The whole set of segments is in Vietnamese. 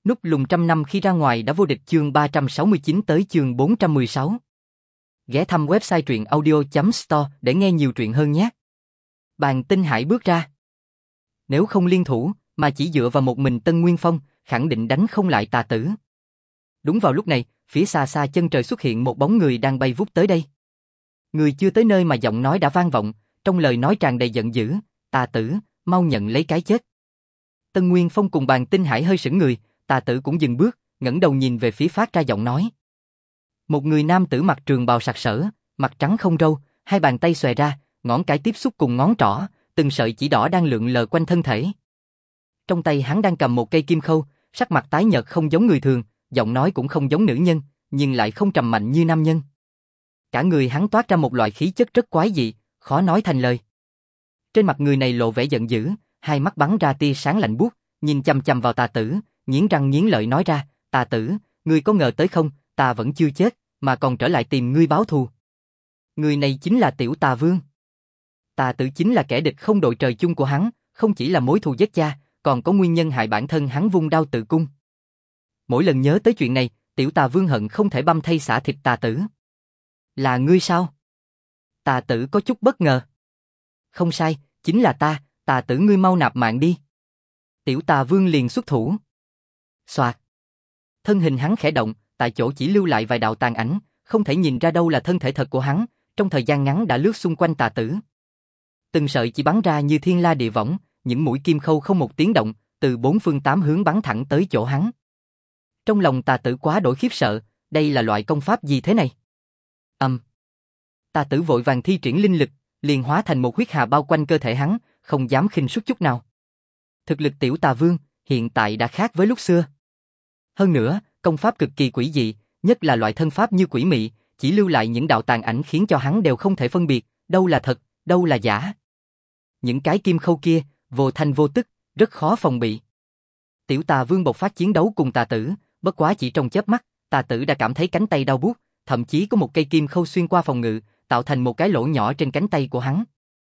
Núp lùn trăm năm khi ra ngoài đã vô địch chương 369 tới chương 416. Ghé thăm website truyện audio.store để nghe nhiều truyện hơn nhé. Bàn Tinh Hải bước ra. Nếu không liên thủ, mà chỉ dựa vào một mình Tân Nguyên Phong, khẳng định đánh không lại Tà Tử. Đúng vào lúc này, phía xa xa chân trời xuất hiện một bóng người đang bay vút tới đây. Người chưa tới nơi mà giọng nói đã vang vọng, trong lời nói tràn đầy giận dữ, Tà Tử, mau nhận lấy cái chết. Tân Nguyên Phong cùng Bàn Tinh Hải hơi sững người, Tà Tử cũng dừng bước, ngẩng đầu nhìn về phía phát ra giọng nói. Một người nam tử mặc trường bào sặc sỡ, mặt trắng không râu, hai bàn tay xòe ra, ngón cái tiếp xúc cùng ngón trỏ, từng sợi chỉ đỏ đang lượn lờ quanh thân thể. Trong tay hắn đang cầm một cây kim khâu, sắc mặt tái nhợt không giống người thường, giọng nói cũng không giống nữ nhân, nhưng lại không trầm mạnh như nam nhân. Cả người hắn toát ra một loại khí chất rất quái dị, khó nói thành lời. Trên mặt người này lộ vẻ giận dữ, hai mắt bắn ra tia sáng lạnh buốt, nhìn chằm chằm vào Tà Tử, nghiến răng nghiến lợi nói ra, Tà Tử, ngươi có ngờ tới không, ta vẫn chưa chết, mà còn trở lại tìm ngươi báo thù. Người này chính là Tiểu Tà Vương. Tà Tử chính là kẻ địch không đội trời chung của hắn, không chỉ là mối thù giết cha, còn có nguyên nhân hại bản thân hắn vung đao tự cung. Mỗi lần nhớ tới chuyện này, Tiểu Tà Vương hận không thể băm thây xả thịt Tà Tử. Là ngươi sao? Tà Tử có chút bất ngờ. Không sai, chính là ta, Tà Tử ngươi mau nạp mạng đi. Tiểu Tà Vương liền xuất thủ. Xoạt. Thân hình hắn khẽ động, tại chỗ chỉ lưu lại vài đạo tàn ảnh, không thể nhìn ra đâu là thân thể thật của hắn, trong thời gian ngắn đã lướt xung quanh Tà Tử. Từng sợi chỉ bắn ra như thiên la địa võng, những mũi kim khâu không một tiếng động, từ bốn phương tám hướng bắn thẳng tới chỗ hắn. Trong lòng Tà Tử quá đổi khiếp sợ, đây là loại công pháp gì thế này? Tà Tử vội vàng thi triển linh lực, liền hóa thành một huyết hà bao quanh cơ thể hắn, không dám khinh suất chút nào. Thực lực Tiểu Tà Vương hiện tại đã khác với lúc xưa. Hơn nữa, công pháp cực kỳ quỷ dị, nhất là loại thân pháp như quỷ mị, chỉ lưu lại những đạo tàn ảnh khiến cho hắn đều không thể phân biệt, đâu là thật, đâu là giả. Những cái kim khâu kia, vô thanh vô tức, rất khó phòng bị. Tiểu Tà Vương bộc phát chiến đấu cùng Tà Tử, bất quá chỉ trong chớp mắt, Tà Tử đã cảm thấy cánh tay đau buốt, thậm chí có một cây kim khâu xuyên qua phòng ngự, tạo thành một cái lỗ nhỏ trên cánh tay của hắn.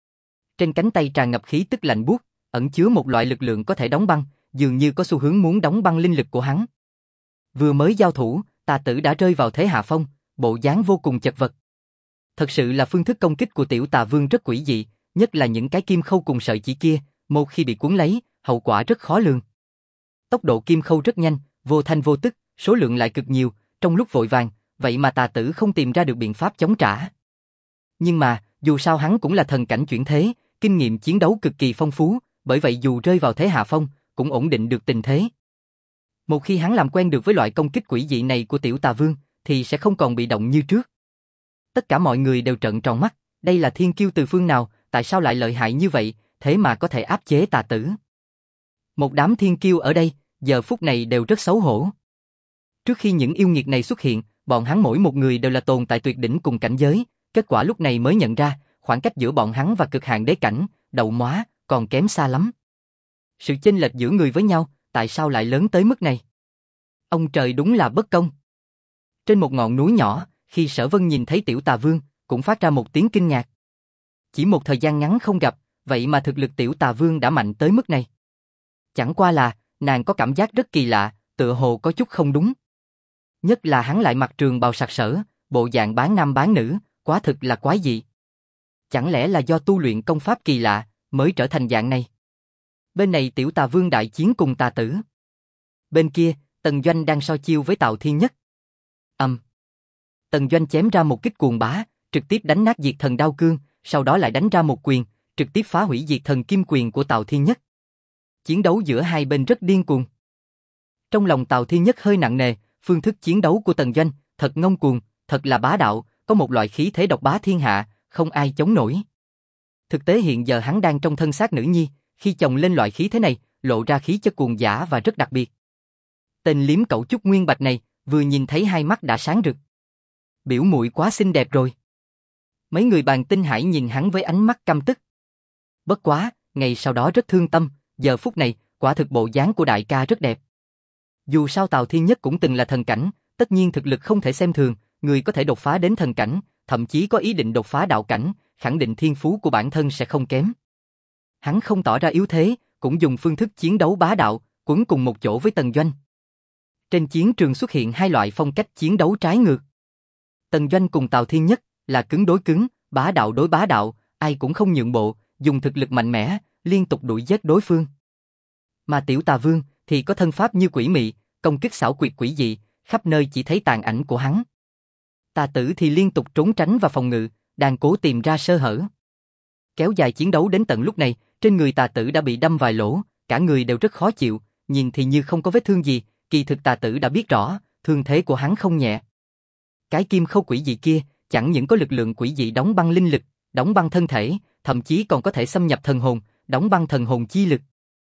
Trên cánh tay tràn ngập khí tức lạnh buốt, ẩn chứa một loại lực lượng có thể đóng băng, dường như có xu hướng muốn đóng băng linh lực của hắn. Vừa mới giao thủ, Tà Tử đã rơi vào thế hạ phong, bộ dáng vô cùng chật vật. Thật sự là phương thức công kích của Tiểu Tà Vương rất quỷ dị, nhất là những cái kim khâu cùng sợi chỉ kia, một khi bị cuốn lấy, hậu quả rất khó lường. Tốc độ kim khâu rất nhanh, vô thanh vô tức, số lượng lại cực nhiều, trong lúc vội vàng, vậy mà Tà Tử không tìm ra được biện pháp chống trả. Nhưng mà, dù sao hắn cũng là thần cảnh chuyển thế, kinh nghiệm chiến đấu cực kỳ phong phú, bởi vậy dù rơi vào thế hạ phong, cũng ổn định được tình thế. Một khi hắn làm quen được với loại công kích quỷ dị này của Tiểu Tà Vương, thì sẽ không còn bị động như trước. Tất cả mọi người đều trợn tròn mắt, đây là thiên kiêu từ phương nào, tại sao lại lợi hại như vậy, thế mà có thể áp chế Tà Tử. Một đám thiên kiêu ở đây, giờ phút này đều rất xấu hổ. Trước khi những yêu nghiệt này xuất hiện, bọn hắn mỗi một người đều là tồn tại tuyệt đỉnh cùng cảnh giới, kết quả lúc này mới nhận ra, khoảng cách giữa bọn hắn và cực hạn đế cảnh, đậu móa, còn kém xa lắm. Sự chênh lệch giữa người với nhau, tại sao lại lớn tới mức này? Ông trời đúng là bất công. Trên một ngọn núi nhỏ, khi Sở Vân nhìn thấy Tiểu Tà Vương, cũng phát ra một tiếng kinh ngạc. Chỉ một thời gian ngắn không gặp, vậy mà thực lực Tiểu Tà Vương đã mạnh tới mức này. Chẳng qua là, nàng có cảm giác rất kỳ lạ, tựa hồ có chút không đúng. Nhất là hắn lại mặc trường bào sặc sỡ, bộ dạng bán nam bán nữ, quá thực là quái dị. Chẳng lẽ là do tu luyện công pháp kỳ lạ, mới trở thành dạng này? Bên này Tiểu Tà Vương đại chiến cùng Tà Tử. Bên kia, Tần Doanh đang so chiêu với Tào Thiên Nhất. Tần Doanh chém ra một kích cuồng bá, trực tiếp đánh nát Diệt Thần Đao Cương, sau đó lại đánh ra một quyền, trực tiếp phá hủy Diệt Thần Kim Quyền của Tào Thiên Nhất. Chiến đấu giữa hai bên rất điên cuồng. Trong lòng Tào Thiên Nhất hơi nặng nề, phương thức chiến đấu của Tần Doanh thật ngông cuồng, thật là bá đạo, có một loại khí thế độc bá thiên hạ, không ai chống nổi. Thực tế hiện giờ hắn đang trong thân xác nữ nhi, khi chồng lên loại khí thế này, lộ ra khí chất cuồng dã và rất đặc biệt. Tên liếm cẩu Trúc Nguyên Bạch này, vừa nhìn thấy hai mắt đã sáng rực. Biểu muội quá xinh đẹp rồi. Mấy người Bàn Tinh Hải nhìn hắn với ánh mắt căm tức. Bất quá, ngày sau đó rất thương tâm, giờ phút này, quả thực bộ dáng của đại ca rất đẹp. Dù sao Tào Thiên Nhất cũng từng là thần cảnh, tất nhiên thực lực không thể xem thường, người có thể đột phá đến thần cảnh, thậm chí có ý định đột phá đạo cảnh, khẳng định thiên phú của bản thân sẽ không kém. Hắn không tỏ ra yếu thế, cũng dùng phương thức chiến đấu bá đạo, quấn cùng một chỗ với Tần Doanh. Trên chiến trường xuất hiện hai loại phong cách chiến đấu trái ngược. Tần Doanh cùng Tào Thiên Nhất là cứng đối cứng, bá đạo đối bá đạo, ai cũng không nhượng bộ, dùng thực lực mạnh mẽ, liên tục đuổi giết đối phương. Mà Tiểu Tà Vương thì có thân pháp như quỷ mị, công kích xảo quyệt quỷ dị, khắp nơi chỉ thấy tàn ảnh của hắn. Tà Tử thì liên tục trốn tránh và phòng ngự, đang cố tìm ra sơ hở. Kéo dài chiến đấu đến tận lúc này, trên người Tà Tử đã bị đâm vài lỗ, cả người đều rất khó chịu, nhìn thì như không có vết thương gì, kỳ thực Tà Tử đã biết rõ, thương thế của hắn không nhẹ. Cái kim khâu quỷ dị kia, chẳng những có lực lượng quỷ dị đóng băng linh lực, đóng băng thân thể, thậm chí còn có thể xâm nhập thần hồn, đóng băng thần hồn chi lực.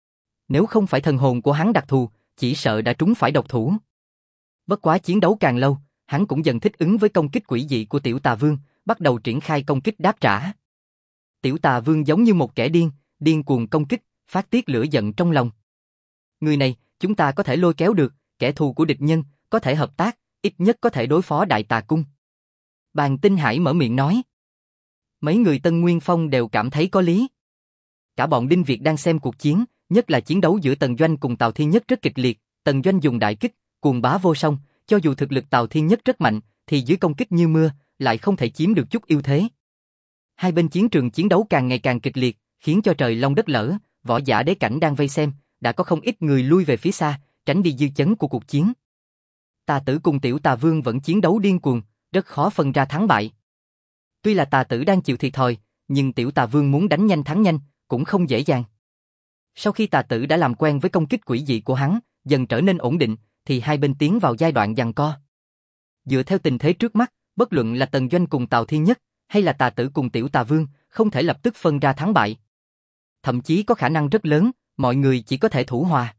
Nếu không phải thần hồn của hắn đặc thù, chỉ sợ đã trúng phải độc thủ. Bất quá chiến đấu càng lâu, hắn cũng dần thích ứng với công kích quỷ dị của Tiểu Tà Vương, bắt đầu triển khai công kích đáp trả. Tiểu Tà Vương giống như một kẻ điên, điên cuồng công kích, phát tiết lửa giận trong lòng. Người này, chúng ta có thể lôi kéo được, kẻ thù của địch nhân, có thể hợp tác, ít nhất có thể đối phó Đại Tà Cung. Bàn Tinh Hải mở miệng nói. Mấy người Tân Nguyên Phong đều cảm thấy có lý. Cả bọn Đinh Việt đang xem cuộc chiến, nhất là chiến đấu giữa Tần Doanh cùng Tào Thiên Nhất rất kịch liệt, Tần Doanh dùng đại kích, cuồng bá vô song, cho dù thực lực Tào Thiên Nhất rất mạnh, thì dưới công kích như mưa, lại không thể chiếm được chút ưu thế. Hai bên chiến trường chiến đấu càng ngày càng kịch liệt, khiến cho trời long đất lở, võ giả đế cảnh đang vây xem, đã có không ít người lui về phía xa, tránh đi dư chấn của cuộc chiến. Tà Tử cùng Tiểu Tà Vương vẫn chiến đấu điên cuồng, rất khó phân ra thắng bại. Tuy là Tà Tử đang chịu thiệt thòi, nhưng Tiểu Tà Vương muốn đánh nhanh thắng nhanh, cũng không dễ dàng. Sau khi Tà Tử đã làm quen với công kích quỷ dị của hắn, dần trở nên ổn định, thì hai bên tiến vào giai đoạn giằng co. Dựa theo tình thế trước mắt, bất luận là Tần Doanh cùng Tào Thiên Nhất, hay là Tà Tử cùng Tiểu Tà Vương, không thể lập tức phân ra thắng bại. Thậm chí có khả năng rất lớn, mọi người chỉ có thể thủ hòa.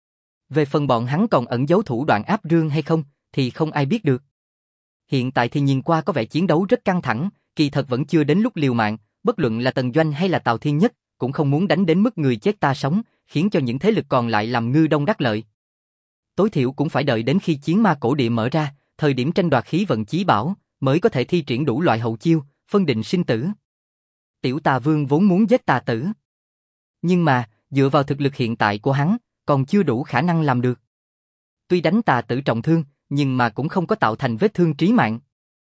Về phần bọn hắn còn ẩn giấu thủ đoạn áp rương hay không, thì không ai biết được. Hiện tại thì nhìn qua có vẻ chiến đấu rất căng thẳng, kỳ thật vẫn chưa đến lúc liều mạng, bất luận là Tần Doanh hay là Tào Thiên Nhất, cũng không muốn đánh đến mức người chết ta sống, khiến cho những thế lực còn lại làm ngư đông đắc lợi. Tối thiểu cũng phải đợi đến khi chiến ma cổ địa mở ra, thời điểm tranh đoạt khí vận chí bảo, mới có thể thi triển đủ loại hậu chiêu, phân định sinh tử. Tiểu Tà Vương vốn muốn giết Tà Tử. Nhưng mà, dựa vào thực lực hiện tại của hắn, còn chưa đủ khả năng làm được. Tuy đánh Tà Tử trọng thương, nhưng mà cũng không có tạo thành vết thương trí mạng.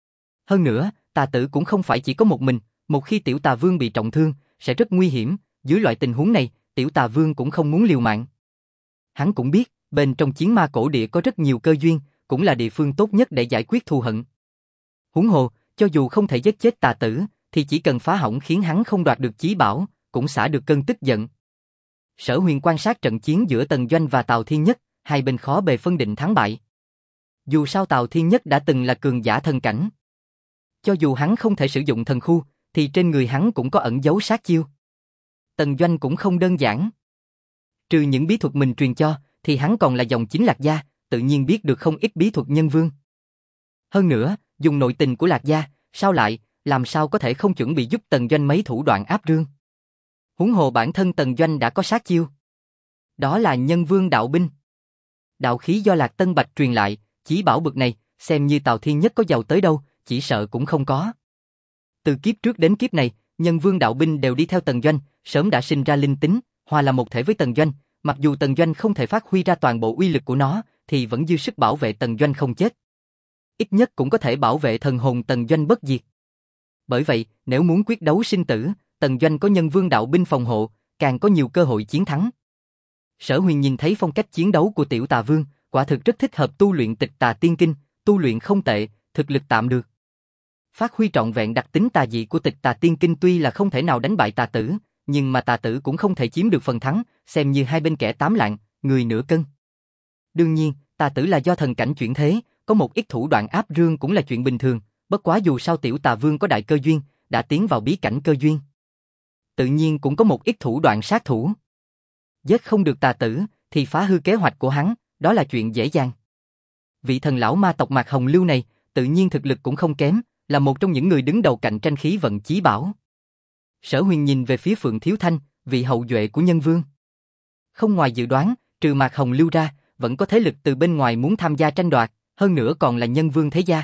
Hơn nữa, Tà Tử cũng không phải chỉ có một mình, một khi Tiểu Tà Vương bị trọng thương, sẽ rất nguy hiểm, dưới loại tình huống này, Tiểu Tà Vương cũng không muốn liều mạng. Hắn cũng biết, bên trong chiến ma cổ địa có rất nhiều cơ duyên, cũng là địa phương tốt nhất để giải quyết thù hận. Huống hồ, cho dù không thể giết chết Tà Tử, thì chỉ cần phá hỏng khiến hắn không đoạt được chí bảo, cũng xả được cơn tức giận. Sở Huyền quan sát trận chiến giữa Tần Doanh và Tào Thiên Nhất, hai bên khó bề phân định thắng bại. Dù sao Tào Thiên Nhất đã từng là cường giả thần cảnh. Cho dù hắn không thể sử dụng thần khu, thì trên người hắn cũng có ẩn giấu sát chiêu. Tần Doanh cũng không đơn giản. Trừ những bí thuật mình truyền cho, thì hắn còn là dòng chính Lạc Gia, tự nhiên biết được không ít bí thuật nhân vương. Hơn nữa, dùng nội tình của Lạc Gia, làm sao có thể không chuẩn bị giúp Tần Doanh mấy thủ đoạn áp rương. Huống hồ bản thân Tần Doanh đã có sát chiêu. Đó là nhân vương đạo binh. Đạo khí do Lạc Tân Bạch truyền lại, chí bảo bực này, xem như Tào Thiên Nhất có giàu tới đâu, chỉ sợ cũng không có. Từ kiếp trước đến kiếp này, nhân vương đạo binh đều đi theo Tần Doanh, sớm đã sinh ra linh tính, hòa là một thể với Tần Doanh, mặc dù Tần Doanh không thể phát huy ra toàn bộ uy lực của nó, thì vẫn dư sức bảo vệ Tần Doanh không chết. Ít nhất cũng có thể bảo vệ thần hồn Tần Doanh bất diệt. Bởi vậy, nếu muốn quyết đấu sinh tử, Tần Doanh có nhân vương đạo binh phòng hộ, càng có nhiều cơ hội chiến thắng. Sở Huyền nhìn thấy phong cách chiến đấu của Tiểu Tà Vương, quả thực rất thích hợp tu luyện Tịch Tà Tiên Kinh, tu luyện không tệ, thực lực tạm được. Phát huy trọn vẹn đặc tính tà dị của Tịch Tà Tiên Kinh tuy là không thể nào đánh bại Tà Tử, nhưng mà Tà Tử cũng không thể chiếm được phần thắng, xem như hai bên kẻ tám lạng, người nửa cân. Đương nhiên, Tà Tử là do thần cảnh chuyển thế, có một ít thủ đoạn áp rương cũng là chuyện bình thường, bất quá dù sao Tiểu Tà Vương có đại cơ duyên, đã tiến vào bí cảnh cơ duyên. Tự nhiên cũng có một ít thủ đoạn sát thủ. Giết không được Tà Tử, thì phá hư kế hoạch của hắn, đó là chuyện dễ dàng. Vị thần lão ma tộc Mạc Hồng Lưu này, tự nhiên thực lực cũng không kém, là một trong những người đứng đầu cạnh tranh khí vận chí bảo. Sở Huyền nhìn về phía Phượng Thiếu Thanh, vị hậu duệ của nhân vương. Không ngoài dự đoán, trừ Mạc Hồng Lưu ra, vẫn có thế lực từ bên ngoài muốn tham gia tranh đoạt, hơn nữa còn là nhân vương thế gia.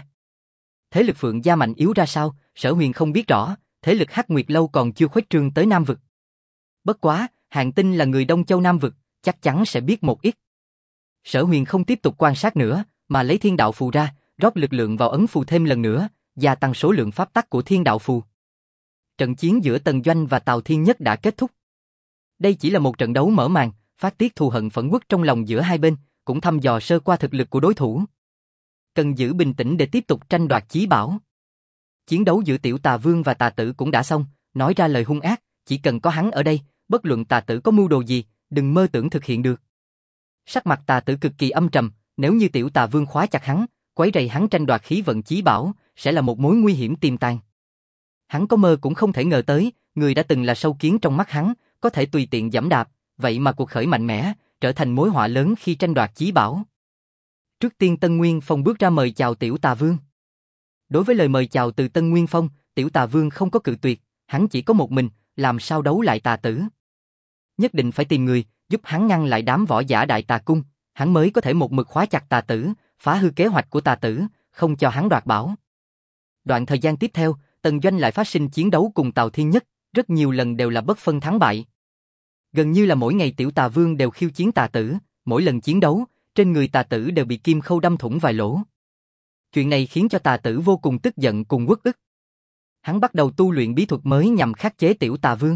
Thế lực Phượng gia mạnh yếu ra sao, Sở Huyền không biết rõ, thế lực Hắc Nguyệt Lâu còn chưa khuếch trương tới Nam Vực. Bất quá, Hạng Tinh là người Đông Châu Nam Vực, chắc chắn sẽ biết một ít. Sở Huyền không tiếp tục quan sát nữa, mà lấy thiên đạo phù ra, rót lực lượng vào ấn phù thêm lần nữa, gia tăng số lượng pháp tắc của thiên đạo phù. Trận chiến giữa Tần Doanh và Tào Thiên Nhất đã kết thúc. Đây chỉ là một trận đấu mở màn, phát tiết thù hận phẫn uất trong lòng giữa hai bên, cũng thăm dò sơ qua thực lực của đối thủ. Cần giữ bình tĩnh để tiếp tục tranh đoạt chí bảo. Chiến đấu giữa Tiểu Tà Vương và Tà Tử cũng đã xong, nói ra lời hung ác, chỉ cần có hắn ở đây, bất luận Tà Tử có mưu đồ gì, đừng mơ tưởng thực hiện được. Sắc mặt Tà Tử cực kỳ âm trầm, nếu như Tiểu Tà Vương khóa chặt hắn, quấy rầy hắn tranh đoạt khí vận chí bảo, sẽ là một mối nguy hiểm tiềm tàng. Hắn có mơ cũng không thể ngờ tới, người đã từng là sâu kiến trong mắt hắn, có thể tùy tiện giẫm đạp, vậy mà cuộc khởi mạnh mẽ, trở thành mối họa lớn khi tranh đoạt chí bảo. Trước tiên Tân Nguyên Phong bước ra mời chào Tiểu Tà Vương. Đối với lời mời chào từ Tân Nguyên Phong, Tiểu Tà Vương không có cự tuyệt, hắn chỉ có một mình, làm sao đấu lại Tà Tử. Nhất định phải tìm người, giúp hắn ngăn lại đám võ giả Đại Tà Cung, hắn mới có thể một mực khóa chặt Tà Tử, phá hư kế hoạch của Tà Tử, không cho hắn đoạt bảo. Đoạn thời gian tiếp theo, Tần Doanh lại phát sinh chiến đấu cùng Tào Thiên Nhất, rất nhiều lần đều là bất phân thắng bại. Gần như là mỗi ngày Tiểu Tà Vương đều khiêu chiến Tà Tử, mỗi lần chiến đấu, trên người Tà Tử đều bị kim khâu đâm thủng vài lỗ. Chuyện này khiến cho Tà Tử vô cùng tức giận cùng uất ức. Hắn bắt đầu tu luyện bí thuật mới nhằm khắc chế Tiểu Tà Vương.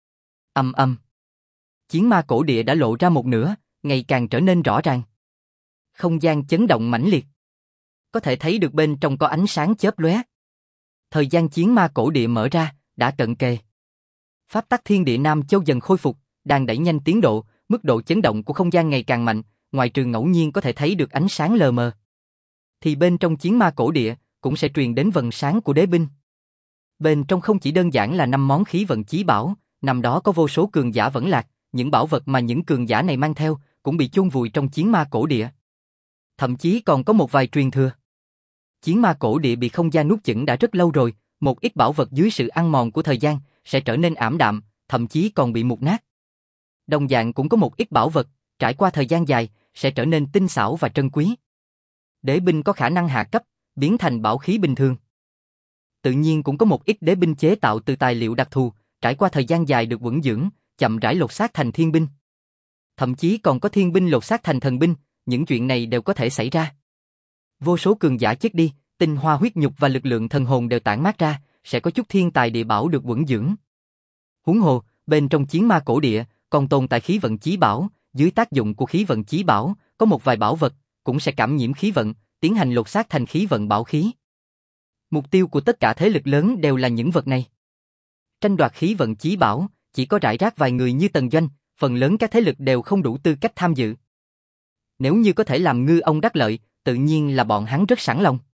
Ầm ầm. Chiến ma cổ địa đã lộ ra một nửa, ngày càng trở nên rõ ràng. Không gian chấn động mãnh liệt. Có thể thấy được bên trong có ánh sáng chớp lóe. Thời gian chiến ma cổ địa mở ra, đã cận kề. Pháp tắc thiên địa Nam Châu dần khôi phục, đang đẩy nhanh tiến độ, mức độ chấn động của không gian ngày càng mạnh, ngoài trừ ngẫu nhiên có thể thấy được ánh sáng lờ mờ. Thì bên trong chiến ma cổ địa, cũng sẽ truyền đến vầng sáng của đế binh. Bên trong không chỉ đơn giản là 5 món khí vận chí bảo, nằm đó có vô số cường giả vẫn lạc, những bảo vật mà những cường giả này mang theo, cũng bị chôn vùi trong chiến ma cổ địa. Thậm chí còn có một vài truyền thừa. Chiến ma cổ địa bị không gian nuốt chửng đã rất lâu rồi, một ít bảo vật dưới sự ăn mòn của thời gian, sẽ trở nên ảm đạm, thậm chí còn bị mục nát. Đồng dạng cũng có một ít bảo vật, trải qua thời gian dài, sẽ trở nên tinh xảo và trân quý. Đế binh có khả năng hạ cấp, biến thành bảo khí bình thường. Tự nhiên cũng có một ít đế binh chế tạo từ tài liệu đặc thù, trải qua thời gian dài được vững dưỡng, chậm rãi lột xác thành thiên binh. Thậm chí còn có thiên binh lột xác thành thần binh, những chuyện này đều có thể xảy ra. Vô số cường giả chết đi, tinh hoa huyết nhục và lực lượng thần hồn đều tản mát ra, sẽ có chút thiên tài địa bảo được vững dưỡng. Huống hồ, bên trong chiến ma cổ địa, còn tồn tại khí vận chí bảo, dưới tác dụng của khí vận chí bảo, có một vài bảo vật, cũng sẽ cảm nhiễm khí vận, tiến hành lột xác thành khí vận bảo khí. Mục tiêu của tất cả thế lực lớn đều là những vật này. Tranh đoạt khí vận chí bảo, chỉ có rải rác vài người như Tần Doanh, phần lớn các thế lực đều không đủ tư cách tham dự. Nếu như có thể làm ngư ông đắc lợi, tự nhiên là bọn hắn rất sẵn lòng.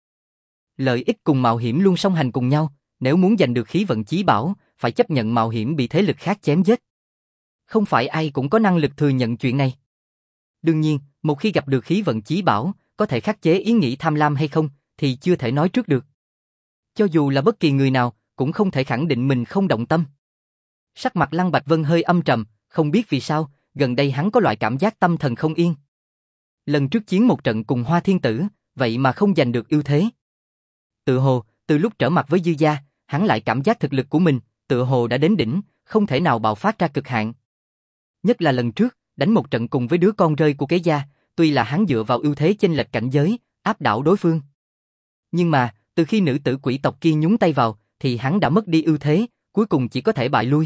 Lợi ích cùng mạo hiểm luôn song hành cùng nhau, nếu muốn giành được khí vận chí bảo, phải chấp nhận mạo hiểm bị thế lực khác chém giết. Không phải ai cũng có năng lực thừa nhận chuyện này. Đương nhiên, một khi gặp được khí vận chí bảo, có thể khắc chế ý nghĩ tham lam hay không, thì chưa thể nói trước được. Cho dù là bất kỳ người nào, cũng không thể khẳng định mình không động tâm. Sắc mặt Lăng Bạch Vân hơi âm trầm, không biết vì sao, gần đây hắn có loại cảm giác tâm thần không yên. Lần trước chiến một trận cùng Hoa Thiên Tử, vậy mà không giành được ưu thế. Tự hồ, từ lúc trở mặt với Dư Gia, hắn lại cảm giác thực lực của mình, tự hồ đã đến đỉnh, không thể nào bạo phát ra cực hạn. Nhất là lần trước, đánh một trận cùng với đứa con rơi của Kế Gia, tuy là hắn dựa vào ưu thế chênh lệch cảnh giới, áp đảo đối phương. Nhưng mà, từ khi nữ tử quỷ tộc kia nhúng tay vào, thì hắn đã mất đi ưu thế, cuối cùng chỉ có thể bại lui.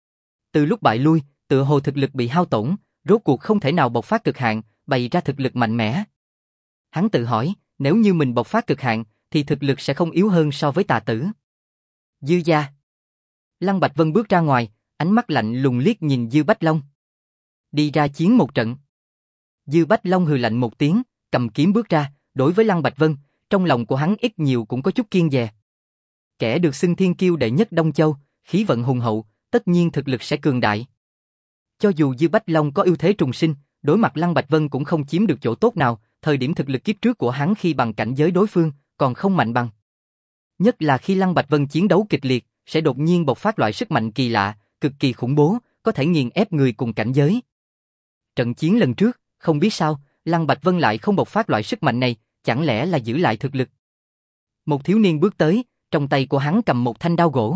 Từ lúc bại lui, tự hồ thực lực bị hao tổn, rốt cuộc không thể nào bộc phát cực hạn, bày ra thực lực mạnh mẽ. Hắn tự hỏi, nếu như mình bộc phát cực hạn, thì thực lực sẽ không yếu hơn so với Tà Tử. Dư Gia. Lăng Bạch Vân bước ra ngoài, ánh mắt lạnh lùng liếc nhìn Dư Bách Long. Đi ra chiến một trận. Dư Bách Long hừ lạnh một tiếng, cầm kiếm bước ra, đối với Lăng Bạch Vân, trong lòng của hắn ít nhiều cũng có chút kiêng dè. Kẻ được xưng thiên kiêu đệ nhất Đông Châu, khí vận hùng hậu, tất nhiên thực lực sẽ cường đại. Cho dù Dư Bách Long có ưu thế trùng sinh, đối mặt Lăng Bạch Vân cũng không chiếm được chỗ tốt nào, thời điểm thực lực kiếp trước của hắn khi bằng cảnh giới đối phương, còn không mạnh bằng. Nhất là khi Lăng Bạch Vân chiến đấu kịch liệt, sẽ đột nhiên bộc phát loại sức mạnh kỳ lạ, cực kỳ khủng bố, có thể nghiền ép người cùng cảnh giới. Trận chiến lần trước, không biết sao, Lăng Bạch Vân lại không bộc phát loại sức mạnh này, chẳng lẽ là giữ lại thực lực. Một thiếu niên bước tới, trong tay của hắn cầm một thanh đao gỗ.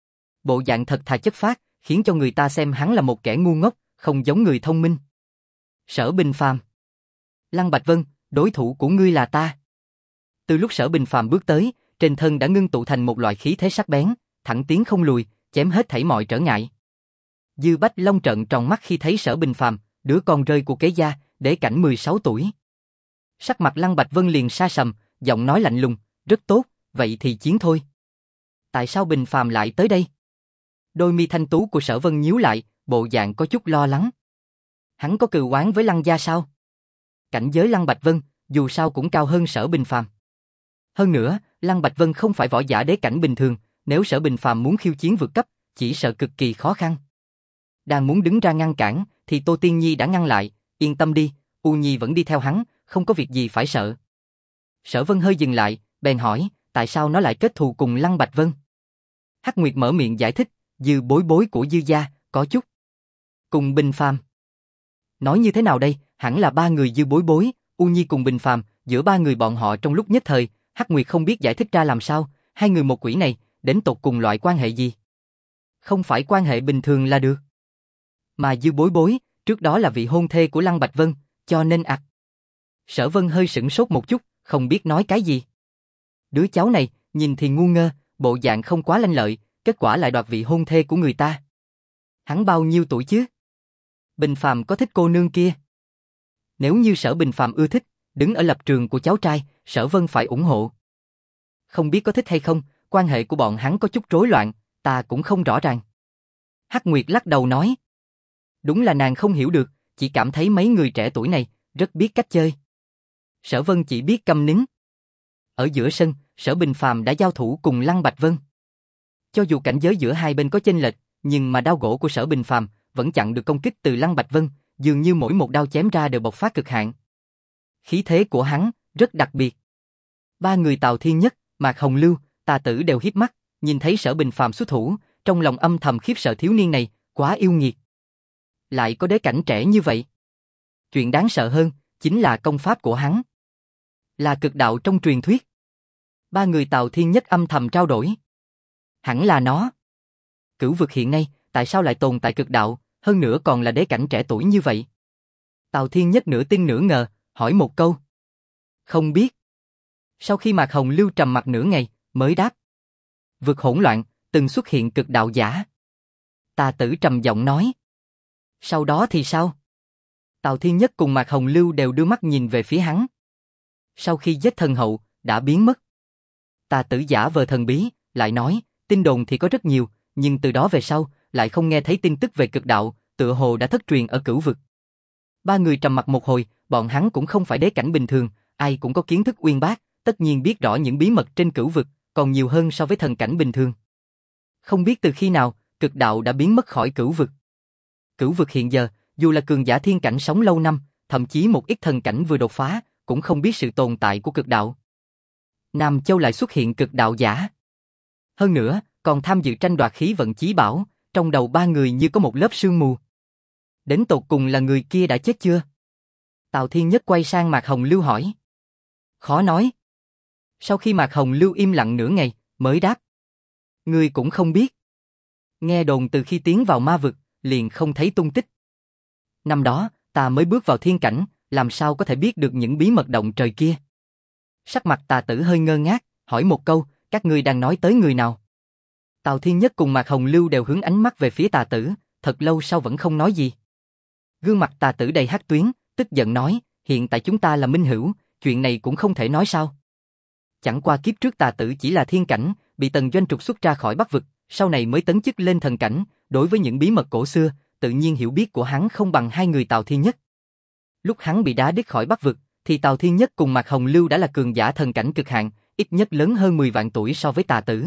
Bộ dạng thật thà chất phác, khiến cho người ta xem hắn là một kẻ ngu ngốc, không giống người thông minh. Sở Binh Phàm. Lăng Bạch Vân, đối thủ của ngươi là ta. Từ lúc Sở Bình Phàm bước tới, trên thân đã ngưng tụ thành một loại khí thế sắc bén, thẳng tiến không lùi, chém hết thảy mọi trở ngại. Dư Bách Long trợn tròn mắt khi thấy Sở Bình Phàm, đứa con rơi của Kế gia, đế cảnh 16 tuổi. Sắc mặt Lăng Bạch Vân liền sa sầm, giọng nói lạnh lùng, rất tốt, vậy thì chiến thôi. Tại sao Bình Phàm lại tới đây? Đôi mi thanh tú của Sở Vân nhíu lại, bộ dạng có chút lo lắng. Hắn có cừu oán với Lăng gia sao? Cảnh giới Lăng Bạch Vân, dù sao cũng cao hơn Sở Bình Phàm. Hơn nữa, Lăng Bạch Vân không phải võ giả đế cảnh bình thường, nếu Sở Bình Phàm muốn khiêu chiến vượt cấp, chỉ sợ cực kỳ khó khăn. Đang muốn đứng ra ngăn cản, thì Tô Tiên Nhi đã ngăn lại, yên tâm đi, U Nhi vẫn đi theo hắn, không có việc gì phải sợ. Sở Vân hơi dừng lại, bèn hỏi, tại sao nó lại kết thù cùng Lăng Bạch Vân? Hắc Nguyệt mở miệng giải thích, Dư bối bối của Dư gia, có chút. Cùng Bình Phàm. Nói như thế nào đây, hẳn là ba người Dư bối bối, U Nhi cùng Bình Phàm, giữa ba người bọn họ trong lúc nhất thời, Hắc Nguyệt không biết giải thích ra làm sao, hai người một quỷ này, đến tột cùng loại quan hệ gì? Không phải quan hệ bình thường là được. Mà Dư bối bối, trước đó là vị hôn thê của Lăng Bạch Vân, cho nên Sở Vân hơi sửng sốt một chút, không biết nói cái gì. Đứa cháu này, nhìn thì ngu ngơ, bộ dạng không quá lanh lợi, kết quả lại đoạt vị hôn thê của người ta. Hắn bao nhiêu tuổi chứ? Bình Phàm có thích cô nương kia? Nếu như Sở Bình Phàm ưa thích, đứng ở lập trường của cháu trai, Sở Vân phải ủng hộ. Không biết có thích hay không, quan hệ của bọn hắn có chút rối loạn, ta cũng không rõ ràng. Hắc Nguyệt lắc đầu nói. Đúng là nàng không hiểu được, chỉ cảm thấy mấy người trẻ tuổi này, rất biết cách chơi. Sở Vân chỉ biết câm nín. Ở giữa sân, Sở Bình Phàm đã giao thủ cùng Lăng Bạch Vân. Cho dù cảnh giới giữa hai bên có chênh lệch, nhưng mà đao gỗ của Sở Bình Phàm vẫn chặn được công kích từ Lăng Bạch Vân, dường như mỗi một đao chém ra đều bộc phát cực hạn. Khí thế của hắn rất đặc biệt. Ba người Tào Thiên Nhất, Mạc Hồng Lưu, Tà Tử đều híp mắt, nhìn thấy Sở Bình Phàm xuất thủ, trong lòng âm thầm khiếp sợ thiếu niên này, quá yêu nghiệt. Lại có đế cảnh trẻ như vậy. Chuyện đáng sợ hơn, chính là công pháp của hắn. Là cực đạo trong truyền thuyết. Ba người Tào Thiên Nhất âm thầm trao đổi. Hẳn là nó. Cửu vực hiện nay, tại sao lại tồn tại cực đạo, hơn nữa còn là đế cảnh trẻ tuổi như vậy? Tào Thiên Nhất nửa tin nửa ngờ, hỏi một câu. Không biết. Sau khi Mạc Hồng Lưu trầm mặc nửa ngày, mới đáp. Vực hỗn loạn, từng xuất hiện cực đạo giả. Tà Tử trầm giọng nói. Sau đó thì sao? Tào Thiên Nhất cùng Mạc Hồng Lưu đều đưa mắt nhìn về phía hắn. Sau khi giết thần hậu, đã biến mất. Tà Tử giả vờ thần bí, lại nói, tin đồn thì có rất nhiều, nhưng từ đó về sau, lại không nghe thấy tin tức về cực đạo, tựa hồ đã thất truyền ở cửu vực. Ba người trầm mặc một hồi, bọn hắn cũng không phải đế cảnh bình thường, ai cũng có kiến thức uyên bác, tất nhiên biết rõ những bí mật trên cửu vực, còn nhiều hơn so với thần cảnh bình thường. Không biết từ khi nào, cực đạo đã biến mất khỏi cửu vực. Cửu vực hiện giờ, dù là cường giả thiên cảnh sống lâu năm, thậm chí một ít thần cảnh vừa đột phá, cũng không biết sự tồn tại của cực đạo. Nam Châu lại xuất hiện cực đạo giả. Hơn nữa, còn tham dự tranh đoạt khí vận chí bảo, trong đầu ba người như có một lớp sương mù. Đến tột cùng là người kia đã chết chưa? Tào Thiên Nhất quay sang Mạc Hồng Lưu hỏi. Khó nói. Sau khi Mạc Hồng Lưu im lặng nửa ngày, mới đáp. Ngươi cũng không biết. Nghe đồn từ khi tiến vào ma vực, liền không thấy tung tích. Năm đó, ta mới bước vào thiên cảnh, làm sao có thể biết được những bí mật động trời kia? Sắc mặt Tà Tử hơi ngơ ngác, hỏi một câu, các ngươi đang nói tới người nào? Tào Thiên Nhất cùng Mạc Hồng Lưu đều hướng ánh mắt về phía Tà Tử, thật lâu sau vẫn không nói gì. Gương mặt Tà Tử đầy hắc tuyến, tức giận nói, hiện tại chúng ta là minh hữu, chuyện này cũng không thể nói sao? Chẳng qua kiếp trước Tà Tử chỉ là thiên cảnh, bị Tần Doanh trục xuất ra khỏi Bắc vực, sau này mới tấn chức lên thần cảnh, đối với những bí mật cổ xưa, tự nhiên hiểu biết của hắn không bằng hai người Tào Thiên Nhất. Lúc hắn bị đá đít khỏi Bắc vực, thì Tào Thiên Nhất cùng Mạc Hồng Lưu đã là cường giả thần cảnh cực hạn, ít nhất lớn hơn 10 vạn tuổi so với Tà Tử.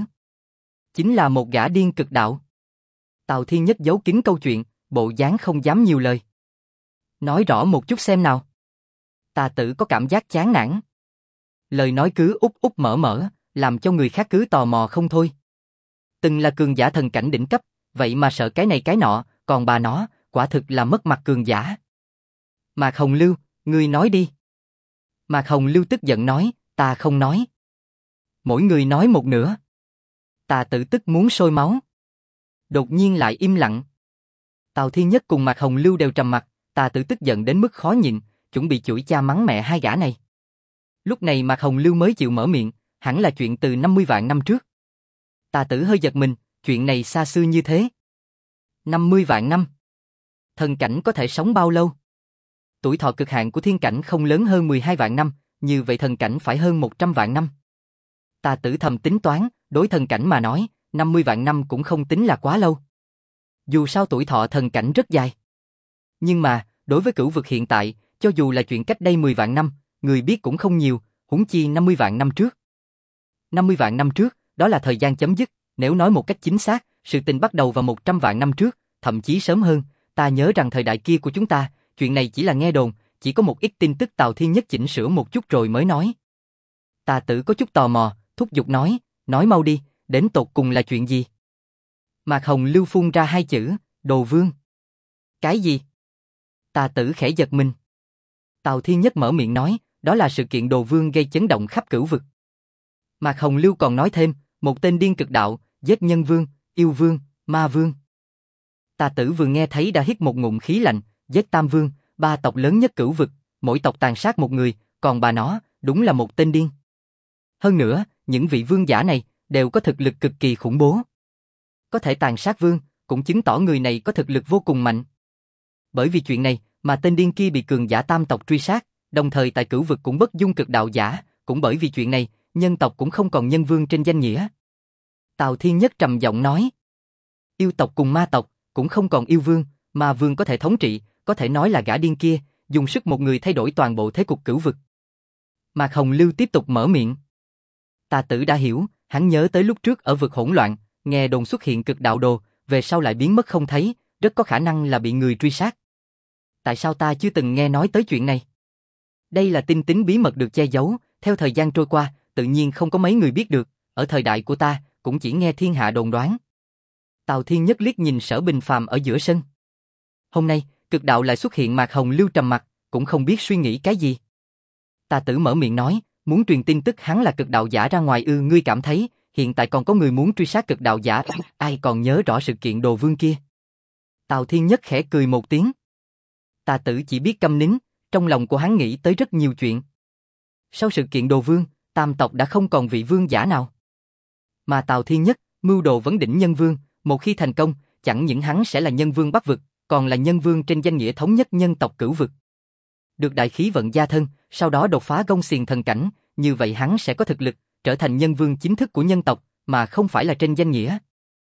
Chính là một gã điên cực đạo. Tào Thiên Nhất giấu kín câu chuyện, bộ dáng không dám nhiều lời. Nói rõ một chút xem nào. Tà Tử có cảm giác chán nản. Lời nói cứ úp úp mở mở, làm cho người khác cứ tò mò không thôi. Từng là cường giả thần cảnh đỉnh cấp, vậy mà sợ cái này cái nọ, còn bà nó, quả thực là mất mặt cường giả. Mạc Hồng Lưu, ngươi nói đi. Mạc Hồng Lưu tức giận nói, ta không nói. Mỗi người nói một nửa. Tà Tử tức muốn sôi máu. Đột nhiên lại im lặng. Tào Thiên Nhất cùng Mạc Hồng Lưu đều trầm mặt, Tà Tử tức giận đến mức khó nhịn, chuẩn bị chửi cha mắng mẹ hai gã này. Lúc này Mạc Hồng Lưu mới chịu mở miệng, hẳn là chuyện từ 50 vạn năm trước. Tà Tử hơi giật mình, chuyện này xa xưa như thế. 50 vạn năm. Thần cảnh có thể sống bao lâu? Tuổi thọ cực hạn của thiên cảnh không lớn hơn 12 vạn năm, như vậy thần cảnh phải hơn 100 vạn năm. Tà Tử thầm tính toán, đối thần cảnh mà nói, 50 vạn năm cũng không tính là quá lâu. Dù sao tuổi thọ thần cảnh rất dài. Nhưng mà, đối với cửu vực hiện tại, cho dù là chuyện cách đây 10 vạn năm, người biết cũng không nhiều, huống chi 50 vạn năm trước. 50 vạn năm trước, đó là thời gian chấm dứt, nếu nói một cách chính xác, sự tình bắt đầu vào 100 vạn năm trước, thậm chí sớm hơn, ta nhớ rằng thời đại kia của chúng ta, chuyện này chỉ là nghe đồn, chỉ có một ít tin tức Tào Thiên Nhất chỉnh sửa một chút rồi mới nói. Tà Tử có chút tò mò, thúc giục nói mau đi, đến tột cùng là chuyện gì? Mạc Hồng Lưu phun ra hai chữ, Đồ Vương. Cái gì? Tà Tử khẽ giật mình. Tào Thiên Nhất mở miệng nói, đó là sự kiện Đồ Vương gây chấn động khắp cửu vực. Mạc Hồng Lưu còn nói thêm, một tên điên cực đạo, giết nhân vương, yêu vương, ma vương. Tà Tử vừa nghe thấy đã hít một ngụm khí lạnh, giết tam vương, ba tộc lớn nhất cửu vực, mỗi tộc tàn sát một người, còn bà nó, đúng là một tên điên. Hơn nữa, những vị vương giả này đều có thực lực cực kỳ khủng bố. Có thể tàn sát vương, cũng chứng tỏ người này có thực lực vô cùng mạnh. Bởi vì chuyện này mà tên điên kia bị cường giả tam tộc truy sát, đồng thời tại cửu vực cũng bất dung cực đạo giả, cũng bởi vì chuyện này, nhân tộc cũng không còn nhân vương trên danh nghĩa. Tào Thiên Nhất trầm giọng nói, yêu tộc cùng ma tộc cũng không còn yêu vương, ma vương có thể thống trị, có thể nói là gã điên kia, dùng sức một người thay đổi toàn bộ thế cục cửu vực. Mạc Hồng Lưu tiếp tục mở miệng. Tà Tử đã hiểu, hắn nhớ tới lúc trước ở vực hỗn loạn, nghe đồn xuất hiện cực đạo đồ, về sau lại biến mất không thấy, rất có khả năng là bị người truy sát. Tại sao ta chưa từng nghe nói tới chuyện này? Đây là tin tín bí mật được che giấu, theo thời gian trôi qua, tự nhiên không có mấy người biết được, ở thời đại của ta, cũng chỉ nghe thiên hạ đồn đoán. Tào Thiên Nhất liếc nhìn Sở Bình Phàm ở giữa sân. Hôm nay, cực đạo lại xuất hiện. Mạc Hồng Lưu trầm mặt, cũng không biết suy nghĩ cái gì. Tà Tử mở miệng nói, muốn truyền tin tức hắn là cực đạo giả ra ngoài ư? Ngươi cảm thấy, hiện tại còn có người muốn truy sát cực đạo giả, ai còn nhớ rõ sự kiện Đồ Vương kia? Tào Thiên Nhất khẽ cười một tiếng. Tà Tử chỉ biết câm nín, trong lòng của hắn nghĩ tới rất nhiều chuyện. Sau sự kiện Đồ Vương, tam tộc đã không còn vị vương giả nào. Mà Tào Thiên Nhất, mưu đồ vấn đỉnh nhân vương, một khi thành công, chẳng những hắn sẽ là nhân vương Bắc vực, còn là nhân vương trên danh nghĩa thống nhất nhân tộc cửu vực. Được đại khí vận gia thân, sau đó đột phá gông xiềng thần cảnh, như vậy hắn sẽ có thực lực, trở thành nhân vương chính thức của nhân tộc, mà không phải là trên danh nghĩa.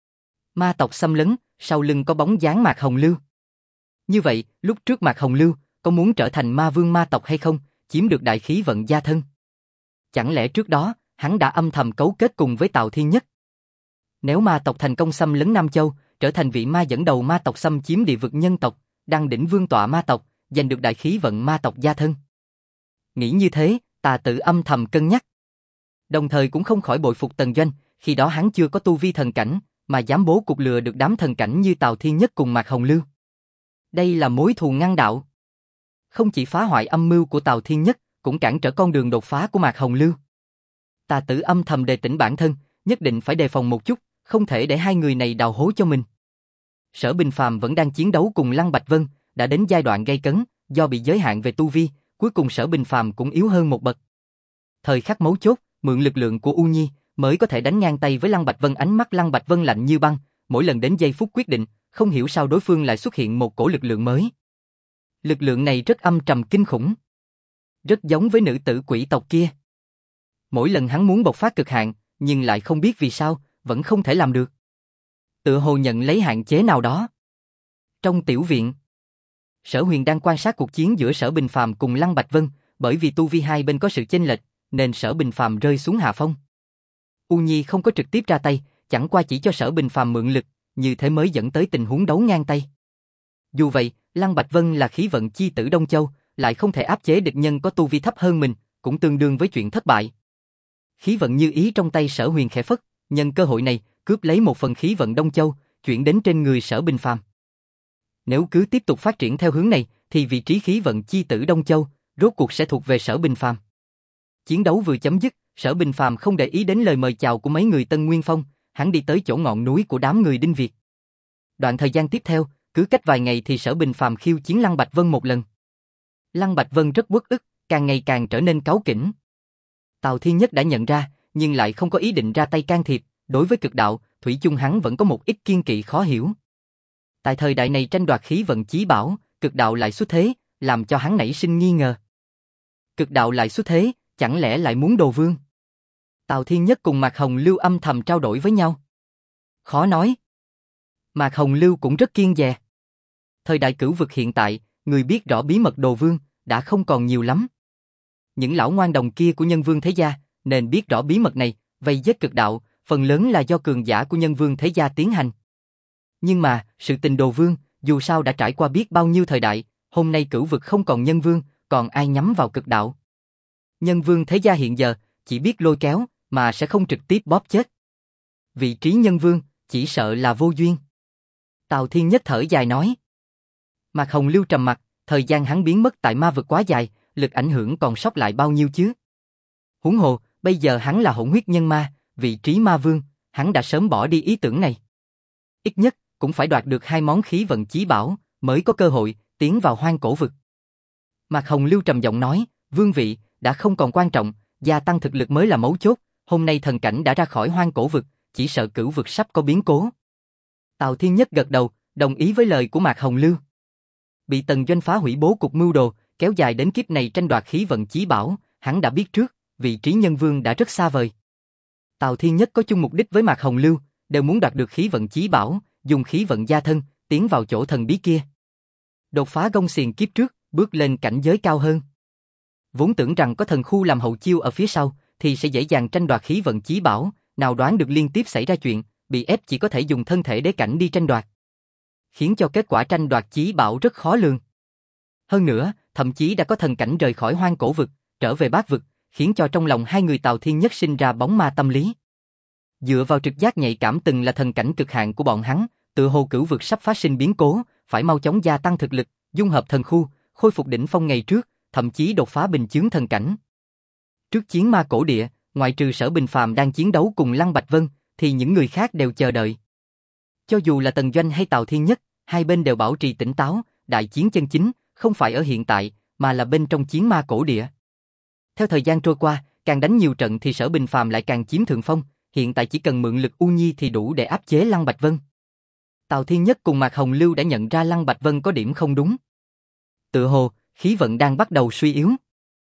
Ma tộc xâm lấn, sau lưng có bóng dáng Mạc Hồng Lưu. Như vậy, lúc trước Mạc Hồng Lưu, có muốn trở thành ma vương ma tộc hay không, chiếm được đại khí vận gia thân? Chẳng lẽ trước đó, hắn đã âm thầm cấu kết cùng với Tào Thiên Nhất? Nếu ma tộc thành công xâm lấn Nam Châu, trở thành vị ma dẫn đầu ma tộc xâm chiếm địa vực nhân tộc, đăng đỉnh vương tọa ma tộc, giành được đại khí vận ma tộc gia thân. Nghĩ như thế, Tà Tử âm thầm cân nhắc. Đồng thời cũng không khỏi bội phục Tần Doanh, khi đó hắn chưa có tu vi thần cảnh, mà dám bố cục lừa được đám thần cảnh như Tào Thiên Nhất cùng Mạc Hồng Lưu. Đây là mối thù ngăn đạo. Không chỉ phá hoại âm mưu của Tào Thiên Nhất, cũng cản trở con đường đột phá của Mạc Hồng Lưu. Tà Tử âm thầm đề tỉnh bản thân, nhất định phải đề phòng một chút, không thể để hai người này đào hố cho mình. Sở Bình Phàm vẫn đang chiến đấu cùng Lăng Bạch Vân, đã đến giai đoạn gay cấn, do bị giới hạn về tu vi, cuối cùng Sở Bình Phàm cũng yếu hơn một bậc. Thời khắc mấu chốt, mượn lực lượng của U Nhi, mới có thể đánh ngang tay với Lăng Bạch Vân. Ánh mắt Lăng Bạch Vân lạnh như băng, mỗi lần đến giây phút quyết định, không hiểu sao đối phương lại xuất hiện một cổ lực lượng mới. Lực lượng này rất âm trầm kinh khủng, rất giống với nữ tử quỷ tộc kia. Mỗi lần hắn muốn bộc phát cực hạn, nhưng lại không biết vì sao, vẫn không thể làm được. Tựa hồ nhận lấy hạn chế nào đó. Trong tiểu viện, Sở Huyền đang quan sát cuộc chiến giữa Sở Bình Phàm cùng Lăng Bạch Vân, bởi vì tu vi hai bên có sự chênh lệch, nên Sở Bình Phàm rơi xuống hạ phong. U Nhi không có trực tiếp ra tay, chẳng qua chỉ cho Sở Bình Phàm mượn lực, như thế mới dẫn tới tình huống đấu ngang tay. Dù vậy, Lăng Bạch Vân là khí vận chi tử Đông Châu, lại không thể áp chế địch nhân có tu vi thấp hơn mình, cũng tương đương với chuyện thất bại. Khí vận như ý trong tay Sở Huyền khẽ phất, nhân cơ hội này, cướp lấy một phần khí vận Đông Châu, chuyển đến trên người Sở Bình Phàm. Nếu cứ tiếp tục phát triển theo hướng này, thì vị trí khí vận chi tử Đông Châu, rốt cuộc sẽ thuộc về Sở Bình Phàm. Chiến đấu vừa chấm dứt, Sở Bình Phàm không để ý đến lời mời chào của mấy người Tân Nguyên Phong, hắn đi tới chỗ ngọn núi của đám người Đinh Việt. Đoạn thời gian tiếp theo, cứ cách vài ngày thì Sở Bình Phàm khiêu chiến Lăng Bạch Vân một lần. Lăng Bạch Vân rất uất ức, càng ngày càng trở nên cáu kỉnh. Tào Thiên Nhất đã nhận ra, nhưng lại không có ý định ra tay can thiệp, đối với cực đạo, thủy chung hắn vẫn có một ít kiên kỵ khó hiểu. Tại thời đại này tranh đoạt khí vận chí bảo, cực đạo lại xuất thế, làm cho hắn nảy sinh nghi ngờ. Cực đạo lại xuất thế, chẳng lẽ lại muốn đồ vương? Tào Thiên Nhất cùng Mạc Hồng Lưu âm thầm trao đổi với nhau. Khó nói. Mạc Hồng Lưu cũng rất kiêng dè. Thời đại cửu vực hiện tại, người biết rõ bí mật đồ vương, đã không còn nhiều lắm. Những lão ngoan đồng kia của nhân vương thế gia, nên biết rõ bí mật này, vây giết cực đạo, phần lớn là do cường giả của nhân vương thế gia tiến hành. Nhưng mà, sự tình đồ vương, dù sao đã trải qua biết bao nhiêu thời đại, hôm nay cửu vực không còn nhân vương, còn ai nhắm vào cực đạo. Nhân vương thế gia hiện giờ, chỉ biết lôi kéo, mà sẽ không trực tiếp bóp chết. Vị trí nhân vương, chỉ sợ là vô duyên. Tào Thiên Nhất thở dài nói. Mạc Hồng Lưu trầm mặt, thời gian hắn biến mất tại ma vực quá dài, lực ảnh hưởng còn sót lại bao nhiêu chứ? Huống hồ, bây giờ hắn là hỗn huyết nhân ma, vị trí ma vương, hắn đã sớm bỏ đi ý tưởng này. Ít nhất, cũng phải đoạt được 2 món khí vận chí bảo, mới có cơ hội tiến vào hoang cổ vực. Mạc Hồng Lưu trầm giọng nói, vương vị, đã không còn quan trọng, gia tăng thực lực mới là mấu chốt, hôm nay thần cảnh đã ra khỏi hoang cổ vực, chỉ sợ cửu vực sắp có biến cố. Tào Thiên Nhất gật đầu, đồng ý với lời của Mạc Hồng Lưu. Bị Tần Doanh phá hủy bố cục mưu đồ, kéo dài đến kiếp này tranh đoạt khí vận chí bảo, hắn đã biết trước, vị trí nhân vương đã rất xa vời. Tào Thiên Nhất có chung mục đích với Mạc Hồng Lưu, đều muốn đoạt được khí vận chí bảo, dùng khí vận gia thân, tiến vào chỗ thần bí kia. Đột phá gông xiềng kiếp trước, bước lên cảnh giới cao hơn. Vốn tưởng rằng có thần khu làm hậu chiêu ở phía sau, thì sẽ dễ dàng tranh đoạt khí vận chí bảo, nào đoán được liên tiếp xảy ra chuyện, bị ép chỉ có thể dùng thân thể đế cảnh đi tranh đoạt. Khiến cho kết quả tranh đoạt chí bảo rất khó lường. Hơn nữa, thậm chí đã có thần cảnh rời khỏi hoang cổ vực, trở về bát vực, khiến cho trong lòng hai người Tào Thiên Nhất sinh ra bóng ma tâm lý. Dựa vào trực giác nhạy cảm từng là thần cảnh cực hạn của bọn hắn, tự hồ cửu vực sắp phát sinh biến cố, phải mau chóng gia tăng thực lực, dung hợp thần khu, khôi phục đỉnh phong ngày trước, thậm chí đột phá bình chướng thần cảnh. Trước chiến ma cổ địa, ngoại trừ Sở Bình Phàm đang chiến đấu cùng Lăng Bạch Vân, thì những người khác đều chờ đợi. Cho dù là Tần Doanh hay Tào Thiên Nhất, hai bên đều bảo trì tỉnh táo, đại chiến chân chính, không phải ở hiện tại, mà là bên trong chiến ma cổ địa. Theo thời gian trôi qua, càng đánh nhiều trận thì Sở Bình Phàm lại càng chiếm thượng phong, hiện tại chỉ cần mượn lực U Nhi thì đủ để áp chế Lăng Bạch Vân. Tào Thiên Nhất cùng Mạc Hồng Lưu đã nhận ra Lăng Bạch Vân có điểm không đúng. Tự hồ, khí vận đang bắt đầu suy yếu.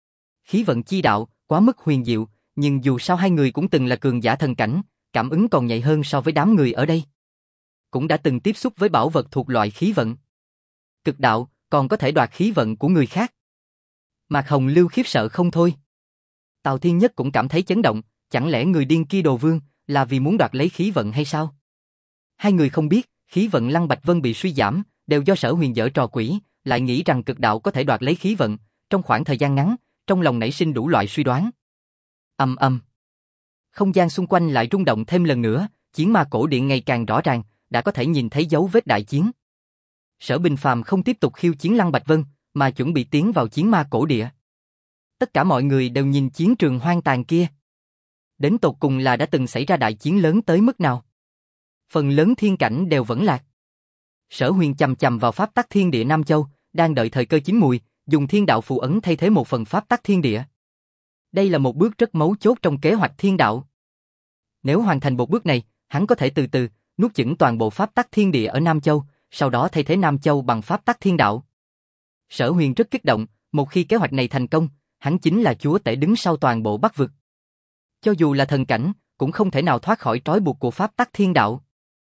Khí vận chi đạo, quá mức huyền diệu, nhưng dù sao hai người cũng từng là cường giả thần cảnh, cảm ứng còn nhạy hơn so với đám người ở đây. Cũng đã từng tiếp xúc với bảo vật thuộc loại khí vận. Cực đạo, còn có thể đoạt khí vận của người khác. Mạc Hồng Lưu khiếp sợ không thôi. Tào Thiên Nhất cũng cảm thấy chấn động, chẳng lẽ người điên kia đồ vương, là vì muốn đoạt lấy khí vận hay sao? Hai người không biết, khí vận Lăng Bạch Vân bị suy giảm, đều do Sở Huyền giở trò quỷ, lại nghĩ rằng cực đạo có thể đoạt lấy khí vận, trong khoảng thời gian ngắn, trong lòng nảy sinh đủ loại suy đoán. Ầm ầm. Không gian xung quanh lại rung động thêm lần nữa, chiến ma cổ điện ngày càng rõ ràng, đã có thể nhìn thấy dấu vết đại chiến. Sở Bình Phàm không tiếp tục khiêu chiến Lăng Bạch Vân, mà chuẩn bị tiến vào chiến ma cổ địa. Tất cả mọi người đều nhìn chiến trường hoang tàn kia. Đến tột cùng là đã từng xảy ra đại chiến lớn tới mức nào? Phần lớn thiên cảnh đều vẫn lạc. Sở Huyền chầm chầm vào pháp tắc thiên địa Nam Châu, đang đợi thời cơ chín mùi, dùng thiên đạo phù ấn thay thế một phần pháp tắc thiên địa. Đây là một bước rất mấu chốt trong kế hoạch thiên đạo. Nếu hoàn thành một bước này, hắn có thể từ từ nuốt chửng toàn bộ pháp tắc thiên địa ở Nam Châu, sau đó thay thế Nam Châu bằng pháp tắc thiên đạo. Sở Huyền rất kích động, một khi kế hoạch này thành công, hắn chính là chúa tể đứng sau toàn bộ Bắc vực. Cho dù là thần cảnh, cũng không thể nào thoát khỏi trói buộc của pháp tắc thiên đạo.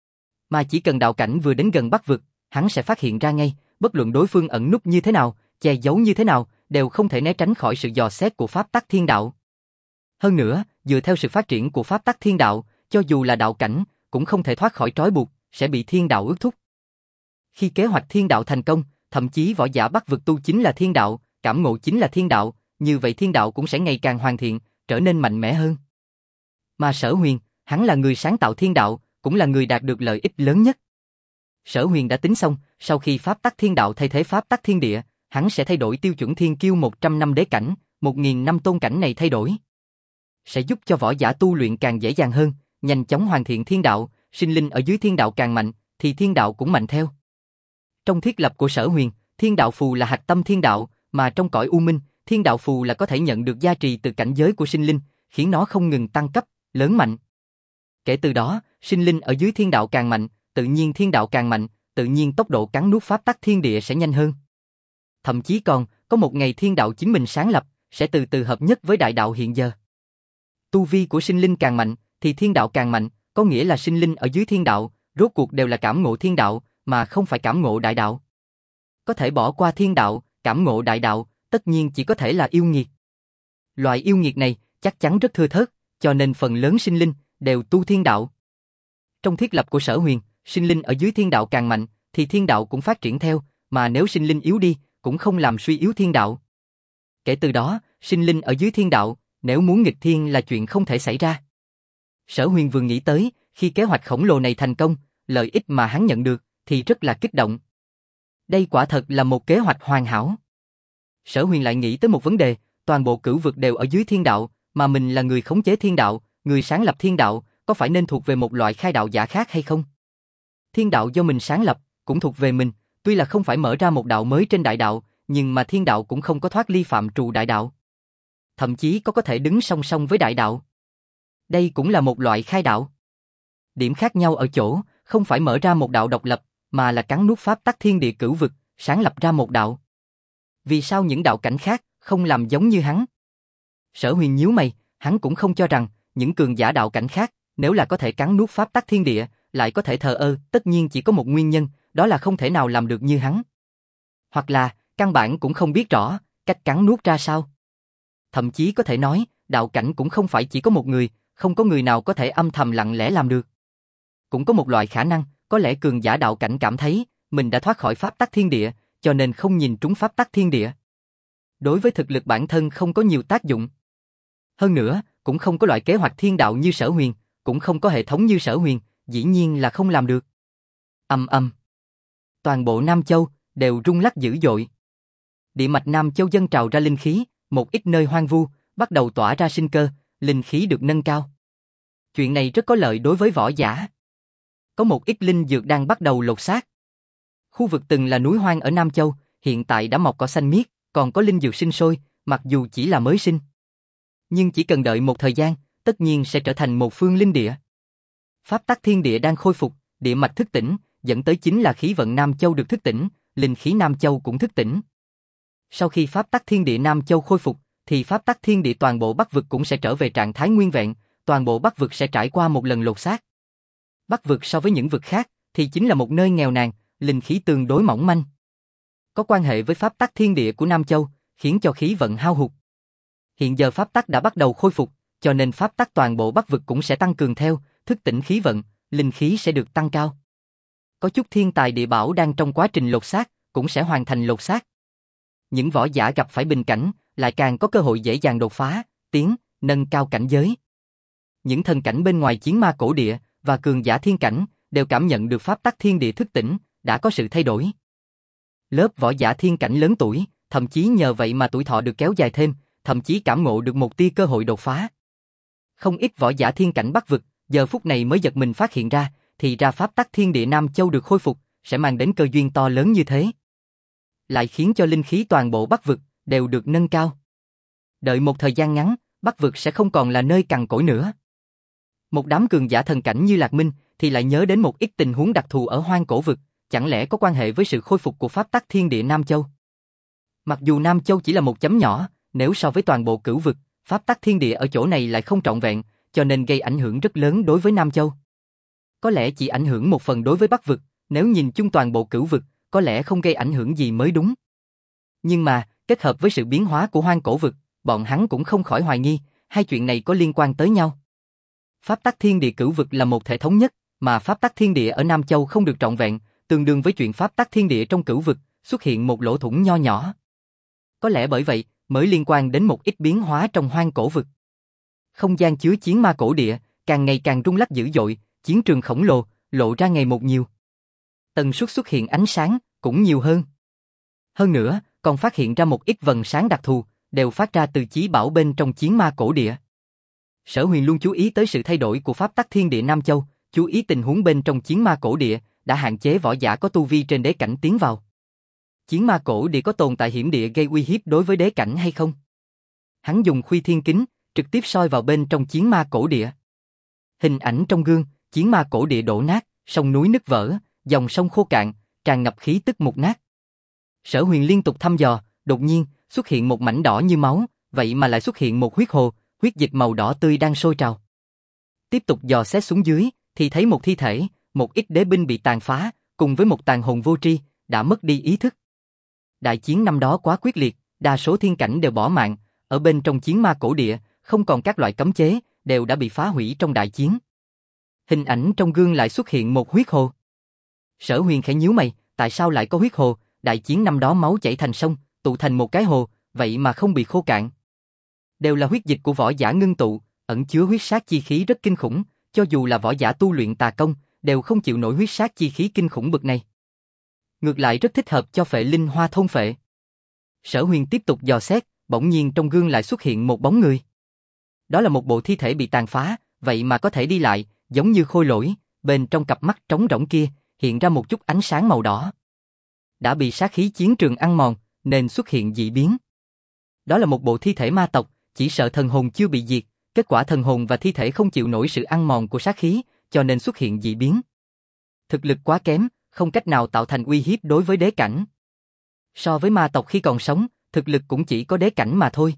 Mà chỉ cần đạo cảnh vừa đến gần Bắc vực, hắn sẽ phát hiện ra ngay, bất luận đối phương ẩn núp như thế nào, che giấu như thế nào, đều không thể né tránh khỏi sự dò xét của pháp tắc thiên đạo. Hơn nữa, dựa theo sự phát triển của pháp tắc thiên đạo, cho dù là đạo cảnh, cũng không thể thoát khỏi trói buộc, sẽ bị thiên đạo ước thúc. Khi kế hoạch thiên đạo thành công, thậm chí võ giả Bắc vực tu chính là thiên đạo, cảm ngộ chính là thiên đạo, như vậy thiên đạo cũng sẽ ngày càng hoàn thiện, trở nên mạnh mẽ hơn. Mà Sở Huyền, hắn là người sáng tạo thiên đạo, cũng là người đạt được lợi ích lớn nhất. Sở Huyền đã tính xong, sau khi pháp tắc thiên đạo thay thế pháp tắc thiên địa, hắn sẽ thay đổi tiêu chuẩn thiên kiêu 100 năm đế cảnh, 1000 năm tôn cảnh này thay đổi. Sẽ giúp cho võ giả tu luyện càng dễ dàng hơn, nhanh chóng hoàn thiện thiên đạo, sinh linh ở dưới thiên đạo càng mạnh, thì thiên đạo cũng mạnh theo. Trong thiết lập của Sở Huyền, thiên đạo phù là hạch tâm thiên đạo, mà trong cõi u minh, thiên đạo phù là có thể nhận được gia trì từ cảnh giới của sinh linh, khiến nó không ngừng tăng cấp, lớn mạnh. Kể từ đó, sinh linh ở dưới thiên đạo càng mạnh, tự nhiên thiên đạo càng mạnh, tự nhiên tốc độ cắn nuốt pháp tắc thiên địa sẽ nhanh hơn. Thậm chí còn, có một ngày thiên đạo chính mình sáng lập, sẽ từ từ hợp nhất với đại đạo hiện giờ. Tu vi của sinh linh càng mạnh, thì thiên đạo càng mạnh, có nghĩa là sinh linh ở dưới thiên đạo, rốt cuộc đều là cảm ngộ thiên đạo, mà không phải cảm ngộ đại đạo. Có thể bỏ qua thiên đạo, cảm ngộ đại đạo, tất nhiên chỉ có thể là yêu nghiệt. Loại yêu nghiệt này chắc chắn rất thưa thớt, cho nên phần lớn sinh linh đều tu thiên đạo. Trong thiết lập của Sở Huyền, sinh linh ở dưới thiên đạo càng mạnh, thì thiên đạo cũng phát triển theo, mà nếu sinh linh yếu đi, cũng không làm suy yếu thiên đạo. Kể từ đó, sinh linh ở dưới thiên đạo, nếu muốn nghịch thiên là chuyện không thể xảy ra. Sở Huyền vừa nghĩ tới, khi kế hoạch khổng lồ này thành công, lợi ích mà hắn nhận được, thì rất là kích động. Đây quả thật là một kế hoạch hoàn hảo. Sở Huyền lại nghĩ tới một vấn đề, toàn bộ cửu vực đều ở dưới thiên đạo, mà mình là người khống chế thiên đạo, người sáng lập thiên đạo, có phải nên thuộc về một loại khai đạo giả khác hay không? Thiên đạo do mình sáng lập, cũng thuộc về mình, tuy là không phải mở ra một đạo mới trên đại đạo, nhưng mà thiên đạo cũng không có thoát ly phạm trù đại đạo. Thậm chí có thể đứng song song với đại đạo. Đây cũng là một loại khai đạo. Điểm khác nhau ở chỗ, không phải mở ra một đạo độc lập, mà là cắn nuốt pháp tắc thiên địa cửu vực, sáng lập ra một đạo. Vì sao những đạo cảnh khác không làm giống như hắn? Sở Huyền nhíu mày, hắn cũng không cho rằng những cường giả đạo cảnh khác, nếu là có thể cắn nuốt pháp tắc thiên địa, lại có thể thờ ơ, tất nhiên chỉ có một nguyên nhân, đó là không thể nào làm được như hắn. Hoặc là, căn bản cũng không biết rõ, cách cắn nuốt ra sao. Thậm chí có thể nói, đạo cảnh cũng không phải chỉ có một người, không có người nào có thể âm thầm lặng lẽ làm được. Cũng có một loại khả năng, có lẽ cường giả đạo cảnh cảm thấy, mình đã thoát khỏi pháp tắc thiên địa, cho nên không nhìn trúng pháp tắc thiên địa. Đối với thực lực bản thân không có nhiều tác dụng. Hơn nữa, cũng không có loại kế hoạch thiên đạo như Sở Huyền, cũng không có hệ thống như Sở Huyền, dĩ nhiên là không làm được. Ầm ầm. Toàn bộ Nam Châu đều rung lắc dữ dội. Địa mạch Nam Châu dâng trào ra linh khí, một ít nơi hoang vu bắt đầu tỏa ra sinh cơ, linh khí được nâng cao. Chuyện này rất có lợi đối với võ giả. Có một ít linh dược đang bắt đầu lột xác. Khu vực từng là núi hoang ở Nam Châu, hiện tại đã mọc cỏ xanh miết, còn có linh dược sinh sôi, mặc dù chỉ là mới sinh. Nhưng chỉ cần đợi một thời gian, tất nhiên sẽ trở thành một phương linh địa. Pháp tắc thiên địa đang khôi phục, địa mạch thức tỉnh, dẫn tới chính là khí vận Nam Châu được thức tỉnh, linh khí Nam Châu cũng thức tỉnh. Sau khi pháp tắc thiên địa Nam Châu khôi phục, thì pháp tắc thiên địa toàn bộ Bắc vực cũng sẽ trở về trạng thái nguyên vẹn, toàn bộ Bắc vực sẽ trải qua một lần lột xác. Bắc vực so với những vực khác, thì chính là một nơi nghèo nàn, linh khí tương đối mỏng manh. Có quan hệ với pháp tắc thiên địa của Nam Châu, khiến cho khí vận hao hụt. Hiện giờ pháp tắc đã bắt đầu khôi phục, cho nên pháp tắc toàn bộ Bắc vực cũng sẽ tăng cường theo, thức tỉnh khí vận, linh khí sẽ được tăng cao. Có chút thiên tài địa bảo đang trong quá trình lột xác, cũng sẽ hoàn thành lột xác. Những võ giả gặp phải bình cảnh, lại càng có cơ hội dễ dàng đột phá, nâng cao cảnh giới. Những thần cảnh bên ngoài chiến ma cổ địa và cường giả thiên cảnh đều cảm nhận được pháp tắc thiên địa thức tỉnh, đã có sự thay đổi. Lớp võ giả thiên cảnh lớn tuổi, thậm chí nhờ vậy mà tuổi thọ được kéo dài thêm, thậm chí cảm ngộ được một tia cơ hội đột phá. Không ít võ giả thiên cảnh Bắc vực, giờ phút này mới giật mình phát hiện ra, thì ra pháp tắc thiên địa Nam Châu được khôi phục, sẽ mang đến cơ duyên to lớn như thế. Lại khiến cho linh khí toàn bộ Bắc vực đều được nâng cao. Đợi một thời gian ngắn, Bắc vực sẽ không còn là nơi cằn cỗi nữa. Một đám cường giả thần cảnh như Lạc Minh thì lại nhớ đến một ít tình huống đặc thù ở Hoang Cổ vực, chẳng lẽ có quan hệ với sự khôi phục của pháp tắc thiên địa Nam Châu? Mặc dù Nam Châu chỉ là một chấm nhỏ, nếu so với toàn bộ cửu vực, pháp tắc thiên địa ở chỗ này lại không trọn vẹn, cho nên gây ảnh hưởng rất lớn đối với Nam Châu. Có lẽ chỉ ảnh hưởng một phần đối với Bắc vực, nếu nhìn chung toàn bộ cửu vực, có lẽ không gây ảnh hưởng gì mới đúng. Nhưng mà, kết hợp với sự biến hóa của Hoang Cổ vực, bọn hắn cũng không khỏi hoài nghi, hai chuyện này có liên quan tới nhau. Pháp tắc thiên địa cửu vực là một thể thống nhất, mà pháp tắc thiên địa ở Nam Châu không được trọn vẹn, tương đương với chuyện pháp tắc thiên địa trong cửu vực, xuất hiện một lỗ thủng nho nhỏ. Có lẽ bởi vậy, mới liên quan đến một ít biến hóa trong Hoang Cổ vực. Không gian chứa chiến ma cổ địa, càng ngày càng rung lắc dữ dội, chiến trường khổng lồ, lộ ra ngày một nhiều. Tần suất xuất hiện ánh sáng, cũng nhiều hơn. Hơn nữa, còn phát hiện ra một ít vầng sáng đặc thù, đều phát ra từ chí bảo bên trong chiến ma cổ địa. Sở Huyền luôn chú ý tới sự thay đổi của pháp tắc thiên địa Nam Châu, chú ý tình huống bên trong chiến ma cổ địa, đã hạn chế võ giả có tu vi trên đế cảnh tiến vào. Chiến ma cổ địa có tồn tại hiểm địa gây uy hiếp đối với đế cảnh hay không? Hắn dùng khuy thiên kính, trực tiếp soi vào bên trong chiến ma cổ địa. Hình ảnh trong gương, chiến ma cổ địa đổ nát, sông núi nứt vỡ, dòng sông khô cạn, tràn ngập khí tức mục nát. Sở Huyền liên tục thăm dò, đột nhiên xuất hiện một mảnh đỏ như máu, vậy mà lại xuất hiện một huyết hồ, huyết dịch màu đỏ tươi đang sôi trào. Tiếp tục dò xét xuống dưới, thì thấy một thi thể, một ít đế binh bị tàn phá, cùng với một tàn hồn vô tri, đã mất đi ý thức. Đại chiến năm đó quá quyết liệt, đa số thiên cảnh đều bỏ mạng, ở bên trong chiến ma cổ địa, không còn các loại cấm chế, đều đã bị phá hủy trong đại chiến. Hình ảnh trong gương lại xuất hiện một huyết hồ. Sở Huyền khẽ nhíu mày, tại sao lại có huyết hồ? Đại chiến năm đó máu chảy thành sông, tụ thành một cái hồ, vậy mà không bị khô cạn. Đều là huyết dịch của võ giả ngưng tụ, ẩn chứa huyết sát chi khí rất kinh khủng, cho dù là võ giả tu luyện tà công, đều không chịu nổi huyết sát chi khí kinh khủng bậc này. Ngược lại rất thích hợp cho phệ linh hoa thôn phệ. Sở Huyền tiếp tục dò xét, bỗng nhiên trong gương lại xuất hiện một bóng người. Đó là một bộ thi thể bị tàn phá, vậy mà có thể đi lại, giống như khôi lỗi, bên trong cặp mắt trống rỗng kia, hiện ra một chút ánh sáng màu đỏ. Đã bị sát khí chiến trường ăn mòn, nên xuất hiện dị biến. Đó là một bộ thi thể ma tộc, chỉ sợ thần hồn chưa bị diệt, kết quả thần hồn và thi thể không chịu nổi sự ăn mòn của sát khí, cho nên xuất hiện dị biến. Thực lực quá kém, không cách nào tạo thành uy hiếp đối với đế cảnh. So với ma tộc khi còn sống, thực lực cũng chỉ có đế cảnh mà thôi.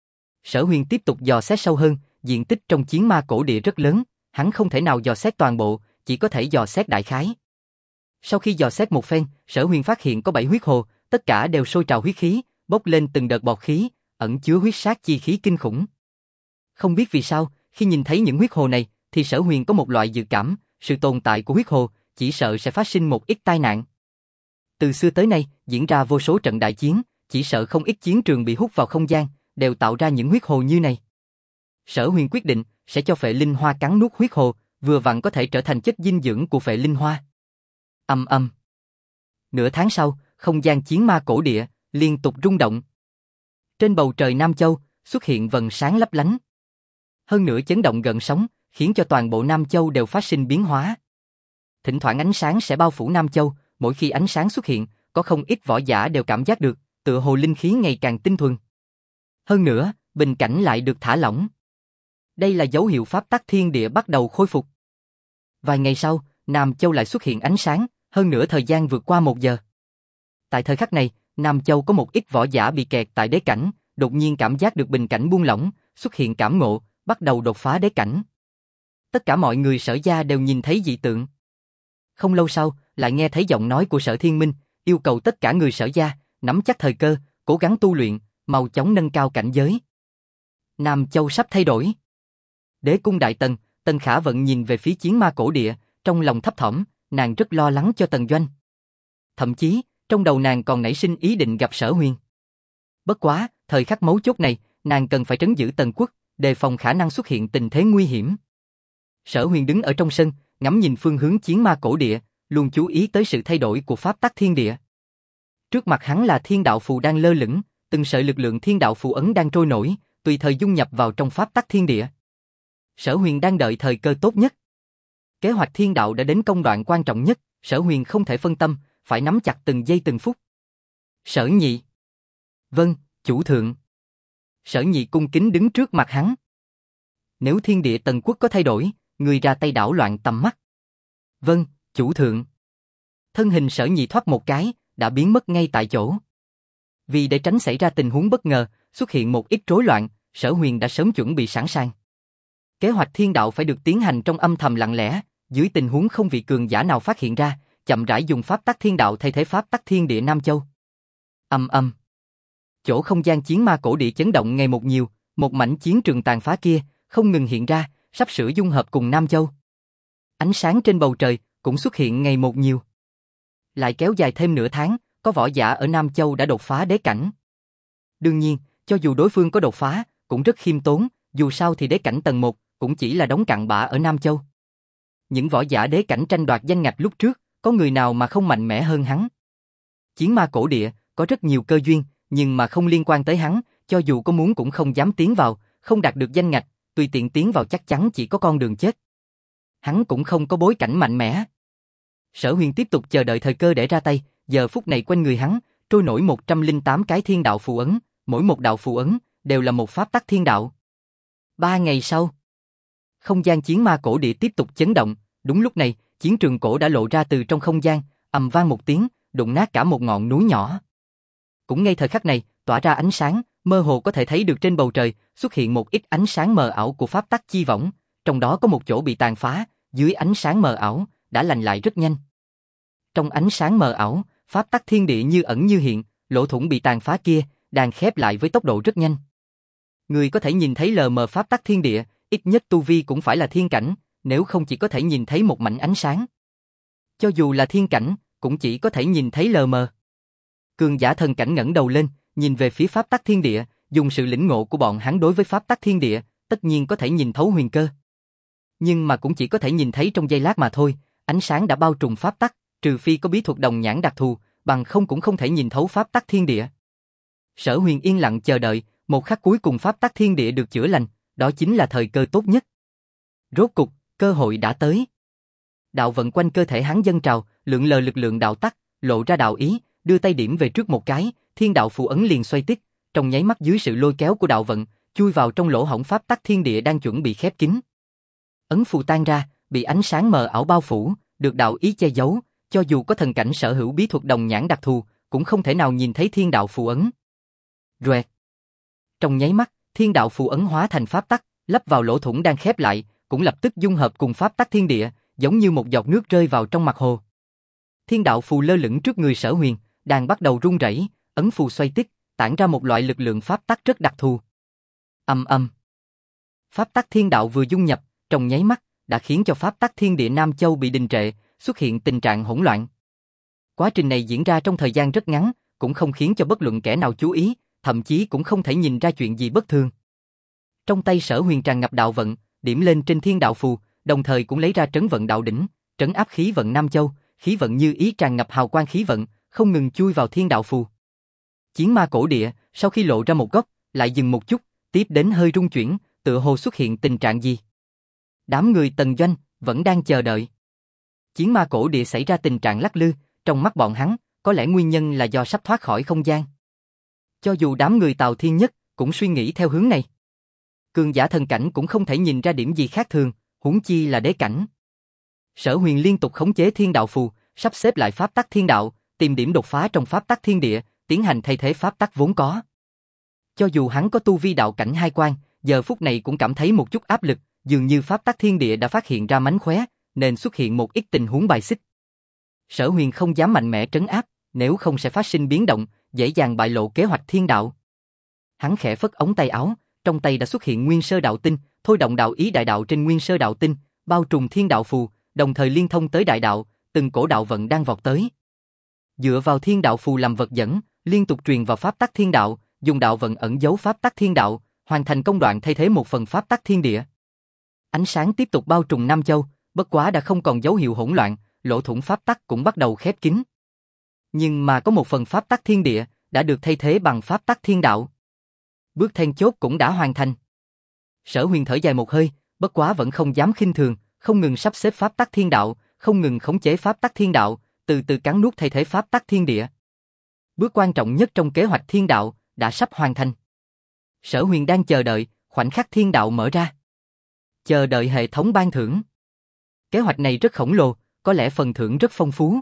Sở Huyền tiếp tục dò xét sâu hơn, diện tích trong chiến ma cổ địa rất lớn, hắn không thể nào dò xét toàn bộ, chỉ có thể dò xét đại khái. Sau khi dò xét một phen, Sở Huyền phát hiện có 7 huyết hồ, tất cả đều sôi trào huyết khí, bốc lên từng đợt bọt khí, ẩn chứa huyết sát chi khí kinh khủng. Không biết vì sao, khi nhìn thấy những huyết hồ này, thì Sở Huyền có một loại dự cảm, sự tồn tại của huyết hồ chỉ sợ sẽ phát sinh một ít tai nạn. Từ xưa tới nay, diễn ra vô số trận đại chiến, chỉ sợ không ít chiến trường bị hút vào không gian, đều tạo ra những huyết hồ như này. Sở Huyền quyết định sẽ cho phệ linh hoa cắn nuốt huyết hồ, vừa vặn có thể trở thành chất dinh dưỡng của phệ linh hoa. Ầm ầm. Nửa tháng sau, không gian chiến ma cổ địa liên tục rung động. Trên bầu trời Nam Châu xuất hiện vầng sáng lấp lánh. Hơn nữa chấn động gần sóng, khiến cho toàn bộ Nam Châu đều phát sinh biến hóa. Thỉnh thoảng ánh sáng sẽ bao phủ Nam Châu, mỗi khi ánh sáng xuất hiện, có không ít võ giả đều cảm giác được, tựa hồ linh khí ngày càng tinh thuần. Hơn nữa, bình cảnh lại được thả lỏng. Đây là dấu hiệu pháp tắc thiên địa bắt đầu khôi phục. Vài ngày sau, Nam Châu lại xuất hiện ánh sáng, hơn nữa thời gian vượt qua 1 giờ. Tại thời khắc này, Nam Châu có một ít võ giả bị kẹt tại đế cảnh, đột nhiên cảm giác được bình cảnh buông lỏng, xuất hiện cảm ngộ, bắt đầu đột phá đế cảnh. Tất cả mọi người Sở gia đều nhìn thấy dị tượng. Không lâu sau, lại nghe thấy giọng nói của Sở Thiên Minh, yêu cầu tất cả người Sở gia nắm chắc thời cơ, cố gắng tu luyện, mau chóng nâng cao cảnh giới. Nam Châu sắp thay đổi. Đế cung đại tần, Tần Khả Vận nhìn về phía chiến ma cổ địa, trong lòng thấp thỏm, nàng rất lo lắng cho Tần Doanh. Thậm chí, trong đầu nàng còn nảy sinh ý định gặp Sở Huyền. Bất quá, thời khắc mấu chốt này, nàng cần phải trấn giữ Tần quốc, đề phòng khả năng xuất hiện tình thế nguy hiểm. Sở Huyền đứng ở trong sân, ngắm nhìn phương hướng chiến ma cổ địa, luôn chú ý tới sự thay đổi của pháp tắc thiên địa. Trước mặt hắn là thiên đạo phù đang lơ lửng, từng sợi lực lượng thiên đạo phù ấn đang trôi nổi, tùy thời dung nhập vào trong pháp tắc thiên địa. Sở Huyền đang đợi thời cơ tốt nhất. Kế hoạch thiên đạo đã đến công đoạn quan trọng nhất, Sở Huyền không thể phân tâm, phải nắm chặt từng giây từng phút. Sở Nhị. Vâng, chủ thượng. Sở Nhị cung kính đứng trước mặt hắn. Nếu thiên địa Tần quốc có thay đổi, người ra tay đảo loạn tầm mắt. Vâng, chủ thượng. Thân hình Sở Nhị thoát một cái, đã biến mất ngay tại chỗ. Vì để tránh xảy ra tình huống bất ngờ, xuất hiện một ít rối loạn, Sở Huyền đã sớm chuẩn bị sẵn sàng. Kế hoạch thiên đạo phải được tiến hành trong âm thầm lặng lẽ, dưới tình huống không vị cường giả nào phát hiện ra, chậm rãi dùng pháp tắc thiên đạo thay thế pháp tắc thiên địa Nam Châu. Ầm ầm. Chỗ không gian chiến ma cổ địa chấn động ngày một nhiều, một mảnh chiến trường tàn phá kia không ngừng hiện ra, sắp sửa dung hợp cùng Nam Châu. Ánh sáng trên bầu trời cũng xuất hiện ngày một nhiều. Lại kéo dài thêm nửa tháng, có võ giả ở Nam Châu đã đột phá đế cảnh. Đương nhiên, cho dù đối phương có đột phá, cũng rất khiêm tốn, dù sao thì đế cảnh tầng 1 cũng chỉ là đống cặn bã ở Nam Châu. Những võ giả đế cảnh tranh đoạt danh ngạch lúc trước, có người nào mà không mạnh mẽ hơn hắn. Chiến ma cổ địa có rất nhiều cơ duyên, nhưng mà không liên quan tới hắn, cho dù có muốn cũng không dám tiến vào, không đạt được danh ngạch, tùy tiện tiến vào chắc chắn chỉ có con đường chết. Hắn cũng không có bối cảnh mạnh mẽ. Sở Huyền tiếp tục chờ đợi thời cơ để ra tay, giờ phút này quanh người hắn, trôi nổi 108 cái thiên đạo phù ấn, mỗi một đạo phù ấn đều là một pháp tắc thiên đạo. 3 ngày sau, không gian chiến ma cổ địa tiếp tục chấn động, đúng lúc này, chiến trường cổ đã lộ ra từ trong không gian, ầm vang một tiếng, đụng nát cả một ngọn núi nhỏ. Cũng ngay thời khắc này, tỏa ra ánh sáng, mơ hồ có thể thấy được trên bầu trời xuất hiện một ít ánh sáng mờ ảo của pháp tắc chi võng, trong đó có một chỗ bị tàn phá, dưới ánh sáng mờ ảo đã lành lại rất nhanh. Trong ánh sáng mờ ảo, pháp tắc thiên địa như ẩn như hiện, lỗ thủng bị tàn phá kia đang khép lại với tốc độ rất nhanh. Người có thể nhìn thấy lờ mờ pháp tắc thiên địa, ít nhất tu vi cũng phải là thiên cảnh, nếu không chỉ có thể nhìn thấy một mảnh ánh sáng. Cho dù là thiên cảnh, cũng chỉ có thể nhìn thấy lờ mờ. Cường giả thần cảnh ngẩng đầu lên, nhìn về phía pháp tắc thiên địa, dùng sự lĩnh ngộ của bọn hắn đối với pháp tắc thiên địa, tất nhiên có thể nhìn thấu huyền cơ. Nhưng mà cũng chỉ có thể nhìn thấy trong giây lát mà thôi, ánh sáng đã bao trùm pháp tắc, trừ phi có bí thuật đồng nhãn đặc thù, bằng không cũng không thể nhìn thấu pháp tắc thiên địa. Sở Huyền yên lặng chờ đợi, một khắc cuối cùng pháp tắc thiên địa được chữa lành, đó chính là thời cơ tốt nhất. Rốt cục, cơ hội đã tới. Đạo vận quanh cơ thể hắn dâng trào, lượn lờ lực lượng đạo tắc, lộ ra đạo ý, đưa tay điểm về trước một cái, thiên đạo phù ấn liền xoay tít, trong nháy mắt dưới sự lôi kéo của đạo vận, chui vào trong lỗ hổng pháp tắc thiên địa đang chuẩn bị khép kín. Ấn phù tan ra, bị ánh sáng mờ ảo bao phủ, được đạo ý che giấu, cho dù có thần cảnh sở hữu bí thuật đồng nhãn đặc thù, cũng không thể nào nhìn thấy thiên đạo phù ấn. Rẹt. Trong nháy mắt, thiên đạo phù ấn hóa thành pháp tắc, lấp vào lỗ thủng đang khép lại, cũng lập tức dung hợp cùng pháp tắc thiên địa, giống như một giọt nước rơi vào trong mặt hồ. Thiên đạo phù lơ lửng trước người Sở Huyền, đang bắt đầu rung rẩy, ấn phù xoay tít, tản ra một loại lực lượng pháp tắc rất đặc thù. Ầm ầm. Pháp tắc thiên đạo vừa dung nhập, trong nháy mắt đã khiến cho pháp tắc thiên địa Nam Châu bị đình trệ, xuất hiện tình trạng hỗn loạn. Quá trình này diễn ra trong thời gian rất ngắn, cũng không khiến cho bất luận kẻ nào chú ý, thậm chí cũng không thể nhìn ra chuyện gì bất thường. Trong tay Sở Huyền tràn ngập đạo vận, điểm lên trên thiên đạo phù, đồng thời cũng lấy ra trấn vận đạo đỉnh, trấn áp khí vận Nam Châu, khí vận như ý tràn ngập hào quang khí vận, không ngừng chui vào thiên đạo phù. Chiến ma cổ địa, sau khi lộ ra một góc, lại dừng một chút, tiếp đến hơi rung chuyển, tựa hồ xuất hiện tình trạng gì. Đám người Tần Doanh vẫn đang chờ đợi. Chiến ma cổ địa xảy ra tình trạng lắc lư, trong mắt bọn hắn, có lẽ nguyên nhân là do sắp thoát khỏi không gian. Cho dù đám người Tào Thiên Nhất cũng suy nghĩ theo hướng này. Cường giả thần cảnh cũng không thể nhìn ra điểm gì khác thường, huống chi là đế cảnh. Sở Huyền liên tục khống chế thiên đạo phù, sắp xếp lại pháp tắc thiên đạo, tìm điểm đột phá trong pháp tắc thiên địa, tiến hành thay thế pháp tắc vốn có. Cho dù hắn có tu vi đạo cảnh hai quan, giờ phút này cũng cảm thấy một chút áp lực, dường như pháp tắc thiên địa đã phát hiện ra mánh khóe, nên xuất hiện một ít tình huống bài xích. Sở Huyền không dám mạnh mẽ trấn áp, nếu không sẽ phát sinh biến động, dễ dàng bại lộ kế hoạch thiên đạo. Hắn khẽ phất ống tay áo, trong tay đã xuất hiện nguyên sơ đạo tinh, thôi động đạo ý đại đạo trên nguyên sơ đạo tinh, bao trùm thiên đạo phù, đồng thời liên thông tới đại đạo, từng cổ đạo vận đang vọt tới. Dựa vào thiên đạo phù làm vật dẫn, liên tục truyền vào pháp tắc thiên đạo, dùng đạo vận ẩn giấu pháp tắc thiên đạo, hoàn thành công đoạn thay thế một phần pháp tắc thiên địa. Ánh sáng tiếp tục bao trùm Nam Châu, bất quá đã không còn dấu hiệu hỗn loạn, lỗ thủng pháp tắc cũng bắt đầu khép kín. Nhưng mà có một phần pháp tắc thiên địa đã được thay thế bằng pháp tắc thiên đạo. Bước then chốt cũng đã hoàn thành. Sở Huyền thở dài một hơi, bất quá vẫn không dám khinh thường, không ngừng sắp xếp pháp tắc thiên đạo, không ngừng khống chế pháp tắc thiên đạo, từ từ cắn nuốt thay thế pháp tắc thiên địa. Bước quan trọng nhất trong kế hoạch thiên đạo đã sắp hoàn thành. Sở Huyền đang chờ đợi khoảnh khắc thiên đạo mở ra, chờ đợi hệ thống ban thưởng. Kế hoạch này rất khổng lồ, có lẽ phần thưởng rất phong phú.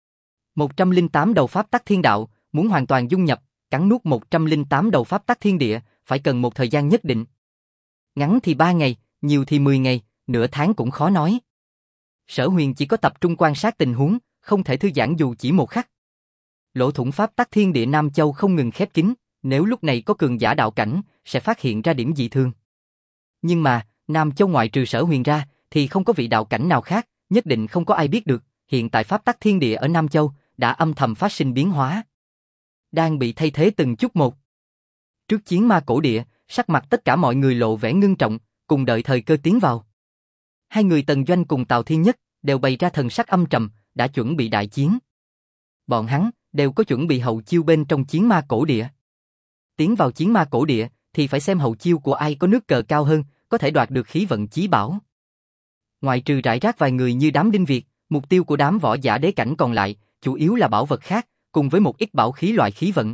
108 đầu pháp tắc thiên đạo, muốn hoàn toàn dung nhập, cắn nuốt 108 đầu pháp tắc thiên địa, phải cần một thời gian nhất định. Ngắn thì 3 ngày, nhiều thì 10 ngày, nửa tháng cũng khó nói. Sở Huyền chỉ có tập trung quan sát tình huống, không thể thư giãn dù chỉ một khắc. Lỗ thủng pháp tắc thiên địa Nam Châu không ngừng khép kín, nếu lúc này có cường giả đạo cảnh, sẽ phát hiện ra điểm dị thường. Nhưng mà, Nam Châu ngoại trừ Sở Huyền ra, thì không có vị đạo cảnh nào khác, nhất định không có ai biết được, hiện tại pháp tắc thiên địa ở Nam Châu đã âm thầm phát sinh biến hóa, đang bị thay thế từng chút một. Trước chiến ma cổ địa, sắc mặt tất cả mọi người lộ vẻ ngưng trọng, cùng đợi thời cơ tiến vào. Hai người Tần Doanh cùng Tào Thiên Nhất đều bày ra thần sắc âm trầm, đã chuẩn bị đại chiến. Bọn hắn đều có chuẩn bị hậu chiêu bên trong chiến ma cổ địa. Tiến vào chiến ma cổ địa thì phải xem hậu chiêu của ai có nước cờ cao hơn, có thể đoạt được khí vận chí bảo. Ngoại trừ rải rác vài người như đám Đinh Việt, mục tiêu của đám võ giả đế cảnh còn lại chủ yếu là bảo vật khác, cùng với một ít bảo khí loại khí vận.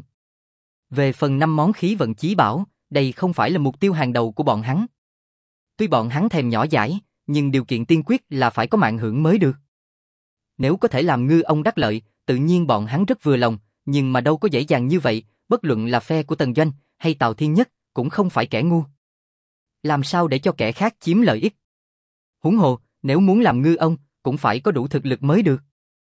Về phần 5 món khí vận chí bảo, đây không phải là mục tiêu hàng đầu của bọn hắn. Tuy bọn hắn thèm nhỏ dãi, nhưng điều kiện tiên quyết là phải có mạng hưởng mới được. Nếu có thể làm ngư ông đắc lợi, tự nhiên bọn hắn rất vừa lòng, nhưng mà đâu có dễ dàng như vậy, bất luận là phe của Tần Doanh hay Tào Thiên Nhất, cũng không phải kẻ ngu. Làm sao để cho kẻ khác chiếm lợi ích? Huống hồ, nếu muốn làm ngư ông, cũng phải có đủ thực lực mới được.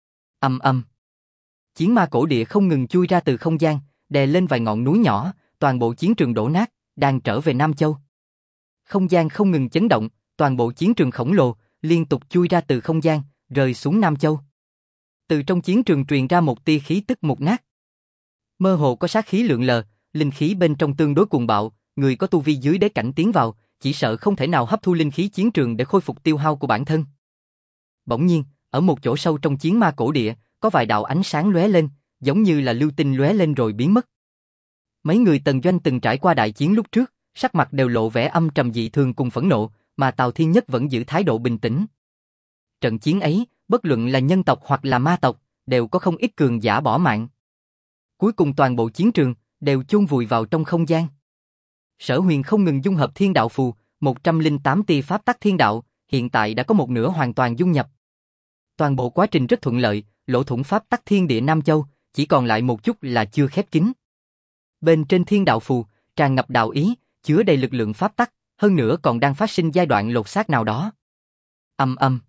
Ầm ầm. Chiến ma cổ địa không ngừng chui ra từ không gian, đè lên vài ngọn núi nhỏ, toàn bộ chiến trường đổ nát, đang trở về Nam Châu. Không gian không ngừng chấn động, toàn bộ chiến trường khổng lồ liên tục chui ra từ không gian, rơi xuống Nam Châu. Từ trong chiến trường truyền ra một tia khí tức mục nát. Mơ hồ có sát khí lượn lờ, linh khí bên trong tương đối cuồng bạo, người có tu vi dưới đế cảnh tiến vào, chỉ sợ không thể nào hấp thu linh khí chiến trường để khôi phục tiêu hao của bản thân. Bỗng nhiên, ở một chỗ sâu trong chiến ma cổ địa, có vài đạo ánh sáng lóe lên, giống như là lưu tinh lóe lên rồi biến mất. Mấy người Tần Doanh từng trải qua đại chiến lúc trước, sắc mặt đều lộ vẻ âm trầm dị thường cùng phẫn nộ, mà Tào Thiên Nhất vẫn giữ thái độ bình tĩnh. Trận chiến ấy, bất luận là nhân tộc hoặc là ma tộc, đều có không ít cường giả bỏ mạng. Cuối cùng toàn bộ chiến trường đều chôn vùi vào trong không gian. Sở Huyền không ngừng dung hợp thiên đạo phù, 108 tia pháp tắc thiên đạo, hiện tại đã có một nửa hoàn toàn dung nhập. Toàn bộ quá trình rất thuận lợi, lỗ thủng pháp tắc thiên địa Nam Châu, chỉ còn lại một chút là chưa khép kín. Bên trên thiên đạo phù, tràn ngập đạo ý, chứa đầy lực lượng pháp tắc, hơn nữa còn đang phát sinh giai đoạn lột xác nào đó. Ầm ầm.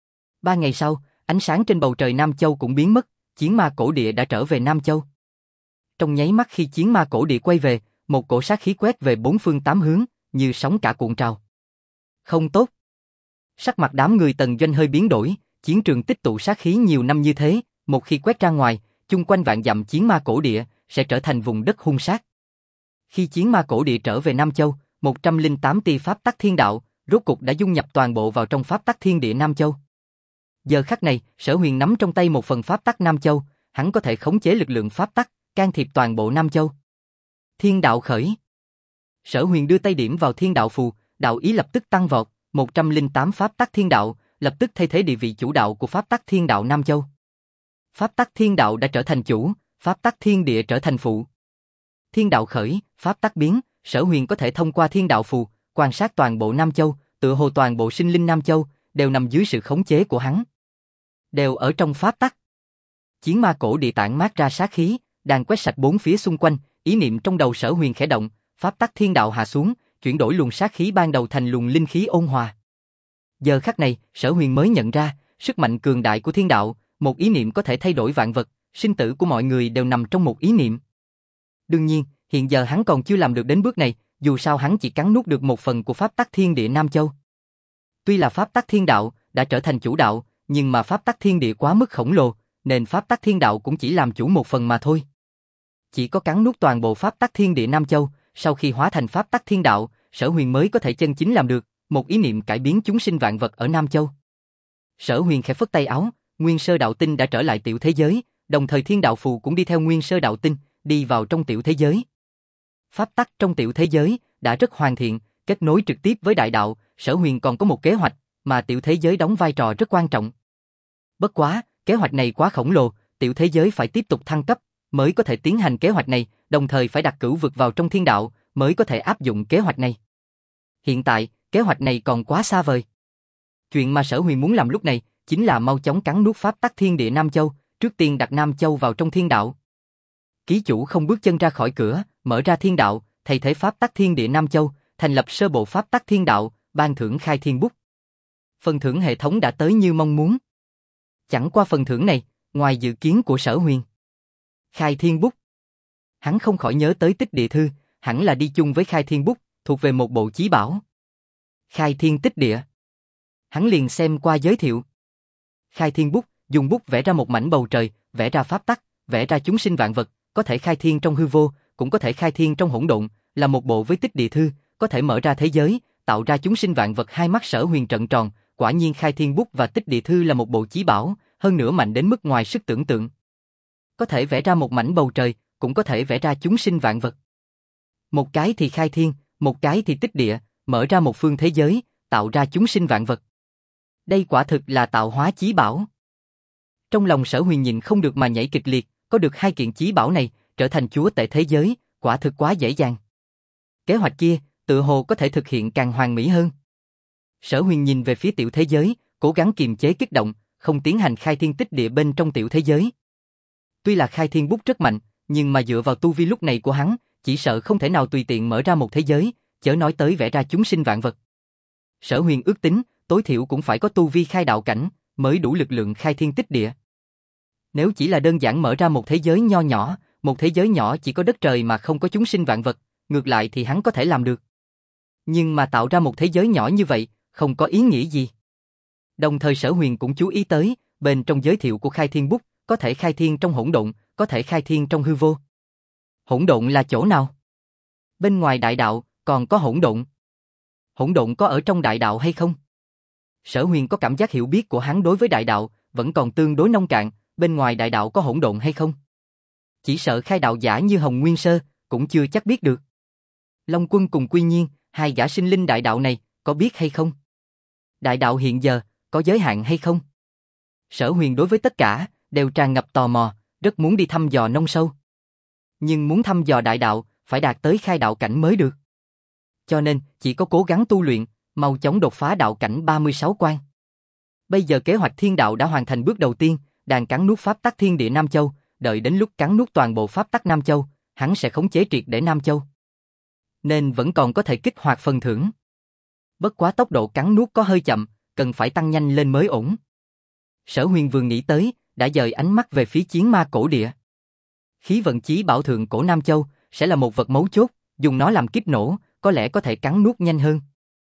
3 ngày sau, ánh sáng trên bầu trời Nam Châu cũng biến mất, chiến ma cổ địa đã trở về Nam Châu. Trong nháy mắt khi chiến ma cổ địa quay về, một cổ sát khí quét về 4 phương 8 hướng, như sóng cả cuộn trào. Không tốt. Sắc mặt đám người Tần Doanh hơi biến đổi, chiến trường tích tụ sát khí nhiều năm như thế, một khi quét ra ngoài, chung quanh vạn dặm chiến ma cổ địa sẽ trở thành vùng đất hung sát. Khi chiến ma cổ địa trở về Nam Châu, 108 tia pháp tắc thiên đạo, rốt cục đã dung nhập toàn bộ vào trong pháp tắc thiên địa Nam Châu. Giờ khắc này, Sở Huyền nắm trong tay một phần pháp tắc Nam Châu, hắn có thể khống chế lực lượng pháp tắc, can thiệp toàn bộ Nam Châu. Thiên đạo khởi. Sở Huyền đưa tay điểm vào thiên đạo phù, đạo ý lập tức tăng vọt, 108 pháp tắc thiên đạo, lập tức thay thế địa vị chủ đạo của pháp tắc thiên đạo Nam Châu. Pháp tắc thiên đạo đã trở thành chủ, pháp tắc thiên địa trở thành phụ. Thiên đạo khởi, pháp tắc biến, Sở Huyền có thể thông qua thiên đạo phù, quan sát toàn bộ Nam Châu, tựa hồ toàn bộ sinh linh Nam Châu, đều nằm dưới sự khống chế của hắn. Đều ở trong pháp tắc. Chiến ma cổ địa tản mát ra sát khí, đang quét sạch bốn phía xung quanh, ý niệm trong đầu Sở Huyền khẽ động, pháp tắc thiên đạo hạ xuống, chuyển đổi luồng sát khí ban đầu thành luồng linh khí ôn hòa. Giờ khắc này, Sở Huyền mới nhận ra, sức mạnh cường đại của thiên đạo, một ý niệm có thể thay đổi vạn vật, sinh tử của mọi người đều nằm trong một ý niệm. Đương nhiên, hiện giờ hắn còn chưa làm được đến bước này, dù sao hắn chỉ cắn nuốt được một phần của pháp tắc thiên địa Nam Châu. Tuy là pháp tắc thiên đạo đã trở thành chủ đạo, nhưng mà pháp tắc thiên địa quá mức khổng lồ, nên pháp tắc thiên đạo cũng chỉ làm chủ một phần mà thôi. Chỉ có cắn nuốt toàn bộ pháp tắc thiên địa Nam Châu, sau khi hóa thành pháp tắc thiên đạo, Sở Huyền mới có thể chân chính làm được một ý niệm cải biến chúng sinh vạn vật ở Nam Châu. Sở Huyền khẽ phất tay áo, Nguyên Sơ Đạo Tinh đã trở lại tiểu thế giới, đồng thời thiên đạo phù cũng đi theo Nguyên Sơ Đạo Tinh, đi vào trong tiểu thế giới. Pháp tắc trong tiểu thế giới đã rất hoàn thiện, kết nối trực tiếp với đại đạo, Sở Huyền còn có một kế hoạch, mà tiểu thế giới đóng vai trò rất quan trọng. Bất quá, kế hoạch này quá khổng lồ, tiểu thế giới phải tiếp tục thăng cấp, mới có thể tiến hành kế hoạch này, đồng thời phải đặt cửu vực vào trong thiên đạo, mới có thể áp dụng kế hoạch này. Hiện tại, kế hoạch này còn quá xa vời. Chuyện mà Sở Huyền muốn làm lúc này, chính là mau chóng cắn nuốt pháp tắc thiên địa Nam Châu, trước tiên đặt Nam Châu vào trong thiên đạo. Ký chủ không bước chân ra khỏi cửa, mở ra thiên đạo, thay thế pháp tắc thiên địa Nam Châu, thành lập sơ bộ pháp tắc thiên đạo, ban thưởng khai thiên bút. Phần thưởng hệ thống đã tới như mong muốn. Chẳng qua phần thưởng này, ngoài dự kiến của Sở Huyền. Khai thiên bút. Hắn không khỏi nhớ tới tích địa thư, hẳn là đi chung với khai thiên bút, thuộc về một bộ chí bảo. Khai thiên tích địa. Hắn liền xem qua giới thiệu. Khai thiên bút, dùng bút vẽ ra một mảnh bầu trời, vẽ ra pháp tắc, vẽ ra chúng sinh vạn vật, có thể khai thiên trong hư vô, cũng có thể khai thiên trong hỗn độn, là một bộ với tích địa thư, có thể mở ra thế giới, tạo ra chúng sinh vạn vật. Hai mắt Sở Huyền trợn tròn, quả nhiên khai thiên bút và tích địa thư là một bộ chí bảo, hơn nữa mạnh đến mức ngoài sức tưởng tượng. Có thể vẽ ra một mảnh bầu trời, cũng có thể vẽ ra chúng sinh vạn vật. Một cái thì khai thiên, một cái thì tích địa, mở ra một phương thế giới, tạo ra chúng sinh vạn vật. Đây quả thực là tạo hóa chí bảo. Trong lòng Sở Huyền nhìn không được mà nhảy kịch liệt, có được hai kiện chí bảo này, trở thành chúa tể thế giới, quả thực quá dễ dàng. Kế hoạch kia, tự hồ có thể thực hiện càng hoàn mỹ hơn. Sở Huyền nhìn về phía tiểu thế giới, cố gắng kiềm chế kích động, không tiến hành khai thiên tích địa bên trong tiểu thế giới. Tuy là khai thiên bút rất mạnh, nhưng mà dựa vào tu vi lúc này của hắn, chỉ sợ không thể nào tùy tiện mở ra một thế giới, chớ nói tới vẽ ra chúng sinh vạn vật. Sở Huyền ước tính, tối thiểu cũng phải có tu vi khai đạo cảnh, mới đủ lực lượng khai thiên tích địa. Nếu chỉ là đơn giản mở ra một thế giới nho nhỏ, một thế giới nhỏ chỉ có đất trời mà không có chúng sinh vạn vật, ngược lại thì hắn có thể làm được. Nhưng mà tạo ra một thế giới nhỏ như vậy, không có ý nghĩa gì. Đồng thời Sở Huyền cũng chú ý tới, bên trong giới thiệu của khai thiên bút, có thể khai thiên trong hỗn độn, có thể khai thiên trong hư vô. Hỗn độn là chỗ nào? Bên ngoài đại đạo, còn có hỗn độn. Hỗn độn có ở trong đại đạo hay không? Sở Huyền có cảm giác hiểu biết của hắn đối với đại đạo, vẫn còn tương đối nông cạn, bên ngoài đại đạo có hỗn độn hay không? Chỉ sợ khai đạo giả như Hồng Nguyên Sơ, cũng chưa chắc biết được. Long Quân cùng Quy Nhiên, hai gã sinh linh đại đạo này, có biết hay không? Đại đạo hiện giờ, có giới hạn hay không? Sở Huyền đối với tất cả, đều tràn ngập tò mò, rất muốn đi thăm dò nông sâu. Nhưng muốn thăm dò đại đạo, phải đạt tới khai đạo cảnh mới được. Cho nên, chỉ có cố gắng tu luyện, mau chóng đột phá đạo cảnh 36 quan. Bây giờ kế hoạch thiên đạo đã hoàn thành bước đầu tiên, đang cắn nuốt pháp tắc thiên địa Nam Châu, đợi đến lúc cắn nuốt toàn bộ pháp tắc Nam Châu, hắn sẽ khống chế triệt để Nam Châu. Nên vẫn còn có thể kích hoạt phần thưởng. Bất quá tốc độ cắn nuốt có hơi chậm, cần phải tăng nhanh lên mới ổn. Sở Huyền vừa nghĩ tới, đã dời ánh mắt về phía chiến ma cổ địa. Khí vận chí bảo thượng cổ Nam Châu sẽ là một vật mấu chốt, dùng nó làm kiếp nổ, có lẽ có thể cắn nuốt nhanh hơn.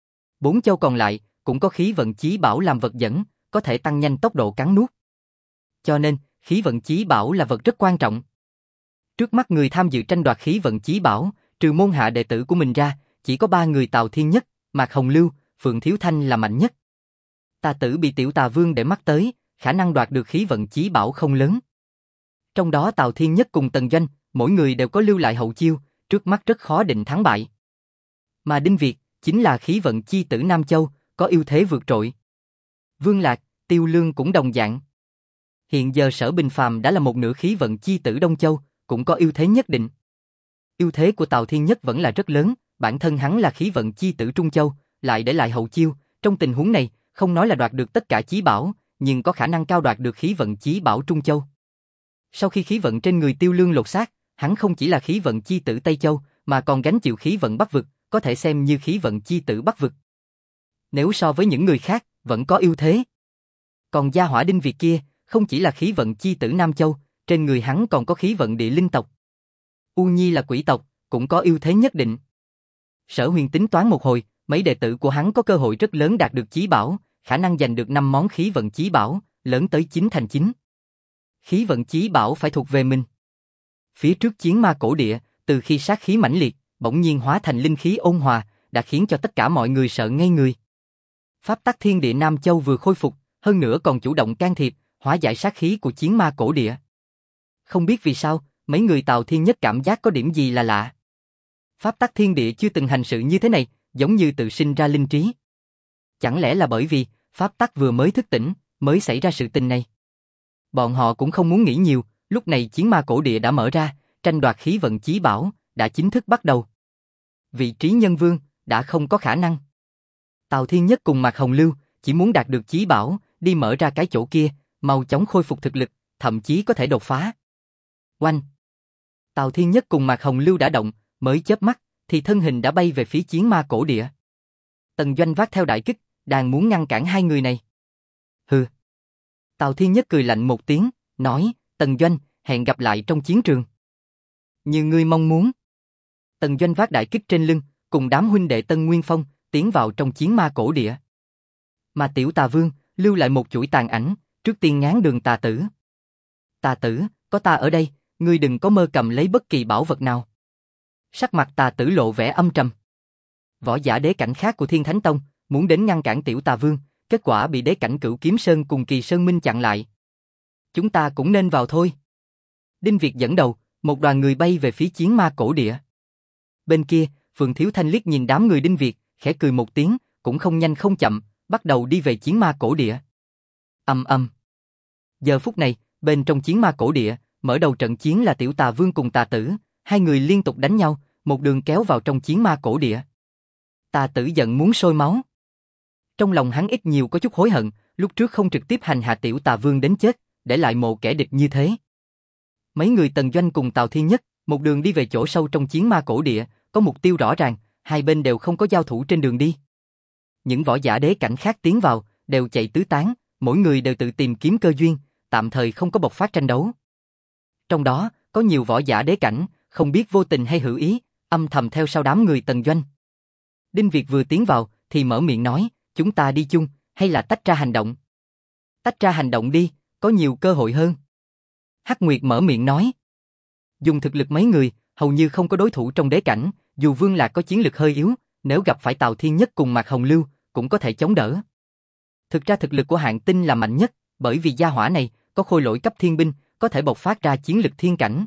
4 châu còn lại cũng có khí vận chí bảo làm vật dẫn, có thể tăng nhanh tốc độ cắn nuốt. Cho nên, khí vận chí bảo là vật rất quan trọng. Trước mắt người tham dự tranh đoạt khí vận chí bảo, trừ môn hạ đệ tử của mình ra, chỉ có 3 người Tào Thiên Nhất, Mạc Hồng Lưu, Phượng Thiếu Thanh là mạnh nhất. Tà Tử bị Tiểu Tà Vương để mắt tới, khả năng đoạt được khí vận chí bảo không lớn. Trong đó Tào Thiên Nhất cùng Tần Doanh, mỗi người đều có lưu lại hậu chiêu, trước mắt rất khó định thắng bại. Mà Đinh Việt, chính là khí vận chi tử Nam Châu, có ưu thế vượt trội. Vương Lạc, Tiêu Lương cũng đồng dạng. Hiện giờ Sở Bình Phàm đã là một nửa khí vận chi tử Đông Châu, cũng có ưu thế nhất định. Ưu thế của Tào Thiên Nhất vẫn là rất lớn, bản thân hắn là khí vận chi tử Trung Châu, lại để lại hậu chiêu, trong tình huống này, không nói là đoạt được tất cả chí bảo, nhưng có khả năng cao đoạt được khí vận chí bảo Trung Châu. Sau khi khí vận trên người Tiêu Lương lột xác, hắn không chỉ là khí vận chi tử Tây Châu, mà còn gánh chịu khí vận Bắc vực, có thể xem như khí vận chi tử Bắc vực. Nếu so với những người khác, vẫn có ưu thế. Còn gia hỏa Đinh Việt kia, không chỉ là khí vận chi tử Nam Châu, trên người hắn còn có khí vận địa linh tộc. U Nhi là quỷ tộc, cũng có ưu thế nhất định. Sở Huyền tính toán một hồi, mấy đệ tử của hắn có cơ hội rất lớn đạt được chí bảo, khả năng giành được 5 món khí vận chí bảo, lớn tới 9/9. Khí vận chí bảo phải thuộc về mình. Phía trước chiến ma cổ địa, từ khi sát khí mãnh liệt, bỗng nhiên hóa thành linh khí ôn hòa, đã khiến cho tất cả mọi người sợ ngây người. Pháp tắc thiên địa Nam Châu vừa khôi phục, hơn nữa còn chủ động can thiệp, hóa giải sát khí của chiến ma cổ địa. Không biết vì sao, mấy người Tào Thiên Nhất cảm giác có điểm gì là lạ. Pháp tắc thiên địa chưa từng hành sự như thế này, giống như tự sinh ra linh trí. Chẳng lẽ là bởi vì pháp tắc vừa mới thức tỉnh, mới xảy ra sự tình này? Bọn họ cũng không muốn nghĩ nhiều, lúc này chiến ma cổ địa đã mở ra, tranh đoạt khí vận chí bảo đã chính thức bắt đầu. Vị trí nhân vương đã không có khả năng. Tào Thiên Nhất cùng Mạc Hồng Lưu chỉ muốn đạt được chí bảo, đi mở ra cái chỗ kia, mau chóng khôi phục thực lực, thậm chí có thể đột phá. Oanh! Tào Thiên Nhất cùng Mạc Hồng Lưu đã động, mới chớp mắt thì thân hình đã bay về phía chiến ma cổ địa. Tần Doanh vác theo đại kích, đang muốn ngăn cản hai người này. Hừ. Tào Thiên Nhất cười lạnh một tiếng, nói, Tần Doanh, hẹn gặp lại trong chiến trường. Như ngươi mong muốn. Tần Doanh vác đại kích trên lưng, cùng đám huynh đệ Tân Nguyên Phong, tiến vào trong chiến ma cổ địa. Mà Tiểu Tà Vương, lưu lại một chuỗi tàn ảnh, trước tiên ngáng đường Tà Tử. Tà Tử, có ta ở đây, ngươi đừng có mơ cầm lấy bất kỳ bảo vật nào. Sắc mặt Tà Tử lộ vẻ âm trầm. Võ giả đế cảnh khác của Thiên Thánh Tông, muốn đến ngăn cản Tiểu Tà Vương, kết quả bị đế cảnh Cửu Kiếm Sơn cùng Kỳ Sơn Minh chặn lại. Chúng ta cũng nên vào thôi. Đinh Việt dẫn đầu, một đoàn người bay về phía chiến ma cổ địa. Bên kia, Phượng Thiếu Thanh liếc nhìn đám người Đinh Việt, khẽ cười một tiếng, cũng không nhanh không chậm, bắt đầu đi về chiến ma cổ địa. Ầm ầm. Giờ phút này, bên trong chiến ma cổ địa, mở đầu trận chiến là Tiểu Tà Vương cùng Tà Tử, hai người liên tục đánh nhau, một đường kéo vào trong chiến ma cổ địa. Tà Tử giận muốn sôi máu. Trong lòng hắn ít nhiều có chút hối hận, lúc trước không trực tiếp hành hạ Tiểu Tà Vương đến chết, để lại một kẻ địch như thế. Mấy người Tần Doanh cùng Tào Thiên Nhất, một đường đi về chỗ sâu trong chiến ma cổ địa, có mục tiêu rõ ràng, hai bên đều không có giao thủ trên đường đi. Những võ giả đế cảnh khác tiến vào, đều chạy tứ tán, mỗi người đều tự tìm kiếm cơ duyên, tạm thời không có bộc phát tranh đấu. Trong đó, có nhiều võ giả đế cảnh, không biết vô tình hay hữu ý, âm thầm theo sau đám người Tần Doanh. Đinh Việt vừa tiến vào, thì mở miệng nói, chúng ta đi chung, hay là tách ra hành động? Tách ra hành động đi, có nhiều cơ hội hơn. Hắc Nguyệt mở miệng nói. Dùng thực lực mấy người, hầu như không có đối thủ trong đế cảnh, dù Vương Lạc có chiến lực hơi yếu, nếu gặp phải Tào Thiên Nhất cùng Mạc Hồng Lưu, cũng có thể chống đỡ. Thực ra thực lực của Hạng Tinh là mạnh nhất, bởi vì gia hỏa này có khôi lỗi cấp thiên binh, có thể bộc phát ra chiến lực thiên cảnh.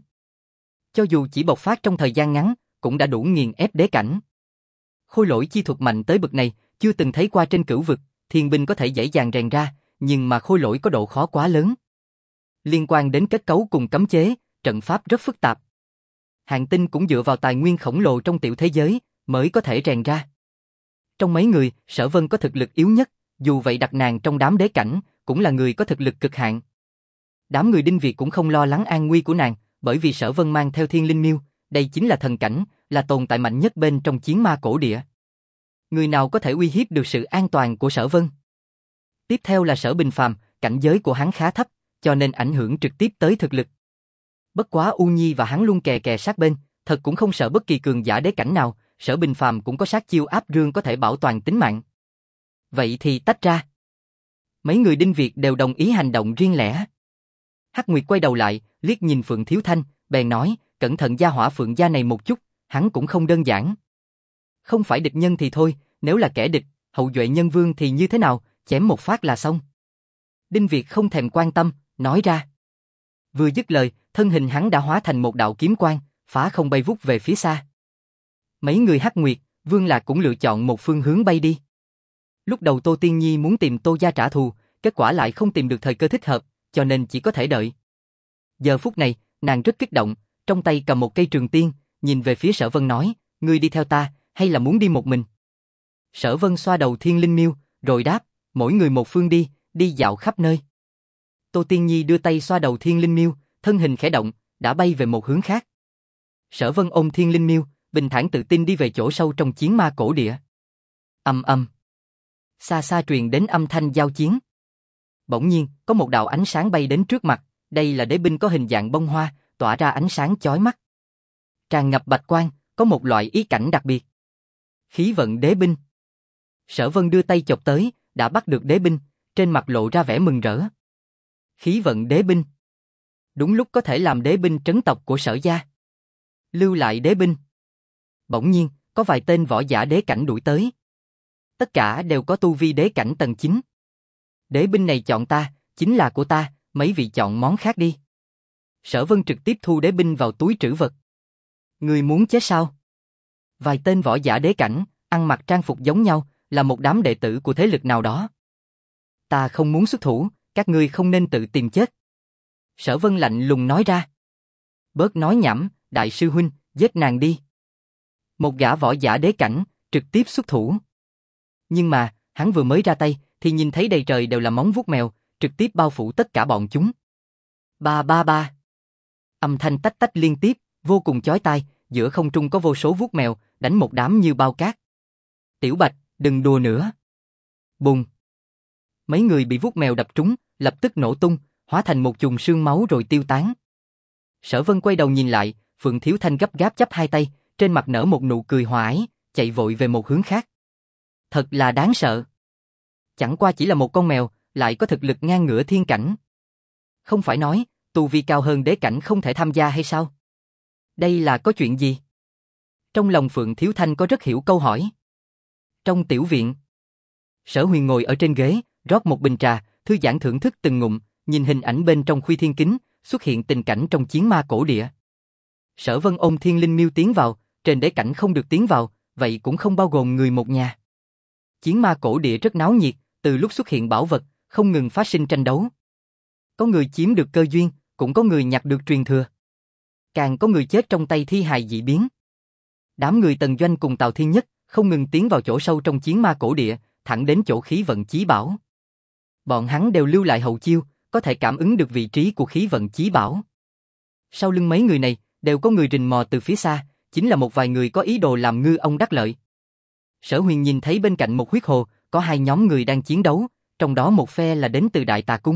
Cho dù chỉ bộc phát trong thời gian ngắn, cũng đã đủ nghiền ép đế cảnh. Khôi lỗi chi thuật mạnh tới bậc này, chưa từng thấy qua trên cửu vực, thiên binh có thể dễ dàng rèn ra, nhưng mà khôi lỗi có độ khó quá lớn. Liên quan đến kết cấu cùng cấm chế, trận pháp rất phức tạp. Hạng Tinh cũng dựa vào tài nguyên khổng lồ trong tiểu thế giới, mới có thể rèn ra. Trong mấy người, Sở Vân có thực lực yếu nhất, dù vậy đặt nàng trong đám đế cảnh, cũng là người có thực lực cực hạn. Đám người Đinh Việt cũng không lo lắng an nguy của nàng, bởi vì Sở Vân mang theo Thiên Linh Miêu, đây chính là thần cảnh, là tồn tại mạnh nhất bên trong chiến ma cổ địa. Người nào có thể uy hiếp được sự an toàn của Sở Vân? Tiếp theo là Sở Bình Phàm, cảnh giới của hắn khá thấp, cho nên ảnh hưởng trực tiếp tới thực lực. Bất quá U Nhi và hắn luôn kè kè sát bên, thật cũng không sợ bất kỳ cường giả đế cảnh nào, Sở Bình Phàm cũng có sát chiêu áp rương có thể bảo toàn tính mạng. Vậy thì tách ra. Mấy người Đinh Việt đều đồng ý hành động riêng lẻ. Hắc Nguyệt quay đầu lại, liếc nhìn Phượng Thiếu Thanh, bèn nói, cẩn thận gia hỏa Phượng gia này một chút, hắn cũng không đơn giản. Không phải địch nhân thì thôi, nếu là kẻ địch, hậu duệ nhân vương thì như thế nào, chém một phát là xong. Đinh Việt không thèm quan tâm, nói ra. Vừa dứt lời, thân hình hắn đã hóa thành một đạo kiếm quang, phá không bay vút về phía xa. Mấy người Hắc Nguyệt, Vương Lạc cũng lựa chọn một phương hướng bay đi. Lúc đầu Tô Tiên Nhi muốn tìm Tô gia trả thù, kết quả lại không tìm được thời cơ thích hợp, cho nên chỉ có thể đợi. Giờ phút này, nàng rất kích động, trong tay cầm một cây trường tiên, nhìn về phía Sở Vân nói, ngươi đi theo ta, hay là muốn đi một mình? Sở Vân xoa đầu Thiên Linh Miêu, rồi đáp, mỗi người một phương đi, đi dạo khắp nơi. Tô Tiên Nhi đưa tay xoa đầu Thiên Linh Miêu, thân hình khẽ động, đã bay về một hướng khác. Sở Vân ôm Thiên Linh Miêu, bình thản tự tin đi về chỗ sâu trong chiến ma cổ địa. Ầm ầm. Xa xa truyền đến âm thanh giao chiến. Bỗng nhiên, có một đạo ánh sáng bay đến trước mặt, đây là đế binh có hình dạng bông hoa, tỏa ra ánh sáng chói mắt. Tràn ngập bạch quang, có một loại ý cảnh đặc biệt. Khí vận đế binh. Sở Vân đưa tay chộp tới, đã bắt được đế binh, trên mặt lộ ra vẻ mừng rỡ. Khí vận đế binh. Đúng lúc có thể làm đế binh trấn tộc của Sở gia. Lưu lại đế binh. Bỗng nhiên, có vài tên võ giả đế cảnh đuổi tới. Tất cả đều có tu vi đế cảnh tầng 9. Đế binh này chọn ta, chính là của ta, mấy vị chọn món khác đi. Sở Vân trực tiếp thu đế binh vào túi trữ vật. Người muốn chết sao? Vài tên võ giả đế cảnh, ăn mặc trang phục giống nhau, là một đám đệ tử của thế lực nào đó. Ta không muốn xuất thủ, các ngươi không nên tự tìm chết. Sở Vân lạnh lùng nói ra. Bớt nói nhảm, đại sư huynh, giết nàng đi. Một gã võ giả đế cảnh, trực tiếp xuất thủ. Nhưng mà, hắn vừa mới ra tay, thì nhìn thấy đầy trời đều là móng vuốt mèo, trực tiếp bao phủ tất cả bọn chúng. Ba ba ba. Âm thanh tách tách liên tiếp, vô cùng chói tai, giữa không trung có vô số vuốt mèo, đánh một đám như bao cát. Tiểu Bạch, đừng đùa nữa. Bùng. Mấy người bị vuốt mèo đập trúng, lập tức nổ tung, hóa thành một chùm sương máu rồi tiêu tán. Sở Vân quay đầu nhìn lại, Phượng Thiếu Thanh gấp gáp chắp hai tay, trên mặt nở một nụ cười hòa ái, chạy vội về một hướng khác. Thật là đáng sợ. Chẳng qua chỉ là một con mèo, lại có thực lực ngang ngửa thiên cảnh. Không phải nói, tu vi cao hơn đế cảnh không thể tham gia hay sao? Đây là có chuyện gì? Trong lòng Phượng Thiếu Thanh có rất hiểu câu hỏi. Trong tiểu viện, Sở Huyền ngồi ở trên ghế, rót một bình trà, thư giãn thưởng thức từng ngụm, nhìn hình ảnh bên trong khuy thiên kính, xuất hiện tình cảnh trong chiến ma cổ địa. Sở Vân ôm Thiên Linh Miêu tiến vào, trên đế cảnh không được tiến vào, vậy cũng không bao gồm người một nhà. Chiến ma cổ địa rất náo nhiệt, từ lúc xuất hiện bảo vật, không ngừng phát sinh tranh đấu. Có người chiếm được cơ duyên, cũng có người nhặt được truyền thừa. Càng có người chết trong tay thi hài dị biến. Đám người Tần Doanh cùng Tào Thiên Nhất không ngừng tiến vào chỗ sâu trong chiến ma cổ địa, thẳng đến chỗ khí vận chí bảo. Bọn hắn đều lưu lại hậu chiêu, có thể cảm ứng được vị trí của khí vận chí bảo. Sau lưng mấy người này, đều có người rình mò từ phía xa, chính là một vài người có ý đồ làm ngư ông đắc lợi. Sở Huyền nhìn thấy bên cạnh một huyết hồ, có hai nhóm người đang chiến đấu, trong đó một phe là đến từ Đại Tà Cung.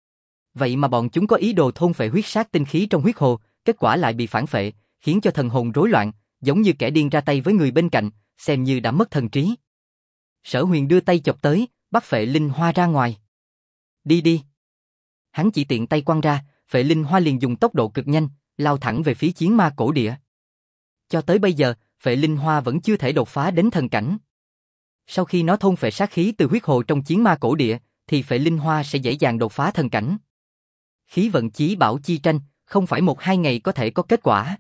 Vậy mà bọn chúng có ý đồ thôn phệ huyết sát tinh khí trong huyết hồ, kết quả lại bị phản phệ, khiến cho thần hồn rối loạn, giống như kẻ điên ra tay với người bên cạnh, xem như đã mất thần trí. Sở Huyền đưa tay chộp tới, bắt phệ linh hoa ra ngoài. Đi đi. Hắn chỉ tiện tay quăng ra, phệ linh hoa liền dùng tốc độ cực nhanh, lao thẳng về phía chiến ma cổ địa. Cho tới bây giờ, phệ linh hoa vẫn chưa thể đột phá đến thần cảnh. Sau khi nó thôn phệ sát khí từ huyết hồ trong chiến ma cổ địa, thì phệ linh hoa sẽ dễ dàng đột phá thần cảnh. Khí vận chí bảo chi tranh, không phải 1-2 ngày có thể có kết quả.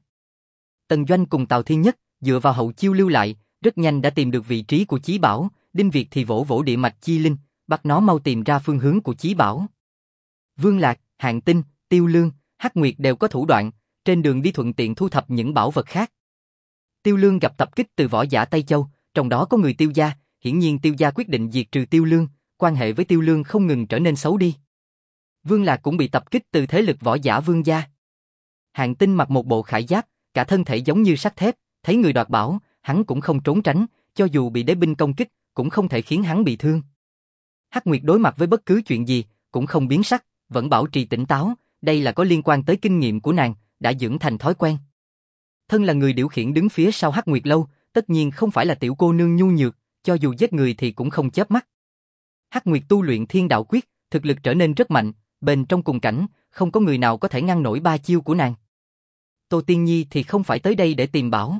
Tần Doanh cùng Tào Thiên Nhất, dựa vào hậu chiêu lưu lại, rất nhanh đã tìm được vị trí của chí bảo, Đinh Việt thì vỗ vỗ địa mạch chi linh, bắt nó mau tìm ra phương hướng của chí bảo. Vương Lạc, Hạng Tinh, Tiêu Lương, Hắc Nguyệt đều có thủ đoạn, trên đường đi thuận tiện thu thập những bảo vật khác. Tiêu Lương gặp tập kích từ võ giả Tây Châu, trong đó có người Tiêu gia, hiển nhiên Tiêu gia quyết định diệt trừ Tiêu Lương, quan hệ với Tiêu Lương không ngừng trở nên xấu đi. Vương Lạc cũng bị tập kích từ thế lực võ giả Vương gia. Hạng Tinh mặc một bộ khải giáp, cả thân thể giống như sắt thép, thấy người đoạt bảo, hắn cũng không trốn tránh, cho dù bị đế binh công kích, cũng không thể khiến hắn bị thương. Hắc Nguyệt đối mặt với bất cứ chuyện gì, cũng không biến sắc, vẫn bảo trì tỉnh táo, đây là có liên quan tới kinh nghiệm của nàng, đã dưỡng thành thói quen. Thân là người điều khiển đứng phía sau Hắc Nguyệt lâu, tất nhiên không phải là tiểu cô nương nhu nhược, cho dù giết người thì cũng không chớp mắt. Hắc Nguyệt tu luyện Thiên Đạo Quyết, thực lực trở nên rất mạnh, bên trong cùng cảnh, không có người nào có thể ngăn nổi ba chiêu của nàng. Tô Tiên Nhi thì không phải tới đây để tìm bảo.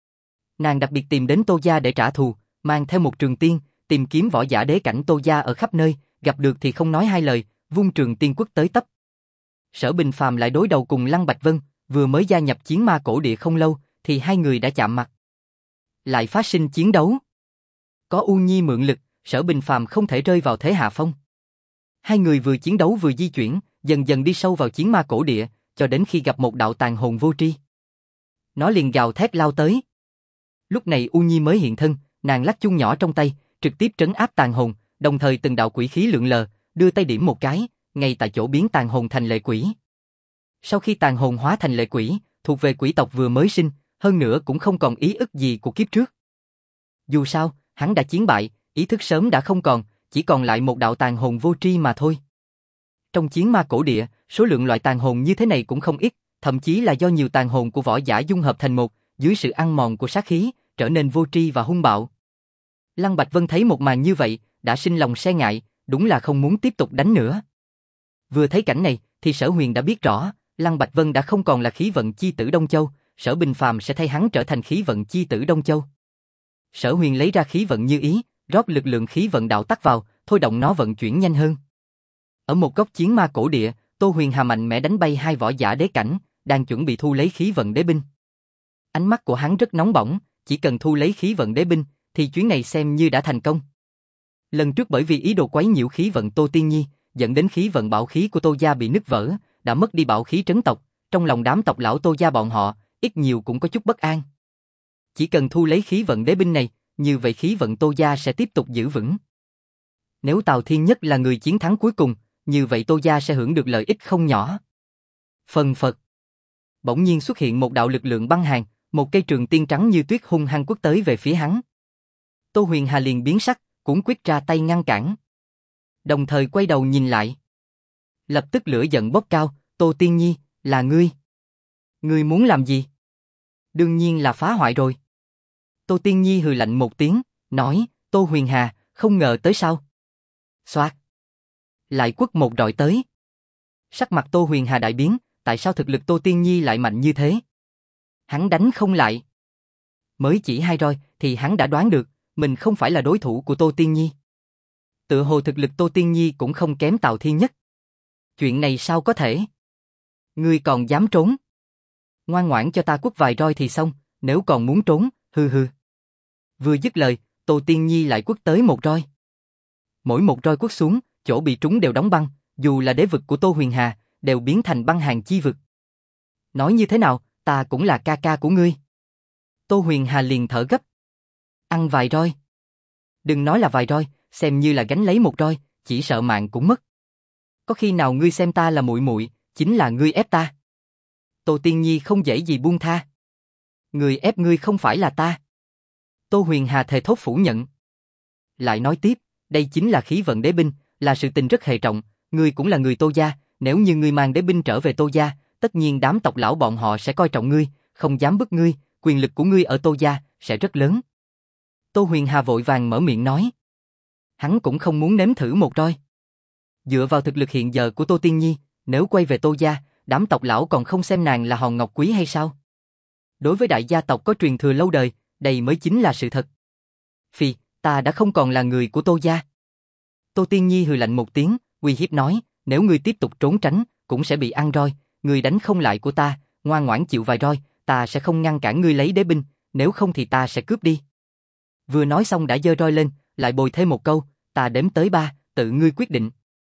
Nàng đặc biệt tìm đến Tô gia để trả thù, mang theo một trường tiên, tìm kiếm võ giả đế cảnh Tô gia ở khắp nơi, gặp được thì không nói hai lời, vung trường tiên quất tới tấp. Sở Bình Phàm lại đối đầu cùng Lăng Bạch Vân, vừa mới gia nhập chiến ma cổ địa không lâu, thì hai người đã chạm mặt. Lại phát sinh chiến đấu. Có U Nhi mượn lực, Sở Bình Phàm không thể rơi vào thế hạ phong. Hai người vừa chiến đấu vừa di chuyển, dần dần đi sâu vào chiến ma cổ địa, cho đến khi gặp một đạo tàn hồn vô tri. Nó liền gào thét lao tới. Lúc này U Nhi mới hiện thân, nàng lắc chuông nhỏ trong tay, trực tiếp trấn áp tàn hồn, đồng thời từng đạo quỷ khí lượn lờ, đưa tay điểm một cái, ngay tại chỗ biến tàn hồn thành lệ quỷ. Sau khi tàn hồn hóa thành lệ quỷ, thuộc về quỷ tộc vừa mới sinh, hơn nữa cũng không còn ý ức gì của kiếp trước. Dù sao, hắn đã chiến bại, ý thức sớm đã không còn, chỉ còn lại một đạo tàn hồn vô tri mà thôi. Trong chiến ma cổ địa, số lượng loại tàn hồn như thế này cũng không ít, thậm chí là do nhiều tàn hồn của võ giả dung hợp thành một, dưới sự ăn mòn của sát khí, trở nên vô tri và hung bạo. Lăng Bạch Vân thấy một màn như vậy, đã sinh lòng se ngại, đúng là không muốn tiếp tục đánh nữa. Vừa thấy cảnh này, thì Sở Huyền đã biết rõ, Lăng Bạch Vân đã không còn là khí vận chi tử Đông Châu, Sở Bình Phàm sẽ thay hắn trở thành khí vận chi tử Đông Châu. Sở Huyền lấy ra khí vận như ý, rót lực lượng khí vận đạo tắc vào, thôi động nó vận chuyển nhanh hơn. Ở một góc chiến ma cổ địa, Tô Huyền Hà mạnh mẽ đánh bay hai võ giả đế cảnh, đang chuẩn bị thu lấy khí vận đế binh. Ánh mắt của hắn rất nóng bỏng, chỉ cần thu lấy khí vận đế binh, thì chuyến này xem như đã thành công. Lần trước bởi vì ý đồ quấy nhiễu khí vận Tô Tiên Nhi, dẫn đến khí vận bảo khí của Tô gia bị nứt vỡ, đã mất đi bảo khí trấn tộc, trong lòng đám tộc lão Tô gia bọn họ, ít nhiều cũng có chút bất an. Chỉ cần thu lấy khí vận đế binh này, như vậy khí vận Tô gia sẽ tiếp tục giữ vững. Nếu Tào Thiên Nhất là người chiến thắng cuối cùng, như vậy Tô gia sẽ hưởng được lợi ích không nhỏ. Phần phật. Bỗng nhiên xuất hiện một đạo lực lượng băng hàn, một cây trường tiên trắng như tuyết hung hăng quất tới về phía hắn. Tô Huyền Hà liền biến sắc, cuống quýt ra tay ngăn cản. Đồng thời quay đầu nhìn lại. Lập tức lửa giận bốc cao, Tô Tiên Nhi, là ngươi. Ngươi muốn làm gì? Đương nhiên là phá hoại rồi. Tô Tiên Nhi hừ lạnh một tiếng, nói, Tô Huyền Hà, không ngờ tới sao? Xoạt. Lại quất một rọi tới. Sắc mặt Tô Huyền Hà đại biến, tại sao thực lực Tô Tiên Nhi lại mạnh như thế? Hắn đánh không lại. Mới chỉ 2 roi thì hắn đã đoán được, mình không phải là đối thủ của Tô Tiên Nhi. Tựa hồ thực lực Tô Tiên Nhi cũng không kém Tào Thiên Nhất. Chuyện này sao có thể? Ngươi còn dám trốn? Ngoan ngoãn cho ta quất vài roi thì xong, nếu còn muốn trốn, hừ hừ. Vừa dứt lời, Tô Tiên Nhi lại quất tới một roi. Mỗi một roi quất xuống, chỗ bị trúng đều đóng băng, dù là đế vực của Tô Huyền Hà, đều biến thành băng hàng chi vực. Nói như thế nào, ta cũng là ca ca của ngươi. Tô Huyền Hà liền thở gấp. Ăn vài roi. Đừng nói là vài roi, xem như là gánh lấy một roi, chỉ sợ mạng cũng mất. Có khi nào ngươi xem ta là muội muội, chính là ngươi ép ta. Tô Tiên Nhi không dễ gì buông tha. Người ép ngươi không phải là ta. Tô Huyền Hà thề thốt phủ nhận. Lại nói tiếp, đây chính là khí vận đế binh, là sự tình rất hệ trọng, ngươi cũng là người Tô gia, nếu như ngươi mang đế binh trở về Tô gia, tất nhiên đám tộc lão bọn họ sẽ coi trọng ngươi, không dám bức ngươi, quyền lực của ngươi ở Tô gia sẽ rất lớn. Tô Huyền Hà vội vàng mở miệng nói. Hắn cũng không muốn nếm thử một roi. Dựa vào thực lực hiện giờ của Tô Tiên Nhi, nếu quay về Tô gia, đám tộc lão còn không xem nàng là hòn ngọc quý hay sao? Đối với đại gia tộc có truyền thừa lâu đời, đây mới chính là sự thật. Phi, ta đã không còn là người của Tô gia. Tô Tiên Nhi hừ lạnh một tiếng, uy hiếp nói, nếu ngươi tiếp tục trốn tránh, cũng sẽ bị ăn roi, ngươi đánh không lại của ta, ngoan ngoãn chịu vài roi, ta sẽ không ngăn cản ngươi lấy đế binh, nếu không thì ta sẽ cướp đi. Vừa nói xong đã giơ roi lên, lại bồi thêm một câu, ta đếm tới 3, tự ngươi quyết định.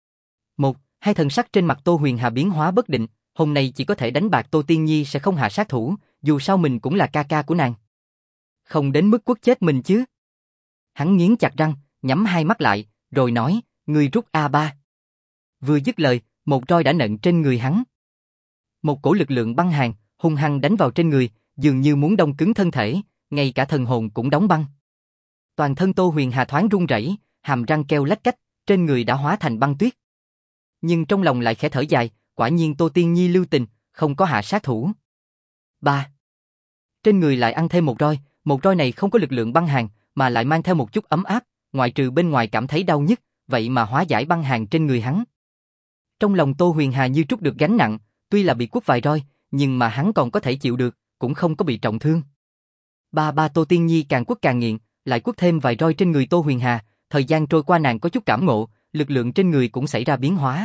1, 2 thần sắc trên mặt Tô Huyền Hà biến hóa bất định, hôm nay chỉ có thể đánh bạc Tô Tiên Nhi sẽ không hạ sát thủ, dù sao mình cũng là ca ca của nàng. Không đến mức quất chết mình chứ. Hắn nghiến chặt răng, nhắm hai mắt lại, rồi nói, ngươi rút A3. Vừa dứt lời, một roi đã nện trên người hắn. Một cổ lực lượng băng hàn, hung hăng đánh vào trên người, dường như muốn đông cứng thân thể, ngay cả thần hồn cũng đóng băng. Toàn thân Tô Huyền Hà thoáng run rẩy, hàm răng kêu lách cách, trên người đã hóa thành băng tuyết. Nhưng trong lòng lại khẽ thở dài, quả nhiên Tô Tiên Nhi lưu tình, không có hạ sát thủ. 3. Trên người lại ăn thêm một roi này không có lực lượng băng hàn, mà lại mang theo một chút ấm áp, ngoại trừ bên ngoài cảm thấy đau nhức, vậy mà hóa giải băng hàn trên người hắn. Trong lòng Tô Huyền Hà như trút được gánh nặng, tuy là bị quất vài roi, nhưng mà hắn còn có thể chịu được, cũng không có bị trọng thương. Ba Tô Tiên Nhi càng quất càng nghiện, lại quất thêm vài roi trên người Tô Huyền Hà, thời gian trôi qua nàng có chút cảm ngộ, lực lượng trên người cũng xảy ra biến hóa.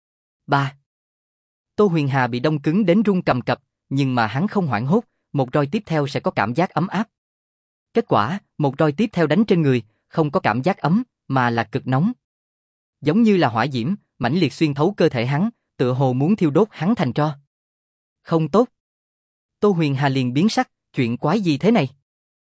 3. Tô Huyền Hà bị đông cứng đến run cầm cập, nhưng mà hắn không hoảng hốt, một roi tiếp theo sẽ có cảm giác ấm áp. Kết quả, một roi tiếp theo đánh trên người, không có cảm giác ấm, mà là cực nóng. Giống như là hỏa diễm, mãnh liệt xuyên thấu cơ thể hắn, tựa hồ muốn thiêu đốt hắn thành tro. Không tốt. Tô Huyền Hà liền biến sắc, chuyện quái gì thế này?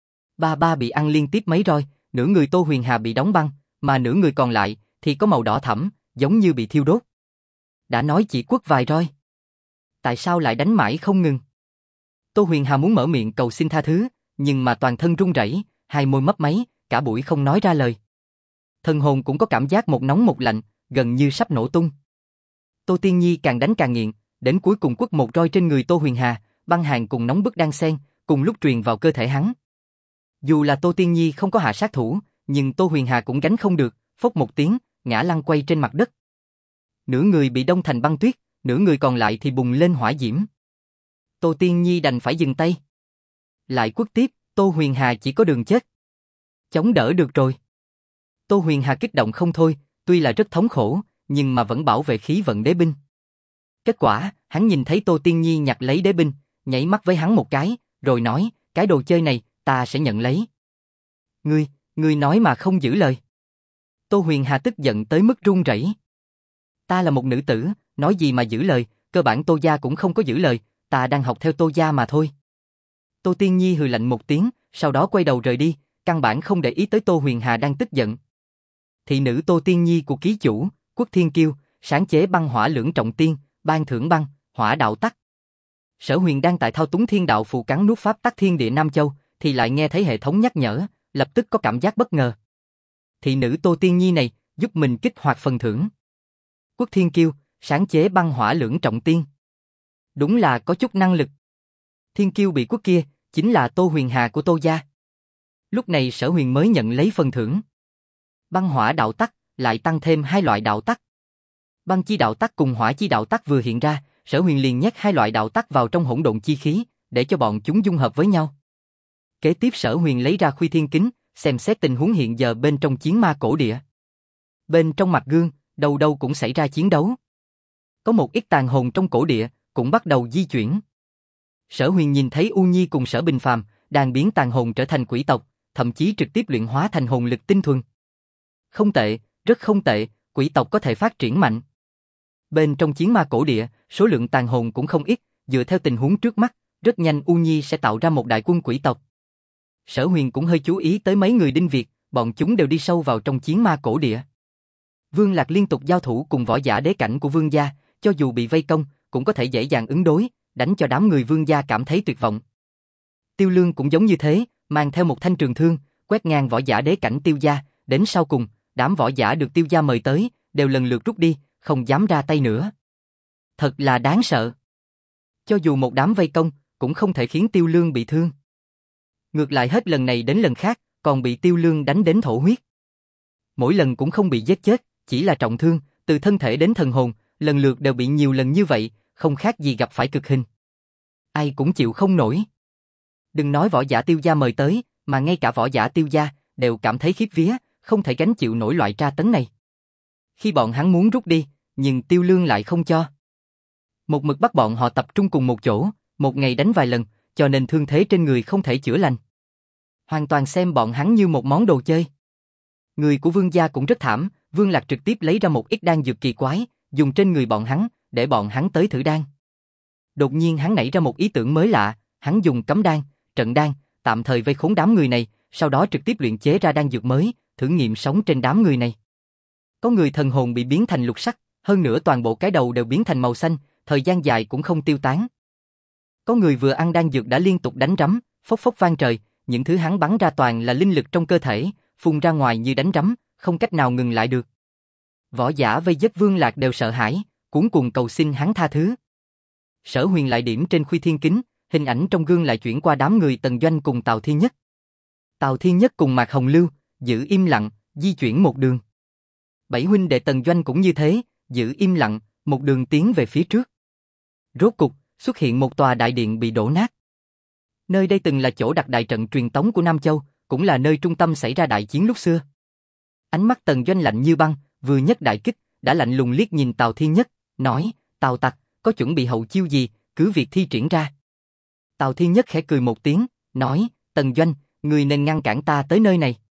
Ba bị ăn liên tiếp mấy roi, nửa người Tô Huyền Hà bị đóng băng, mà nửa người còn lại thì có màu đỏ thẫm, giống như bị thiêu đốt. Đã nói chỉ quất vài roi, tại sao lại đánh mãi không ngừng? Tô Huyền Hà muốn mở miệng cầu xin tha thứ, nhưng mà toàn thân run rẩy, hai môi mấp máy, cả buổi không nói ra lời. Thần hồn cũng có cảm giác một nóng một lạnh, gần như sắp nổ tung. Tô Tiên Nhi càng đánh càng nghiện, đến cuối cùng quất một roi trên người Tô Huyền Hà, băng hàn cùng nóng bức đan xen, cùng lúc truyền vào cơ thể hắn. Dù là Tô Tiên Nhi không có hạ sát thủ, nhưng Tô Huyền Hà cũng gánh không được, phốc một tiếng, ngã lăn quay trên mặt đất. Nửa người bị đông thành băng tuyết, nửa người còn lại thì bùng lên hỏa diễm. Tô Tiên Nhi đành phải dừng tay. Lại quất tiếp, Tô Huyền Hà chỉ có đường chết. Chống đỡ được rồi. Tô Huyền Hà kích động không thôi, tuy là rất thống khổ, nhưng mà vẫn bảo vệ khí vận đế binh. Kết quả, hắn nhìn thấy Tô Tiên Nhi nhặt lấy đế binh, nhảy mắt với hắn một cái, rồi nói, cái đồ chơi này, ta sẽ nhận lấy. Ngươi nói mà không giữ lời. Tô Huyền Hà tức giận tới mức run rẩy. Ta là một nữ tử, nói gì mà giữ lời, cơ bản Tô gia cũng không có giữ lời, ta đang học theo Tô gia mà thôi. Tô Tiên Nhi hừ lạnh một tiếng, sau đó quay đầu rời đi, căn bản không để ý tới Tô Huyền Hà đang tức giận. Thị nữ Tô Tiên Nhi của ký chủ, Quốc Thiên Kiêu, sáng chế băng hỏa lưỡng trọng tiên, ban thưởng băng, hỏa đạo tắc. Sở Huyền đang tại thao túng thiên đạo phù cắn nuốt pháp tắc thiên địa Nam Châu, thì lại nghe thấy hệ thống nhắc nhở, lập tức có cảm giác bất ngờ. Thị nữ Tô Tiên Nhi này, giúp mình kích hoạt phần thưởng. Quốc Thiên Kiêu, sáng chế băng hỏa lưỡng trọng tiên. Đúng là có chút năng lực. Thiên Kiêu bị quốc kia, chính là Tô Huyền Hà của Tô gia. Lúc này Sở Huyền mới nhận lấy phần thưởng. Băng hỏa đạo tắc, lại tăng thêm hai loại đạo tắc. Băng chi đạo tắc cùng hỏa chi đạo tắc vừa hiện ra, Sở Huyền liền nhét hai loại đạo tắc vào trong hỗn độn chi khí, để cho bọn chúng dung hợp với nhau. Kế tiếp Sở Huyền lấy ra Khuy Thiên Kính, xem xét tình huống hiện giờ bên trong chiến ma cổ địa. Bên trong mặt gương, đâu đâu cũng xảy ra chiến đấu. Có một ít tàn hồn trong cổ địa, cũng bắt đầu di chuyển. Sở Huyền nhìn thấy U Nhi cùng Sở Bình Phàm đang biến tàn hồn trở thành quỷ tộc, thậm chí trực tiếp luyện hóa thành hồn lực tinh thuần. Không tệ, rất không tệ, quỷ tộc có thể phát triển mạnh. Bên trong chiến ma cổ địa, số lượng tàn hồn cũng không ít, dựa theo tình huống trước mắt, rất nhanh U Nhi sẽ tạo ra một đại quân quỷ tộc. Sở Huyền cũng hơi chú ý tới mấy người Đinh Việt, bọn chúng đều đi sâu vào trong chiến ma cổ địa. Vương Lạc liên tục giao thủ cùng võ giả đế cảnh của Vương gia, cho dù bị vây công, cũng có thể dễ dàng ứng đối, đánh cho đám người Vương gia cảm thấy tuyệt vọng. Tiêu Lương cũng giống như thế, mang theo một thanh trường thương, quét ngang võ giả đế cảnh Tiêu gia, đến sau cùng, đám võ giả được Tiêu gia mời tới, đều lần lượt rút đi, không dám ra tay nữa. Thật là đáng sợ. Cho dù một đám vây công, cũng không thể khiến Tiêu Lương bị thương. Ngược lại hết lần này đến lần khác, còn bị Tiêu Lương đánh đến thổ huyết. Mỗi lần cũng không bị giết chết, chỉ là trọng thương, từ thân thể đến thần hồn, lần lượt đều bị nhiều lần như vậy, không khác gì gặp phải cực hình. Ai cũng chịu không nổi. Đừng nói võ giả Tiêu gia mời tới, mà ngay cả võ giả Tiêu gia đều cảm thấy khiếp vía, không thể gánh chịu nổi loại tra tấn này. Khi bọn hắn muốn rút đi, nhưng Tiêu Lương lại không cho. Một mực bắt bọn họ tập trung cùng một chỗ, một ngày đánh vài lần, cho nên thương thế trên người không thể chữa lành. Hoàn toàn xem bọn hắn như một món đồ chơi. Người của Vương gia cũng rất thảm, Vương Lạc trực tiếp lấy ra một ít đan dược kỳ quái, dùng trên người bọn hắn, để bọn hắn tới thử đan. Đột nhiên hắn nảy ra một ý tưởng mới lạ, hắn dùng cấm đan, trận đan, tạm thời vây khốn đám người này, sau đó trực tiếp luyện chế ra đan dược mới, thử nghiệm sống trên đám người này. Có người thần hồn bị biến thành lục sắc, hơn nữa toàn bộ cái đầu đều biến thành màu xanh, thời gian dài cũng không tiêu tán. Có người vừa ăn đan dược đã liên tục đánh rắm, phốc phốc vang trời, những thứ hắn bắn ra toàn là linh lực trong cơ thể, phun ra ngoài như đánh rắm, không cách nào ngừng lại được. Võ giả vây giết Vương Lạc đều sợ hãi, cuống cuồng cầu xin hắn tha thứ. Sở Huyền lại điểm trên khuy thiên kính, hình ảnh trong gương lại chuyển qua đám người Tần Doanh cùng Tào Thiên Nhất. Tào Thiên Nhất cùng Mạc Hồng Lưu, giữ im lặng, di chuyển một đường. Bảy huynh đệ Tần Doanh cũng như thế, giữ im lặng, một đường tiến về phía trước. Rốt cục, xuất hiện một tòa đại điện bị đổ nát. Nơi đây từng là chỗ đặt đại trận truyền tống của Nam Châu, cũng là nơi trung tâm xảy ra đại chiến lúc xưa. Ánh mắt Tần Doanh lạnh như băng, vừa nhất đại kích, đã lạnh lùng liếc nhìn Tào Thiên Nhất, nói, Tào tặc, có chuẩn bị hậu chiêu gì, cứ việc thi triển ra. Tào Thiên Nhất khẽ cười một tiếng, nói, Tần Doanh, ngươi nên ngăn cản ta tới nơi này.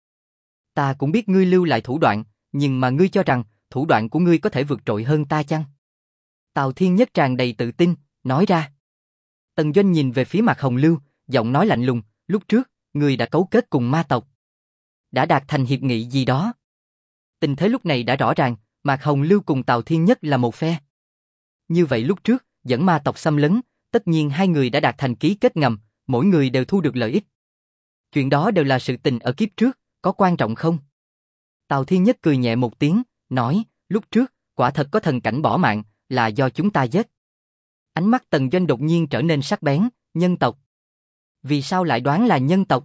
Ta cũng biết ngươi lưu lại thủ đoạn, nhưng mà ngươi cho rằng, thủ đoạn của ngươi có thể vượt trội hơn ta chăng? Tào Thiên Nhất tràn đầy tự tin, nói ra. Tần Doanh nhìn về phía Mạc Hồng Lưu, giọng nói lạnh lùng, lúc trước, ngươi đã cấu kết cùng ma tộc. Đã đạt thành hiệp nghị gì đó. Tình thế lúc này đã rõ ràng, Mạc Hồng Lưu cùng Tào Thiên Nhất là một phe. Như vậy lúc trước, dẫn ma tộc xâm lấn, tất nhiên hai người đã đạt thành ký kết ngầm, mỗi người đều thu được lợi ích. Chuyện đó đều là sự tình ở kiếp trước, có quan trọng không? Tào Thiên Nhất cười nhẹ một tiếng, nói, lúc trước, quả thật có thần cảnh bỏ mạng, là do chúng ta giết. Ánh mắt Tần Doanh đột nhiên trở nên sắc bén, nhân tộc. Vì sao lại đoán là nhân tộc?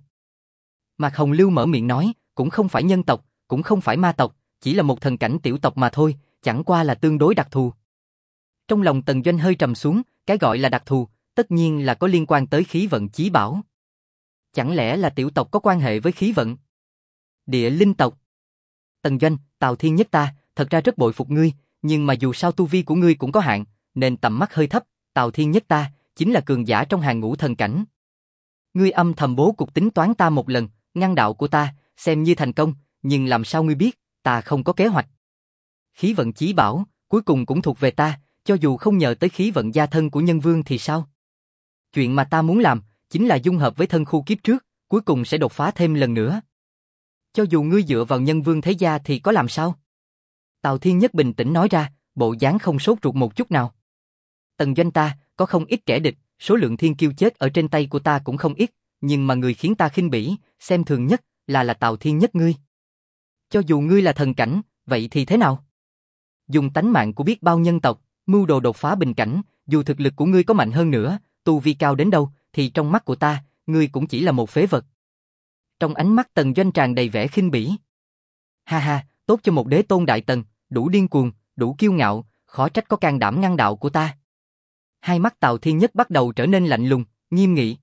Mạc Hồng Lưu mở miệng nói, cũng không phải nhân tộc, cũng không phải ma tộc, chỉ là một thần cảnh tiểu tộc mà thôi, chẳng qua là tương đối đặc thù. Trong lòng Tần Doanh hơi trầm xuống, cái gọi là đặc thù, tất nhiên là có liên quan tới khí vận chí bảo. Chẳng lẽ là tiểu tộc có quan hệ với khí vận? Địa linh tộc. Tần Doanh, Tào Thiên Nhất ta, thật ra rất bội phục ngươi, nhưng mà dù sao tu vi của ngươi cũng có hạn, nên tầm mắt hơi thấp, Tào Thiên Nhất ta, chính là cường giả trong hàng ngũ thần cảnh. Ngươi âm thầm bố cục tính toán ta một lần, ngăn đạo của ta, xem như thành công, nhưng làm sao ngươi biết, ta không có kế hoạch. Khí vận chí bảo, cuối cùng cũng thuộc về ta, cho dù không nhờ tới khí vận gia thân của nhân vương thì sao? Chuyện mà ta muốn làm, chính là dung hợp với thân khu kiếp trước, cuối cùng sẽ đột phá thêm lần nữa. Cho dù ngươi dựa vào nhân vương thế gia thì có làm sao? Tào Thiên Nhất bình tĩnh nói ra, bộ dáng không sốt ruột một chút nào. Tần Doanh ta, có không ít kẻ địch, số lượng thiên kiêu chết ở trên tay của ta cũng không ít, nhưng mà người khiến ta khinh bỉ, xem thường nhất, là Tào Thiên Nhất ngươi. Cho dù ngươi là thần cảnh, vậy thì thế nào? Dùng tánh mạng của biết bao nhân tộc, mưu đồ đột phá bình cảnh, dù thực lực của ngươi có mạnh hơn nữa, tu vi cao đến đâu, thì trong mắt của ta, ngươi cũng chỉ là một phế vật. Trong ánh mắt Tần Doanh tràn đầy vẻ khinh bỉ. Ha ha, tốt cho một đế tôn đại tần, đủ điên cuồng, đủ kiêu ngạo, khó trách có can đảm ngăn đạo của ta. Hai mắt Tào Thiên Nhất bắt đầu trở nên lạnh lùng, nghiêm nghị.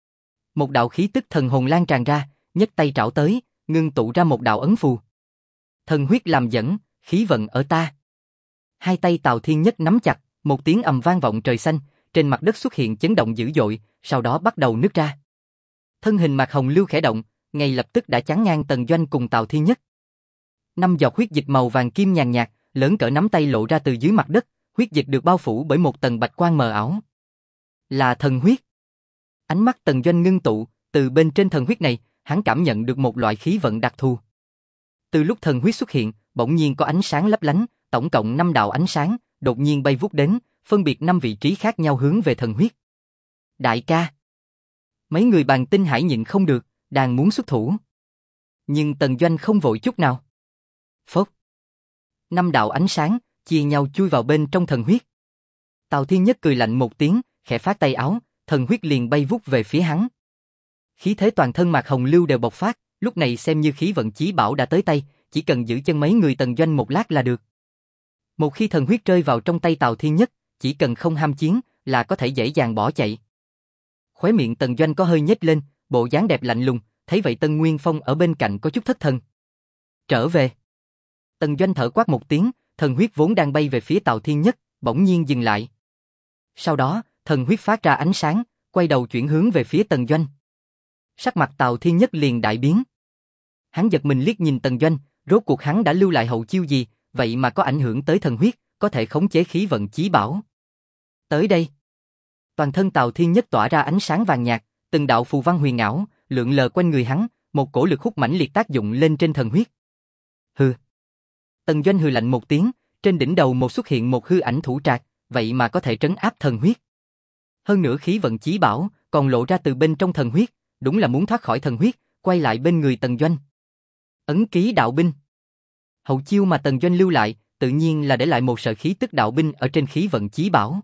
Một đạo khí tức thần hồn lan tràn ra, nhấc tay trảo tới, ngưng tụ ra một đạo ấn phù. Thần huyết làm dẫn, khí vận ở ta. Hai tay Tào Thiên Nhất nắm chặt, một tiếng ầm vang vọng trời xanh, trên mặt đất xuất hiện chấn động dữ dội, sau đó bắt đầu nứt ra. Thân hình Mạc Hồng Lưu khẽ động, ngay lập tức đã chắn ngang Tần Doanh cùng Tào Thiên Nhất. 5 giọt huyết dịch màu vàng kim nhàn nhạt, lớn cỡ nắm tay lộ ra từ dưới mặt đất, huyết dịch được bao phủ bởi một tầng bạch quang mờ ảo. Là thần huyết. Ánh mắt Tần Doanh ngưng tụ, từ bên trên thần huyết này, hắn cảm nhận được một loại khí vận đặc thù. Từ lúc thần huyết xuất hiện, bỗng nhiên có ánh sáng lấp lánh, tổng cộng 5 đạo ánh sáng, đột nhiên bay vút đến, phân biệt 5 vị trí khác nhau hướng về thần huyết. Đại ca! Mấy người Bàn Tinh Hải nhịn không được, đang muốn xuất thủ. Nhưng Tần Doanh không vội chút nào. Phốc! 5 đạo ánh sáng, chia nhau chui vào bên trong thần huyết. Tào Thiên Nhất cười lạnh một tiếng, khẽ phất tay áo, thần huyết liền bay vút về phía hắn. Khí thế toàn thân Mạc Hồng Lưu đều bộc phát, lúc này xem như khí vận chí bảo đã tới tay, chỉ cần giữ chân mấy người Tần Doanh một lát là được. Một khi thần huyết rơi vào trong tay Tào Thiên Nhất, chỉ cần không ham chiến là có thể dễ dàng bỏ chạy. Khóe miệng Tần Doanh có hơi nhếch lên, bộ dáng đẹp lạnh lùng, thấy vậy Tân Nguyên Phong ở bên cạnh có chút thất thần. Trở về. Tần Doanh thở quát một tiếng, thần huyết vốn đang bay về phía Tào Thiên Nhất, bỗng nhiên dừng lại. Sau đó, thần huyết phát ra ánh sáng, quay đầu chuyển hướng về phía Tần Doanh. Sắc mặt Tào Thiên Nhất liền đại biến. Hắn giật mình liếc nhìn Tần Doanh, rốt cuộc hắn đã lưu lại hậu chiêu gì, vậy mà có ảnh hưởng tới thần huyết, có thể khống chế khí vận chí bảo. Tới đây. Toàn thân Tào Thiên Nhất tỏa ra ánh sáng vàng nhạt, từng đạo phù văn huyền ảo, lượn lờ quanh người hắn, một cổ lực hút mãnh liệt tác dụng lên trên thần huyết. Hừ. Tần Doanh hừ lạnh một tiếng, trên đỉnh đầu xuất hiện một hư ảnh thủ trạc, vậy mà có thể trấn áp thần huyết. Hơn nữa khí vận chí bảo còn lộ ra từ bên trong thần huyết, đúng là muốn thoát khỏi thần huyết, quay lại bên người Tần Doanh. Ấn ký đạo binh. Hậu chiêu mà Tần Doanh lưu lại, tự nhiên là để lại một sợi khí tức đạo binh ở trên khí vận chí bảo.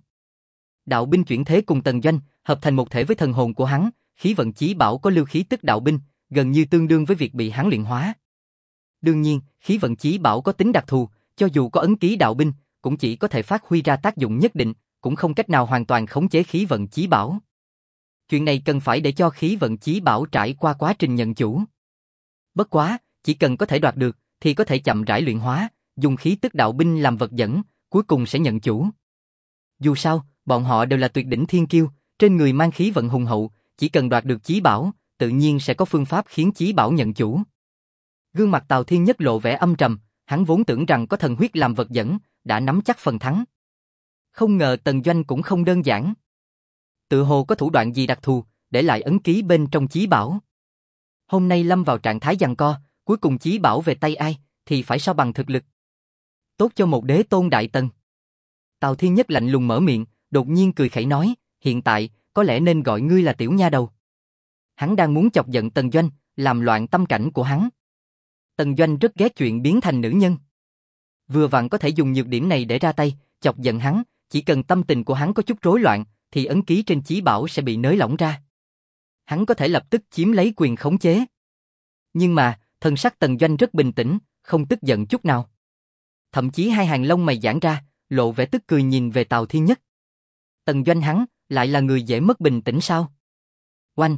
Đạo binh chuyển thế cùng Tần Doanh, hợp thành một thể với thần hồn của hắn, khí vận chí bảo có lưu khí tức đạo binh, gần như tương đương với việc bị hắn luyện hóa. Đương nhiên, khí vận chí bảo có tính đặc thù, cho dù có ấn ký đạo binh, cũng chỉ có thể phát huy ra tác dụng nhất định, cũng không cách nào hoàn toàn khống chế khí vận chí bảo. Chuyện này cần phải để cho khí vận chí bảo trải qua quá trình nhận chủ. Bất quá, chỉ cần có thể đoạt được, thì có thể chậm rãi luyện hóa, dùng khí tức đạo binh làm vật dẫn, cuối cùng sẽ nhận chủ. Dù sao, bọn họ đều là tuyệt đỉnh thiên kiêu, trên người mang khí vận hùng hậu, chỉ cần đoạt được chí bảo, tự nhiên sẽ có phương pháp khiến chí bảo nhận chủ. Gương mặt Tào Thiên Nhất lộ vẻ âm trầm, hắn vốn tưởng rằng có thần huyết làm vật dẫn, đã nắm chắc phần thắng. Không ngờ Tần Doanh cũng không đơn giản. Tự hồ có thủ đoạn gì đặc thù, để lại ấn ký bên trong chí bảo. Hôm nay lâm vào trạng thái giằng co, cuối cùng chí bảo về tay ai, thì phải so bằng thực lực. Tốt cho một đế tôn đại tần. Tào Thiên Nhất lạnh lùng mở miệng, đột nhiên cười khẩy nói, hiện tại, có lẽ nên gọi ngươi là tiểu nha đầu. Hắn đang muốn chọc giận Tần Doanh, làm loạn tâm cảnh của hắn. Tần Doanh rất ghét chuyện biến thành nữ nhân. Vừa vặn có thể dùng nhược điểm này để ra tay, chọc giận hắn, chỉ cần tâm tình của hắn có chút rối loạn, thì ấn ký trên chí bảo sẽ bị nới lỏng ra. Hắn có thể lập tức chiếm lấy quyền khống chế. Nhưng mà, thần sắc Tần Doanh rất bình tĩnh, không tức giận chút nào. Thậm chí hai hàng lông mày giãn ra, lộ vẻ tức cười nhìn về Tào Thiên Nhất. Tần Doanh hắn, lại là người dễ mất bình tĩnh sao? Oanh!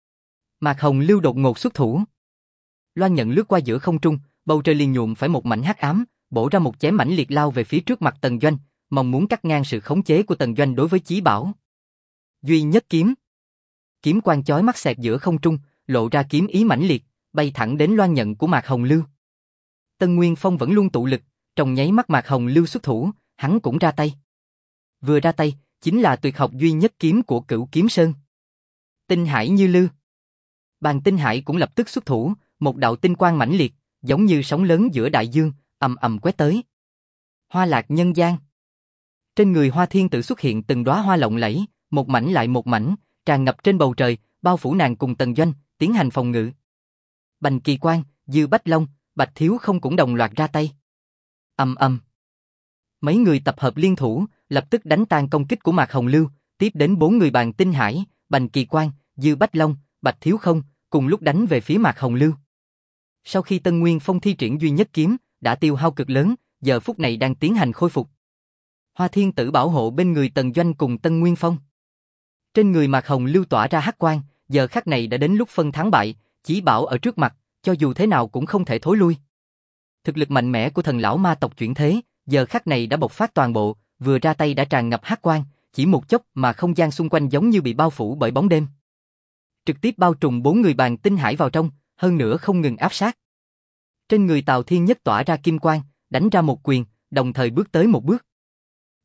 Mạc Hồng Lưu đột ngột xuất thủ. Loan nhận lướt qua giữa không trung, bầu trời liền nhuộm phải một mảnh hắc ám, bổ ra một chém mãnh liệt lao về phía trước mặt Tần Doanh, mong muốn cắt ngang sự khống chế của Tần Doanh đối với chí bảo. Duy nhất kiếm. Kiếm quang chói mắt xẹt giữa không trung, lộ ra kiếm ý mãnh liệt, bay thẳng đến loan nhận của Mạc Hồng Lưu. Tân Nguyên Phong vẫn luôn tụ lực, trong nháy mắt Mạc Hồng Lưu xuất thủ, hắn cũng ra tay. Vừa ra tay, chính là tuyệt học duy nhất kiếm của Cửu Kiếm Sơn. Tinh hải như lư. Bàn Tinh Hải cũng lập tức xuất thủ, một đạo tinh quang mãnh liệt, giống như sóng lớn giữa đại dương, ầm ầm quét tới. Hoa lạc nhân gian. Trên người Hoa Thiên Tử xuất hiện từng đóa hoa lộng lẫy, một mảnh lại một mảnh, tràn ngập trên bầu trời, bao phủ nàng cùng Tần Doanh, tiến hành phòng ngự. Bành Kỳ Quang, Dư Bách Long, Bạch Thiếu Không cũng đồng loạt ra tay. Ầm ầm. Mấy người tập hợp liên thủ, lập tức đánh tan công kích của Mạc Hồng Lưu, tiếp đến 4 người Bàn Tinh Hải, Bành Kỳ Quang, Dư Bách Long, Bạch Thiếu Không, cùng lúc đánh về phía Mạc Hồng Lưu. Sau khi Tân Nguyên Phong thi triển duy nhất kiếm, đã tiêu hao cực lớn, giờ phút này đang tiến hành khôi phục. Hoa Thiên Tử bảo hộ bên người Tần Doanh cùng Tân Nguyên Phong. Trên người Mạc Hồng Lưu tỏa ra hắc quang, giờ khắc này đã đến lúc phân thắng bại, chí bảo ở trước mặt, cho dù thế nào cũng không thể thối lui. Thực lực mạnh mẽ của thần lão ma tộc chuyển thế, giờ khắc này đã bộc phát toàn bộ, vừa ra tay đã tràn ngập hắc quang, chỉ một chốc mà không gian xung quanh giống như bị bao phủ bởi bóng đêm. Trực tiếp bao trùm 4 người Bàn Tinh Hải vào trong, hơn nữa không ngừng áp sát. Trên người Tào Thiên Nhất tỏa ra kim quang, đánh ra một quyền, đồng thời bước tới một bước.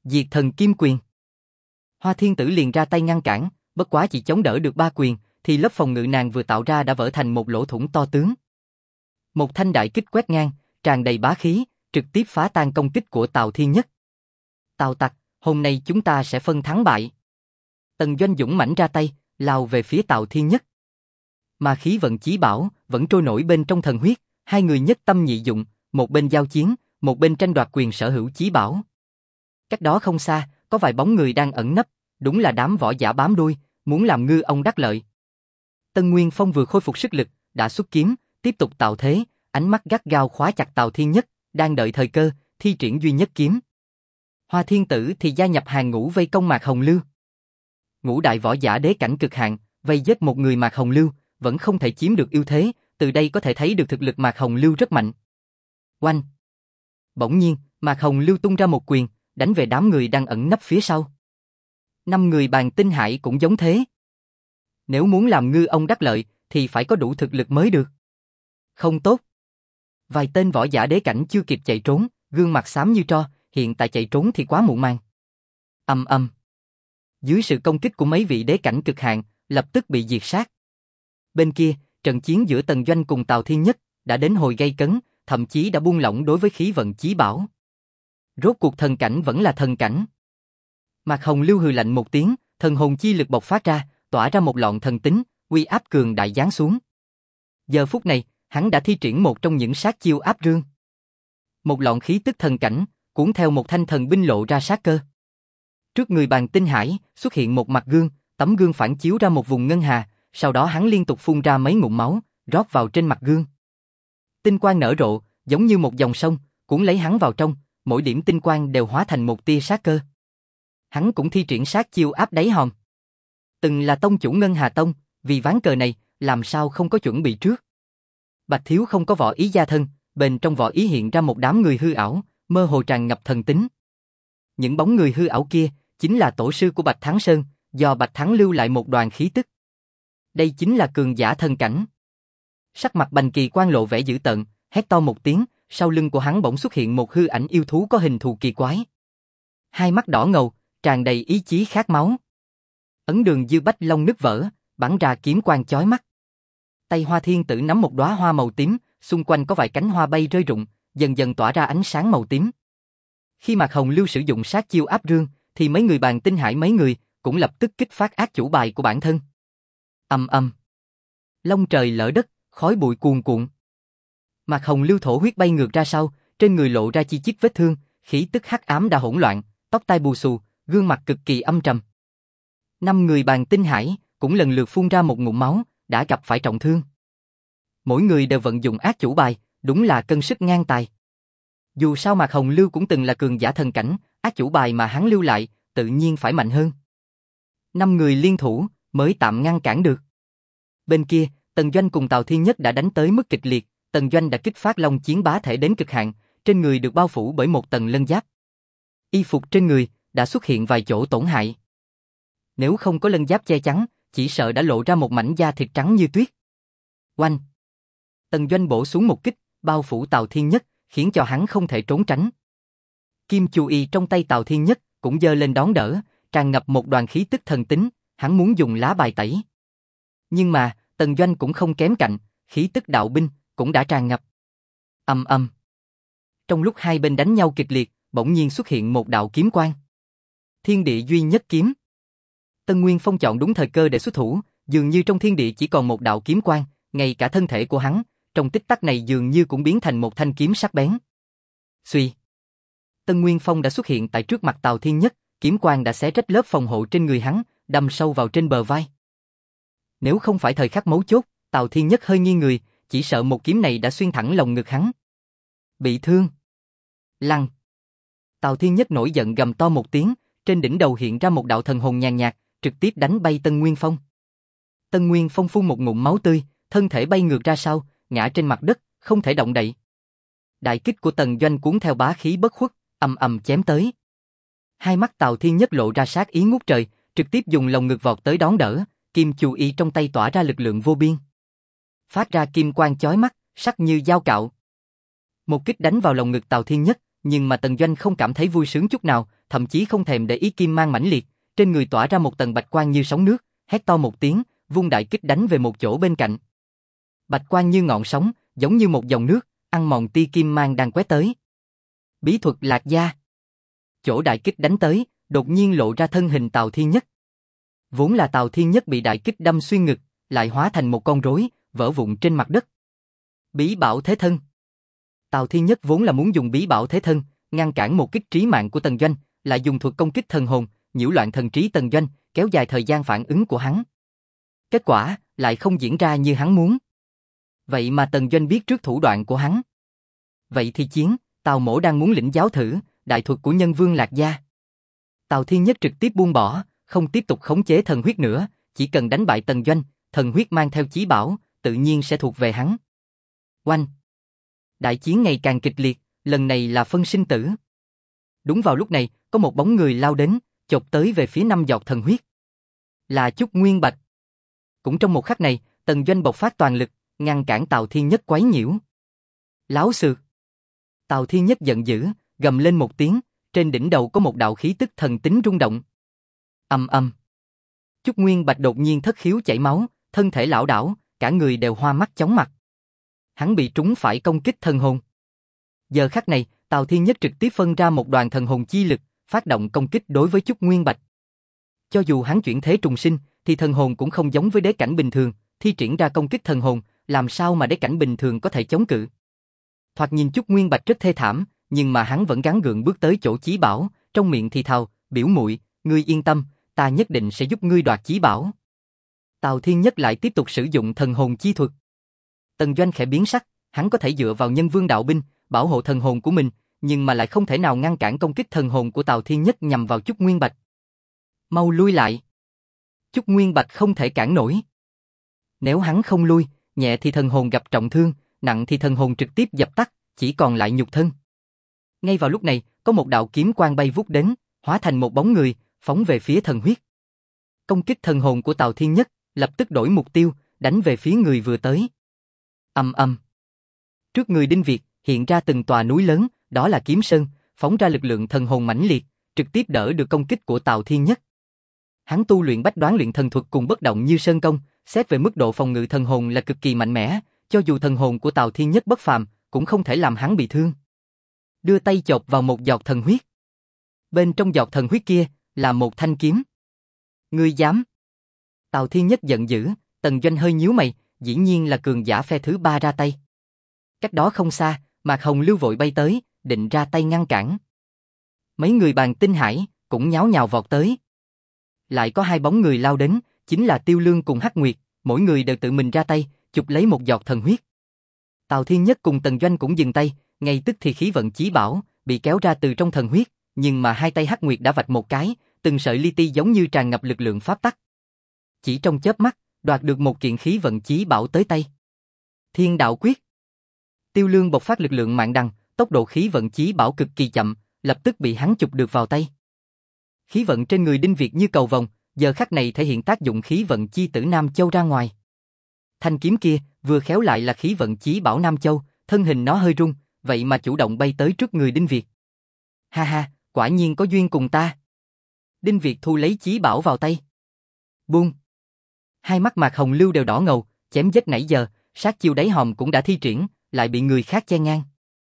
Diệt thần kim quyền. Hoa Thiên Tử liền ra tay ngăn cản, bất quá chỉ chống đỡ được 3 quyền, thì lớp phòng ngự nàng vừa tạo ra đã vỡ thành một lỗ thủng to tướng. Một thanh đại kích quét ngang, tràn đầy bá khí, trực tiếp phá tan công kích của Tào Thiên Nhất. Tào tặc, hôm nay chúng ta sẽ phân thắng bại. Tần Doanh dũng mãnh ra tay, lao về phía Tào Thiên Nhất. Mà khí vận chí bảo vẫn trôi nổi bên trong thần huyết, hai người nhất tâm nhị dụng, một bên giao chiến, một bên tranh đoạt quyền sở hữu chí bảo. Cách đó không xa, có vài bóng người đang ẩn nấp, đúng là đám võ giả bám đuôi, muốn làm ngư ông đắc lợi. Tân Nguyên Phong vừa khôi phục sức lực, đã xuất kiếm, tiếp tục tạo thế, ánh mắt gắt gao khóa chặt Tào Thiên Nhất, đang đợi thời cơ, thi triển duy nhất kiếm. Hoa Thiên Tử thì gia nhập hàng ngũ vây công Mạc Hồng Lưu. Ngũ đại võ giả đế cảnh cực hạn, vây giết một người Mạc Hồng Lưu, vẫn không thể chiếm được ưu thế, từ đây có thể thấy được thực lực Mạc Hồng Lưu rất mạnh. Oanh! Bỗng nhiên, Mạc Hồng Lưu tung ra một quyền, đánh về đám người đang ẩn nấp phía sau. 5 người Bàn Tinh Hải cũng giống thế. Nếu muốn làm ngư ông đắc lợi, thì phải có đủ thực lực mới được. Không tốt. Vài tên võ giả đế cảnh chưa kịp chạy trốn, gương mặt xám như tro, hiện tại chạy trốn thì quá muộn màng. Ầm ầm. Dưới sự công kích của mấy vị đế cảnh cực hạn, lập tức bị diệt sát. Bên kia, trận chiến giữa Tần Doanh cùng Tào Thiên Nhất đã đến hồi gay cấn, thậm chí đã buông lỏng đối với khí vận chí bảo. Rốt cuộc thần cảnh vẫn là thần cảnh. Mạc Hồng Lưu hừ lạnh một tiếng, thần hồn chi lực bộc phát ra, tỏa ra một lọn thần tính, uy áp cường đại giáng xuống. Giờ phút này, hắn đã thi triển một trong những sát chiêu áp rương. Một lọn khí tức thần cảnh, cuốn theo một thanh thần binh lộ ra sát cơ. Trước người Bàn Tinh Hải xuất hiện một mặt gương, tấm gương phản chiếu ra một vùng ngân hà, sau đó hắn liên tục phun ra mấy ngụm máu, rót vào trên mặt gương. Tinh quang nở rộ, giống như một dòng sông, cuốn lấy hắn vào trong, mỗi điểm tinh quang đều hóa thành một tia sát cơ. Hắn cũng thi triển sát chiêu áp đáy hòm. Từng là tông chủ Ngân Hà Tông, vì ván cờ này, làm sao không có chuẩn bị trước. Bạch Thiếu không có võ ý gia thân, bên trong võ ý hiện ra một đám người hư ảo, mơ hồ tràn ngập thần tính. Những bóng người hư ảo kia, chính là tổ sư của Bạch Thắng Sơn, do Bạch Thắng lưu lại một đoàn khí tức. Đây chính là cường giả thần cảnh. Sắc mặt Bành Kỳ Quan lộ vẻ dữ tợn, hét to một tiếng, sau lưng của hắn bỗng xuất hiện một hư ảnh yêu thú có hình thù kỳ quái. Hai mắt đỏ ngầu, tràn đầy ý chí khát máu. Ấn đường Dư Bách Long nứt vỡ, bắn ra kiếm quang chói mắt. Tay Hoa Thiên Tử nắm một đóa hoa màu tím, xung quanh có vài cánh hoa bay rơi rụng, dần dần tỏa ra ánh sáng màu tím. Khi Mạc Hồng Lưu sử dụng sát chiêu áp rương, thì mấy người Bàn Tinh Hải mấy người cũng lập tức kích phát ác chủ bài của bản thân. Ầm ầm. Long trời lở đất, khói bụi cuồn cuộn. Mạc Hồng Lưu thổ huyết bay ngược ra sau, trên người lộ ra chi chít vết thương, khí tức hắc ám đã hỗn loạn, tóc tai bù xù, gương mặt cực kỳ âm trầm. 5 người Bàn Tinh Hải cũng lần lượt phun ra một ngụm máu, đã gặp phải trọng thương. Mỗi người đều vận dụng ác chủ bài, đúng là cân sức ngang tài. Dù sao Mạc Hồng Lưu cũng từng là cường giả thần cảnh, ác chủ bài mà hắn lưu lại, tự nhiên phải mạnh hơn. 5 người liên thủ, mới tạm ngăn cản được. Bên kia, Tần Doanh cùng Tào Thiên Nhất đã đánh tới mức kịch liệt, Tần Doanh đã kích phát Long Chiến bá thể đến cực hạn, trên người được bao phủ bởi một tầng lân giáp. Y phục trên người đã xuất hiện vài chỗ tổn hại. Nếu không có lân giáp che chắn, chỉ sợ đã lộ ra một mảnh da thịt trắng như tuyết. Oanh! Tần Doanh bổ xuống một kích, bao phủ Tào Thiên Nhất, khiến cho hắn không thể trốn tránh. Kim Chu Y trong tay Tào Thiên Nhất cũng giơ lên đón đỡ, tràn ngập một đoàn khí tức thần tính, hắn muốn dùng lá bài tẩy. Nhưng mà, Tần Doanh cũng không kém cạnh, khí tức đạo binh cũng đã tràn ngập. Ầm ầm. Trong lúc hai bên đánh nhau kịch liệt, bỗng nhiên xuất hiện một đạo kiếm quang. Thiên địa duy nhất kiếm. Tân Nguyên Phong chọn đúng thời cơ để xuất thủ, dường như trong thiên địa chỉ còn một đạo kiếm quang, ngay cả thân thể của hắn, trong tích tắc này dường như cũng biến thành một thanh kiếm sắc bén. Xuy. Tân Nguyên Phong đã xuất hiện tại trước mặt Tào Thiên Nhất, kiếm quang đã xé rách lớp phòng hộ trên người hắn, đâm sâu vào trên bờ vai. Nếu không phải thời khắc mấu chốt, Tào Thiên Nhất hơi nghiêng người, chỉ sợ một kiếm này đã xuyên thẳng lồng ngực hắn. Bị thương. Lăng. Tào Thiên Nhất nổi giận gầm to một tiếng, trên đỉnh đầu hiện ra một đạo thần hồn nhàn nhạt, trực tiếp đánh bay Tân Nguyên Phong. Tân Nguyên Phong phun một ngụm máu tươi, thân thể bay ngược ra sau, ngã trên mặt đất, không thể động đậy. Đại kích của Tần Doanh cuốn theo bá khí bất khuất, ầm ầm chém tới. Hai mắt Tào Thiên Nhất lộ ra sát ý ngút trời, trực tiếp dùng lồng ngực vọt tới đón đỡ, Kim Chu Y trong tay tỏa ra lực lượng vô biên. Phát ra kim quang chói mắt, sắc như dao cạo. Một kích đánh vào lồng ngực Tào Thiên Nhất, nhưng mà Tần Doanh không cảm thấy vui sướng chút nào, thậm chí không thèm để ý kim mang mãnh liệt, trên người tỏa ra một tầng bạch quang như sóng nước, hét to một tiếng, vung đại kích đánh về một chỗ bên cạnh. Bạch quang như ngọn sóng, giống như một dòng nước, ăn mòn tia kim mang đang quét tới. Bí thuật Lạc Gia. Chỗ đại kích đánh tới, đột nhiên lộ ra thân hình Tào Thiên Nhất. Vốn là Tào Thiên Nhất bị đại kích đâm xuyên ngực, lại hóa thành một con rối, vỡ vụn trên mặt đất. Bí bảo thế thân. Tào Thiên Nhất vốn là muốn dùng bí bảo thế thân, ngăn cản một kích trí mạng của Tần Doanh, lại dùng thuật công kích thần hồn, nhiễu loạn thần trí Tần Doanh, kéo dài thời gian phản ứng của hắn. Kết quả, lại không diễn ra như hắn muốn. Vậy mà Tần Doanh biết trước thủ đoạn của hắn. Vậy thì chiến, Tào Mỗ đang muốn lĩnh giáo thử, đại thuật của nhân vương Lạc Gia. Tào Thiên Nhất trực tiếp buông bỏ, không tiếp tục khống chế thần huyết nữa, chỉ cần đánh bại Tần Doanh, thần huyết mang theo chí bảo, tự nhiên sẽ thuộc về hắn. Oanh! Đại chiến ngày càng kịch liệt, lần này là phân sinh tử. Đúng vào lúc này, có một bóng người lao đến, chộp tới về phía 5 giọt thần huyết. Là Chúc Nguyên Bạch. Cũng trong một khắc này, Tần Doanh bộc phát toàn lực, ngăn cản Tào Thiên Nhất quấy nhiễu. Láo xược! Tào Thiên Nhất giận dữ, gầm lên một tiếng, trên đỉnh đầu có một đạo khí tức thần tính rung động. Ầm ầm. Chúc Nguyên Bạch đột nhiên thất khiếu chảy máu, thân thể lảo đảo, cả người đều hoa mắt chóng mặt. Hắn bị trúng phải công kích thần hồn. Giờ khắc này, Tào Thiên Nhất trực tiếp phân ra một đoàn thần hồn chi lực, phát động công kích đối với Chúc Nguyên Bạch. Cho dù hắn chuyển thế trùng sinh, thì thần hồn cũng không giống với đế cảnh bình thường, thi triển ra công kích thần hồn, làm sao mà đế cảnh bình thường có thể chống cự. Thoạt nhìn Chúc Nguyên Bạch rất thê thảm, nhưng mà hắn vẫn gắng gượng bước tới chỗ chí bảo, trong miệng thì thào, biểu muội, ngươi yên tâm, ta nhất định sẽ giúp ngươi đoạt chí bảo. Tào Thiên Nhất lại tiếp tục sử dụng thần hồn chi thuật. Tần Doanh khẽ biến sắc, hắn có thể dựa vào nhân vương đạo binh, bảo hộ thần hồn của mình, nhưng mà lại không thể nào ngăn cản công kích thần hồn của Tào Thiên Nhất nhằm vào Chúc Nguyên Bạch. Mau lui lại. Chúc Nguyên Bạch không thể cản nổi. Nếu hắn không lui, nhẹ thì thần hồn gặp trọng thương, nặng thì thần hồn trực tiếp dập tắt, chỉ còn lại nhục thân. Ngay vào lúc này, có một đạo kiếm quang bay vút đến, hóa thành một bóng người, phóng về phía thần huyết. Công kích thần hồn của Tào Thiên Nhất, lập tức đổi mục tiêu, đánh về phía người vừa tới. Ầm ầm. Trước người Đinh Việt, hiện ra từng tòa núi lớn, đó là Kiếm Sơn, phóng ra lực lượng thần hồn mãnh liệt, trực tiếp đỡ được công kích của Tào Thiên Nhất. Hắn tu luyện Bách Đoán Luyện Thần Thuật cùng bất động như sơn công, xét về mức độ phòng ngự thần hồn là cực kỳ mạnh mẽ, cho dù thần hồn của Tào Thiên Nhất bất phàm, cũng không thể làm hắn bị thương. Đưa tay chộp vào một giọt thần huyết. Bên trong giọt thần huyết kia là một thanh kiếm. Ngươi dám? Tào Thiên Nhất giận dữ, Tần Doanh hơi nhíu mày, dĩ nhiên là cường giả phe thứ ba ra tay. Cách đó không xa, Mạc Hồng Lưu vội bay tới, định ra tay ngăn cản. Mấy người Bàn Tinh Hải cũng nháo nhào vọt tới. Lại có hai bóng người lao đến, chính là Tiêu Lương cùng Hắc Nguyệt, mỗi người đều tự mình ra tay, chụp lấy một giọt thần huyết. Tào Thiên Nhất cùng Tần Doanh cũng dừng tay, ngay tức thì khí vận chí bảo bị kéo ra từ trong thần huyết, nhưng mà hai tay Hắc Nguyệt đã vạch một cái, từng sợi li ti giống như tràn ngập lực lượng pháp tắc. Chỉ trong chớp mắt, đoạt được một kiện khí vận chí bảo tới tay. Thiên Đạo Quyết. Tiêu Lương bộc phát lực lượng mạn đằng, tốc độ khí vận chí bảo cực kỳ chậm, lập tức bị hắn chụp được vào tay. Khí vận trên người Đinh Việt như cầu vồng, giờ khắc này thể hiện tác dụng khí vận chi tử Nam Châu ra ngoài. Thanh kiếm kia, vừa khéo lại là khí vận chí bảo Nam Châu, thân hình nó hơi rung, vậy mà chủ động bay tới trước người Đinh Việt. Ha ha, quả nhiên có duyên cùng ta. Đinh Việt thu lấy chí bảo vào tay. Buông. Hai mắt Mạc Hồng Lưu đều đỏ ngầu, chém giết nãy giờ, sát chiêu đáy hòm cũng đã thi triển, lại bị người khác chen ngang.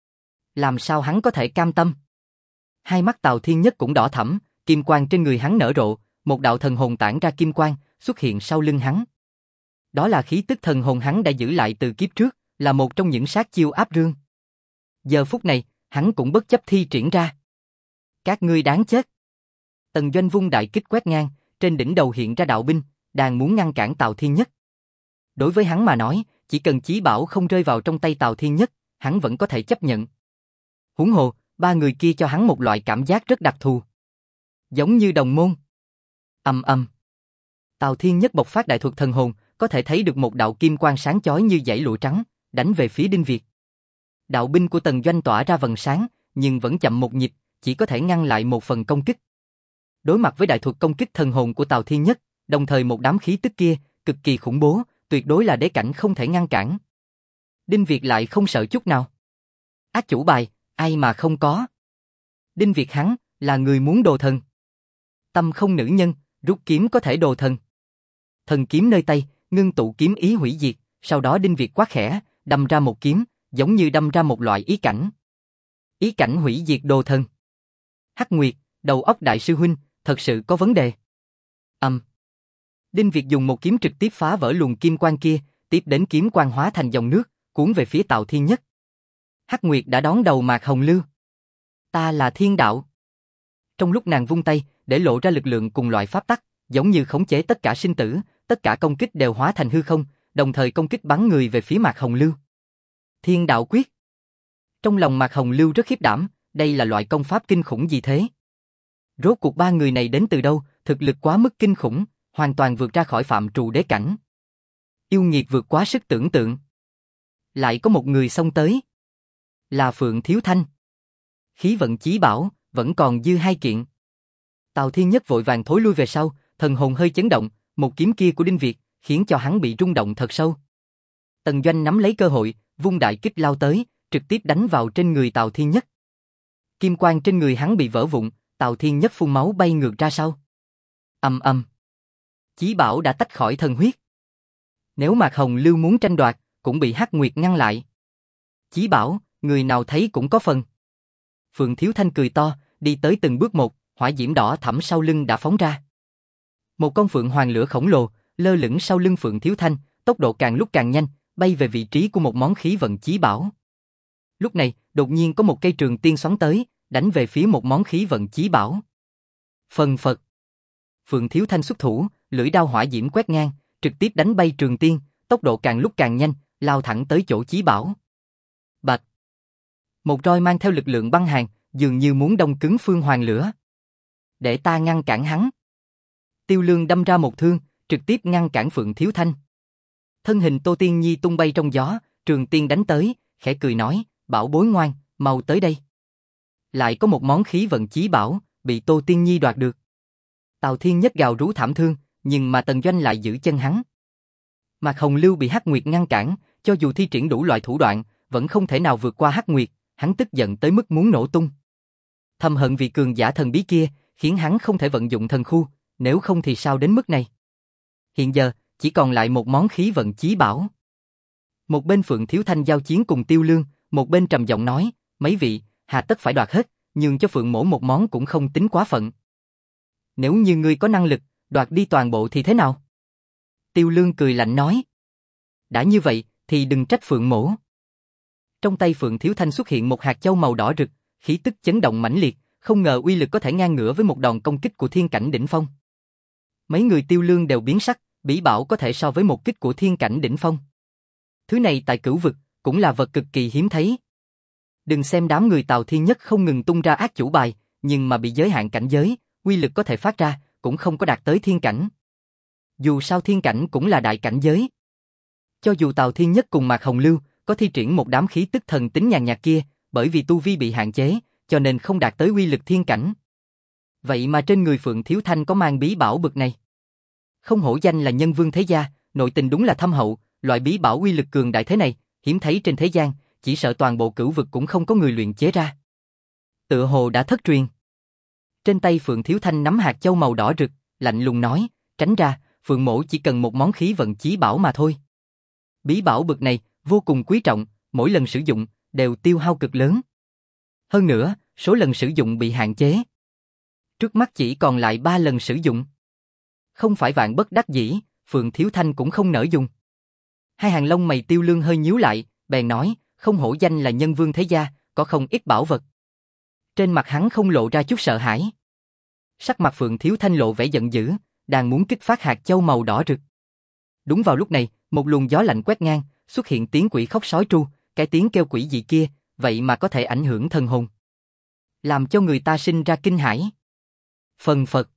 Làm sao hắn có thể cam tâm? Hai mắt Tào Thiên Nhất cũng đỏ thẫm, kim quang trên người hắn nở rộ, một đạo thần hồn tản ra kim quang, xuất hiện sau lưng hắn. Đó là khí tức thần hồn hắn đã giữ lại từ kiếp trước, là một trong những sát chiêu áp rương. Giờ phút này, hắn cũng bất chấp thi triển ra. Các ngươi đáng chết. Tần Doanh vung đại kích quét ngang, trên đỉnh đầu hiện ra đạo binh, đang muốn ngăn cản Tào Thiên Nhất. Đối với hắn mà nói, chỉ cần chí bảo không rơi vào trong tay Tào Thiên Nhất, hắn vẫn có thể chấp nhận. Huống hồ, ba người kia cho hắn một loại cảm giác rất đặc thù. Giống như đồng môn. Ầm ầm. Tào Thiên Nhất bộc phát đại thuật thần hồn, có thể thấy được một đạo kim quang sáng chói như dải lụa trắng, đánh về phía Đinh Việt. Đạo binh của Tần Doanh tỏa ra vầng sáng, nhưng vẫn chậm một nhịp, chỉ có thể ngăn lại một phần công kích. Đối mặt với đại thuật công kích thần hồn của Tào Thiên Nhất, đồng thời một đám khí tức kia, cực kỳ khủng bố, tuyệt đối là đế cảnh không thể ngăn cản. Đinh Việt lại không sợ chút nào. Ác chủ bài, ai mà không có. Đinh Việt hắn, là người muốn đồ thần. Tâm không nữ nhân, rút kiếm có thể đồ thần. Thần kiếm nơi tay, ngưng tụ kiếm ý hủy diệt, sau đó Đinh Việt quát khẽ, đâm ra một kiếm, giống như đâm ra một loại ý cảnh. Ý cảnh hủy diệt đồ thần. Hắc Nguyệt, đầu óc đại sư huynh, thật sự có vấn đề. Đinh Việt dùng một kiếm trực tiếp phá vỡ luồng kim quang kia, tiếp đến kiếm quang hóa thành dòng nước, cuốn về phía Tào Thiên Nhất. Hắc Nguyệt đã đón đầu Mạc Hồng Lưu. Ta là thiên đạo. Trong lúc nàng vung tay, để lộ ra lực lượng cùng loại pháp tắc, giống như khống chế tất cả sinh tử, tất cả công kích đều hóa thành hư không, đồng thời công kích bắn người về phía Mạc Hồng Lưu. Thiên đạo quyết. Trong lòng Mạc Hồng Lưu rất khiếp đảm, đây là loại công pháp kinh khủng gì thế? Rốt cuộc ba người này đến từ đâu, thực lực quá mức kinh khủng, hoàn toàn vượt ra khỏi phạm trù đế cảnh. Yêu nghiệt vượt quá sức tưởng tượng. Lại có một người xông tới. Là Phượng Thiếu Thanh. Khí vận chí bảo, vẫn còn dư 2 kiện. Tào Thiên Nhất vội vàng thối lui về sau, thần hồn hơi chấn động, một kiếm kia của Đinh Việt, khiến cho hắn bị rung động thật sâu. Tần Doanh nắm lấy cơ hội, vung đại kích lao tới, trực tiếp đánh vào trên người Tào Thiên Nhất. Kim quang trên người hắn bị vỡ vụn, Tào Thiên Nhất phun máu bay ngược ra sau. Ầm ầm. Chí bảo đã tách khỏi thần huyết. Nếu Mạc Hồng Lưu muốn tranh đoạt, cũng bị Hắc Nguyệt ngăn lại. Chí bảo, người nào thấy cũng có phần. Phượng Thiếu Thanh cười to, đi tới từng bước một, hỏa diễm đỏ thẫm sau lưng đã phóng ra. Một con phượng hoàng lửa khổng lồ, lơ lửng sau lưng Phượng Thiếu Thanh, tốc độ càng lúc càng nhanh, bay về vị trí của một món khí vận chí bảo. Lúc này, đột nhiên có một cây trường tiên xoắn tới, đánh về phía một món khí vận chí bảo. Phần phật. Phượng Thiếu Thanh xuất thủ, lưỡi đao hỏa diễm quét ngang, trực tiếp đánh bay trường tiên, tốc độ càng lúc càng nhanh, lao thẳng tới chỗ chí bảo. Bạch. Một roi mang theo lực lượng băng hàn, dường như muốn đông cứng phương hoàng lửa. Để ta ngăn cản hắn. Tiêu Lương đâm ra một thương, trực tiếp ngăn cản Phượng Thiếu Thanh. Thân hình Tô Tiên Nhi tung bay trong gió, trường tiên đánh tới, khẽ cười nói, bảo bối ngoan, mau tới đây. Lại có một món khí vận chí bảo, bị Tô Tiên Nhi đoạt được. Tào Thiên Nhất gào rú thảm thương, nhưng mà Tần Doanh lại giữ chân hắn. Mạc Hồng Lưu bị Hắc Nguyệt ngăn cản, cho dù thi triển đủ loại thủ đoạn, vẫn không thể nào vượt qua Hắc Nguyệt, hắn tức giận tới mức muốn nổ tung. Thầm hận vì cường giả thần bí kia, khiến hắn không thể vận dụng thần khu, nếu không thì sao đến mức này. Hiện giờ, chỉ còn lại một món khí vận chí bảo. Một bên Phượng Thiếu Thanh giao chiến cùng Tiêu Lương, một bên trầm giọng nói, mấy vị, hà tất phải đoạt hết, nhưng cho Phượng mỗ một món cũng không tính quá phận. Nếu như ngươi có năng lực, đoạt đi toàn bộ thì thế nào? Tiêu Lương cười lạnh nói. Đã như vậy, thì đừng trách Phượng mỗ. Trong tay Phượng Thiếu Thanh xuất hiện một hạt châu màu đỏ rực, khí tức chấn động mãnh liệt, không ngờ uy lực có thể ngang ngửa với một đòn công kích của thiên cảnh đỉnh phong. Mấy người Tiêu Lương đều biến sắc, bí bảo có thể so với một kích của thiên cảnh đỉnh phong. Thứ này tại cửu vực, cũng là vật cực kỳ hiếm thấy. Đừng xem đám người Tào Thiên Nhất không ngừng tung ra ác chủ bài, nhưng mà bị giới hạn cảnh giới, uy lực có thể phát ra, cũng không có đạt tới thiên cảnh. Dù sao thiên cảnh cũng là đại cảnh giới. Cho dù Tào Thiên Nhất cùng Mạc Hồng Lưu có thi triển một đám khí tức thần tính nhàn nhạt kia, bởi vì tu vi bị hạn chế, cho nên không đạt tới uy lực thiên cảnh. Vậy mà trên người Phượng Thiếu Thanh có mang bí bảo bực này. Không hổ danh là nhân vương thế gia, nội tình đúng là thâm hậu, loại bí bảo uy lực cường đại thế này, hiếm thấy trên thế gian, chỉ sợ toàn bộ cửu vực cũng không có người luyện chế ra. Tựa hồ đã thất truyền. Trên tay Phượng Thiếu Thanh nắm hạt châu màu đỏ rực, lạnh lùng nói, tránh ra, Phượng mỗ chỉ cần một món khí vận chí bảo mà thôi. Bí bảo bực này, vô cùng quý trọng, mỗi lần sử dụng, đều tiêu hao cực lớn. Hơn nữa, số lần sử dụng bị hạn chế. Trước mắt chỉ còn lại 3 lần sử dụng. Không phải vạn bất đắc dĩ, Phượng Thiếu Thanh cũng không nỡ dùng. Hai hàng lông mày Tiêu Lương hơi nhíu lại, bèn nói, không hổ danh là nhân vương thế gia, có không ít bảo vật. Trên mặt hắn không lộ ra chút sợ hãi. Sắc mặt Phượng Thiếu Thanh lộ vẻ giận dữ, đang muốn kích phát hạt châu màu đỏ rực. Đúng vào lúc này, một luồng gió lạnh quét ngang, xuất hiện tiếng quỷ khóc sói tru, cái tiếng kêu quỷ dị kia, vậy mà có thể ảnh hưởng thần hồn, làm cho người ta sinh ra kinh hãi. Phần phật.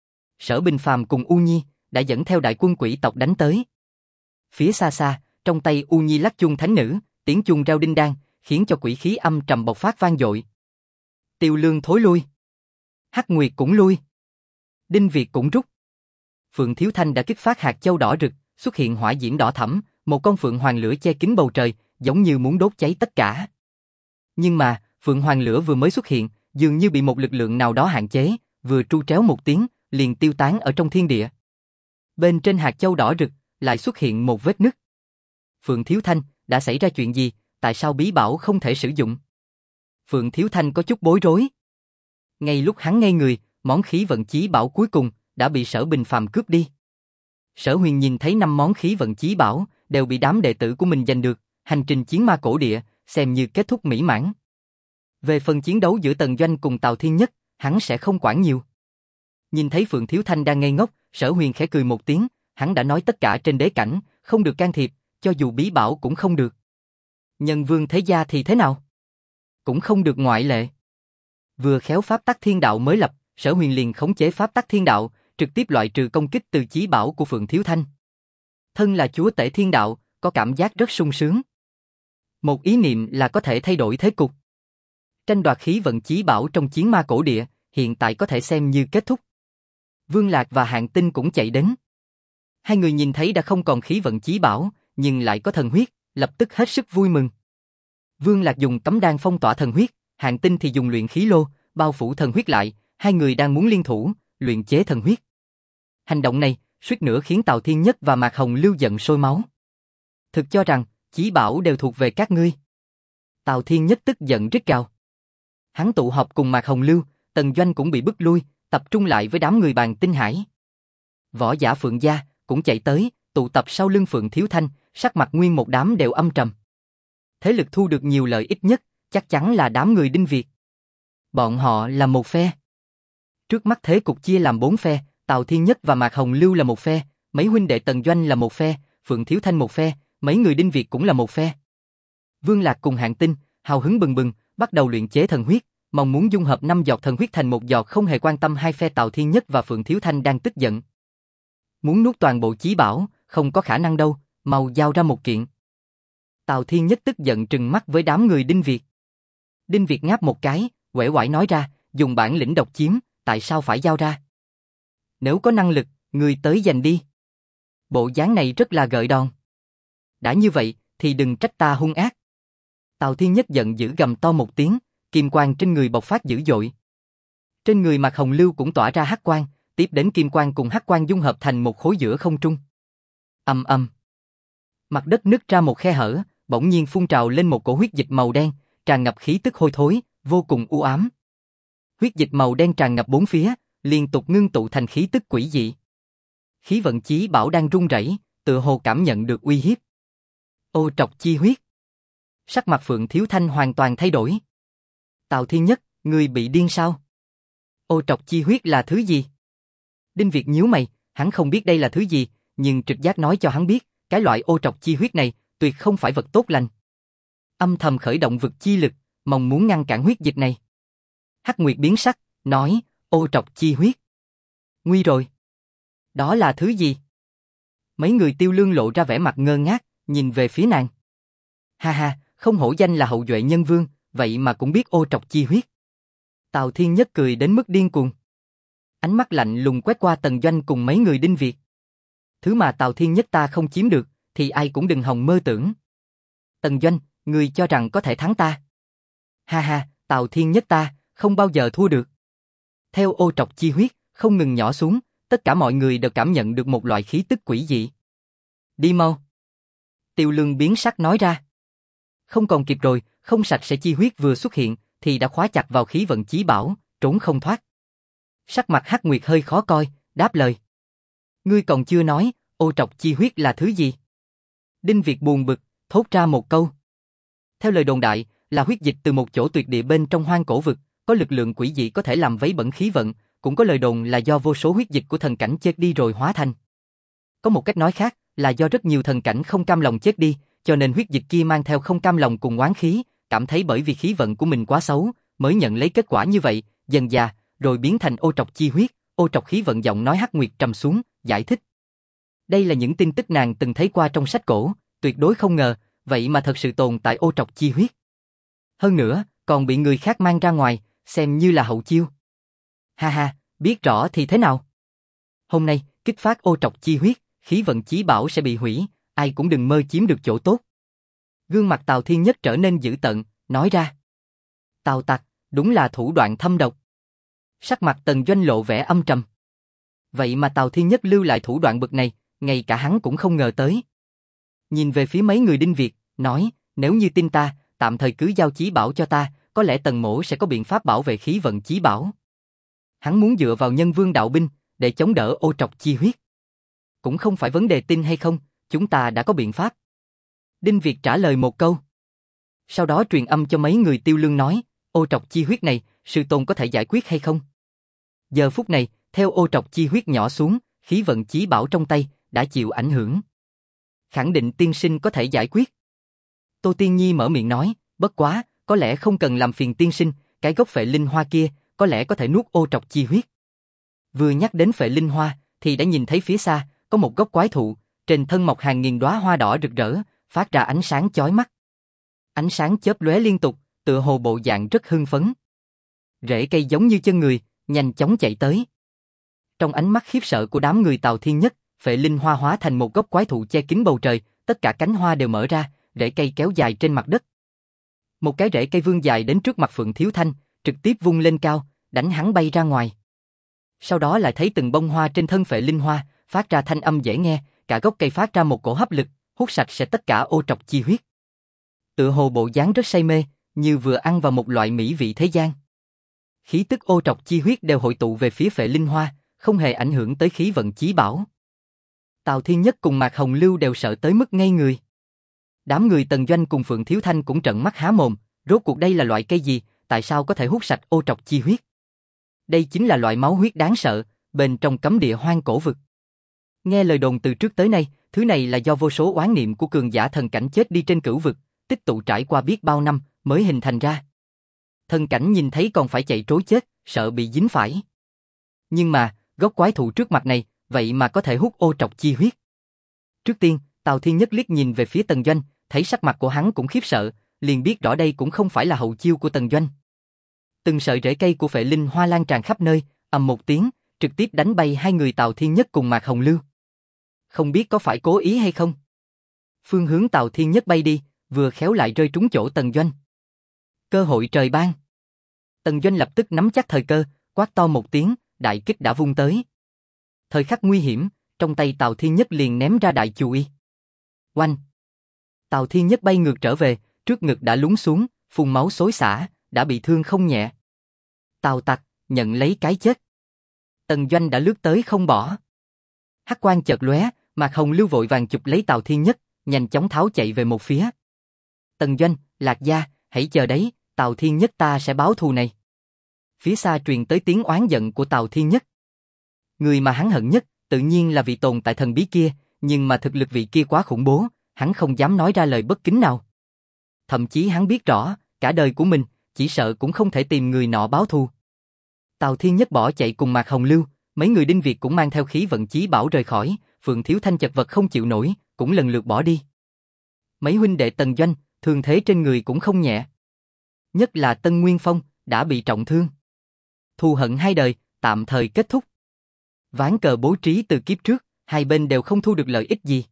Sở Bình Phàm cùng U Nhi đã dẫn theo đại quân quỷ tộc đánh tới. Phía xa xa, trong tay U Nhi lắc chuông thánh nữ, tiếng chuông reo đinh đan, khiến cho quỷ khí âm trầm bộc phát vang dội. Tiêu Lương thối lui, Hắc Nguyệt cũng lui, Đinh Việt cũng rút. Phượng Thiếu Thanh đã kích phát hạt châu đỏ rực, xuất hiện hỏa diễm đỏ thẫm, một con phượng hoàng lửa che kín bầu trời, giống như muốn đốt cháy tất cả. Nhưng mà, phượng hoàng lửa vừa mới xuất hiện, dường như bị một lực lượng nào đó hạn chế, vừa tru tréo một tiếng, liền tiêu tán ở trong thiên địa. Bên trên hạt châu đỏ rực, lại xuất hiện một vết nứt. Phượng Thiếu Thanh, đã xảy ra chuyện gì, tại sao bí bảo không thể sử dụng? Phượng Thiếu Thanh có chút bối rối. Ngay lúc hắn ngây người, món khí vận chí bảo cuối cùng đã bị Sở Bình Phàm cướp đi. Sở Huyền nhìn thấy 5 món khí vận chí bảo đều bị đám đệ tử của mình giành được, hành trình chiến ma cổ địa xem như kết thúc mỹ mãn. Về phần chiến đấu giữa Tần Doanh cùng Tào Thiên Nhất, hắn sẽ không quản nhiều. Nhìn thấy Phượng Thiếu Thanh đang ngây ngốc, Sở Huyền khẽ cười một tiếng, hắn đã nói tất cả trên đế cảnh, không được can thiệp, cho dù bí bảo cũng không được. Nhân vương thế gia thì thế nào? Cũng không được ngoại lệ. Vừa khéo pháp tắc thiên đạo mới lập, Sở Huyền liền khống chế pháp tắc thiên đạo, trực tiếp loại trừ công kích từ chí bảo của Phượng Thiếu Thanh. Thân là chúa tể thiên đạo, có cảm giác rất sung sướng. Một ý niệm là có thể thay đổi thế cục. Tranh đoạt khí vận chí bảo trong chiến ma cổ địa, hiện tại có thể xem như kết thúc. Vương Lạc và Hạng Tinh cũng chạy đến. Hai người nhìn thấy đã không còn khí vận chí bảo, nhưng lại có thần huyết, lập tức hết sức vui mừng. Vương Lạc dùng tấm đan phong tỏa thần huyết, Hạng Tinh thì dùng luyện khí lô, bao phủ thần huyết lại, hai người đang muốn liên thủ, luyện chế thần huyết. Hành động này, suýt nữa khiến Tào Thiên Nhất và Mạc Hồng Lưu giận sôi máu. Thực cho rằng, chí bảo đều thuộc về các ngươi. Tào Thiên Nhất tức giận rít gào. Hắn tụ họp cùng Mạc Hồng Lưu, Tần Doanh cũng bị bức lui, tập trung lại với đám người Bàn Tinh Hải. Võ giả Phượng gia cũng chạy tới, tụ tập sau lưng Phượng Thiếu Thanh, sắc mặt nguyên một đám đều âm trầm. Thế lực thu được nhiều lợi ích nhất, chắc chắn là đám người Đinh Việt. Bọn họ là một phe. Trước mắt thế cục chia làm 4 phe, Tào Thiên Nhất và Mạc Hồng Lưu là một phe, mấy huynh đệ Tần Doanh là một phe, Phượng Thiếu Thanh một phe, mấy người Đinh Việt cũng là một phe. Vương Lạc cùng Hạng Tinh, hào hứng bừng bừng, bắt đầu luyện chế thần huyết, mong muốn dung hợp 5 giọt thần huyết thành một giọt, không hề quan tâm hai phe Tào Thiên Nhất và Phượng Thiếu Thanh đang tức giận. Muốn nuốt toàn bộ chí bảo, không có khả năng đâu, mau giao ra một kiện. Tào Thiên Nhất tức giận trừng mắt với đám người Đinh Việt. Đinh Việt ngáp một cái, uể oải nói ra, dùng bản lĩnh độc chiếm, tại sao phải giao ra? Nếu có năng lực, người tới giành đi. Bộ dáng này rất là gợi đòn. Đã như vậy, thì đừng trách ta hung ác. Tào Thiên Nhất giận dữ gầm to một tiếng, kim quang trên người bộc phát dữ dội. Trên người Mạc Hồng Lưu cũng tỏa ra hắc quang, tiếp đến kim quang cùng hắc quang dung hợp thành một khối giữa không trung. Ầm ầm. Mặt đất nứt ra một khe hở, bỗng nhiên phun trào lên một cổ huyết dịch màu đen, tràn ngập khí tức hôi thối, vô cùng u ám. Huyết dịch màu đen tràn ngập bốn phía, liên tục ngưng tụ thành khí tức quỷ dị. Khí vận chí bảo đang run rẩy, tựa hồ cảm nhận được uy hiếp. Ô trọc chi huyết. Sắc mặt Phượng Thiếu Thanh hoàn toàn thay đổi. Tào Thiên Nhất, ngươi bị điên sao? Ô trọc chi huyết là thứ gì? Đinh Việt nhíu mày, hắn không biết đây là thứ gì, nhưng trực giác nói cho hắn biết, cái loại ô trọc chi huyết này tuyệt không phải vật tốt lành. Âm thầm khởi động vực chi lực, mong muốn ngăn cản huyết dịch này. Hắc Nguyệt biến sắc, nói, ô trọc chi huyết. Nguy rồi. Đó là thứ gì? Mấy người Tiêu Lương lộ ra vẻ mặt ngơ ngác, nhìn về phía nàng. Ha ha, không hổ danh là hậu duệ nhân vương, vậy mà cũng biết ô trọc chi huyết. Tào Thiên Nhất cười đến mức điên cuồng. Ánh mắt lạnh lùng quét qua Tần Doanh cùng mấy người Đinh Việt. Thứ mà Tào Thiên Nhất ta không chiếm được, thì ai cũng đừng hòng mơ tưởng. Tần Doanh, ngươi cho rằng có thể thắng ta? Ha ha, Tào Thiên Nhất ta, không bao giờ thua được. Theo ô trọc chi huyết, không ngừng nhỏ xuống, tất cả mọi người đều cảm nhận được một loại khí tức quỷ dị. Đi mau. Tiêu Lương biến sắc nói ra. Không còn kịp rồi, không sạch sẽ chi huyết vừa xuất hiện, thì đã khóa chặt vào khí vận chí bảo, trốn không thoát. Sắc mặt Hắc Nguyệt hơi khó coi, đáp lời. Ngươi còn chưa nói, ô trọc chi huyết là thứ gì? Đinh Việt buồn bực, thốt ra một câu. Theo lời đồn đại, là huyết dịch từ một chỗ tuyệt địa bên trong hoang cổ vực, có lực lượng quỷ dị có thể làm vấy bẩn khí vận, cũng có lời đồn là do vô số huyết dịch của thần cảnh chết đi rồi hóa thành. Có một cách nói khác, là do rất nhiều thần cảnh không cam lòng chết đi, cho nên huyết dịch kia mang theo không cam lòng cùng oán khí, cảm thấy bởi vì khí vận của mình quá xấu, mới nhận lấy kết quả như vậy, dần dà, rồi biến thành ô trọc chi huyết, ô trọc khí vận. Giọng nói Hắc Nguyệt trầm xuống, giải thích. Đây là những tin tức nàng từng thấy qua trong sách cổ, tuyệt đối không ngờ, vậy mà thật sự tồn tại ô trọc chi huyết. Hơn nữa, còn bị người khác mang ra ngoài, xem như là hậu chiêu. Ha ha, biết rõ thì thế nào? Hôm nay, kích phát ô trọc chi huyết, khí vận chí bảo sẽ bị hủy, ai cũng đừng mơ chiếm được chỗ tốt. Gương mặt Tào Thiên Nhất trở nên dữ tợn, nói ra. Tào tặc, Đúng là thủ đoạn thâm độc. Sắc mặt Tần Doanh lộ vẻ âm trầm. Vậy mà Tào Thiên Nhất lưu lại thủ đoạn bực này, ngay cả hắn cũng không ngờ tới. Nhìn về phía mấy người Đinh Việt, nói, nếu như tin ta, tạm thời cứ giao chí bảo cho ta, có lẽ Tần mỗ sẽ có biện pháp bảo vệ khí vận chí bảo. Hắn muốn dựa vào nhân vương đạo binh, để chống đỡ ô trọc chi huyết. Cũng không phải vấn đề tin hay không, chúng ta đã có biện pháp. Đinh Việt trả lời một câu. Sau đó truyền âm cho mấy người Tiêu Lương nói, ô trọc chi huyết này, sư tôn có thể giải quyết hay không? Giờ phút này, theo ô trọc chi huyết nhỏ xuống, khí vận chí bảo trong tay, đã chịu ảnh hưởng. Khẳng định tiên sinh có thể giải quyết. Tô Tiên Nhi mở miệng nói, bất quá, có lẽ không cần làm phiền tiên sinh, cái gốc phệ linh hoa kia, có lẽ có thể nuốt ô trọc chi huyết. Vừa nhắc đến phệ linh hoa, thì đã nhìn thấy phía xa, có một gốc quái thụ, trên thân mọc hàng nghìn đóa hoa đỏ rực rỡ, phát ra ánh sáng chói mắt. Ánh sáng chớp lóe liên tục, tựa hồ bộ dạng rất hưng phấn. Rễ cây giống như chân người, nhanh chóng chạy tới. Trong ánh mắt khiếp sợ của đám người Tào Thiên Nhất, phệ linh hoa hóa thành một gốc quái thụ che kín bầu trời, tất cả cánh hoa đều mở ra, rễ cây kéo dài trên mặt đất. Một cái rễ cây vươn dài đến trước mặt Phượng Thiếu Thanh, trực tiếp vung lên cao, đánh hắn bay ra ngoài. Sau đó lại thấy từng bông hoa trên thân phệ linh hoa, phát ra thanh âm dễ nghe, cả gốc cây phát ra một cổ hấp lực, hút sạch sẽ tất cả ô trọc chi huyết. Tựa hồ bộ dáng rất say mê, như vừa ăn vào một loại mỹ vị thế gian. Khí tức ô trọc chi huyết đều hội tụ về phía phệ linh hoa, không hề ảnh hưởng tới khí vận chí bảo. Tào Thiên Nhất cùng Mạc Hồng Lưu đều sợ tới mức ngây người. Đám người Tần Doanh cùng Phượng Thiếu Thanh cũng trợn mắt há mồm, rốt cuộc đây là loại cây gì, tại sao có thể hút sạch ô trọc chi huyết? Đây chính là loại máu huyết đáng sợ, bên trong cấm địa hoang cổ vực. Nghe lời đồn từ trước tới nay, thứ này là do vô số oán niệm của cường giả thần cảnh chết đi trên cửu vực, tích tụ trải qua biết bao năm mới hình thành ra. Thần cảnh nhìn thấy còn phải chạy trối chết, sợ bị dính phải. Nhưng mà, gốc quái thụ trước mặt này, vậy mà có thể hút ô trọc chi huyết. Trước tiên, Tào Thiên Nhất liếc nhìn về phía Tần Doanh, thấy sắc mặt của hắn cũng khiếp sợ, liền biết rõ đây cũng không phải là hậu chiêu của Tần Doanh. Từng sợi rễ cây của phệ linh hoa lan tràn khắp nơi, ầm một tiếng, trực tiếp đánh bay hai người Tào Thiên Nhất cùng Mạc Hồng Lưu. Không biết có phải cố ý hay không? Phương hướng Tào Thiên Nhất bay đi, vừa khéo lại rơi trúng chỗ Tần Doanh. Cơ hội trời ban. Tần Doanh lập tức nắm chắc thời cơ, quát to một tiếng, đại kích đã vung tới. Thời khắc nguy hiểm, trong tay Tào Thiên Nhất liền ném ra đại chùy. Oanh! Tào Thiên Nhất bay ngược trở về, trước ngực đã lún xuống, phun máu xối xả, đã bị thương không nhẹ. Tào tặc, nhận lấy cái chết. Tần Doanh đã lướt tới không bỏ. Hắc quang chợt lóe, Mạc Hồng Lưu vội vàng chụp lấy Tào Thiên Nhất, nhanh chóng tháo chạy về một phía. Tần Doanh, Lạc Gia, hãy chờ đấy, Tào Thiên Nhất ta sẽ báo thù này. Phía xa truyền tới tiếng oán giận của Tào Thiên Nhất. Người mà hắn hận nhất, tự nhiên là vị tồn tại thần bí kia, nhưng mà thực lực vị kia quá khủng bố, hắn không dám nói ra lời bất kính nào. Thậm chí hắn biết rõ, cả đời của mình, chỉ sợ cũng không thể tìm người nọ báo thù. Tào Thiên Nhất bỏ chạy cùng Mạc Hồng Lưu, mấy người Đinh Việt cũng mang theo khí vận chí bảo rời khỏi, Phượng Thiếu Thanh chật vật không chịu nổi, cũng lần lượt bỏ đi. Mấy huynh đệ Tần Doanh, thương thế trên người cũng không nhẹ. Nhất là Tân Nguyên Phong, đã bị trọng thương. Thù hận hai đời, tạm thời kết thúc. Ván cờ bố trí từ kiếp trước, hai bên đều không thu được lợi ích gì.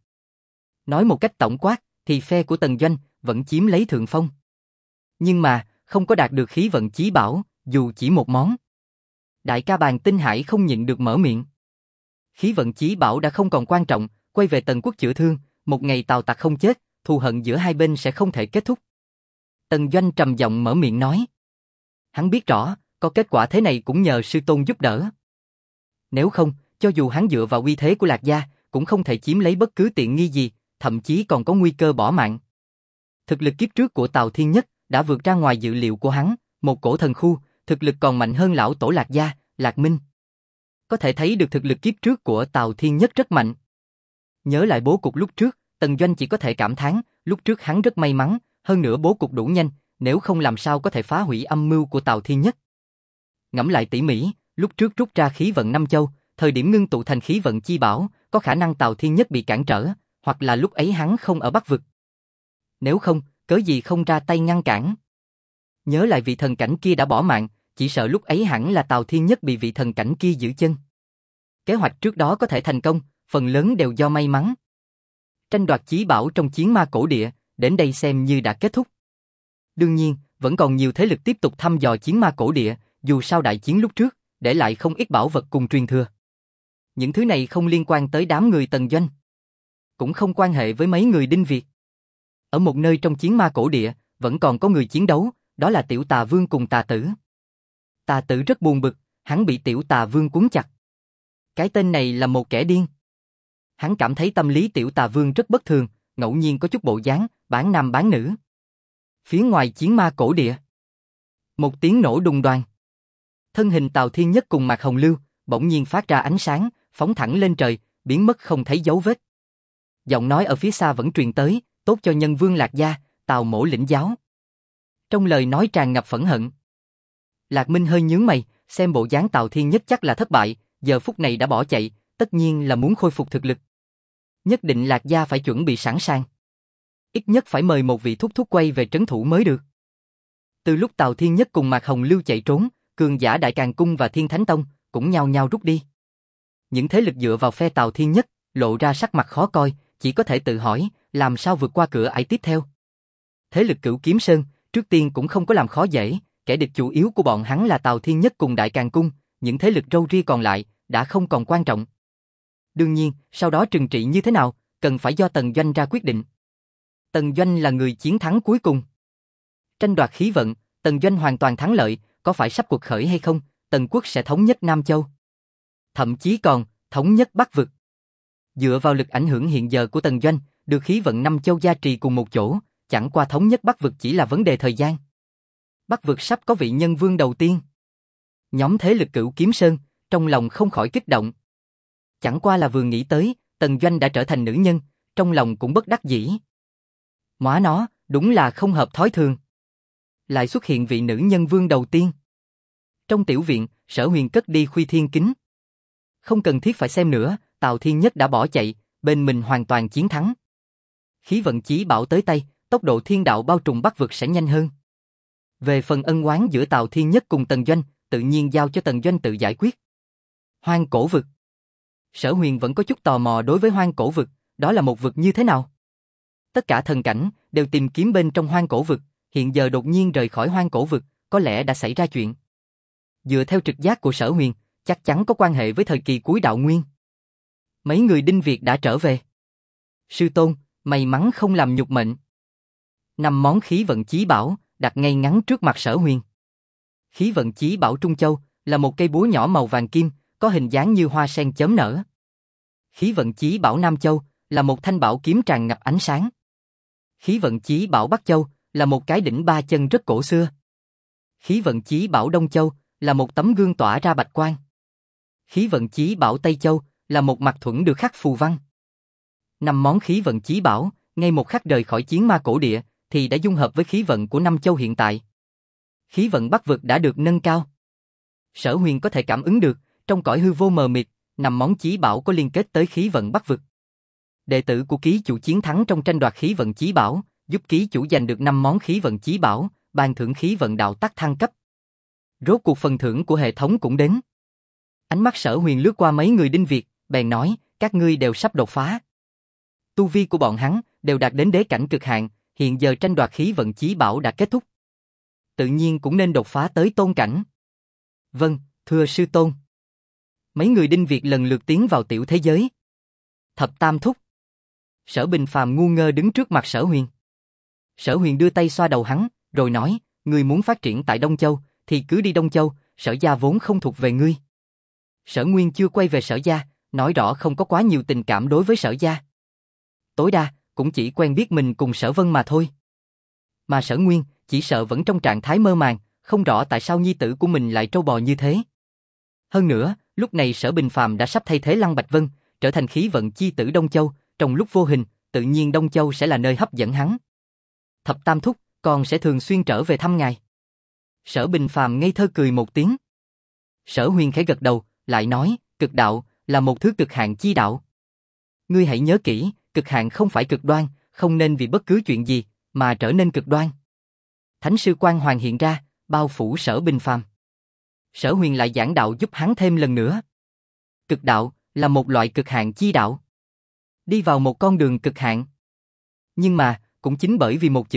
Nói một cách tổng quát, thì phe của Tần Doanh vẫn chiếm lấy thượng phong. Nhưng mà, không có đạt được khí vận chí bảo, dù chỉ một món. Đại ca Bàn Tinh Hải không nhịn được mở miệng. Khí vận chí bảo đã không còn quan trọng, quay về Tần quốc chữa thương, một ngày Tào tặc không chết, thù hận giữa hai bên sẽ không thể kết thúc. Tần Doanh trầm giọng mở miệng nói. Hắn biết rõ, có kết quả thế này cũng nhờ sư tôn giúp đỡ. Nếu không, cho dù hắn dựa vào uy thế của Lạc Gia, cũng không thể chiếm lấy bất cứ tiện nghi gì, thậm chí còn có nguy cơ bỏ mạng. Thực lực kiếp trước của Tào Thiên Nhất đã vượt ra ngoài dự liệu của hắn, một cổ thần khu, thực lực còn mạnh hơn lão tổ Lạc Gia, Lạc Minh. Có thể thấy được thực lực kiếp trước của Tào Thiên Nhất rất mạnh. Nhớ lại bố cục lúc trước, Tần Doanh chỉ có thể cảm thán, lúc trước hắn rất may mắn, hơn nữa bố cục đủ nhanh, nếu không làm sao có thể phá hủy âm mưu của Tào Thiên Nhất. Ngẫm lại tỉ mỉ, lúc trước rút ra khí vận Năm Châu, thời điểm ngưng tụ thành khí vận chi bảo, có khả năng Tào Thiên Nhất bị cản trở, hoặc là lúc ấy hắn không ở Bắc Vực. Nếu không, cớ gì không ra tay ngăn cản. Nhớ lại vị thần cảnh kia đã bỏ mạng, chỉ sợ lúc ấy hẳn là Tào Thiên Nhất bị vị thần cảnh kia giữ chân. Kế hoạch trước đó có thể thành công, phần lớn đều do may mắn. Tranh đoạt chí bảo trong chiến ma cổ địa, đến đây xem như đã kết thúc. Đương nhiên, vẫn còn nhiều thế lực tiếp tục thăm dò chiến ma cổ địa, dù sao đại chiến lúc trước, để lại không ít bảo vật cùng truyền thừa. Những thứ này không liên quan tới đám người Tần Doanh, cũng không quan hệ với mấy người Đinh Việt. Ở một nơi trong chiến ma cổ địa, vẫn còn có người chiến đấu, đó là Tiểu Tà Vương cùng Tà Tử. Tà Tử rất buồn bực, hắn bị Tiểu Tà Vương cuốn chặt. Cái tên này là một kẻ điên. Hắn cảm thấy tâm lý Tiểu Tà Vương rất bất thường, ngẫu nhiên có chút bộ dáng, bán nam bán nữ. Phía ngoài chiến ma cổ địa, một tiếng nổ đùng đoàng. Thân hình Tào Thiên Nhất cùng Mạc Hồng Lưu bỗng nhiên phát ra ánh sáng, phóng thẳng lên trời, biến mất không thấy dấu vết. Giọng nói ở phía xa vẫn truyền tới, tốt cho nhân vương Lạc Gia, Tào mỗ lĩnh giáo. Trong lời nói tràn ngập phẫn hận. Lạc Minh hơi nhướng mày, xem bộ dáng Tào Thiên Nhất chắc là thất bại, giờ phút này đã bỏ chạy, tất nhiên là muốn khôi phục thực lực. Nhất định Lạc Gia phải chuẩn bị sẵn sàng. Ít nhất phải mời một vị thúc thúc quay về trấn thủ mới được. Từ lúc Tào Thiên Nhất cùng Mạc Hồng Lưu chạy trốn, cường giả Đại Càn Cung và Thiên Thánh Tông cũng nhao nhao rút đi. Những thế lực dựa vào phe Tào Thiên Nhất lộ ra sắc mặt khó coi, chỉ có thể tự hỏi làm sao vượt qua cửa ải tiếp theo. Thế lực Cửu Kiếm Sơn trước tiên cũng không có làm khó dễ, kẻ địch chủ yếu của bọn hắn là Tào Thiên Nhất cùng Đại Càn Cung, những thế lực râu ria còn lại đã không còn quan trọng. Đương nhiên, sau đó trừng trị như thế nào, cần phải do Tần Doanh ra quyết định. Tần Doanh là người chiến thắng cuối cùng. Tranh đoạt khí vận, Tần Doanh hoàn toàn thắng lợi, có phải sắp cuộc khởi hay không, Tần quốc sẽ thống nhất Nam Châu. Thậm chí còn, thống nhất Bắc vực. Dựa vào lực ảnh hưởng hiện giờ của Tần Doanh, được khí vận Nam Châu gia trì cùng một chỗ, chẳng qua thống nhất Bắc vực chỉ là vấn đề thời gian. Bắc vực sắp có vị nhân vương đầu tiên. Nhóm thế lực Cửu Kiếm Sơn, trong lòng không khỏi kích động. Chẳng qua là vừa nghĩ tới, Tần Doanh đã trở thành nữ nhân, trong lòng cũng bất đắc dĩ. Móa nó, đúng là không hợp thói thường. Lại xuất hiện vị nữ nhân vương đầu tiên. Trong tiểu viện, Sở Huyền cất đi Khuy Thiên Kính. Không cần thiết phải xem nữa, Tào Thiên Nhất đã bỏ chạy, bên mình hoàn toàn chiến thắng. Khí vận chí bảo tới tay, tốc độ thiên đạo bao trùm Bắc vực sẽ nhanh hơn. Về phần ân oán giữa Tào Thiên Nhất cùng Tần Doanh, tự nhiên giao cho Tần Doanh tự giải quyết. Hoang cổ vực. Sở Huyền vẫn có chút tò mò đối với hoang cổ vực, đó là một vực như thế nào? Tất cả thần cảnh đều tìm kiếm bên trong hoang cổ vực, hiện giờ đột nhiên rời khỏi hoang cổ vực, có lẽ đã xảy ra chuyện. Dựa theo trực giác của Sở Huyền, chắc chắn có quan hệ với thời kỳ cuối đạo nguyên. Mấy người Đinh Việt đã trở về. Sư tôn, may mắn không làm nhục mệnh. 5 món khí vận chí bảo đặt ngay ngắn trước mặt Sở Huyền. Khí vận chí bảo Trung Châu là một cây búa nhỏ màu vàng kim, có hình dáng như hoa sen chớm nở. Khí vận chí bảo Nam Châu là một thanh bảo kiếm tràn ngập ánh sáng. Khí vận chí bảo Bắc Châu là một cái đỉnh 3 chân rất cổ xưa. Khí vận chí bảo Đông Châu là một tấm gương tỏa ra bạch quang. Khí vận chí bảo Tây Châu là một mặt thuẫn được khắc phù văn. 5 món khí vận chí bảo, ngay một khắc rời khỏi chiến ma cổ địa, thì đã dung hợp với khí vận của Nam Châu hiện tại. Khí vận Bắc vực đã được nâng cao. Sở Huyền có thể cảm ứng được, trong cõi hư vô mờ mịt, 5 món chí bảo có liên kết tới khí vận Bắc vực. Đệ tử của ký chủ chiến thắng trong tranh đoạt khí vận chí bảo, giúp ký chủ giành được 5 món khí vận chí bảo, ban thưởng khí vận đạo tắc thăng cấp. Rốt cuộc phần thưởng của hệ thống cũng đến. Ánh mắt Sở Huyền lướt qua mấy người Đinh Việt, bèn nói, các ngươi đều sắp đột phá. Tu vi của bọn hắn đều đạt đến đế cảnh cực hạn, hiện giờ tranh đoạt khí vận chí bảo đã kết thúc. Tự nhiên cũng nên đột phá tới tôn cảnh. Vâng, thưa sư tôn. Mấy người Đinh Việt lần lượt tiến vào tiểu thế giới. Thập Tam Thúc. Sở Bình Phàm ngu ngơ đứng trước mặt Sở Huyền. Sở Huyền đưa tay xoa đầu hắn, rồi nói, ngươi muốn phát triển tại Đông Châu, thì cứ đi Đông Châu, Sở gia vốn không thuộc về ngươi. Sở Nguyên chưa quay về Sở gia, nói rõ không có quá nhiều tình cảm đối với Sở gia. Tối đa, cũng chỉ quen biết mình cùng Sở Vân mà thôi. Mà Sở Nguyên, chỉ sợ vẫn trong trạng thái mơ màng, không rõ tại sao nhi tử của mình lại trâu bò như thế. Hơn nữa, lúc này Sở Bình Phàm đã sắp thay thế Lăng Bạch Vân, trở thành khí vận chi tử Đông Châu, trong lúc vô hình, tự nhiên Đông Châu sẽ là nơi hấp dẫn hắn. Thập Tam Thúc, còn sẽ thường xuyên trở về thăm ngài. Sở Bình Phàm ngây thơ cười một tiếng. Sở Huyền khẽ gật đầu, lại nói, cực đạo là một thứ cực hạn chi đạo. Ngươi hãy nhớ kỹ, cực hạn không phải cực đoan, không nên vì bất cứ chuyện gì mà trở nên cực đoan. Thánh sư quang hoàng hiện ra, bao phủ Sở Bình Phàm. Sở Huyền lại giảng đạo giúp hắn thêm lần nữa. Cực đạo là một loại cực hạn chi đạo. Đi vào một con đường cực hạn. Nhưng mà, cũng chính bởi vì một chữ cực,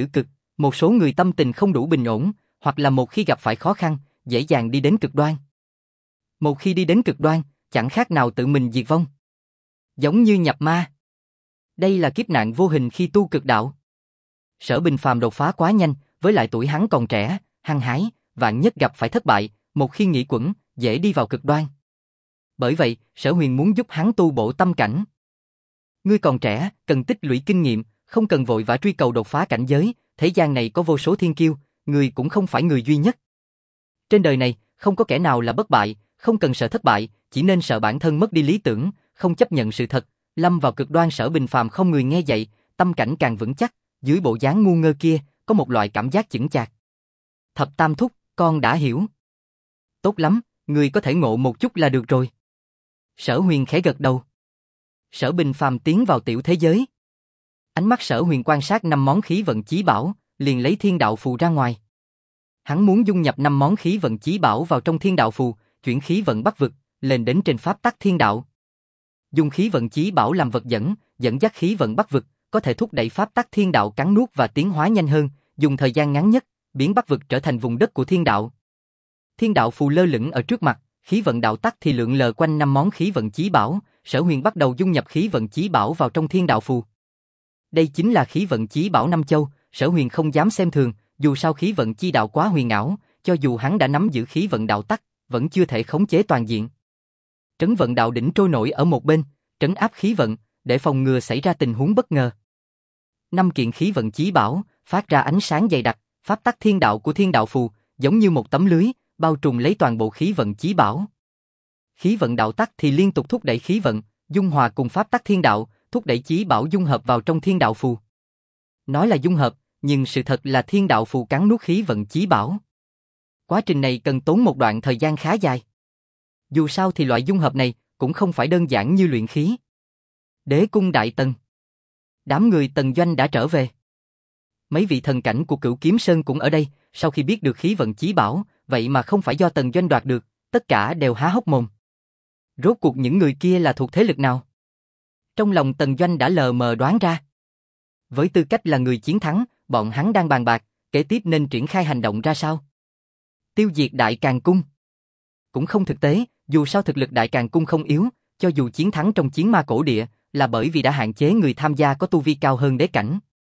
Một số người tâm tình không đủ bình ổn, hoặc là một khi gặp phải khó khăn, dễ dàng đi đến cực đoan. Một khi đi đến cực đoan, chẳng khác nào tự mình diệt vong. Giống như nhập ma. Đây là kiếp nạn vô hình khi tu cực đạo. Sở Bình Phàm đột phá quá nhanh, với lại tuổi hắn còn trẻ, hăng hái, vạn nhất gặp phải thất bại, một khi nghĩ quẩn, dễ đi vào cực đoan. Bởi vậy, Sở Huyền muốn giúp hắn tu bổ tâm cảnh. Ngươi còn trẻ, cần tích lũy kinh nghiệm, không cần vội vã truy cầu đột phá cảnh giới, thế gian này có vô số thiên kiêu, ngươi cũng không phải người duy nhất. Trên đời này, không có kẻ nào là bất bại, không cần sợ thất bại, chỉ nên sợ bản thân mất đi lý tưởng, không chấp nhận sự thật, lâm vào cực đoan. Sở Bình Phàm không người nghe dạy, tâm cảnh càng vững chắc, dưới bộ dáng ngu ngơ kia, có một loại cảm giác chững chạc. Thập Tam thúc, con đã hiểu. Tốt lắm, ngươi có thể ngộ một chút là được rồi. Sở Huyền khẽ gật đầu. Sở Bình Phàm tiến vào tiểu thế giới. Ánh mắt Sở Huyền quan sát 5 món khí vận chí bảo, liền lấy thiên đạo phù ra ngoài. Hắn muốn dung nhập 5 món khí vận chí bảo vào trong thiên đạo phù, chuyển khí vận bắc vực, lên đến trên pháp tắc thiên đạo. Dùng khí vận chí bảo làm vật dẫn, dẫn dắt khí vận bắc vực, có thể thúc đẩy pháp tắc thiên đạo cắn nuốt và tiến hóa nhanh hơn, dùng thời gian ngắn nhất, biến bắc vực trở thành vùng đất của thiên đạo. Thiên đạo phù lơ lửng ở trước mặt, khí vận đạo tắc thì lượn lờ quanh 5 món khí vận chí bảo. Sở Huyền bắt đầu dung nhập khí vận chí bảo vào trong thiên đạo phù. Đây chính là khí vận chí bảo Năm Châu. Sở Huyền không dám xem thường, dù sao khí vận chi đạo quá huyền ảo, cho dù hắn đã nắm giữ khí vận đạo tắc, vẫn chưa thể khống chế toàn diện. Trấn vận đạo đỉnh trôi nổi ở một bên, trấn áp khí vận, để phòng ngừa xảy ra tình huống bất ngờ. 5 kiện khí vận chí bảo phát ra ánh sáng dày đặc, pháp tắc thiên đạo của thiên đạo phù giống như một tấm lưới, bao trùm lấy toàn bộ khí vận chí bảo. Khí vận đạo tắc thì liên tục thúc đẩy khí vận, dung hòa cùng pháp tắc thiên đạo, thúc đẩy chí bảo dung hợp vào trong thiên đạo phù. Nói là dung hợp, nhưng sự thật là thiên đạo phù cắn nuốt khí vận chí bảo. Quá trình này cần tốn một đoạn thời gian khá dài. Dù sao thì loại dung hợp này cũng không phải đơn giản như luyện khí. Đế cung Đại Tần. Đám người Tần Doanh đã trở về. Mấy vị thần cảnh của Cửu Kiếm Sơn cũng ở đây, sau khi biết được khí vận chí bảo, vậy mà không phải do Tần Doanh đoạt được, tất cả đều há hốc mồm. Rốt cuộc những người kia là thuộc thế lực nào? Trong lòng Tần Doanh đã lờ mờ đoán ra. Với tư cách là người chiến thắng, bọn hắn đang bàn bạc, kế tiếp nên triển khai hành động ra sao? Tiêu diệt Đại Càn Cung. Cũng không thực tế, dù sao thực lực Đại Càn Cung không yếu, cho dù chiến thắng trong chiến ma cổ địa, là bởi vì đã hạn chế người tham gia có tu vi cao hơn đế cảnh.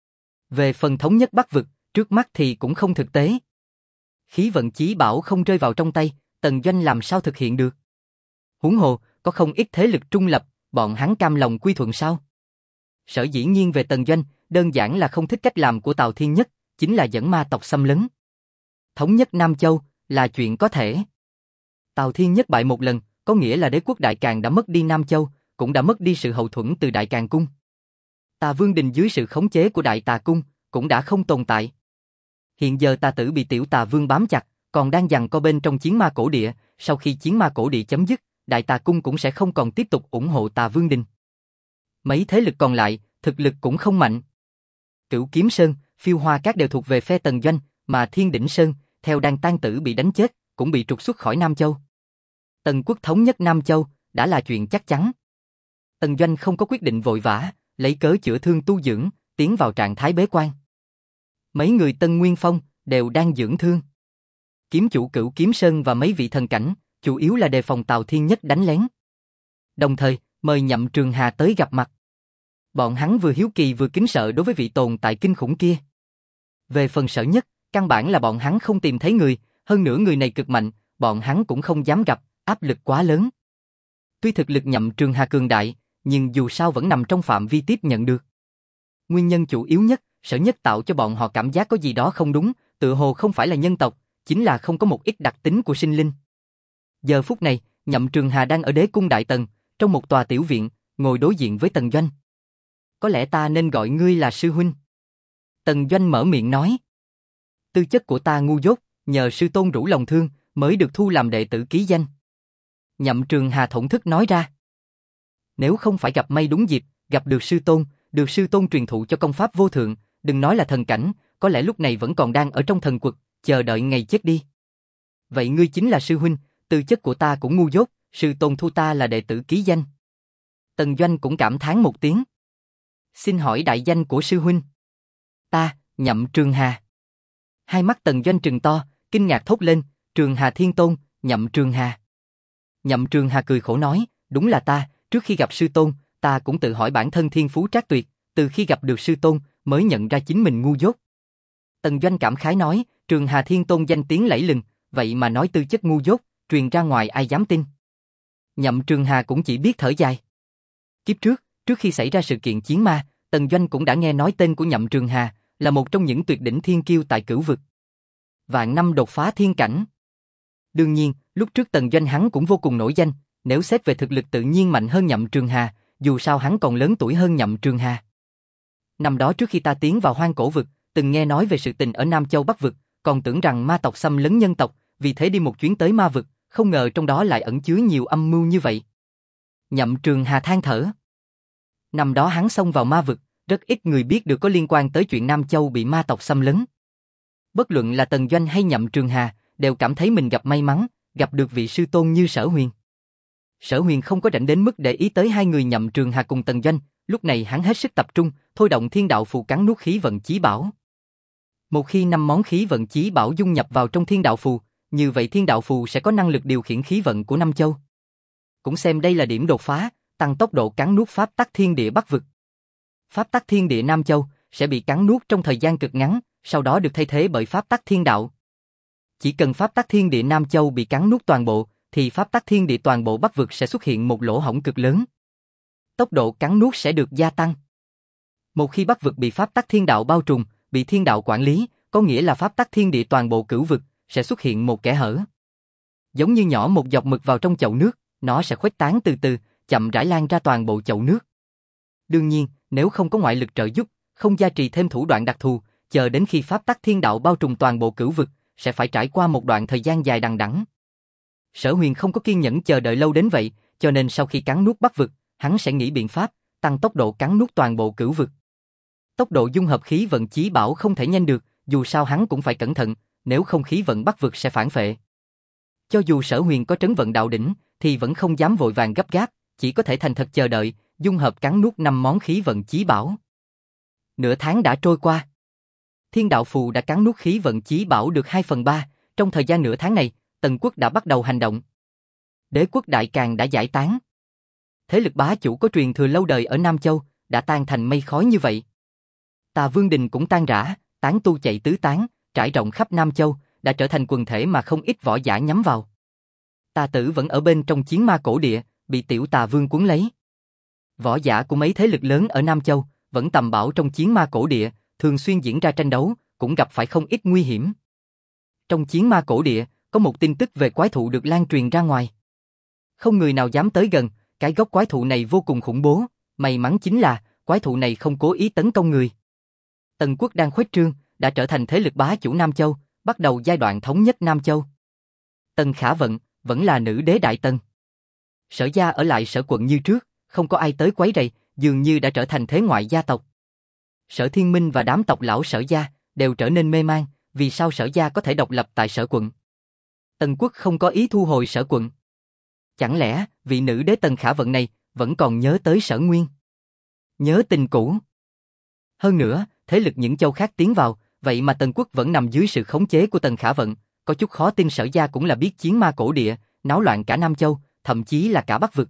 Về phần thống nhất Bắc vực, trước mắt thì cũng không thực tế. Khí vận chí bảo không rơi vào trong tay, Tần Doanh làm sao thực hiện được? Huống hồ, có không ít thế lực trung lập, bọn hắn cam lòng quy thuận sao? Sở dĩ nhiên về Tần Doanh, đơn giản là không thích cách làm của Tào Thiên Nhất, chính là dẫn ma tộc xâm lấn. Thống nhất Nam Châu là chuyện có thể. Tào Thiên Nhất bại một lần, có nghĩa là đế quốc Đại Càn đã mất đi Nam Châu, cũng đã mất đi sự hậu thuẫn từ Đại Càn Cung. Tà Vương Đình dưới sự khống chế của Đại Tà Cung cũng đã không tồn tại. Hiện giờ Tà Tử bị Tiểu Tà Vương bám chặt, còn đang giằng co bên trong chiến ma cổ địa. Sau khi chiến ma cổ địa chấm dứt, Đại Tà Cung cũng sẽ không còn tiếp tục ủng hộ Tà Vương Đình. Mấy thế lực còn lại, thực lực cũng không mạnh. Cửu Kiếm Sơn, Phiêu Hoa Các đều thuộc về phe Tần Doanh, mà Thiên Đỉnh Sơn, theo Đan Tan Tử bị đánh chết, cũng bị trục xuất khỏi Nam Châu. Tần quốc thống nhất Nam Châu đã là chuyện chắc chắn. Tần Doanh không có quyết định vội vã, lấy cớ chữa thương tu dưỡng, tiến vào trạng thái bế quan. Mấy người Tân Nguyên Phong đều đang dưỡng thương. Kiếm chủ Cửu Kiếm Sơn và mấy vị thần cảnh, chủ yếu là đề phòng Tào Thiên Nhất đánh lén. Đồng thời, mời Nhậm Trường Hà tới gặp mặt. Bọn hắn vừa hiếu kỳ vừa kính sợ đối với vị tồn tại kinh khủng kia. Về phần Sở Nhất, căn bản là bọn hắn không tìm thấy người, hơn nữa người này cực mạnh, bọn hắn cũng không dám gặp, áp lực quá lớn. Tuy thực lực Nhậm Trường Hà cường đại, nhưng dù sao vẫn nằm trong phạm vi tiếp nhận được. Nguyên nhân chủ yếu nhất, Sở Nhất tạo cho bọn họ cảm giác có gì đó không đúng, tựa hồ không phải là nhân tộc, chính là không có một ít đặc tính của sinh linh. Giờ phút này, Nhậm Trường Hà đang ở Đế cung Đại Tần, trong một tòa tiểu viện, ngồi đối diện với Tần Doanh. Có lẽ ta nên gọi ngươi là sư huynh. Tần Doanh mở miệng nói. Tư chất của ta ngu dốt, nhờ sư tôn rủ lòng thương, mới được thu làm đệ tử ký danh. Nhậm Trường Hà thổn thức nói ra. Nếu không phải gặp may đúng dịp, gặp được sư tôn truyền thụ cho công pháp vô thượng, đừng nói là thần cảnh, có lẽ lúc này vẫn còn đang ở trong thần quật, chờ đợi ngày chết đi. Vậy ngươi chính là sư huynh, tư chất của ta cũng ngu dốt, sư tôn thu ta là đệ tử ký danh. Tần Doanh cũng cảm thán một tiếng. Xin hỏi đại danh của sư huynh. Ta, Nhậm Trường Hà. Hai mắt Tần Doanh trừng to, kinh ngạc thốt lên, Trường Hà Thiên Tôn, Nhậm Trường Hà. Nhậm Trường Hà cười khổ nói, đúng là ta, trước khi gặp sư tôn, ta cũng tự hỏi bản thân thiên phú trác tuyệt, từ khi gặp được sư tôn, mới nhận ra chính mình ngu dốt. Tần Doanh cảm khái nói, Trường Hà Thiên Tôn danh tiếng lẫy lừng, vậy mà nói tư chất ngu dốt, truyền ra ngoài ai dám tin. Nhậm Trường Hà cũng chỉ biết thở dài. Kiếp trước khi xảy ra sự kiện chiến ma, Tần Doanh cũng đã nghe nói tên của Nhậm Trường Hà, là một trong những tuyệt đỉnh thiên kiêu tại Cửu vực. Vạn năm đột phá thiên cảnh. Đương nhiên, lúc trước Tần Doanh hắn cũng vô cùng nổi danh, nếu xét về thực lực tự nhiên mạnh hơn Nhậm Trường Hà, dù sao hắn còn lớn tuổi hơn Nhậm Trường Hà. Năm đó trước khi ta tiến vào Hoang Cổ vực, từng nghe nói về sự tình ở Nam Châu Bắc vực, còn tưởng rằng ma tộc xâm lấn nhân tộc, vì thế đi một chuyến tới ma vực, không ngờ trong đó lại ẩn chứa nhiều âm mưu như vậy. Nhậm Trường Hà than thở. Năm đó hắn xông vào ma vực, rất ít người biết được có liên quan tới chuyện Nam Châu bị ma tộc xâm lấn. Bất luận là Tần Doanh hay Nhậm Trường Hà, đều cảm thấy mình gặp may mắn, gặp được vị sư tôn như Sở Huyền. Sở Huyền không có rảnh đến mức để ý tới hai người Nhậm Trường Hà cùng Tần Doanh, lúc này hắn hết sức tập trung, thôi động thiên đạo phù cắn nuốt khí vận chí bảo. Một khi 5 món khí vận chí bảo dung nhập vào trong thiên đạo phù, như vậy thiên đạo phù sẽ có năng lực điều khiển khí vận của năm châu. Cũng xem đây là điểm đột phá, tăng tốc độ cắn nuốt pháp tắc thiên địa Bắc vực. Pháp tắc thiên địa Nam châu sẽ bị cắn nuốt trong thời gian cực ngắn, sau đó được thay thế bởi pháp tắc thiên đạo. Chỉ cần pháp tắc thiên địa Nam châu bị cắn nuốt toàn bộ, thì pháp tắc thiên địa toàn bộ Bắc vực sẽ xuất hiện một lỗ hổng cực lớn. Tốc độ cắn nuốt sẽ được gia tăng. Một khi Bắc vực bị pháp tắc thiên đạo bao trùm, bị thiên đạo quản lý, có nghĩa là pháp tắc thiên địa toàn bộ Cửu vực sẽ xuất hiện một kẽ hở. Giống như nhỏ một giọt mực vào trong chậu nước, nó sẽ khuếch tán từ từ, chậm rãi lan ra toàn bộ chậu nước. Đương nhiên, nếu không có ngoại lực trợ giúp, không gia trì thêm thủ đoạn đặc thù, chờ đến khi pháp tắc thiên đạo bao trùm toàn bộ Cửu vực, sẽ phải trải qua một đoạn thời gian dài đằng đẵng. Sở Huyền không có kiên nhẫn chờ đợi lâu đến vậy, cho nên sau khi cắn nuốt Bắc vực, hắn sẽ nghĩ biện pháp tăng tốc độ cắn nuốt toàn bộ Cửu vực. Tốc độ dung hợp khí vận chí bảo không thể nhanh được, dù sao hắn cũng phải cẩn thận, nếu không khí vận Bắc vực sẽ phản phệ. Cho dù Sở Huyền có trấn vận đạo đỉnh, thì vẫn không dám vội vàng gấp gáp, chỉ có thể thành thật chờ đợi, dung hợp cắn nuốt 5 món khí vận chí bảo. Nửa tháng đã trôi qua. Thiên đạo phù đã cắn nuốt khí vận chí bảo được 2/3, trong thời gian nửa tháng này, Tần quốc đã bắt đầu hành động. Đế quốc Đại Càn đã giải tán. Thế lực bá chủ có truyền thừa lâu đời ở Nam Châu, đã tan thành mây khói như vậy. Tà Vương Đình cũng tan rã, tán tu chạy tứ tán, trải rộng khắp Nam Châu, đã trở thành quần thể mà không ít võ giả nhắm vào. Tà Tử vẫn ở bên trong chiến ma cổ địa, bị tiểu Tà Vương cuốn lấy. Võ giả của mấy thế lực lớn ở Nam Châu, vẫn tầm bảo trong chiến ma cổ địa, thường xuyên diễn ra tranh đấu, cũng gặp phải không ít nguy hiểm. Trong chiến ma cổ địa, có một tin tức về quái thụ được lan truyền ra ngoài. Không người nào dám tới gần, cái gốc quái thụ này vô cùng khủng bố, may mắn chính là, quái thụ này không cố ý tấn công người. Tần quốc đang khuếch trương, đã trở thành thế lực bá chủ Nam Châu, bắt đầu giai đoạn thống nhất Nam Châu. Tần Khả Vận, vẫn là nữ đế Đại Tần. Sở gia ở lại Sở quận như trước, không có ai tới quấy rầy, dường như đã trở thành thế ngoại gia tộc. Sở Thiên Minh và đám tộc lão Sở gia, đều trở nên mê man, vì sao Sở gia có thể độc lập tại Sở quận. Tần quốc không có ý thu hồi Sở quận. Chẳng lẽ, vị nữ đế Tần Khả Vận này, vẫn còn nhớ tới Sở Nguyên? Nhớ tình cũ. Hơn nữa, thế lực những châu khác tiến vào, vậy mà Tần quốc vẫn nằm dưới sự khống chế của Tần Khả Vận, có chút khó tin Sở gia cũng là biết chiến ma cổ địa, náo loạn cả Nam Châu, thậm chí là cả Bắc vực.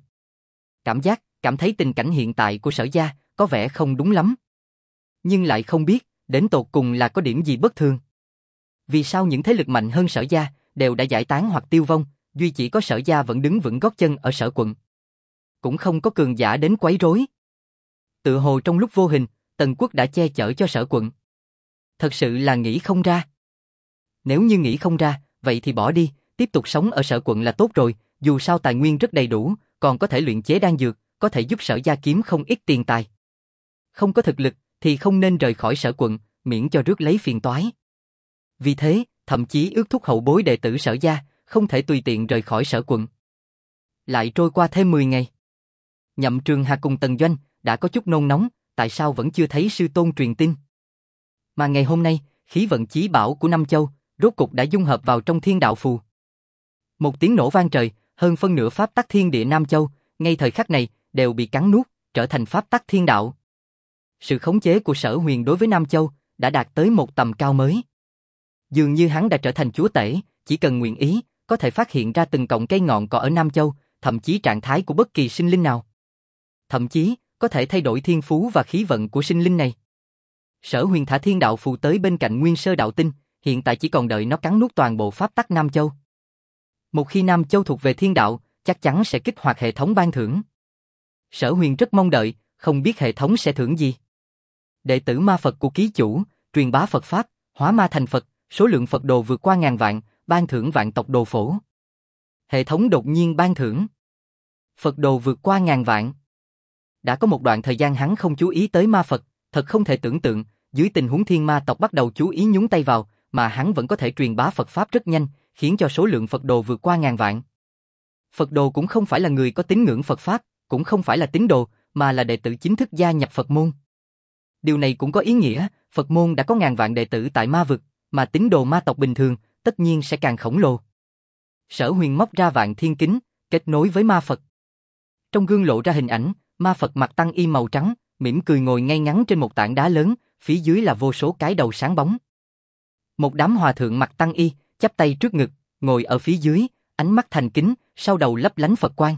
Cảm thấy tình cảnh hiện tại của Sở gia có vẻ không đúng lắm. Nhưng lại không biết, đến tột cùng là có điểm gì bất thường. Vì sao những thế lực mạnh hơn Sở gia đều đã giải tán hoặc tiêu vong, duy chỉ có Sở gia vẫn đứng vững gót chân ở Sở quận. Cũng không có cường giả đến quấy rối. Tự hồ trong lúc vô hình, Tần quốc đã che chở cho Sở quận. Thật sự là nghĩ không ra. Nếu như nghĩ không ra, vậy thì bỏ đi, tiếp tục sống ở Sở quận là tốt rồi, dù sao tài nguyên rất đầy đủ, còn có thể luyện chế đan dược, có thể giúp Sở gia kiếm không ít tiền tài. Không có thực lực, thì không nên rời khỏi Sở quận, miễn cho rước lấy phiền toái. Vì thế, thậm chí ước thúc hậu bối đệ tử Sở gia, không thể tùy tiện rời khỏi Sở quận. Lại trôi qua thêm 10 ngày. Nhậm Trường Hà cùng Tần Doanh, đã có chút nôn nóng, tại sao vẫn chưa thấy sư tôn truyền tin. Mà ngày hôm nay, khí vận chí bảo của Năm Châu, rốt cục đã dung hợp vào trong thiên đạo phù. Một tiếng nổ vang trời, hơn phân nửa pháp tắc thiên địa Nam Châu, ngay thời khắc này, đều bị cắn nuốt, trở thành pháp tắc thiên đạo. Sự khống chế của Sở Huyền đối với Nam Châu, đã đạt tới một tầm cao mới. Dường như hắn đã trở thành chúa tể, chỉ cần nguyện ý, có thể phát hiện ra từng cọng cây ngọn cỏ ở Nam Châu, thậm chí trạng thái của bất kỳ sinh linh nào. Thậm chí, có thể thay đổi thiên phú và khí vận của sinh linh này. Sở Huyền thả thiên đạo phù tới bên cạnh Nguyên Sơ đạo tinh, hiện tại chỉ còn đợi nó cắn nuốt toàn bộ pháp tắc Nam Châu. Một khi Nam Châu thuộc về thiên đạo, chắc chắn sẽ kích hoạt hệ thống ban thưởng. Sở Huyền rất mong đợi, không biết hệ thống sẽ thưởng gì. Đệ tử ma Phật của ký chủ, truyền bá Phật Pháp, hóa ma thành Phật, số lượng Phật đồ vượt qua 1000 vạn, ban thưởng vạn tộc đồ phổ. Hệ thống đột nhiên ban thưởng. Phật đồ vượt qua 1000 vạn. Đã có một đoạn thời gian hắn không chú ý tới ma Phật, thật không thể tưởng tượng, dưới tình huống thiên ma tộc bắt đầu chú ý nhúng tay vào, mà hắn vẫn có thể truyền bá Phật Pháp rất nhanh, khiến cho số lượng Phật đồ vượt qua 1000 vạn. Phật đồ cũng không phải là người có tín ngưỡng Phật Pháp, cũng không phải là tín đồ, mà là đệ tử chính thức gia nhập Phật môn. Điều này cũng có ý nghĩa, Phật môn đã có 1000 vạn đệ tử tại ma vực, mà tín đồ ma tộc bình thường, tất nhiên sẽ càng khổng lồ. Sở Huyền móc ra vạn thiên kính, kết nối với ma Phật. Trong gương lộ ra hình ảnh, ma Phật mặc tăng y màu trắng, mỉm cười ngồi ngay ngắn trên một tảng đá lớn, phía dưới là vô số cái đầu sáng bóng. Một đám hòa thượng mặc tăng y, chắp tay trước ngực, ngồi ở phía dưới, ánh mắt thành kính, sau đầu lấp lánh Phật quang.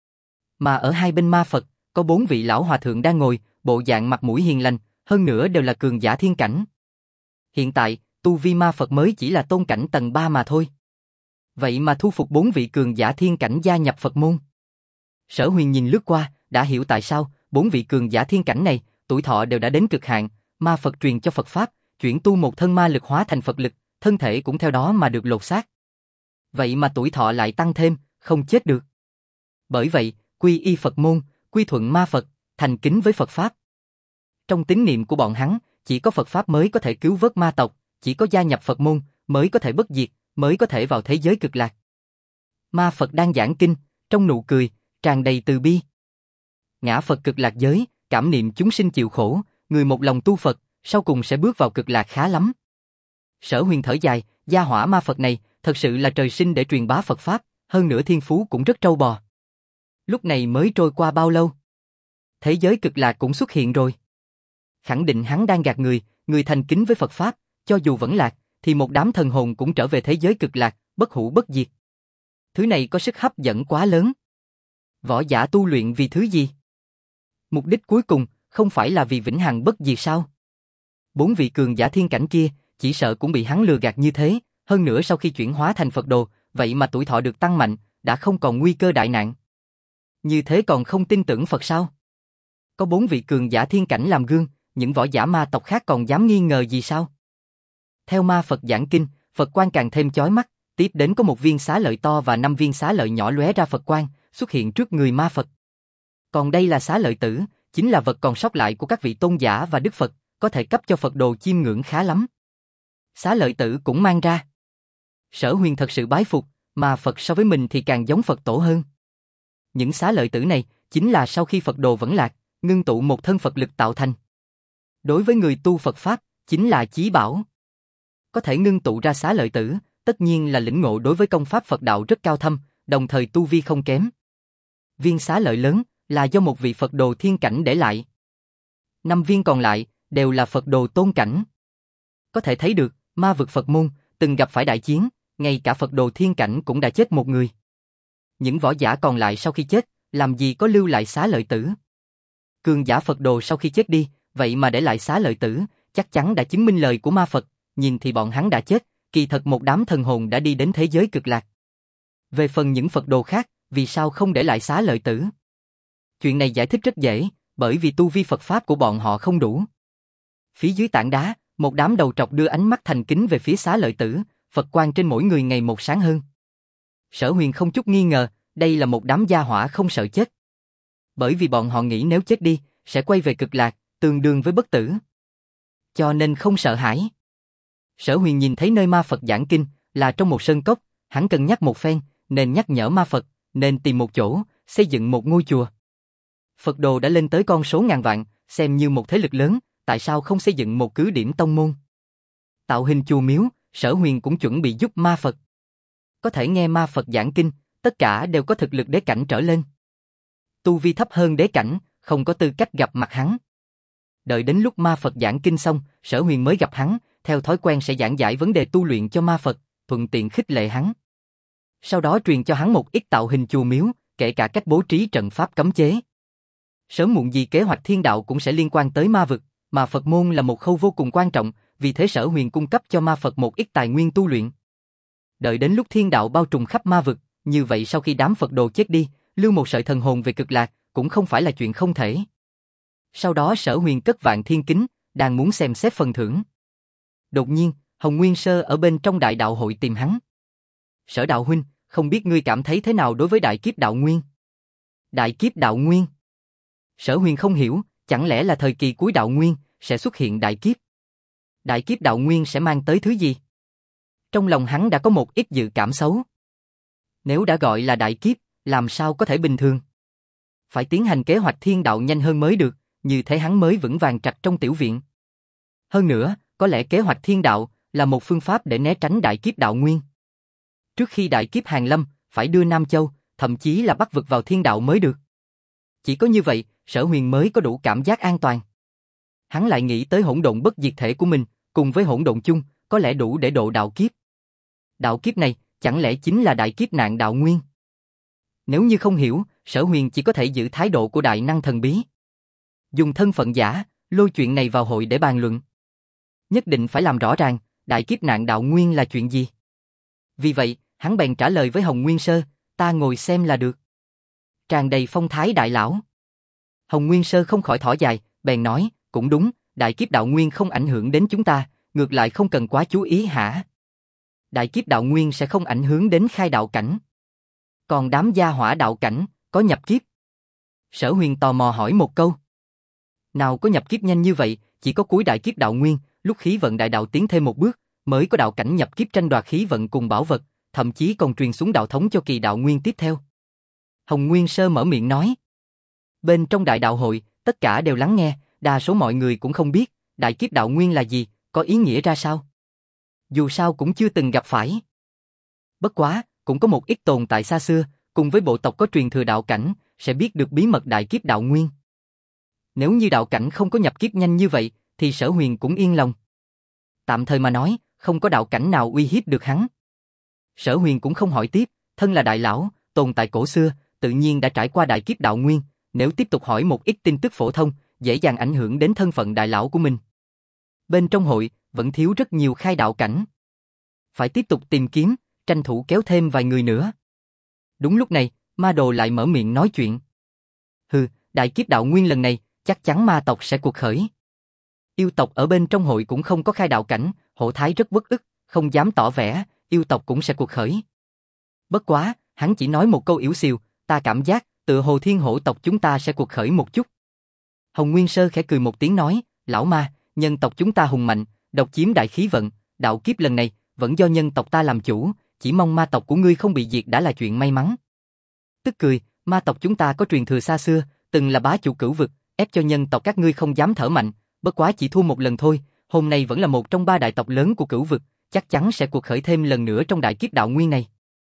Mà ở hai bên ma Phật, có 4 vị lão hòa thượng đang ngồi, bộ dạng mặt mũi hiền lành, hơn nữa đều là cường giả thiên cảnh. Hiện tại, tu vi ma Phật mới chỉ là tôn cảnh tầng 3 mà thôi. Vậy mà thu phục 4 vị cường giả thiên cảnh gia nhập Phật môn. Sở Huyền nhìn lướt qua, đã hiểu tại sao 4 vị cường giả thiên cảnh này, tuổi thọ đều đã đến cực hạn, ma Phật truyền cho Phật Pháp, chuyển tu một thân ma lực hóa thành Phật lực, thân thể cũng theo đó mà được lột xác. Vậy mà tuổi thọ lại tăng thêm, không chết được. Bởi vậy, quy y Phật môn, quy thuận ma Phật, thành kính với Phật Pháp. Trong tín niệm của bọn hắn, chỉ có Phật Pháp mới có thể cứu vớt ma tộc, chỉ có gia nhập Phật môn, mới có thể bất diệt, mới có thể vào thế giới cực lạc. Ma Phật đang giảng kinh, trong nụ cười, tràn đầy từ bi. Ngã Phật cực lạc giới, cảm niệm chúng sinh chịu khổ, người một lòng tu Phật, sau cùng sẽ bước vào cực lạc khá lắm. Sở Huyền thở dài, gia hỏa ma Phật này, thật sự là trời sinh để truyền bá Phật Pháp, hơn nữa thiên phú cũng rất trâu bò. Lúc này mới trôi qua bao lâu? Thế giới cực lạc cũng xuất hiện rồi. Khẳng định hắn đang gạt người thành kính với Phật Pháp, cho dù vẫn lạc, thì một đám thần hồn cũng trở về thế giới cực lạc, bất hủ bất diệt. Thứ này có sức hấp dẫn quá lớn. Võ giả tu luyện vì thứ gì? Mục đích cuối cùng, không phải là vì vĩnh hằng bất diệt sao? 4 vị cường giả thiên cảnh kia, chỉ sợ cũng bị hắn lừa gạt như thế, hơn nữa sau khi chuyển hóa thành Phật đồ, vậy mà tuổi thọ được tăng mạnh, đã không còn nguy cơ đại nạn. Như thế còn không tin tưởng Phật sao? Có 4 vị cường giả thiên cảnh làm gương, những võ giả ma tộc khác còn dám nghi ngờ gì sao? Theo ma Phật giảng kinh, Phật quang càng thêm chói mắt, tiếp đến có một viên xá lợi to và 5 viên xá lợi nhỏ lóe ra Phật quang, xuất hiện trước người ma Phật. Còn đây là xá lợi tử, chính là vật còn sót lại của các vị tôn giả và Đức Phật, có thể cấp cho Phật đồ chiêm ngưỡng khá lắm. Xá lợi tử cũng mang ra. Sở Huyền thật sự bái phục, mà Phật so với mình thì càng giống Phật tổ hơn. Những xá lợi tử này, chính là sau khi Phật đồ vẫn lạc, ngưng tụ một thân Phật lực tạo thành. Đối với người tu Phật Pháp, chính là chí bảo. Có thể ngưng tụ ra xá lợi tử, tất nhiên là lĩnh ngộ đối với công pháp Phật đạo rất cao thâm, đồng thời tu vi không kém. Viên xá lợi lớn, là do một vị Phật đồ thiên cảnh để lại. 5 viên còn lại, đều là Phật đồ tôn cảnh. Có thể thấy được, ma vực Phật môn, từng gặp phải đại chiến, ngay cả Phật đồ thiên cảnh cũng đã chết một người. Những võ giả còn lại sau khi chết, làm gì có lưu lại xá lợi tử. Cường giả Phật đồ sau khi chết đi, vậy mà để lại xá lợi tử, chắc chắn đã chứng minh lời của ma Phật, nhìn thì bọn hắn đã chết, kỳ thật một đám thần hồn đã đi đến thế giới cực lạc. Về phần những Phật đồ khác, vì sao không để lại xá lợi tử? Chuyện này giải thích rất dễ, bởi vì tu vi Phật Pháp của bọn họ không đủ. Phía dưới tảng đá, một đám đầu trọc đưa ánh mắt thành kính về phía xá lợi tử, Phật quang trên mỗi người ngày một sáng hơn. Sở Huyền không chút nghi ngờ, đây là một đám gia hỏa không sợ chết. Bởi vì bọn họ nghĩ nếu chết đi, sẽ quay về cực lạc, tương đương với bất tử. Cho nên không sợ hãi. Sở Huyền nhìn thấy nơi ma Phật giảng kinh, là trong một sơn cốc, hắn cân nhắc một phen, nên nhắc nhở ma Phật, nên tìm một chỗ, xây dựng một ngôi chùa. Phật đồ đã lên tới con số ngàn vạn, xem như một thế lực lớn, tại sao không xây dựng một cứ điểm tông môn? Tạo hình chùa miếu, Sở Huyền cũng chuẩn bị giúp ma Phật. Có thể nghe ma Phật giảng kinh, tất cả đều có thực lực đế cảnh trở lên. Tu vi thấp hơn đế cảnh, không có tư cách gặp mặt hắn. Đợi đến lúc ma Phật giảng kinh xong, Sở Huyền mới gặp hắn, theo thói quen sẽ giảng giải vấn đề tu luyện cho ma Phật, thuận tiện khích lệ hắn. Sau đó truyền cho hắn một ít tạo hình chùa miếu, kể cả cách bố trí trận pháp cấm chế. Sớm muộn gì kế hoạch thiên đạo cũng sẽ liên quan tới ma vực, mà Phật môn là một khâu vô cùng quan trọng, vì thế Sở Huyền cung cấp cho ma Phật một ít tài nguyên tu luyện. Đợi đến lúc thiên đạo bao trùm khắp ma vực, như vậy sau khi đám Phật đồ chết đi, lưu một sợi thần hồn về cực lạc, cũng không phải là chuyện không thể. Sau đó Sở Huyền cất Vạn Thiên Kính, đang muốn xem xét phần thưởng. Đột nhiên, Hồng Nguyên Sơ ở bên trong đại đạo hội tìm hắn. Sở đạo huynh, không biết ngươi cảm thấy thế nào đối với đại kiếp đạo nguyên? Đại kiếp đạo nguyên? Sở Huyền không hiểu, chẳng lẽ là thời kỳ cuối đạo nguyên, sẽ xuất hiện đại kiếp? Đại kiếp đạo nguyên sẽ mang tới thứ gì? Trong lòng hắn đã có một ít dự cảm xấu. Nếu đã gọi là đại kiếp, làm sao có thể bình thường? Phải tiến hành kế hoạch thiên đạo nhanh hơn mới được, như thế hắn mới vững vàng trạch trong tiểu viện. Hơn nữa, có lẽ kế hoạch thiên đạo là một phương pháp để né tránh đại kiếp đạo nguyên. Trước khi đại kiếp hàng lâm, phải đưa Nam Châu, thậm chí là Bắc vực vào thiên đạo mới được. Chỉ có như vậy, Sở Huyền mới có đủ cảm giác an toàn. Hắn lại nghĩ tới hỗn độn bất diệt thể của mình, cùng với hỗn độn chung, có lẽ đủ để độ đạo kiếp. Đạo kiếp này, chẳng lẽ chính là đại kiếp nạn đạo nguyên? Nếu như không hiểu, Sở Huyền chỉ có thể giữ thái độ của đại năng thần bí. Dùng thân phận giả, lôi chuyện này vào hội để bàn luận. Nhất định phải làm rõ ràng, đại kiếp nạn đạo nguyên là chuyện gì. Vì vậy, hắn bèn trả lời với Hồng Nguyên Sơ, ta ngồi xem là được. Tràn đầy phong thái đại lão. Hồng Nguyên Sơ không khỏi thở dài, bèn nói, cũng đúng, đại kiếp đạo nguyên không ảnh hưởng đến chúng ta, ngược lại không cần quá chú ý hả? Đại kiếp đạo nguyên sẽ không ảnh hưởng đến khai đạo cảnh. Còn đám gia hỏa đạo cảnh, có nhập kiếp? Sở Huyền tò mò hỏi một câu. Nào có nhập kiếp nhanh như vậy, chỉ có cuối đại kiếp đạo nguyên, lúc khí vận đại đạo tiến thêm một bước, mới có đạo cảnh nhập kiếp tranh đoạt khí vận cùng bảo vật, thậm chí còn truyền xuống đạo thống cho kỳ đạo nguyên tiếp theo. Hồng Nguyên Sơ mở miệng nói. Bên trong đại đạo hội, tất cả đều lắng nghe, đa số mọi người cũng không biết, đại kiếp đạo nguyên là gì, có ý nghĩa ra sao. Dù sao cũng chưa từng gặp phải. Bất quá, cũng có một ít tồn tại xa xưa, cùng với bộ tộc có truyền thừa đạo cảnh, sẽ biết được bí mật đại kiếp đạo nguyên. Nếu như đạo cảnh không có nhập kiếp nhanh như vậy, thì Sở Huyền cũng yên lòng. Tạm thời mà nói, không có đạo cảnh nào uy hiếp được hắn. Sở Huyền cũng không hỏi tiếp, thân là đại lão, tồn tại cổ xưa, tự nhiên đã trải qua đại kiếp đạo nguyên, nếu tiếp tục hỏi một ít tin tức phổ thông, dễ dàng ảnh hưởng đến thân phận đại lão của mình. Bên trong hội, vẫn thiếu rất nhiều khai đạo cảnh. Phải tiếp tục tìm kiếm, tranh thủ kéo thêm vài người nữa. Đúng lúc này, Ma Đồ lại mở miệng nói chuyện. Hừ, đại kiếp đạo nguyên lần này, chắc chắn ma tộc sẽ cuộc khởi. Yêu tộc ở bên trong hội cũng không có khai đạo cảnh, Hổ Thái rất uất ức, không dám tỏ vẻ, yêu tộc cũng sẽ cuộc khởi. Bất quá, hắn chỉ nói một câu yếu xìu, ta cảm giác, tựa hồ thiên hổ tộc chúng ta sẽ cuộc khởi một chút. Hồng Nguyên Sơ khẽ cười một tiếng nói, lão ma, nhân tộc chúng ta hùng mạnh, độc chiếm đại khí vận, đạo kiếp lần này, vẫn do nhân tộc ta làm chủ, chỉ mong ma tộc của ngươi không bị diệt đã là chuyện may mắn. Tức cười, ma tộc chúng ta có truyền thừa xa xưa, từng là bá chủ cửu vực, ép cho nhân tộc các ngươi không dám thở mạnh, bất quá chỉ thua một lần thôi, hôm nay vẫn là một trong ba đại tộc lớn của cửu vực, chắc chắn sẽ cuộc khởi thêm lần nữa trong đại kiếp đạo nguyên này.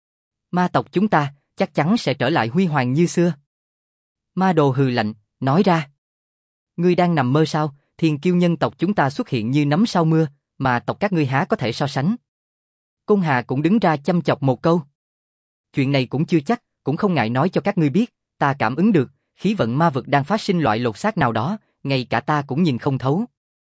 Ma tộc chúng ta, chắc chắn sẽ trở lại huy hoàng như xưa. Ma Đồ hừ lạnh, nói ra. Ngươi đang nằm mơ sao, thiên kiêu nhân tộc chúng ta xuất hiện như nấm sau mưa, mà tộc các ngươi há có thể so sánh. Côn Hà cũng đứng ra châm chọc một câu. Chuyện này cũng chưa chắc, cũng không ngại nói cho các ngươi biết, ta cảm ứng được, khí vận ma vực đang phát sinh loại lột xác nào đó, ngay cả ta cũng nhìn không thấu.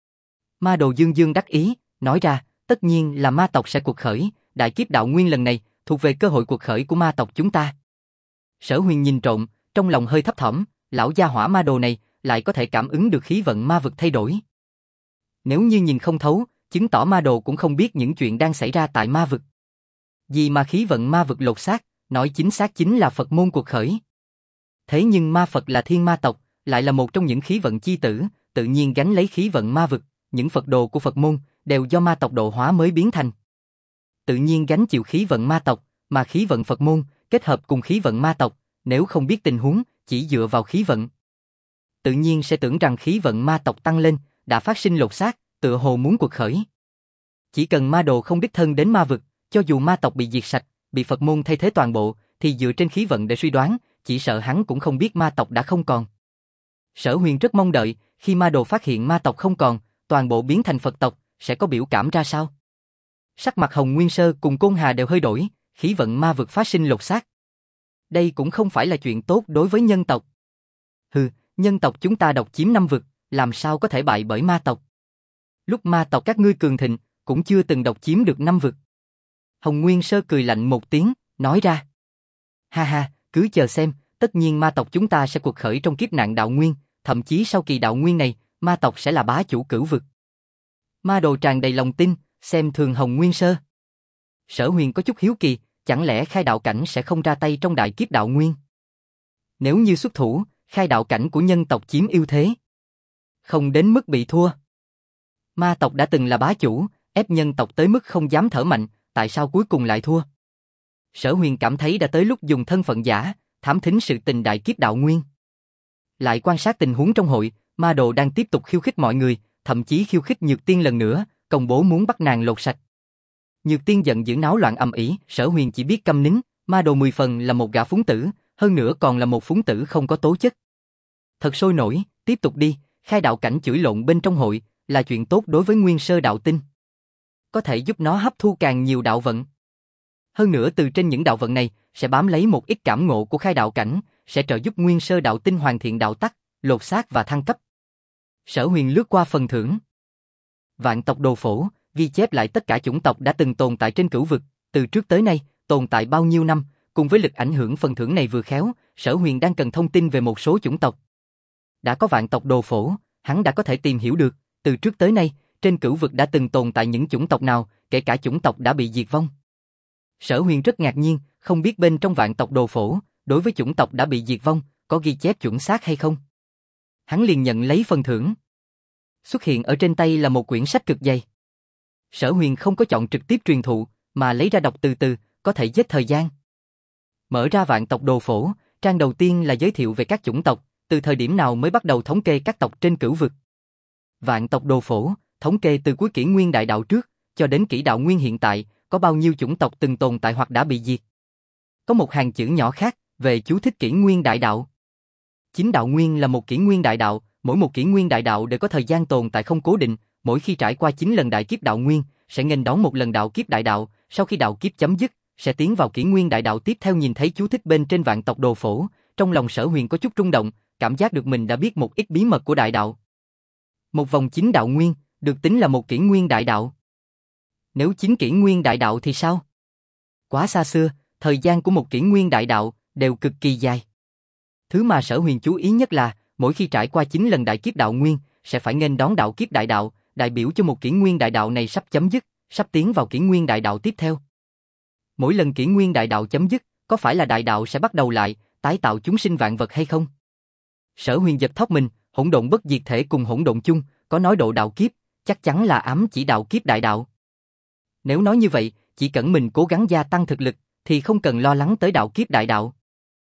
Ma Đồ dương dương đắc ý, nói ra, tất nhiên là ma tộc sẽ cuộc khởi, đại kiếp đạo nguyên lần này, thuộc về cơ hội cuộc khởi của ma tộc chúng ta. Sở Huyền nhìn trộm, trong lòng hơi thấp thỏm, lão gia hỏa Ma Đồ này, lại có thể cảm ứng được khí vận ma vực thay đổi. Nếu như nhìn không thấu, chứng tỏ Ma Đồ cũng không biết những chuyện đang xảy ra tại ma vực. Vì mà khí vận ma vực lột xác, nói chính xác chính là Phật môn cuộc khởi. Thế nhưng ma Phật là thiên ma tộc, lại là một trong những khí vận chi tử, tự nhiên gánh lấy khí vận ma vực, những Phật đồ của Phật môn, đều do ma tộc độ hóa mới biến thành. Tự nhiên gánh chịu khí vận ma tộc, mà khí vận Phật môn, kết hợp cùng khí vận ma tộc, nếu không biết tình huống, chỉ dựa vào khí vận. Tự nhiên sẽ tưởng rằng khí vận ma tộc tăng lên, đã phát sinh lột xác, tựa hồ muốn cuộc khởi. Chỉ cần ma đồ không đích thân đến ma vực, cho dù ma tộc bị diệt sạch, bị Phật môn thay thế toàn bộ, thì dựa trên khí vận để suy đoán, chỉ sợ hắn cũng không biết ma tộc đã không còn. Sở Huyền rất mong đợi, khi ma đồ phát hiện ma tộc không còn, toàn bộ biến thành Phật tộc, sẽ có biểu cảm ra sao? Sắc mặt Hồng Nguyên Sơ cùng Côn Hà đều hơi đổi, khí vận ma vực phát sinh lột xác. Đây cũng không phải là chuyện tốt đối với nhân tộc. Hừ, nhân tộc chúng ta độc chiếm 5 vực, làm sao có thể bại bởi ma tộc? Lúc ma tộc các ngươi cường thịnh, cũng chưa từng độc chiếm được 5 vực. Hồng Nguyên Sơ cười lạnh một tiếng, nói ra. Ha ha, cứ chờ xem, tất nhiên ma tộc chúng ta sẽ cuộc khởi trong kiếp nạn đạo nguyên, thậm chí sau kỳ đạo nguyên này, ma tộc sẽ là bá chủ cửu vực. Ma Đồ tràn đầy lòng tin, xem thường Hồng Nguyên Sơ. Sở Huyền có chút hiếu kỳ, chẳng lẽ khai đạo cảnh sẽ không ra tay trong đại kiếp đạo nguyên? Nếu như xuất thủ, khai đạo cảnh của nhân tộc chiếm ưu thế. Không đến mức bị thua. Ma tộc đã từng là bá chủ, ép nhân tộc tới mức không dám thở mạnh, tại sao cuối cùng lại thua? Sở Huyền cảm thấy đã tới lúc dùng thân phận giả, thám thính sự tình đại kiếp đạo nguyên. Lại quan sát tình huống trong hội, Ma Đồ đang tiếp tục khiêu khích mọi người, thậm chí khiêu khích Nhược Tiên lần nữa, công bố muốn bắt nàng lột sạch. Nhược Tiên giận dữ náo loạn ầm ĩ, Sở Huyền chỉ biết câm nín, Ma Đồ 10 phần là một gã phúng tử, hơn nữa còn là một phúng tử không có tố chất. Thật sôi nổi, tiếp tục đi, khai đạo cảnh chửi lộn bên trong hội, là chuyện tốt đối với Nguyên Sơ đạo tinh. Có thể giúp nó hấp thu càng nhiều đạo vận. Hơn nữa từ trên những đạo vận này, sẽ bám lấy một ít cảm ngộ của khai đạo cảnh, sẽ trợ giúp Nguyên Sơ đạo tinh hoàn thiện đạo tắc, lột xác và thăng cấp. Sở Huyền lướt qua phần thưởng. Vạn tộc Đồ Phổ, ghi chép lại tất cả chủng tộc đã từng tồn tại trên cửu vực, từ trước tới nay, tồn tại bao nhiêu năm, cùng với lực ảnh hưởng phần thưởng này vừa khéo, Sở Huyền đang cần thông tin về một số chủng tộc. Đã có vạn tộc Đồ Phổ, hắn đã có thể tìm hiểu được, từ trước tới nay, trên cửu vực đã từng tồn tại những chủng tộc nào, kể cả chủng tộc đã bị diệt vong. Sở Huyền rất ngạc nhiên, không biết bên trong vạn tộc Đồ Phổ, đối với chủng tộc đã bị diệt vong, có ghi chép chuẩn xác hay không. Hắn liền nhận lấy phần thưởng. Xuất hiện ở trên tay là một quyển sách cực dày. Sở Huyền không có chọn trực tiếp truyền thụ, mà lấy ra đọc từ từ, có thể giết thời gian. Mở ra vạn tộc Đồ Phổ, trang đầu tiên là giới thiệu về các chủng tộc, từ thời điểm nào mới bắt đầu thống kê các tộc trên cửu vực. Vạn tộc Đồ Phổ, thống kê từ cuối kỷ nguyên đại đạo trước, cho đến kỷ đạo nguyên hiện tại, có bao nhiêu chủng tộc từng tồn tại hoặc đã bị diệt. Có một hàng chữ nhỏ khác, về chú thích kỷ nguyên đại đạo. Chính đạo nguyên là một kỷ nguyên đại đạo, mỗi một kỷ nguyên đại đạo đều có thời gian tồn tại không cố định, mỗi khi trải qua 9 lần đại kiếp đạo nguyên, sẽ nghênh đón một lần đạo kiếp đại đạo, sau khi đạo kiếp chấm dứt, sẽ tiến vào kỷ nguyên đại đạo tiếp theo. Nhìn thấy chú thích bên trên vạn tộc Đồ Phổ, trong lòng Sở Huyền có chút rung động, cảm giác được mình đã biết một ít bí mật của đại đạo. Một vòng 9 đạo nguyên, được tính là một kỷ nguyên đại đạo. Nếu 9 kỷ nguyên đại đạo thì sao? Quá xa xưa, thời gian của một kỷ nguyên đại đạo đều cực kỳ dài. Thứ mà Sở Huyền chú ý nhất là, mỗi khi trải qua 9 lần đại kiếp đạo nguyên, sẽ phải nghênh đón đạo kiếp đại đạo, đại biểu cho một kỷ nguyên đại đạo này sắp chấm dứt, sắp tiến vào kỷ nguyên đại đạo tiếp theo. Mỗi lần kỷ nguyên đại đạo chấm dứt, có phải là đại đạo sẽ bắt đầu lại, tái tạo chúng sinh vạn vật hay không? Sở Huyền giật thót mình, hỗn độn bất diệt thể cùng hỗn độn chung, có nói độ đạo kiếp, chắc chắn là ám chỉ đạo kiếp đại đạo. Nếu nói như vậy, chỉ cần mình cố gắng gia tăng thực lực, thì không cần lo lắng tới đạo kiếp đại đạo.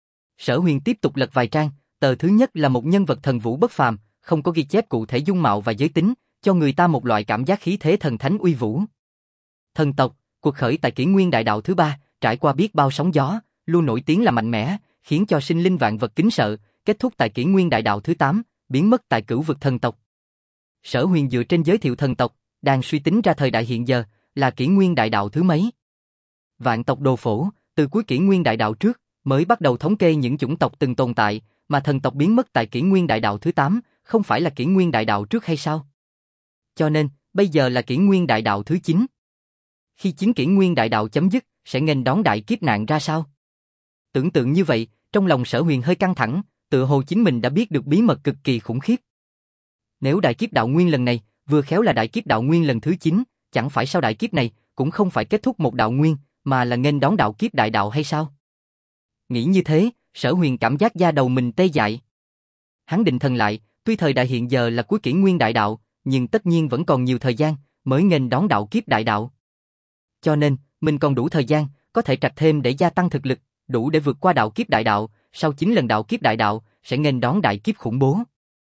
Sở Huyền tiếp tục lật vài trang, tờ thứ nhất là một nhân vật thần vũ bất phàm, không có ghi chép cụ thể dung mạo và giới tính, cho người ta một loại cảm giác khí thế thần thánh uy vũ. Thần tộc, cuộc khởi tại kỷ nguyên đại đạo thứ 3, trải qua biết bao sóng gió, luôn nổi tiếng là mạnh mẽ, khiến cho sinh linh vạn vật kính sợ, kết thúc tại kỷ nguyên đại đạo thứ 8, biến mất tại cửu vực thần tộc. Sở Huyền dựa trên giới thiệu thần tộc, đang suy tính ra thời đại hiện giờ, là kỷ nguyên đại đạo thứ mấy. Vạn tộc Đồ Phổ, từ cuối kỷ nguyên đại đạo trước, mới bắt đầu thống kê những chủng tộc từng tồn tại, mà thần tộc biến mất tại kỷ nguyên đại đạo thứ 8, không phải là kỷ nguyên đại đạo trước hay sao? Cho nên, bây giờ là kỷ nguyên đại đạo thứ 9. Khi 9 kỷ nguyên đại đạo chấm dứt, sẽ nghênh đón đại kiếp nạn ra sao? Tưởng tượng như vậy, trong lòng Sở Huyền hơi căng thẳng, tựa hồ chính mình đã biết được bí mật cực kỳ khủng khiếp. Nếu đại kiếp đạo nguyên lần này, vừa khéo là đại kiếp đạo nguyên lần thứ 9, chẳng phải sau đại kiếp này, cũng không phải kết thúc một đạo nguyên, mà là nghênh đón đạo kiếp đại đạo hay sao? Nghĩ như thế, Sở Huyền cảm giác da đầu mình tê dại. Hắn định thần lại, tuy thời đại hiện giờ là cuối kỷ nguyên đại đạo, nhưng tất nhiên vẫn còn nhiều thời gian, mới nghênh đón đạo kiếp đại đạo. Cho nên, mình còn đủ thời gian, có thể trạch thêm để gia tăng thực lực, đủ để vượt qua đạo kiếp đại đạo, sau 9 lần đạo kiếp đại đạo, sẽ nghênh đón đại kiếp khủng bố.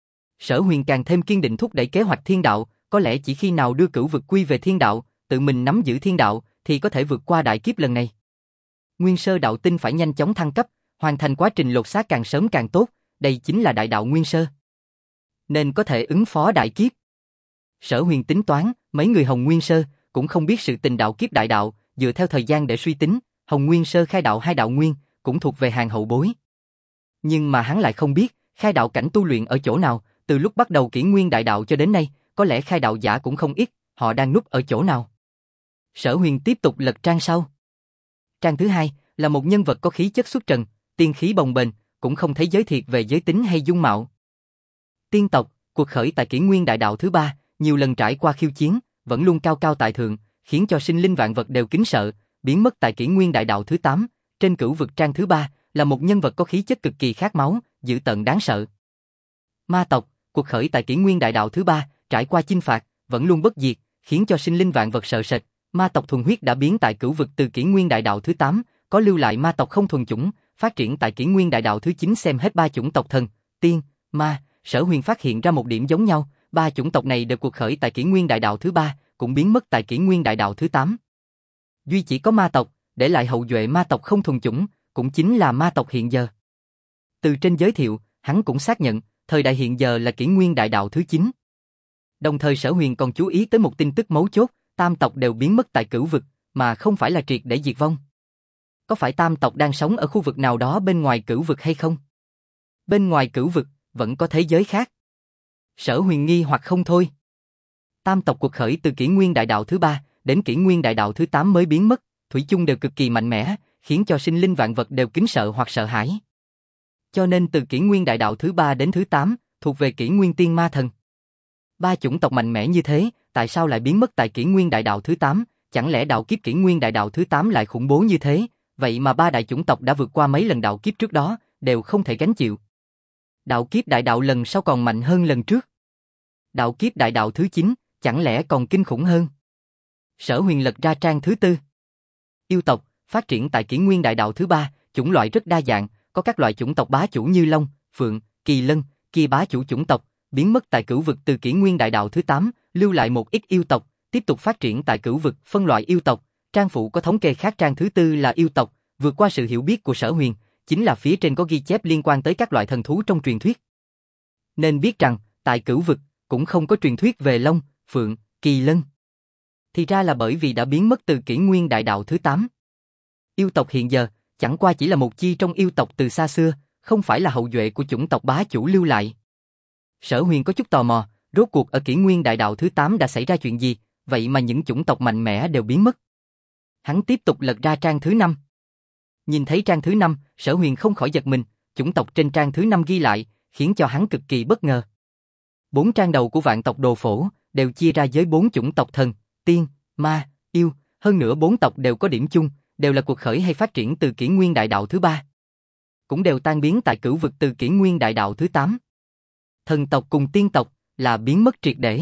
Sở Huyền càng thêm kiên định thúc đẩy kế hoạch thiên đạo, có lẽ chỉ khi nào đưa cửu vực quy về thiên đạo, tự mình nắm giữ thiên đạo, thì có thể vượt qua đại kiếp lần này. Nguyên Sơ đạo tinh phải nhanh chóng thăng cấp, hoàn thành quá trình lột xác càng sớm càng tốt, đây chính là đại đạo Nguyên Sơ. Nên có thể ứng phó đại kiếp. Sở Huyền tính toán, Mấy người Hồng Nguyên Sơ cũng không biết sự tình đạo kiếp đại đạo, dựa theo thời gian để suy tính, Hồng Nguyên Sơ khai đạo 2 đạo nguyên, cũng thuộc về hàng hậu bối. Nhưng mà hắn lại không biết, khai đạo cảnh tu luyện ở chỗ nào, từ lúc bắt đầu kỷ nguyên đại đạo cho đến nay, có lẽ khai đạo giả cũng không ít, họ đang núp ở chỗ nào. Sở Huyền tiếp tục lật trang sau. Trang thứ 2 là một nhân vật có khí chất xuất trần, tiên khí bồng bềnh, cũng không thấy giới thiệt về giới tính hay dung mạo. Tiên tộc, cuộc khởi tại kỷ nguyên đại đạo thứ 3, nhiều lần trải qua khiêu chiến, vẫn luôn cao cao tại thượng, khiến cho sinh linh vạn vật đều kính sợ, biến mất tại kỷ nguyên đại đạo thứ 8, trên cửu vực trang thứ 3, là một nhân vật có khí chất cực kỳ khát máu, dữ tợn đáng sợ. Ma tộc, cuộc khởi tại kỷ nguyên đại đạo thứ 3, trải qua chinh phạt, vẫn luôn bất diệt, khiến cho sinh linh vạn vật sợ sệt. Ma tộc thuần huyết đã biến tại cửu vực từ kỷ nguyên đại đạo thứ 8, có lưu lại ma tộc không thuần chủng, phát triển tại kỷ nguyên đại đạo thứ 9 xem hết 3 chủng tộc thần, tiên, ma. Sở Huyền phát hiện ra một điểm giống nhau, 3 chủng tộc này đều cuộc khởi tại kỷ nguyên đại đạo thứ 3, cũng biến mất tại kỷ nguyên đại đạo thứ 8. Duy chỉ có ma tộc, để lại hậu duệ ma tộc không thuần chủng, cũng chính là ma tộc hiện giờ. Từ trên giới thiệu, hắn cũng xác nhận, thời đại hiện giờ là kỷ nguyên đại đạo thứ 9. Đồng thời Sở Huyền còn chú ý tới một tin tức mấu chốt, tam tộc đều biến mất tại cửu vực, mà không phải là triệt để diệt vong. Có phải tam tộc đang sống ở khu vực nào đó bên ngoài cửu vực hay không? Bên ngoài cửu vực, vẫn có thế giới khác. Sở Huyền nghi hoặc không thôi. Tam tộc cuộc khởi từ kỷ nguyên đại đạo thứ 3, đến kỷ nguyên đại đạo thứ 8 mới biến mất, thủy chung đều cực kỳ mạnh mẽ, khiến cho sinh linh vạn vật đều kính sợ hoặc sợ hãi. Cho nên từ kỷ nguyên đại đạo thứ 3 đến thứ 8, thuộc về kỷ nguyên tiên ma thần. 3 chủng tộc mạnh mẽ như thế, tại sao lại biến mất tại kỷ nguyên đại đạo thứ 8? Chẳng lẽ đạo kiếp kỷ nguyên đại đạo thứ 8 lại khủng bố như thế? Vậy mà 3 đại chủng tộc đã vượt qua mấy lần đạo kiếp trước đó, đều không thể gánh chịu. Đạo kiếp đại đạo lần sau còn mạnh hơn lần trước. Đạo kiếp đại đạo thứ 9, chẳng lẽ còn kinh khủng hơn? Sở Huyền lật ra trang thứ 4. Yêu tộc, phát triển tại kỷ nguyên đại đạo thứ 3, chủng loại rất đa dạng, có các loại chủng tộc bá chủ như Long, Phượng, Kỳ Lân, kia bá chủ chủng tộc, biến mất tại cửu vực từ kỷ nguyên đại đạo thứ 8, lưu lại một ít yêu tộc, tiếp tục phát triển tại cửu vực, phân loại yêu tộc. Trang phụ có thống kê khác trang thứ 4 là yêu tộc, vượt qua sự hiểu biết của Sở Huyền, chính là phía trên có ghi chép liên quan tới các loại thần thú trong truyền thuyết. Nên biết rằng, tại cửu vực, cũng không có truyền thuyết về Long, Phượng, Kỳ Lân. Thì ra là bởi vì đã biến mất từ kỷ nguyên đại đạo thứ 8. Yêu tộc hiện giờ, chẳng qua chỉ là một chi trong yêu tộc từ xa xưa, không phải là hậu duệ của chủng tộc bá chủ lưu lại. Sở Huyền có chút tò mò, rốt cuộc ở kỷ nguyên đại đạo thứ 8 đã xảy ra chuyện gì, vậy mà những chủng tộc mạnh mẽ đều biến mất. Hắn tiếp tục lật ra trang thứ 5. Nhìn thấy trang thứ 5, Sở Huyền không khỏi giật mình, chủng tộc trên trang thứ 5 ghi lại, khiến cho hắn cực kỳ bất ngờ. 4 trang đầu của vạn tộc đồ phổ, đều chia ra với 4 chủng tộc thần, tiên, ma, yêu, hơn nữa 4 tộc đều có điểm chung, đều là cuộc khởi hay phát triển từ kỷ nguyên đại đạo thứ 3. Cũng đều tan biến tại cửu vực từ kỷ nguyên đại đạo thứ 8. Thần tộc cùng tiên tộc là biến mất triệt để.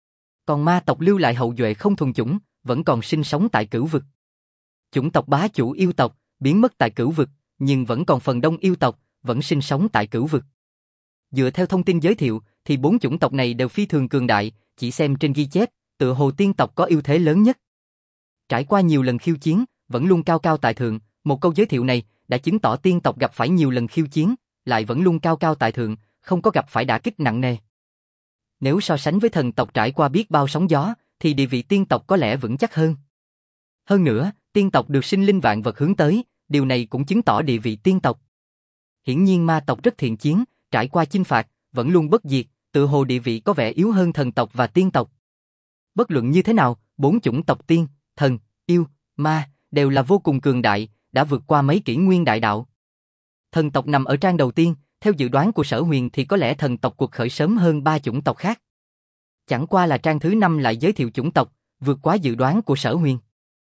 Còn ma tộc lưu lại hậu duệ không thuần chủng, vẫn còn sinh sống tại cửu vực. Chủng tộc bá chủ yêu tộc biến mất tại cửu vực, nhưng vẫn còn phần đông yêu tộc vẫn sinh sống tại cửu vực. Dựa theo thông tin giới thiệu thì 4 chủng tộc này đều phi thường cường đại, chỉ xem trên ghi chép, tựa hồ tiên tộc có ưu thế lớn nhất. Trải qua nhiều lần khiêu chiến, vẫn luôn cao cao tại thượng, một câu giới thiệu này đã chứng tỏ tiên tộc gặp phải nhiều lần khiêu chiến, lại vẫn luôn cao cao tại thượng, không có gặp phải đả kích nặng nề. Nếu so sánh với thần tộc trải qua biết bao sóng gió, thì địa vị tiên tộc có lẽ vững chắc hơn. Hơn nữa, tiên tộc được sinh linh vạn vật hướng tới, điều này cũng chứng tỏ địa vị tiên tộc. Hiển nhiên ma tộc rất thiện chiến, trải qua chinh phạt, vẫn luôn bất diệt, tựa hồ địa vị có vẻ yếu hơn thần tộc và tiên tộc. Bất luận như thế nào, 4 chủng tộc tiên, thần, yêu, ma đều là vô cùng cường đại, đã vượt qua mấy kỷ nguyên đại đạo. Thần tộc nằm ở trang đầu tiên, theo dự đoán của Sở Huyền thì có lẽ thần tộc cuộc khởi sớm hơn 3 chủng tộc khác. Chẳng qua là trang thứ 5 lại giới thiệu chủng tộc, vượt quá dự đoán của Sở Huyền.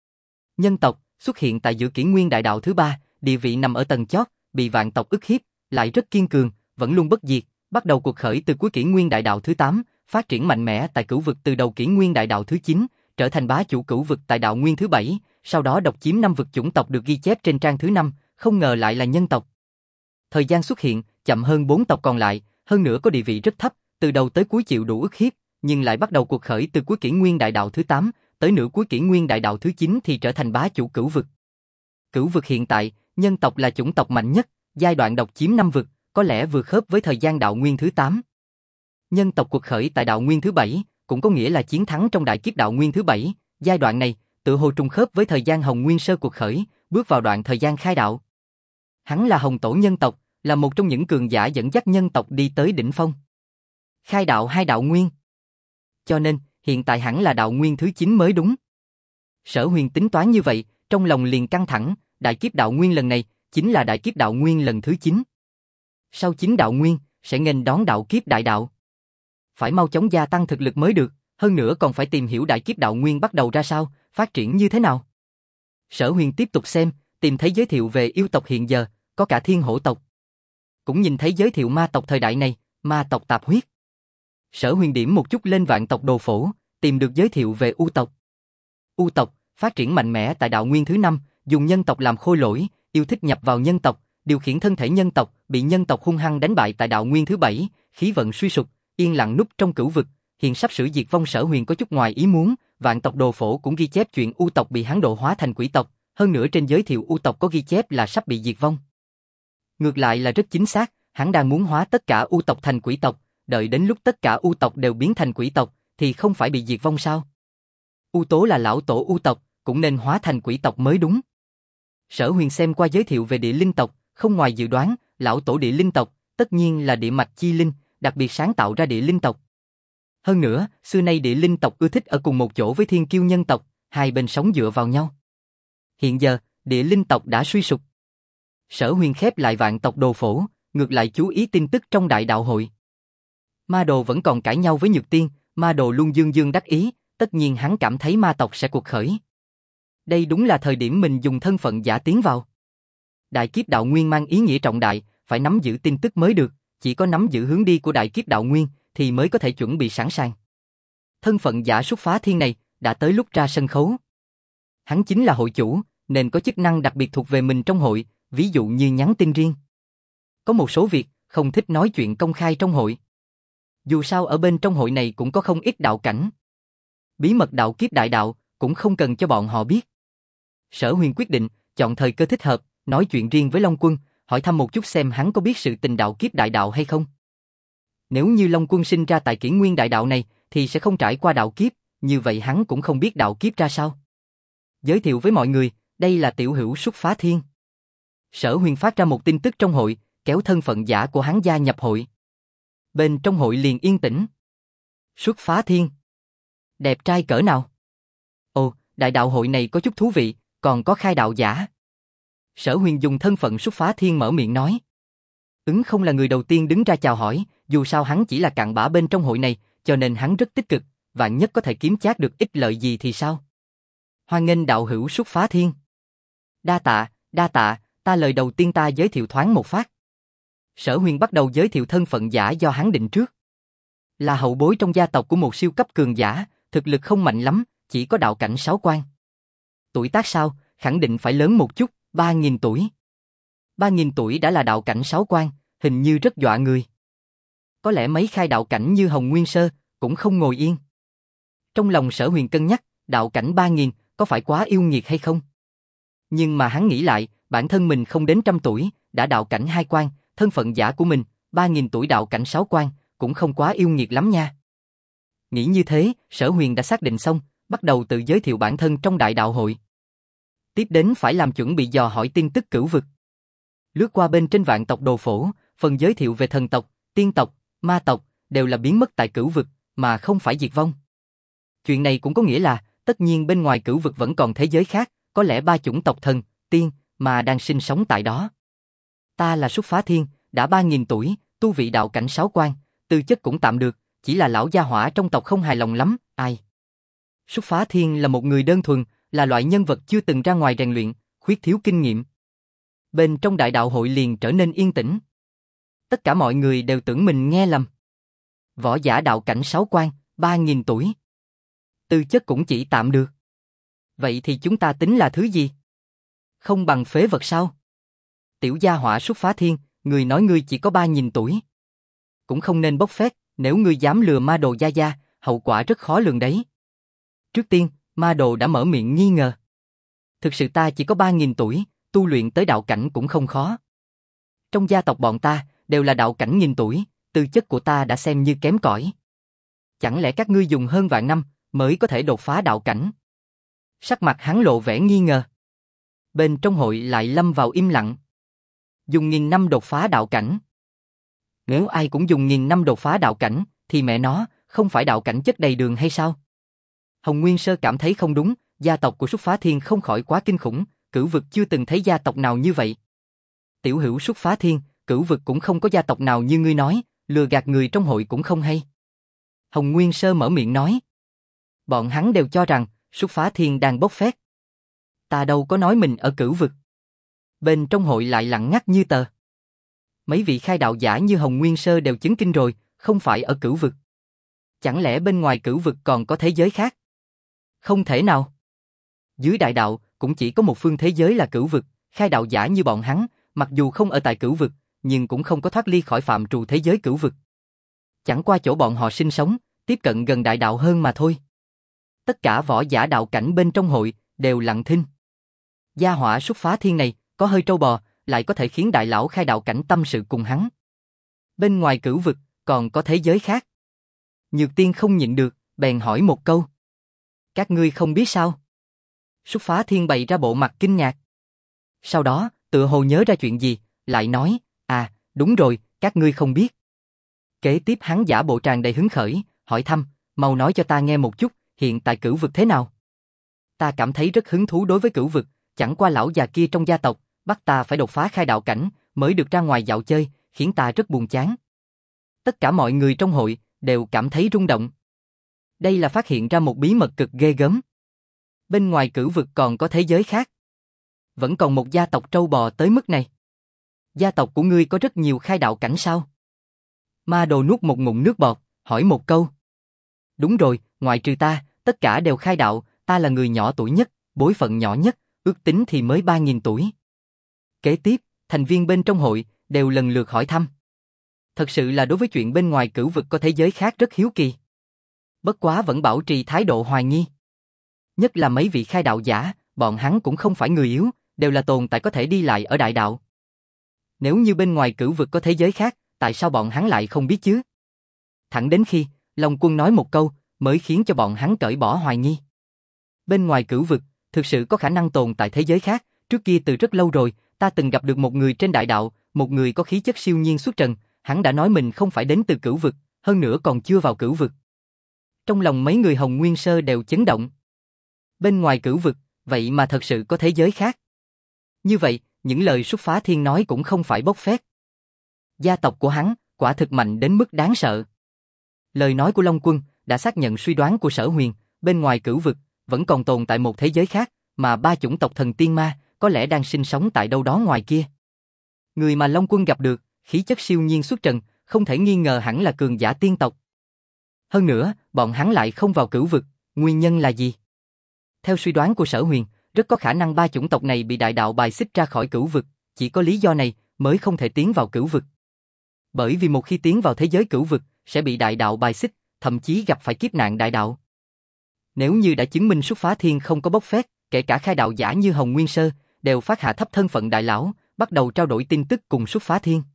Nhân tộc xuất hiện tại giữa kỷ nguyên đại đạo thứ 3, địa vị nằm ở tầng chót, bị vạn tộc ức hiếp, lại rất kiên cường, vẫn luôn bất diệt, bắt đầu cuộc khởi từ cuối kỷ nguyên đại đạo thứ 8, phát triển mạnh mẽ tại cửu vực từ đầu kỷ nguyên đại đạo thứ 9, trở thành bá chủ cửu vực tại đạo nguyên thứ 7, sau đó độc chiếm 5 vực chủng tộc được ghi chép trên trang thứ 5, không ngờ lại là nhân tộc. Thời gian xuất hiện chậm hơn 4 tộc còn lại, hơn nữa có địa vị rất thấp, từ đầu tới cuối chịu đủ ức hiếp, nhưng lại bắt đầu cuộc khởi từ cuối kỷ nguyên đại đạo thứ 8, tới nửa cuối kỷ nguyên đại đạo thứ 9 thì trở thành bá chủ cửu vực. Cửu vực hiện tại, nhân tộc là chủng tộc mạnh nhất, giai đoạn độc chiếm 5 vực, có lẽ vừa khớp với thời gian đạo nguyên thứ 8. Nhân tộc cuộc khởi tại đạo nguyên thứ 7, cũng có nghĩa là chiến thắng trong đại kiếp đạo nguyên thứ 7, giai đoạn này, tự hồ trùng khớp với thời gian Hồng Nguyên Sơ cuộc khởi, bước vào đoạn thời gian khai đạo. Hắn là Hồng Tổ nhân tộc, là một trong những cường giả dẫn dắt nhân tộc đi tới đỉnh phong. Khai đạo 2 đạo nguyên. Cho nên, hiện tại hẳn là đạo nguyên thứ 9 mới đúng. Sở Huyền tính toán như vậy, trong lòng liền căng thẳng, đại kiếp đạo nguyên lần này, chính là đại kiếp đạo nguyên lần thứ 9. Sau 9 đạo nguyên, sẽ nghênh đón đạo kiếp đại đạo. Phải mau chóng gia tăng thực lực mới được, hơn nữa còn phải tìm hiểu đại kiếp đạo nguyên bắt đầu ra sao, phát triển như thế nào. Sở Huyền tiếp tục xem, tìm thấy giới thiệu về yêu tộc hiện giờ, có cả thiên hổ tộc. Cũng nhìn thấy giới thiệu ma tộc thời đại này, ma tộc tạp huyết. Sở Huyền điểm một chút lên vạn tộc đồ phổ, tìm được giới thiệu về U tộc. U tộc, phát triển mạnh mẽ tại đạo nguyên thứ 5, dùng nhân tộc làm khôi lỗi, yêu thích nhập vào nhân tộc, điều khiển thân thể nhân tộc, bị nhân tộc hung hăng đánh bại tại đạo nguyên thứ 7, khí vận suy sụp, yên lặng núp trong cửu vực, hiện sắp sửa diệt vong. Sở Huyền có chút ngoài ý muốn, vạn tộc đồ phổ cũng ghi chép chuyện U tộc bị hắn độ hóa thành quỷ tộc, hơn nữa trên giới thiệu U tộc có ghi chép là sắp bị diệt vong. Ngược lại là rất chính xác, hắn đang muốn hóa tất cả U tộc thành quỷ tộc, đợi đến lúc tất cả U tộc đều biến thành quỷ tộc, thì không phải bị diệt vong sao? U Tố là lão tổ U tộc, cũng nên hóa thành quỷ tộc mới đúng. Sở Huyền xem qua giới thiệu về địa linh tộc, không ngoài dự đoán, lão tổ địa linh tộc, tất nhiên là địa mạch chi linh, đặc biệt sáng tạo ra địa linh tộc. Hơn nữa, xưa nay địa linh tộc ưa thích ở cùng một chỗ với thiên kiêu nhân tộc, hai bên sống dựa vào nhau. Hiện giờ, địa linh tộc đã suy sụp. Sở Huyền khép lại vạn tộc đồ phổ, ngược lại chú ý tin tức trong đại đạo hội. Ma Đồ vẫn còn cãi nhau với Nhược Tiên, Ma Đồ luôn dương dương đắc ý, tất nhiên hắn cảm thấy ma tộc sẽ cuộc khởi. Đây đúng là thời điểm mình dùng thân phận giả tiến vào. Đại kiếp đạo nguyên mang ý nghĩa trọng đại, phải nắm giữ tin tức mới được, chỉ có nắm giữ hướng đi của đại kiếp đạo nguyên thì mới có thể chuẩn bị sẵn sàng. Thân phận giả xuất phá thiên này đã tới lúc ra sân khấu. Hắn chính là hội chủ, nên có chức năng đặc biệt thuộc về mình trong hội, ví dụ như nhắn tin riêng. Có một số việc không thích nói chuyện công khai trong hội. Dù sao ở bên trong hội này cũng có không ít đạo cảnh. Bí mật đạo kiếp đại đạo cũng không cần cho bọn họ biết. Sở Huyền quyết định chọn thời cơ thích hợp, nói chuyện riêng với Long Quân, hỏi thăm một chút xem hắn có biết sự tình đạo kiếp đại đạo hay không. Nếu như Long Quân sinh ra tại kỷ nguyên đại đạo này thì sẽ không trải qua đạo kiếp, như vậy hắn cũng không biết đạo kiếp ra sao. Giới thiệu với mọi người, đây là tiểu hữu xuất phá thiên. Sở Huyền phát ra một tin tức trong hội, kéo thân phận giả của hắn gia nhập hội. Bên trong hội liền yên tĩnh. Xuất phá thiên. Đẹp trai cỡ nào? Ồ, đại đạo hội này có chút thú vị, còn có khai đạo giả. Sở Huyền dùng thân phận xuất phá thiên mở miệng nói. Ứng không là người đầu tiên đứng ra chào hỏi, dù sao hắn chỉ là cặn bã bên trong hội này, cho nên hắn rất tích cực, vạn nhất có thể kiếm chác được ích lợi gì thì sao? Hoan nghênh đạo hữu xuất phá thiên. Đa tạ, ta lời đầu tiên ta giới thiệu thoáng một phát. Sở Huyền bắt đầu giới thiệu thân phận giả do hắn định trước. Là hậu bối trong gia tộc của một siêu cấp cường giả, thực lực không mạnh lắm, chỉ có đạo cảnh 6 quan. Tuổi tác sao, khẳng định phải lớn một chút, 3.000 tuổi. 3.000 tuổi đã là đạo cảnh 6 quan, hình như rất dọa người. Có lẽ mấy khai đạo cảnh như Hồng Nguyên Sơ cũng không ngồi yên. Trong lòng Sở Huyền cân nhắc, đạo cảnh 3.000 có phải quá yêu nghiệt hay không? Nhưng mà hắn nghĩ lại, bản thân mình không đến 100 tuổi, đã đạo cảnh 2 quan, thân phận giả của mình, 3.000 tuổi đạo cảnh 6 quan, cũng không quá yêu nghiệt lắm nha. Nghĩ như thế, Sở Huyền đã xác định xong, bắt đầu tự giới thiệu bản thân trong đại đạo hội. Tiếp đến phải làm chuẩn bị dò hỏi tin tức cửu vực. Lướt qua bên trên vạn tộc đồ phổ, phần giới thiệu về thần tộc, tiên tộc, ma tộc, đều là biến mất tại cửu vực, mà không phải diệt vong. Chuyện này cũng có nghĩa là, tất nhiên bên ngoài cửu vực vẫn còn thế giới khác, có lẽ 3 chủng tộc thần, tiên, mà đang sinh sống tại đó. Ta là xuất phá thiên, đã 3.000 tuổi, tu vị đạo cảnh 6 quan, tư chất cũng tạm được, chỉ là lão gia hỏa trong tộc không hài lòng lắm, ai. Xuất phá thiên là một người đơn thuần, là loại nhân vật chưa từng ra ngoài rèn luyện, khuyết thiếu kinh nghiệm. Bên trong đại đạo hội liền trở nên yên tĩnh. Tất cả mọi người đều tưởng mình nghe lầm. Võ giả đạo cảnh 6 quan, 3.000 tuổi. Tư chất cũng chỉ tạm được. Vậy thì chúng ta tính là thứ gì? Không bằng phế vật sao? Tiểu gia hỏa xuất phá thiên, người nói ngươi chỉ có 3.000 tuổi. Cũng không nên bốc phét, nếu ngươi dám lừa ma đồ gia gia, hậu quả rất khó lường đấy. Trước tiên, ma đồ đã mở miệng nghi ngờ. Thực sự ta chỉ có 3.000 tuổi, tu luyện tới đạo cảnh cũng không khó. Trong gia tộc bọn ta, đều là đạo cảnh nghìn tuổi, tư chất của ta đã xem như kém cỏi. Chẳng lẽ các ngươi dùng hơn vạn năm mới có thể đột phá đạo cảnh? Sắc mặt hắn lộ vẻ nghi ngờ. Bên trong hội lại lâm vào im lặng. Dùng 1000 năm đột phá đạo cảnh. Nếu ai cũng dùng 1000 năm đột phá đạo cảnh, thì mẹ nó, không phải đạo cảnh chất đầy đường hay sao? Hồng Nguyên Sơ cảm thấy không đúng, gia tộc của Súc Phá Thiên không khỏi quá kinh khủng, Cửu vực chưa từng thấy gia tộc nào như vậy. Tiểu hữu Súc Phá Thiên, Cửu vực cũng không có gia tộc nào như ngươi nói, lừa gạt người trong hội cũng không hay. Hồng Nguyên Sơ mở miệng nói. Bọn hắn đều cho rằng, Súc Phá Thiên đang bốc phét. Ta đâu có nói mình ở Cửu vực. Bên trong hội lại lặng ngắt như tờ. Mấy vị khai đạo giả như Hồng Nguyên Sơ đều chứng kinh rồi, không phải ở Cửu vực. Chẳng lẽ bên ngoài Cửu vực còn có thế giới khác? Không thể nào. Dưới đại đạo, cũng chỉ có một phương thế giới là Cửu vực, khai đạo giả như bọn hắn, mặc dù không ở tại Cửu vực, nhưng cũng không có thoát ly khỏi phạm trù thế giới Cửu vực. Chẳng qua chỗ bọn họ sinh sống, tiếp cận gần đại đạo hơn mà thôi. Tất cả võ giả đạo cảnh bên trong hội, đều lặng thinh. Gia hỏa Súc Phá Thiên này, có hơi trâu bò, lại có thể khiến đại lão khai đạo cảnh tâm sự cùng hắn. Bên ngoài Cửu vực, còn có thế giới khác. Nhược Tiên không nhịn được, bèn hỏi một câu. Các ngươi không biết sao? Súc Phá Thiên bày ra bộ mặt kinh ngạc. Sau đó, tựa hồ nhớ ra chuyện gì, lại nói, đúng rồi, các ngươi không biết. Kế tiếp hắn giả bộ tràn đầy hứng khởi, hỏi thăm, mau nói cho ta nghe một chút, hiện tại Cửu vực thế nào? Ta cảm thấy rất hứng thú đối với Cửu vực, chẳng qua lão già kia trong gia tộc, bắt ta phải đột phá khai đạo cảnh, mới được ra ngoài dạo chơi, khiến ta rất buồn chán. Tất cả mọi người trong hội, đều cảm thấy rung động. Đây là phát hiện ra một bí mật cực ghê gớm. Bên ngoài Cửu vực còn có thế giới khác. Vẫn còn một gia tộc trâu bò tới mức này. Gia tộc của ngươi có rất nhiều khai đạo cảnh sao? Ma Đồ nuốt một ngụm nước bọt, hỏi một câu. Đúng rồi, ngoại trừ ta, tất cả đều khai đạo, ta là người nhỏ tuổi nhất, bối phận nhỏ nhất, ước tính thì mới 3000 tuổi. Kế tiếp, thành viên bên trong hội, đều lần lượt hỏi thăm. Thật sự là đối với chuyện bên ngoài Cửu vực có thế giới khác rất hiếu kỳ. Bất quá vẫn bảo trì thái độ hoài nghi. Nhất là mấy vị khai đạo giả, bọn hắn cũng không phải người yếu, đều là tồn tại có thể đi lại ở đại đạo. Nếu như bên ngoài Cửu vực có thế giới khác, tại sao bọn hắn lại không biết chứ? Thẳng đến khi, Long Quân nói một câu, mới khiến cho bọn hắn cởi bỏ hoài nghi. Bên ngoài Cửu vực, thực sự có khả năng tồn tại thế giới khác, trước kia từ rất lâu rồi, ta từng gặp được một người trên đại đạo, một người có khí chất siêu nhiên xuất trần, hắn đã nói mình không phải đến từ Cửu vực, hơn nữa còn chưa vào Cửu vực. Trong lòng mấy người Hồng Nguyên Sơ đều chấn động. Bên ngoài Cửu vực, vậy mà thật sự có thế giới khác. Như vậy, những lời Súc Phá Thiên nói cũng không phải bốc phét. Gia tộc của hắn, quả thực mạnh đến mức đáng sợ. Lời nói của Long Quân đã xác nhận suy đoán của Sở Huyền, bên ngoài Cửu vực, vẫn còn tồn tại một thế giới khác, mà 3 chủng tộc thần tiên ma, có lẽ đang sinh sống tại đâu đó ngoài kia. Người mà Long Quân gặp được, khí chất siêu nhiên xuất trần, không thể nghi ngờ hẳn là cường giả tiên tộc. Hơn nữa, bọn hắn lại không vào Cửu vực, nguyên nhân là gì? Theo suy đoán của Sở Huyền, rất có khả năng 3 chủng tộc này bị đại đạo bài xích ra khỏi Cửu vực, chỉ có lý do này mới không thể tiến vào Cửu vực. Bởi vì một khi tiến vào thế giới Cửu vực, sẽ bị đại đạo bài xích, thậm chí gặp phải kiếp nạn đại đạo. Nếu như đã chứng minh Súc Phá Thiên không có bốc phét, kể cả khai đạo giả như Hồng Nguyên Sơ, đều phát hạ thấp thân phận đại lão, bắt đầu trao đổi tin tức cùng Súc Phá Thiên.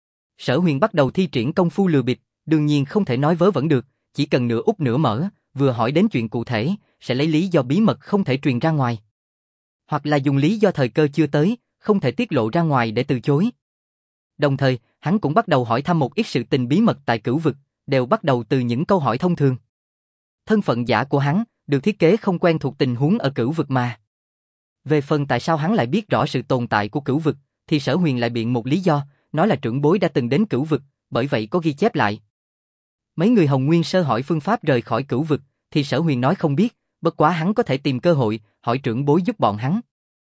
Sở Huyền bắt đầu thi triển công phu lừa bịp, đương nhiên không thể nói vớ vẩn được, chỉ cần nửa úp nửa mở, vừa hỏi đến chuyện cụ thể, sẽ lấy lý do bí mật không thể truyền ra ngoài. Hoặc là dùng lý do thời cơ chưa tới, không thể tiết lộ ra ngoài để từ chối. Đồng thời, hắn cũng bắt đầu hỏi thăm một ít sự tình bí mật tại Cửu vực, đều bắt đầu từ những câu hỏi thông thường. Thân phận giả của hắn, được thiết kế không quen thuộc tình huống ở Cửu vực mà. Về phần tại sao hắn lại biết rõ sự tồn tại của Cửu vực, thì Sở Huyền lại biện một lý do, nói là trưởng bối đã từng đến Cửu vực, bởi vậy có ghi chép lại. Mấy người Hồng Nguyên Sơ hỏi phương pháp rời khỏi Cửu vực, thì Sở Huyền nói không biết, bất quá hắn có thể tìm cơ hội, hỏi trưởng bối giúp bọn hắn.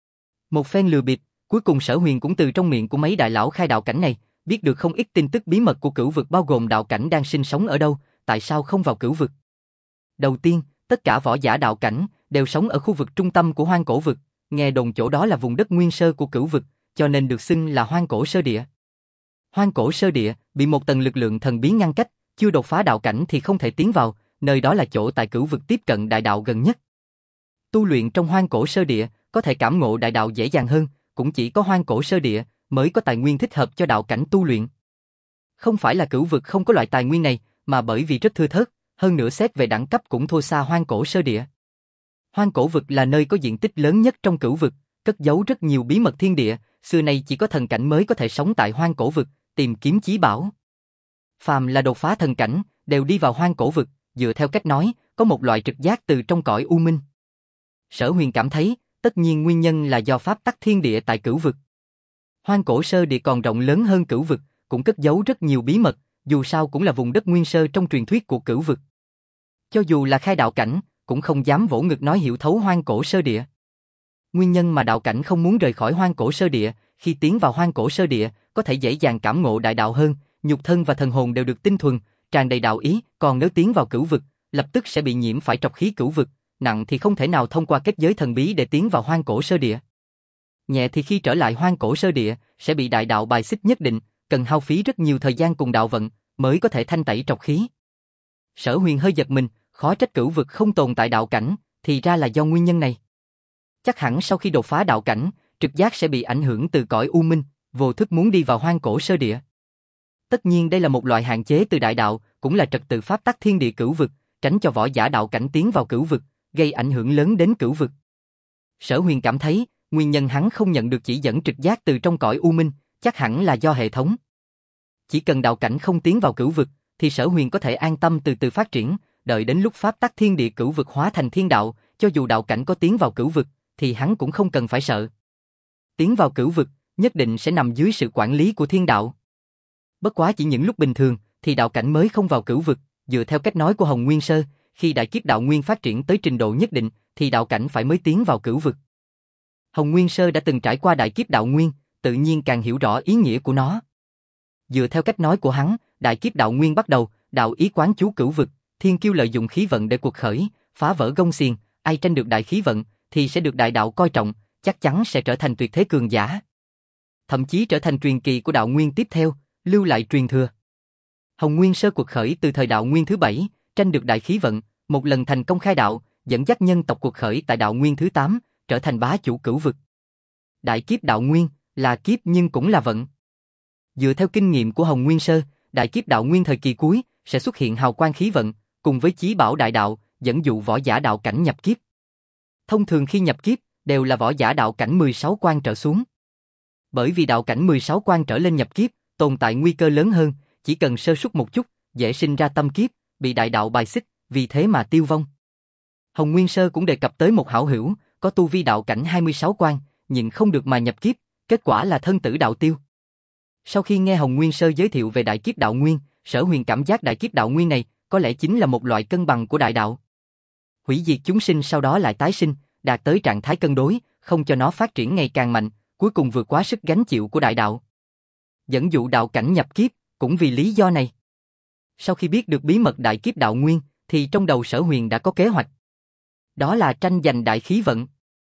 Một phen lừa bịp, cuối cùng Sở Huyền cũng từ trong miệng của mấy đại lão khai đạo cảnh này, biết được không ít tin tức bí mật của Cửu vực bao gồm đạo cảnh đang sinh sống ở đâu, tại sao không vào Cửu vực. Đầu tiên, tất cả võ giả đạo cảnh đều sống ở khu vực trung tâm của Hoang Cổ vực, nghe đồn chỗ đó là vùng đất nguyên sơ của Cửu vực, cho nên được xưng là Hoang Cổ Sơ Địa. Hoang Cổ Sơ Địa bị một tầng lực lượng thần bí ngăn cách, chưa đột phá đạo cảnh thì không thể tiến vào, nơi đó là chỗ tại Cửu vực tiếp cận đại đạo gần nhất. Tu luyện trong Hoang Cổ Sơ Địa có thể cảm ngộ đại đạo dễ dàng hơn, cũng chỉ có Hoang Cổ Sơ Địa mới có tài nguyên thích hợp cho đạo cảnh tu luyện. Không phải là Cửu vực không có loại tài nguyên này, mà bởi vì rất thưa thớt, hơn nữa xét về đẳng cấp cũng thua xa hoang cổ sơ địa. Hoang cổ vực là nơi có diện tích lớn nhất trong cửu vực, cất giấu rất nhiều bí mật thiên địa, xưa nay chỉ có thần cảnh mới có thể sống tại hoang cổ vực, tìm kiếm chí bảo. Phàm là đột phá thần cảnh, đều đi vào hoang cổ vực, dựa theo cách nói, có một loại trực giác từ trong cõi u minh. Sở Huyền cảm thấy, tất nhiên nguyên nhân là do pháp tắc thiên địa tại cửu vực. Hoang cổ sơ địa còn rộng lớn hơn cửu vực, cũng cất giấu rất nhiều bí mật, dù sao cũng là vùng đất nguyên sơ trong truyền thuyết của cửu vực. Cho dù là khai đạo cảnh, cũng không dám vỗ ngực nói hiểu thấu hoang cổ sơ địa. Nguyên nhân mà đạo cảnh không muốn rời khỏi hoang cổ sơ địa, khi tiến vào hoang cổ sơ địa, có thể dễ dàng cảm ngộ đại đạo hơn, nhục thân và thần hồn đều được tinh thuần, tràn đầy đạo ý, còn nếu tiến vào cửu vực, lập tức sẽ bị nhiễm phải trọc khí cửu vực, nặng thì không thể nào thông qua kết giới thần bí để tiến vào hoang cổ sơ địa. Nhẹ thì khi trở lại hoang cổ sơ địa, sẽ bị đại đạo bài xích nhất định, cần hao phí rất nhiều thời gian cùng đạo vận, mới có thể thanh tẩy trọc khí. Sở Huyền hơi giật mình, khó trách cửu vực không tồn tại đạo cảnh, thì ra là do nguyên nhân này. Chắc hẳn sau khi đột phá đạo cảnh, trực giác sẽ bị ảnh hưởng từ cõi u minh, vô thức muốn đi vào hoang cổ sơ địa. Tất nhiên đây là một loại hạn chế từ đại đạo, cũng là trật tự pháp tắc thiên địa cửu vực, tránh cho võ giả đạo cảnh tiến vào cửu vực, gây ảnh hưởng lớn đến cửu vực. Sở Huyền cảm thấy, nguyên nhân hắn không nhận được chỉ dẫn trực giác từ trong cõi u minh, chắc hẳn là do hệ thống. Chỉ cần đạo cảnh không tiến vào cửu vực, thì Sở Huyền có thể an tâm từ từ phát triển, đợi đến lúc pháp tắc thiên địa cửu vực hóa thành thiên đạo, cho dù đạo cảnh có tiến vào cửu vực, thì hắn cũng không cần phải sợ. Tiến vào cửu vực, nhất định sẽ nằm dưới sự quản lý của thiên đạo. Bất quá chỉ những lúc bình thường, thì đạo cảnh mới không vào cửu vực, dựa theo cách nói của Hồng Nguyên Sơ, khi đại kiếp đạo nguyên phát triển tới trình độ nhất định, thì đạo cảnh phải mới tiến vào cửu vực. Hồng Nguyên Sơ đã từng trải qua đại kiếp đạo nguyên, tự nhiên càng hiểu rõ ý nghĩa của nó. Dựa theo cách nói của hắn, đại kiếp đạo nguyên bắt đầu, đạo ý quán chú cửu vực, thiên kiêu lợi dụng khí vận để cuộc khởi, phá vỡ gông xiềng, ai tranh được đại khí vận, thì sẽ được đại đạo coi trọng, chắc chắn sẽ trở thành tuyệt thế cường giả. Thậm chí trở thành truyền kỳ của đạo nguyên tiếp theo, lưu lại truyền thừa. Hồng Nguyên Sơ cuộc khởi từ thời đạo nguyên thứ 7, tranh được đại khí vận, một lần thành công khai đạo, dẫn dắt nhân tộc cuộc khởi tại đạo nguyên thứ 8, trở thành bá chủ cửu vực. Đại kiếp đạo nguyên, là kiếp nhưng cũng là vận. Dựa theo kinh nghiệm của Hồng Nguyên Sơ, đại kiếp đạo nguyên thời kỳ cuối, sẽ xuất hiện hào quang khí vận, cùng với chí bảo đại đạo, dẫn dụ võ giả đạo cảnh nhập kiếp. Thông thường khi nhập kiếp, đều là võ giả đạo cảnh 16 quan trở xuống. Bởi vì đạo cảnh 16 quan trở lên nhập kiếp, tồn tại nguy cơ lớn hơn, chỉ cần sơ suất một chút, dễ sinh ra tâm kiếp, bị đại đạo bài xích, vì thế mà tiêu vong. Hồng Nguyên Sơ cũng đề cập tới một hảo hữu, có tu vi đạo cảnh 26 quan, nhưng không được mà nhập kiếp, kết quả là thân tử đạo tiêu. Sau khi nghe Hồng Nguyên Sơ giới thiệu về đại kiếp đạo nguyên, Sở Huyền cảm giác đại kiếp đạo nguyên này có lẽ chính là một loại cân bằng của đại đạo. Hủy diệt chúng sinh sau đó lại tái sinh, đạt tới trạng thái cân đối, không cho nó phát triển ngày càng mạnh, cuối cùng vượt quá sức gánh chịu của đại đạo. Dẫn dụ đạo cảnh nhập kiếp, cũng vì lý do này. Sau khi biết được bí mật đại kiếp đạo nguyên, thì trong đầu Sở Huyền đã có kế hoạch. Đó là tranh giành đại khí vận.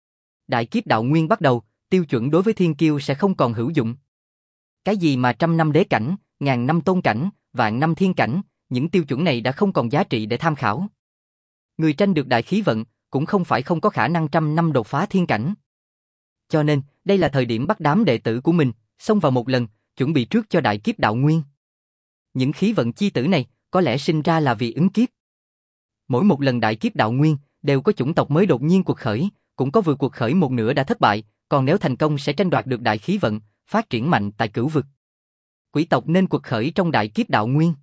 Đại kiếp đạo nguyên bắt đầu, tiêu chuẩn đối với thiên kiêu sẽ không còn hữu dụng. Cái gì mà 100 năm đế cảnh, 1000 năm tôn cảnh, vạn năm thiên cảnh, những tiêu chuẩn này đã không còn giá trị để tham khảo. Người tranh được đại khí vận, cũng không phải không có khả năng 100 năm đột phá thiên cảnh. Cho nên, đây là thời điểm bắt đám đệ tử của mình, xông vào một lần, chuẩn bị trước cho đại kiếp đạo nguyên. Những khí vận chi tử này, có lẽ sinh ra là vì ứng kiếp. Mỗi một lần đại kiếp đạo nguyên, đều có chủng tộc mới đột nhiên cuộc khởi, cũng có vừa cuộc khởi một nửa đã thất bại, còn nếu thành công sẽ tranh đoạt được đại khí vận, phát triển mạnh tại cửu vực. Quỷ tộc nên cuộc khởi trong đại kiếp đạo nguyên.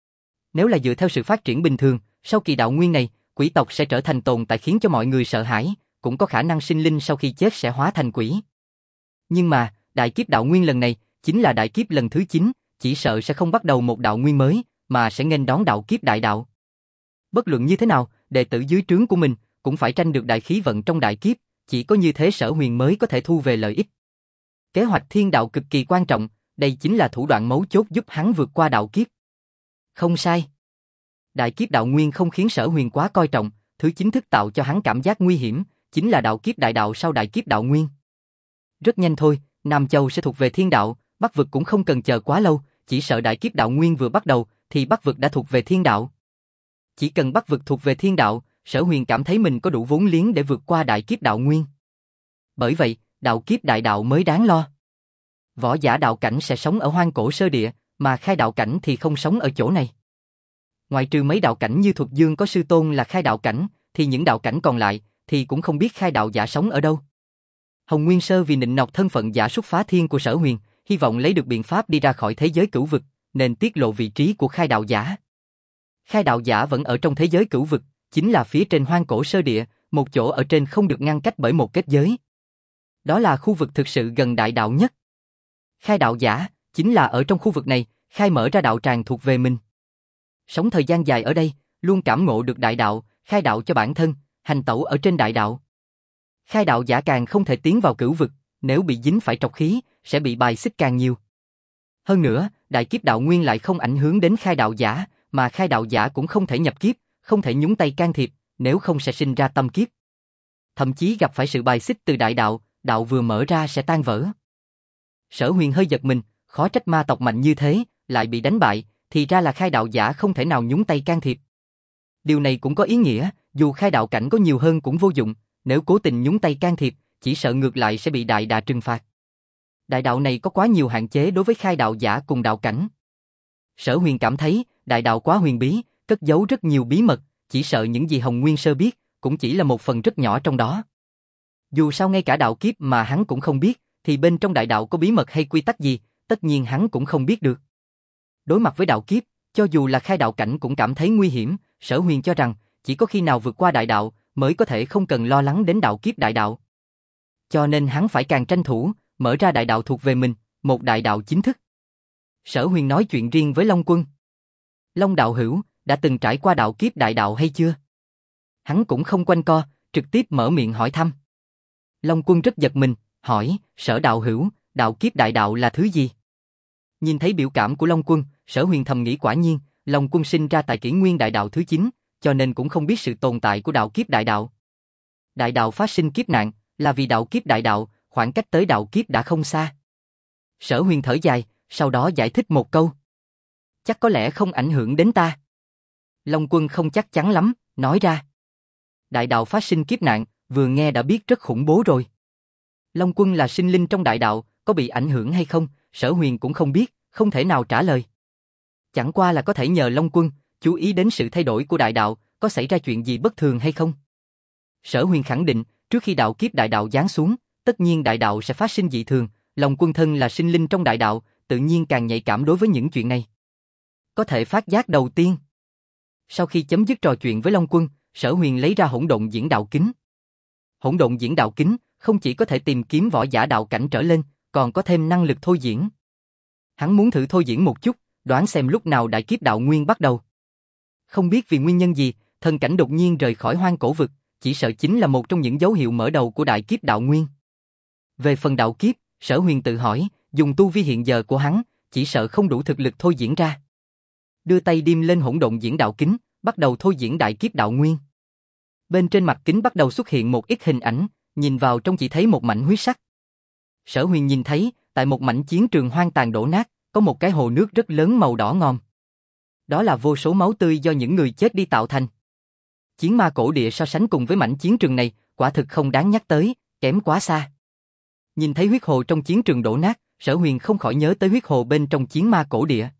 Nếu là dựa theo sự phát triển bình thường, sau kỳ đạo nguyên này, quỷ tộc sẽ trở thành tồn tại khiến cho mọi người sợ hãi, cũng có khả năng sinh linh sau khi chết sẽ hóa thành quỷ. Nhưng mà, đại kiếp đạo nguyên lần này, chính là đại kiếp lần thứ 9, chỉ sợ sẽ không bắt đầu một đạo nguyên mới, mà sẽ nghênh đón đạo kiếp đại đạo. Bất luận như thế nào, đệ tử dưới trướng của mình, cũng phải tranh được đại khí vận trong đại kiếp, chỉ có như thế Sở Huyền mới có thể thu về lợi ích. Kế hoạch thiên đạo cực kỳ quan trọng, đây chính là thủ đoạn mấu chốt giúp hắn vượt qua đạo kiếp. Không sai. Đại kiếp đạo nguyên không khiến Sở Huyền quá coi trọng, thứ chính thức tạo cho hắn cảm giác nguy hiểm, chính là đạo kiếp đại đạo sau đại kiếp đạo nguyên. Rất nhanh thôi, Nam Châu sẽ thuộc về thiên đạo, Bắc vực cũng không cần chờ quá lâu, chỉ sợ đại kiếp đạo nguyên vừa bắt đầu, thì Bắc vực đã thuộc về thiên đạo. Chỉ cần Bắc vực thuộc về thiên đạo, Sở Huyền cảm thấy mình có đủ vốn liếng để vượt qua đại kiếp đạo nguyên. Bởi vậy, đạo kiếp đại đạo mới đáng lo. Võ giả đạo cảnh sẽ sống ở hoang cổ sơ địa, mà khai đạo cảnh thì không sống ở chỗ này. ngoại trừ mấy đạo cảnh như Thuật Dương có sư tôn là khai đạo cảnh, thì những đạo cảnh còn lại thì cũng không biết khai đạo giả sống ở đâu. Hồng Nguyên Sơ vì nịnh nọt thân phận giả súc phá thiên của Sở Huyền, hy vọng lấy được biện pháp đi ra khỏi thế giới cửu vực, nên tiết lộ vị trí của khai đạo giả. Khai đạo giả vẫn ở trong thế giới cửu vực, chính là phía trên hoang cổ sơ địa, một chỗ ở trên không được ngăn cách bởi một kết giới. Đó là khu vực thực sự gần đại đạo nhất. Khai đạo giả chính là ở trong khu vực này, khai mở ra đạo tràng thuộc về mình. Sống thời gian dài ở đây, luôn cảm ngộ được đại đạo, khai đạo cho bản thân, hành tẩu ở trên đại đạo. Khai đạo giả càng không thể tiến vào cửu vực, nếu bị dính phải trọc khí, sẽ bị bài xích càng nhiều. Hơn nữa, đại kiếp đạo nguyên lại không ảnh hưởng đến khai đạo giả, mà khai đạo giả cũng không thể nhập kiếp, không thể nhúng tay can thiệp, nếu không sẽ sinh ra tâm kiếp. Thậm chí gặp phải sự bài xích từ đại đạo, đạo vừa mở ra sẽ tan vỡ. Sở Huyền hơi giật mình, khó trách ma tộc mạnh như thế, lại bị đánh bại, thì ra là khai đạo giả không thể nào nhúng tay can thiệp. Điều này cũng có ý nghĩa, dù khai đạo cảnh có nhiều hơn cũng vô dụng, nếu cố tình nhúng tay can thiệp, chỉ sợ ngược lại sẽ bị đại đà trừng phạt. Đại đạo này có quá nhiều hạn chế đối với khai đạo giả cùng đạo cảnh. Sở Huyền cảm thấy, đại đạo quá huyền bí, cất giấu rất nhiều bí mật, chỉ sợ những gì Hồng Nguyên Sơ biết, cũng chỉ là một phần rất nhỏ trong đó. Dù sao ngay cả đạo kiếp mà hắn cũng không biết, thì bên trong đại đạo có bí mật hay quy tắc gì, tất nhiên hắn cũng không biết được. Đối mặt với đạo kiếp, cho dù là khai đạo cảnh cũng cảm thấy nguy hiểm, Sở Huyền cho rằng, chỉ có khi nào vượt qua đại đạo, mới có thể không cần lo lắng đến đạo kiếp đại đạo. Cho nên hắn phải càng tranh thủ, mở ra đại đạo thuộc về mình, một đại đạo chính thức. Sở Huyền nói chuyện riêng với Long Quân. Long đạo hữu, đã từng trải qua đạo kiếp đại đạo hay chưa? Hắn cũng không quanh co, trực tiếp mở miệng hỏi thăm. Long Quân rất giật mình, hỏi, Sở đạo hữu, đạo kiếp đại đạo là thứ gì? Nhìn thấy biểu cảm của Long Quân, Sở Huyền thầm nghĩ quả nhiên, Long Quân sinh ra tại kỷ nguyên đại đạo thứ 9, cho nên cũng không biết sự tồn tại của đạo kiếp đại đạo. Đại đạo phát sinh kiếp nạn, là vì đạo kiếp đại đạo, khoảng cách tới đạo kiếp đã không xa. Sở Huyền thở dài, sau đó giải thích một câu. Chắc có lẽ không ảnh hưởng đến ta. Long Quân không chắc chắn lắm, nói ra. Đại đạo phát sinh kiếp nạn, vừa nghe đã biết rất khủng bố rồi. Long Quân là sinh linh trong đại đạo, có bị ảnh hưởng hay không, Sở Huyền cũng không biết, không thể nào trả lời. Chẳng qua là có thể nhờ Long Quân, chú ý đến sự thay đổi của đại đạo, có xảy ra chuyện gì bất thường hay không. Sở Huyền khẳng định, trước khi đạo kiếp đại đạo giáng xuống, tất nhiên đại đạo sẽ phát sinh dị thường, Long Quân thân là sinh linh trong đại đạo, tự nhiên càng nhạy cảm đối với những chuyện này. Có thể phát giác đầu tiên. Sau khi chấm dứt trò chuyện với Long Quân, Sở Huyền lấy ra hỗn độn diễn đạo kính. Hỗn độn diễn đạo kính không chỉ có thể tìm kiếm võ giả đạo cảnh trở lên, còn có thêm năng lực thôi diễn. Hắn muốn thử thôi diễn một chút, đoán xem lúc nào đại kiếp đạo nguyên bắt đầu. Không biết vì nguyên nhân gì, thần cảnh đột nhiên rời khỏi hoang cổ vực, chỉ sợ chính là một trong những dấu hiệu mở đầu của đại kiếp đạo nguyên. Về phần đạo kiếp, Sở Huyền tự hỏi, dùng tu vi hiện giờ của hắn, chỉ sợ không đủ thực lực thôi diễn ra. Đưa tay điềm lên hỗn độn diễn đạo kính, bắt đầu thôi diễn đại kiếp đạo nguyên. Bên trên mặt kính bắt đầu xuất hiện một ít hình ảnh, nhìn vào trong chỉ thấy một mảnh huyết sắc. Sở Huyền nhìn thấy, tại một mảnh chiến trường hoang tàn đổ nát, có một cái hồ nước rất lớn màu đỏ ngòm. Đó là vô số máu tươi do những người chết đi tạo thành. Chiến ma cổ địa so sánh cùng với mảnh chiến trường này, quả thực không đáng nhắc tới, kém quá xa. Nhìn thấy huyết hồ trong chiến trường đổ nát, Sở Huyền không khỏi nhớ tới huyết hồ bên trong chiến ma cổ địa.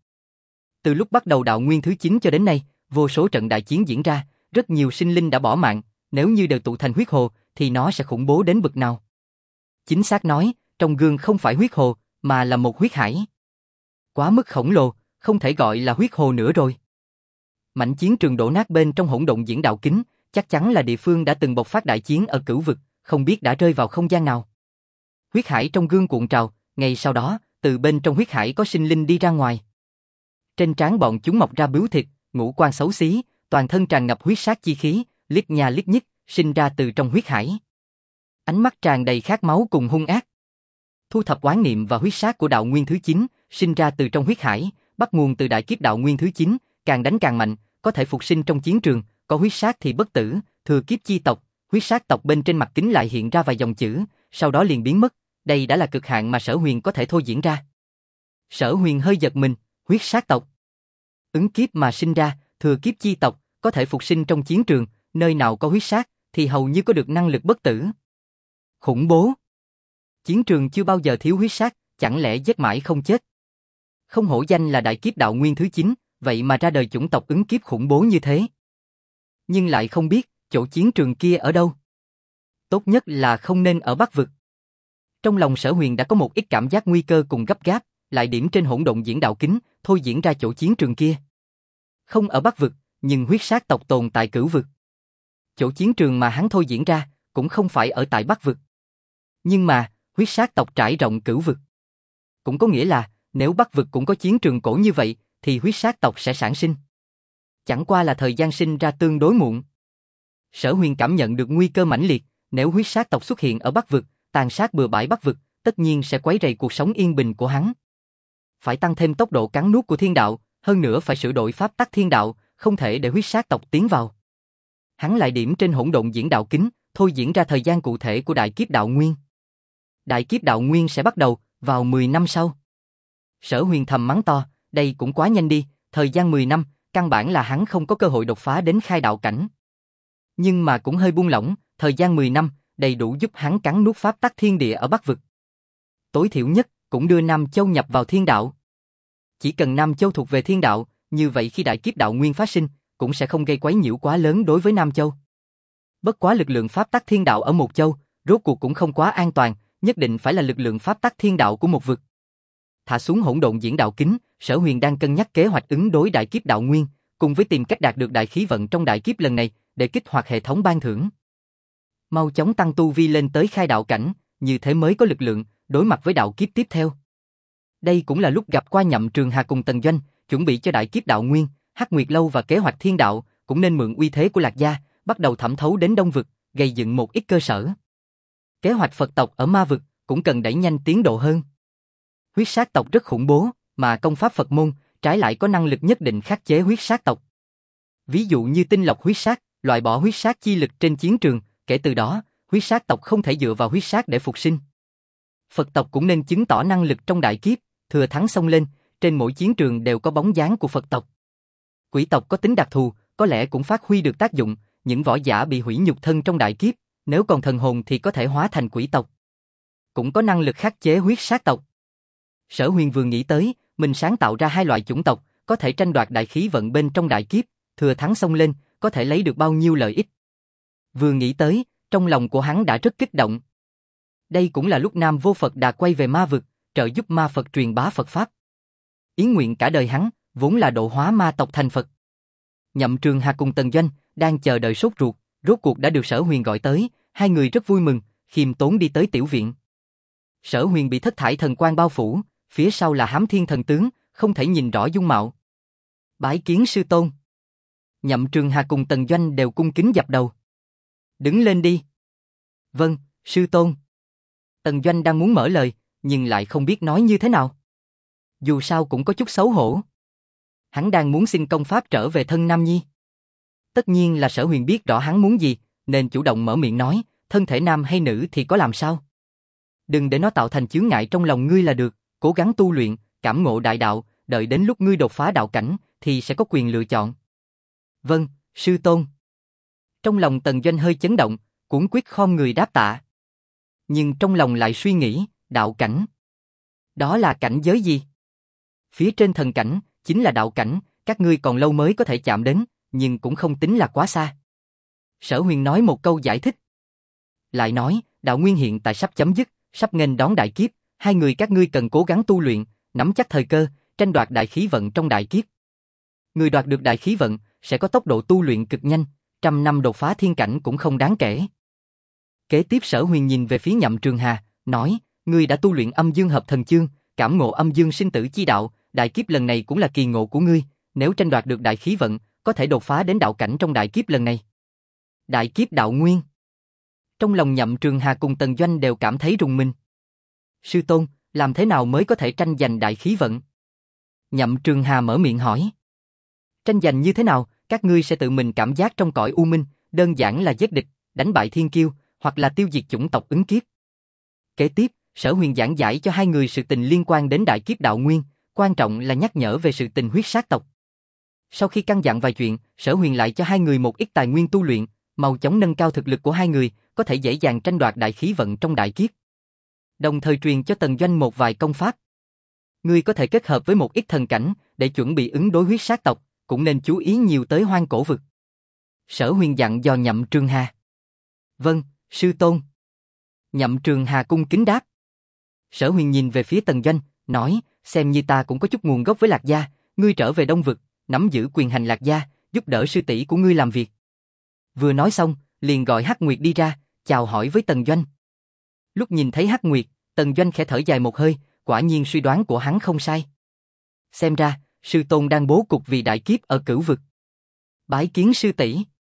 Từ lúc bắt đầu đạo nguyên thứ 9 cho đến nay, vô số trận đại chiến diễn ra, rất nhiều sinh linh đã bỏ mạng, nếu như đều tụ thành huyết hồ, thì nó sẽ khủng bố đến bực nào. Chính xác nói, trong gương không phải huyết hồ, mà là một huyết hải. Quá mức khổng lồ, không thể gọi là huyết hồ nữa rồi. Mảnh chiến trường đổ nát bên trong hỗn độn diễn đạo kính, chắc chắn là địa phương đã từng bộc phát đại chiến ở cửu vực, không biết đã rơi vào không gian nào. Huyết hải trong gương cuộn trào, ngay sau đó, từ bên trong huyết hải có sinh linh đi ra ngoài. Trên trán bọn chúng mọc ra bướu thịt, ngũ quan xấu xí, toàn thân tràn ngập huyết sát chi khí, liếc nha liếc nhích, sinh ra từ trong huyết hải. Ánh mắt tràn đầy khát máu cùng hung ác. Thu thập oán niệm và huyết sát của đạo nguyên thứ 9, sinh ra từ trong huyết hải, bắt nguồn từ đại kiếp đạo nguyên thứ 9, càng đánh càng mạnh, có thể phục sinh trong chiến trường, có huyết sát thì bất tử, thừa kiếp chi tộc, huyết sát tộc bên trên mặt kính lại hiện ra vài dòng chữ, sau đó liền biến mất, đây đã là cực hạn mà Sở Huyền có thể thôi diễn ra. Sở Huyền hơi giật mình, huyết sát tộc. Ứng kiếp mà sinh ra, thừa kiếp chi tộc, có thể phục sinh trong chiến trường, nơi nào có huyết sát, thì hầu như có được năng lực bất tử. Khủng bố! Chiến trường chưa bao giờ thiếu huyết sát, chẳng lẽ giết mãi không chết? Không hổ danh là đại kiếp đạo nguyên thứ 9, vậy mà ra đời chủng tộc ứng kiếp khủng bố như thế. Nhưng lại không biết, chỗ chiến trường kia ở đâu. Tốt nhất là không nên ở Bắc Vực. Trong lòng Sở Huyền đã có một ít cảm giác nguy cơ cùng gấp gáp, lại điểm trên hỗn độn diễn đạo kính, thôi diễn ra chỗ chiến trường kia. Không ở Bắc Vực, nhưng huyết sát tộc tồn tại Cửu Vực. Chỗ chiến trường mà hắn thôi diễn ra, cũng không phải ở tại Bắc Vực. Nhưng mà, huyết sát tộc trải rộng Cửu Vực. Cũng có nghĩa là, nếu Bắc Vực cũng có chiến trường cổ như vậy, thì huyết sát tộc sẽ sản sinh. Chẳng qua là thời gian sinh ra tương đối muộn. Sở Huyền cảm nhận được nguy cơ mãnh liệt, nếu huyết sát tộc xuất hiện ở Bắc Vực, tàn sát bừa bãi Bắc Vực, tất nhiên sẽ quấy rầy cuộc sống yên bình của hắn. Phải tăng thêm tốc độ cắn nuốt của thiên đạo, hơn nữa phải sửa đổi pháp tắc thiên đạo, không thể để huyết sát tộc tiến vào. Hắn lại điểm trên hỗn độn diễn đạo kính, thôi diễn ra thời gian cụ thể của đại kiếp đạo nguyên. Đại kiếp đạo nguyên sẽ bắt đầu vào 10 năm sau. Sở Huyền thầm mắng to, đây cũng quá nhanh đi, thời gian 10 năm, căn bản là hắn không có cơ hội đột phá đến khai đạo cảnh. Nhưng mà cũng hơi buông lỏng, thời gian 10 năm, đầy đủ giúp hắn cắn nuốt pháp tắc thiên địa ở Bắc Vực. Tối thiểu nhất, cũng đưa Nam Châu nhập vào thiên đạo. Chỉ cần Nam Châu thuộc về thiên đạo, như vậy khi đại kiếp đạo nguyên phát sinh, cũng sẽ không gây quấy nhiễu quá lớn đối với Nam Châu. Bất quá lực lượng pháp tắc thiên đạo ở một châu, rốt cuộc cũng không quá an toàn, nhất định phải là lực lượng pháp tắc thiên đạo của một vực. Thả xuống hỗn độn diễn đạo kính, Sở Huyền đang cân nhắc kế hoạch ứng đối đại kiếp đạo nguyên, cùng với tìm cách đạt được đại khí vận trong đại kiếp lần này, để kích hoạt hệ thống ban thưởng. Mau chóng tăng tu vi lên tới khai đạo cảnh, như thế mới có lực lượng đối mặt với đạo kiếp tiếp theo. Đây cũng là lúc gặp qua Nhậm Trường Hà cùng Tần Doanh, chuẩn bị cho đại kiếp đạo nguyên, Hắc Nguyệt Lâu và kế hoạch thiên đạo, cũng nên mượn uy thế của Lạc Gia, bắt đầu thẩm thấu đến Đông Vực, gây dựng một ít cơ sở. Kế hoạch Phật tộc ở Ma Vực cũng cần đẩy nhanh tiến độ hơn. Huyết sát tộc rất khủng bố, mà công pháp Phật môn trái lại có năng lực nhất định khắc chế huyết sát tộc. Ví dụ như tinh lọc huyết sát, loại bỏ huyết sát chi lực trên chiến trường, kể từ đó, huyết sát tộc không thể dựa vào huyết sát để phục sinh. Phật tộc cũng nên chứng tỏ năng lực trong đại kiếp, thừa thắng xông lên, trên mỗi chiến trường đều có bóng dáng của Phật tộc. Quỷ tộc có tính đặc thù, có lẽ cũng phát huy được tác dụng, những võ giả bị hủy nhục thân trong đại kiếp, nếu còn thần hồn thì có thể hóa thành quỷ tộc. Cũng có năng lực khắc chế huyết sát tộc. Sở Huyền vừa nghĩ tới, mình sáng tạo ra hai loại chủng tộc, có thể tranh đoạt đại khí vận bên trong đại kiếp, thừa thắng xông lên, có thể lấy được bao nhiêu lợi ích. Vừa nghĩ tới, trong lòng của hắn đã rất kích động. Đây cũng là lúc Nam Vô Phật Đà quay về Ma Vực, trợ giúp ma Phật truyền bá Phật Pháp. Ý nguyện cả đời hắn, vốn là độ hóa ma tộc thành Phật. Nhậm Trường Hà cùng Tần Doanh, đang chờ đợi sốt ruột, rốt cuộc đã được Sở Huyền gọi tới, hai người rất vui mừng, khiêm tốn đi tới tiểu viện. Sở Huyền bị thất thải thần quang bao phủ, phía sau là Hám Thiên thần tướng, không thể nhìn rõ dung mạo. Bái kiến sư tôn. Nhậm Trường Hà cùng Tần Doanh đều cung kính dập đầu. Đứng lên đi. Vâng, sư tôn. Tần Doanh đang muốn mở lời, nhưng lại không biết nói như thế nào. Dù sao cũng có chút xấu hổ. Hắn đang muốn xin công pháp trở về thân Nam Nhi. Tất nhiên là Sở Huyền biết rõ hắn muốn gì, nên chủ động mở miệng nói, thân thể nam hay nữ thì có làm sao. Đừng để nó tạo thành chướng ngại trong lòng ngươi là được, cố gắng tu luyện, cảm ngộ đại đạo, đợi đến lúc ngươi đột phá đạo cảnh, thì sẽ có quyền lựa chọn. Vâng, sư tôn. Trong lòng Tần Doanh hơi chấn động, cuống quyết khom người đáp tạ. Nhưng trong lòng lại suy nghĩ, đạo cảnh. Đó là cảnh giới gì? Phía trên thần cảnh, chính là đạo cảnh, các ngươi còn lâu mới có thể chạm đến, nhưng cũng không tính là quá xa. Sở Huyền nói một câu giải thích. Lại nói, đạo nguyên hiện tại sắp chấm dứt, sắp nghênh đón đại kiếp, hai người các ngươi cần cố gắng tu luyện, nắm chắc thời cơ, tranh đoạt đại khí vận trong đại kiếp. Người đoạt được đại khí vận, sẽ có tốc độ tu luyện cực nhanh, 100 năm đột phá thiên cảnh cũng không đáng kể. Kế tiếp Sở Huyền nhìn về phía Nhậm Trường Hà, nói, ngươi đã tu luyện âm dương hợp thần chương, cảm ngộ âm dương sinh tử chi đạo, đại kiếp lần này cũng là kỳ ngộ của ngươi, nếu tranh đoạt được đại khí vận, có thể đột phá đến đạo cảnh trong đại kiếp lần này. Đại kiếp đạo nguyên. Trong lòng Nhậm Trường Hà cùng Tần Doanh đều cảm thấy rùng mình. Sư tôn, làm thế nào mới có thể tranh giành đại khí vận? Nhậm Trường Hà mở miệng hỏi. Tranh giành như thế nào, các ngươi sẽ tự mình cảm giác trong cõi u minh, đơn giản là giết địch, đánh bại thiên kiêu, hoặc là tiêu diệt chủng tộc ứng kiếp. Kế tiếp, Sở Huyền giảng giải cho hai người sự tình liên quan đến đại kiếp đạo nguyên, quan trọng là nhắc nhở về sự tình huyết sát tộc. Sau khi căn dặn vài chuyện, Sở Huyền lại cho hai người một ít tài nguyên tu luyện, mau chóng nâng cao thực lực của hai người, có thể dễ dàng tranh đoạt đại khí vận trong đại kiếp. Đồng thời truyền cho Tần Doanh một vài công pháp. Ngươi có thể kết hợp với một ít thần cảnh, để chuẩn bị ứng đối huyết sát tộc, cũng nên chú ý nhiều tới hoang cổ vực. Sở Huyền dặn dò Nhậm Trường Hà. Vâng, sư tôn. Nhậm Trường Hà cung kính đáp. Sở Huyền nhìn về phía Tần Doanh, nói, xem như ta cũng có chút nguồn gốc với Lạc Gia, ngươi trở về Đông Vực, nắm giữ quyền hành Lạc Gia, giúp đỡ sư tỷ của ngươi làm việc. Vừa nói xong, liền gọi Hắc Nguyệt đi ra, chào hỏi với Tần Doanh. Lúc nhìn thấy Hắc Nguyệt, Tần Doanh khẽ thở dài một hơi, quả nhiên suy đoán của hắn không sai. Xem ra, sư tôn đang bố cục vì đại kiếp ở Cửu Vực. Bái kiến sư tỷ.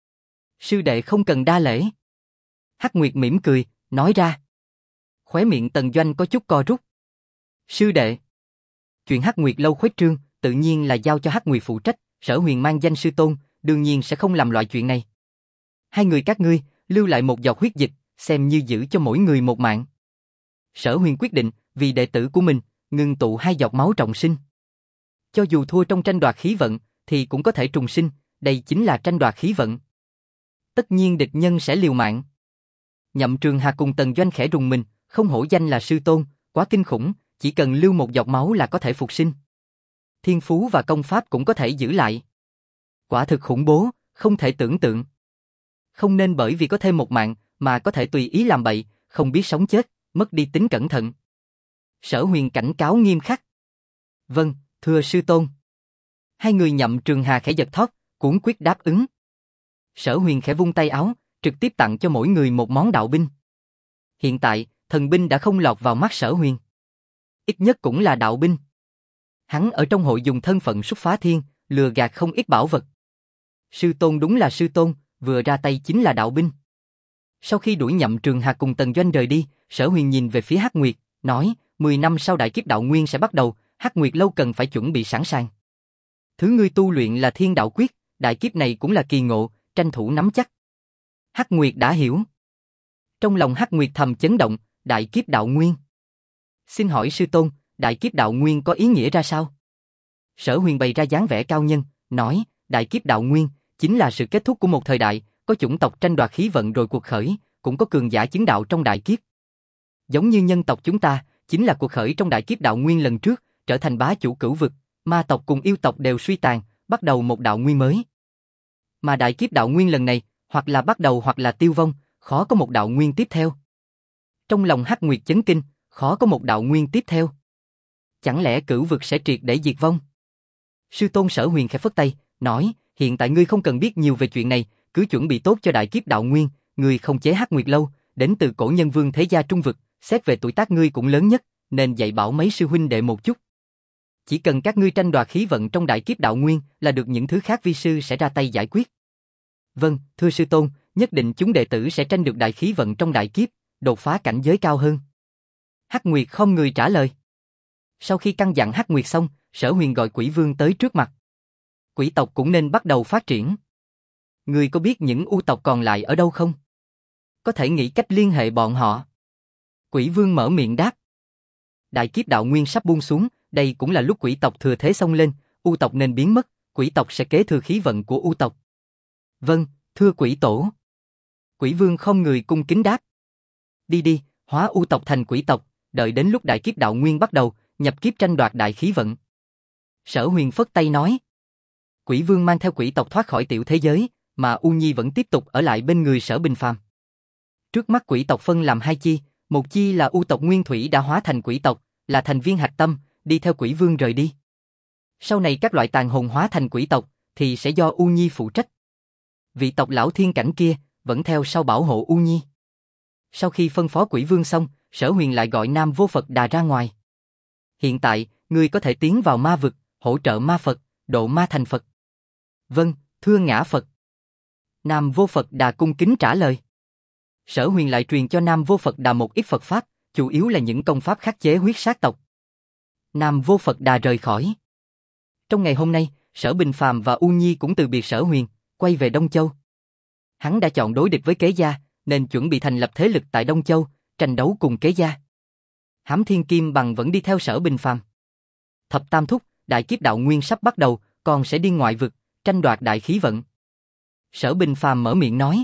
Sư đệ không cần đa lễ. Hắc Nguyệt mỉm cười, nói ra. Khóe miệng Tần Doanh có chút co rút. Sư đệ. Chuyện Hắc Nguyệt lâu khuếch trương, tự nhiên là giao cho Hắc Nguyệt phụ trách, Sở Huyền mang danh sư tôn, đương nhiên sẽ không làm loại chuyện này. Hai người các ngươi, lưu lại một giọt huyết dịch, xem như giữ cho mỗi người một mạng. Sở Huyền quyết định, vì đệ tử của mình, ngưng tụ 2 giọt máu trọng sinh. Cho dù thua trong tranh đoạt khí vận, thì cũng có thể trùng sinh, đây chính là tranh đoạt khí vận. Tất nhiên địch nhân sẽ liều mạng. Nhậm Trường Hà cùng Tần Doanh khẽ rùng mình, không hổ danh là sư tôn, quá kinh khủng, chỉ cần lưu một giọt máu là có thể phục sinh. Thiên phú và công pháp cũng có thể giữ lại. Quả thực khủng bố, không thể tưởng tượng. Không nên bởi vì có thêm một mạng mà có thể tùy ý làm bậy, không biết sống chết, mất đi tính cẩn thận. Sở Huyền cảnh cáo nghiêm khắc. Vâng, thưa sư tôn. Hai người Nhậm Trường Hà khẽ giật thót, cuống quyết đáp ứng. Sở Huyền khẽ vung tay áo, trực tiếp tặng cho mỗi người một món đạo binh. Hiện tại, thần binh đã không lọt vào mắt Sở Huyền. Ít nhất cũng là đạo binh. Hắn ở trong hội dùng thân phận xuất phá thiên, lừa gạt không ít bảo vật. Sư tôn đúng là sư tôn, vừa ra tay chính là đạo binh. Sau khi đuổi Nhậm Trường Hà cùng Tần Doanh rời đi, Sở Huyền nhìn về phía Hắc Nguyệt, nói, 10 năm sau đại kiếp đạo nguyên sẽ bắt đầu, Hắc Nguyệt lâu cần phải chuẩn bị sẵn sàng. Thứ ngươi tu luyện là thiên đạo quyết, đại kiếp này cũng là kỳ ngộ, tranh thủ nắm chắc. Hắc Nguyệt đã hiểu. Trong lòng Hắc Nguyệt thầm chấn động, đại kiếp đạo nguyên. Xin hỏi sư tôn, đại kiếp đạo nguyên có ý nghĩa ra sao? Sở Huyền bày ra dáng vẻ cao nhân, nói, đại kiếp đạo nguyên chính là sự kết thúc của một thời đại, có chủng tộc tranh đoạt khí vận rồi cuộc khởi, cũng có cường giả chứng đạo trong đại kiếp. Giống như nhân tộc chúng ta, chính là cuộc khởi trong đại kiếp đạo nguyên lần trước, trở thành bá chủ Cửu Vực, ma tộc cùng yêu tộc đều suy tàn, bắt đầu một đạo nguyên mới. Mà đại kiếp đạo nguyên lần này, hoặc là bắt đầu hoặc là tiêu vong, khó có một đạo nguyên tiếp theo. Trong lòng Hắc Nguyệt chấn kinh, khó có một đạo nguyên tiếp theo. Chẳng lẽ Cửu Vực sẽ triệt để diệt vong? Sư tôn Sở Huyền khẽ phất tay, nói, hiện tại ngươi không cần biết nhiều về chuyện này, cứ chuẩn bị tốt cho đại kiếp đạo nguyên, ngươi không chế Hắc Nguyệt lâu, đến từ cổ nhân vương thế gia Trung Vực, xét về tuổi tác ngươi cũng lớn nhất, nên dạy bảo mấy sư huynh đệ một chút. Chỉ cần các ngươi tranh đoạt khí vận trong đại kiếp đạo nguyên là được, những thứ khác vi sư sẽ ra tay giải quyết. Vâng, thưa sư tôn, nhất định chúng đệ tử sẽ tranh được đại khí vận trong đại kiếp, đột phá cảnh giới cao hơn. Hắc Nguyệt không người trả lời. Sau khi căn dặn Hắc Nguyệt xong, Sở Huyền gọi Quỷ Vương tới trước mặt. Quỷ tộc cũng nên bắt đầu phát triển. Ngươi có biết những u tộc còn lại ở đâu không? Có thể nghĩ cách liên hệ bọn họ. Quỷ Vương mở miệng đáp. Đại kiếp đạo nguyên sắp buông xuống, đây cũng là lúc quỷ tộc thừa thế xông lên, u tộc nên biến mất, quỷ tộc sẽ kế thừa khí vận của u tộc. Vâng, thưa quỷ tổ. Quỷ Vương không người cung kính đáp. Đi đi, hóa u tộc thành quỷ tộc, đợi đến lúc đại kiếp đạo nguyên bắt đầu, nhập kiếp tranh đoạt đại khí vận. Sở Huyền phất tay nói. Quỷ Vương mang theo quỷ tộc thoát khỏi tiểu thế giới, mà U Nhi vẫn tiếp tục ở lại bên người Sở Bình Phàm. Trước mắt quỷ tộc phân làm 2 chi, một chi là u tộc nguyên thủy đã hóa thành quỷ tộc, là thành viên hạch tâm, đi theo Quỷ Vương rời đi. Sau này các loại tàn hồn hóa thành quỷ tộc, thì sẽ do U Nhi phụ trách. Vị tộc lão thiên cảnh kia, vẫn theo sau bảo hộ U Nhi. Sau khi phân phó Quỷ Vương xong, Sở Huyền lại gọi Nam Vô Phật Đà ra ngoài. Hiện tại, ngươi có thể tiến vào ma vực, hỗ trợ ma Phật, độ ma thành Phật. Vâng, thưa Ngã Phật. Nam Vô Phật Đà cung kính trả lời. Sở Huyền lại truyền cho Nam Vô Phật Đà một ít Phật Pháp, chủ yếu là những công pháp khắc chế huyết sát tộc. Nam Vô Phật Đà rời khỏi. Trong ngày hôm nay, Sở Bình Phàm và U Nhi cũng từ biệt Sở Huyền, quay về Đông Châu. Hắn đã chọn đối địch với Kế Gia, nên chuẩn bị thành lập thế lực tại Đông Châu, tranh đấu cùng Kế Gia. Hám Thiên Kim Bằng vẫn đi theo Sở Bình Phàm. Thập Tam Thúc, đại kiếp đạo nguyên sắp bắt đầu, còn sẽ đi ngoại vực, tranh đoạt đại khí vận. Sở Bình Phàm mở miệng nói.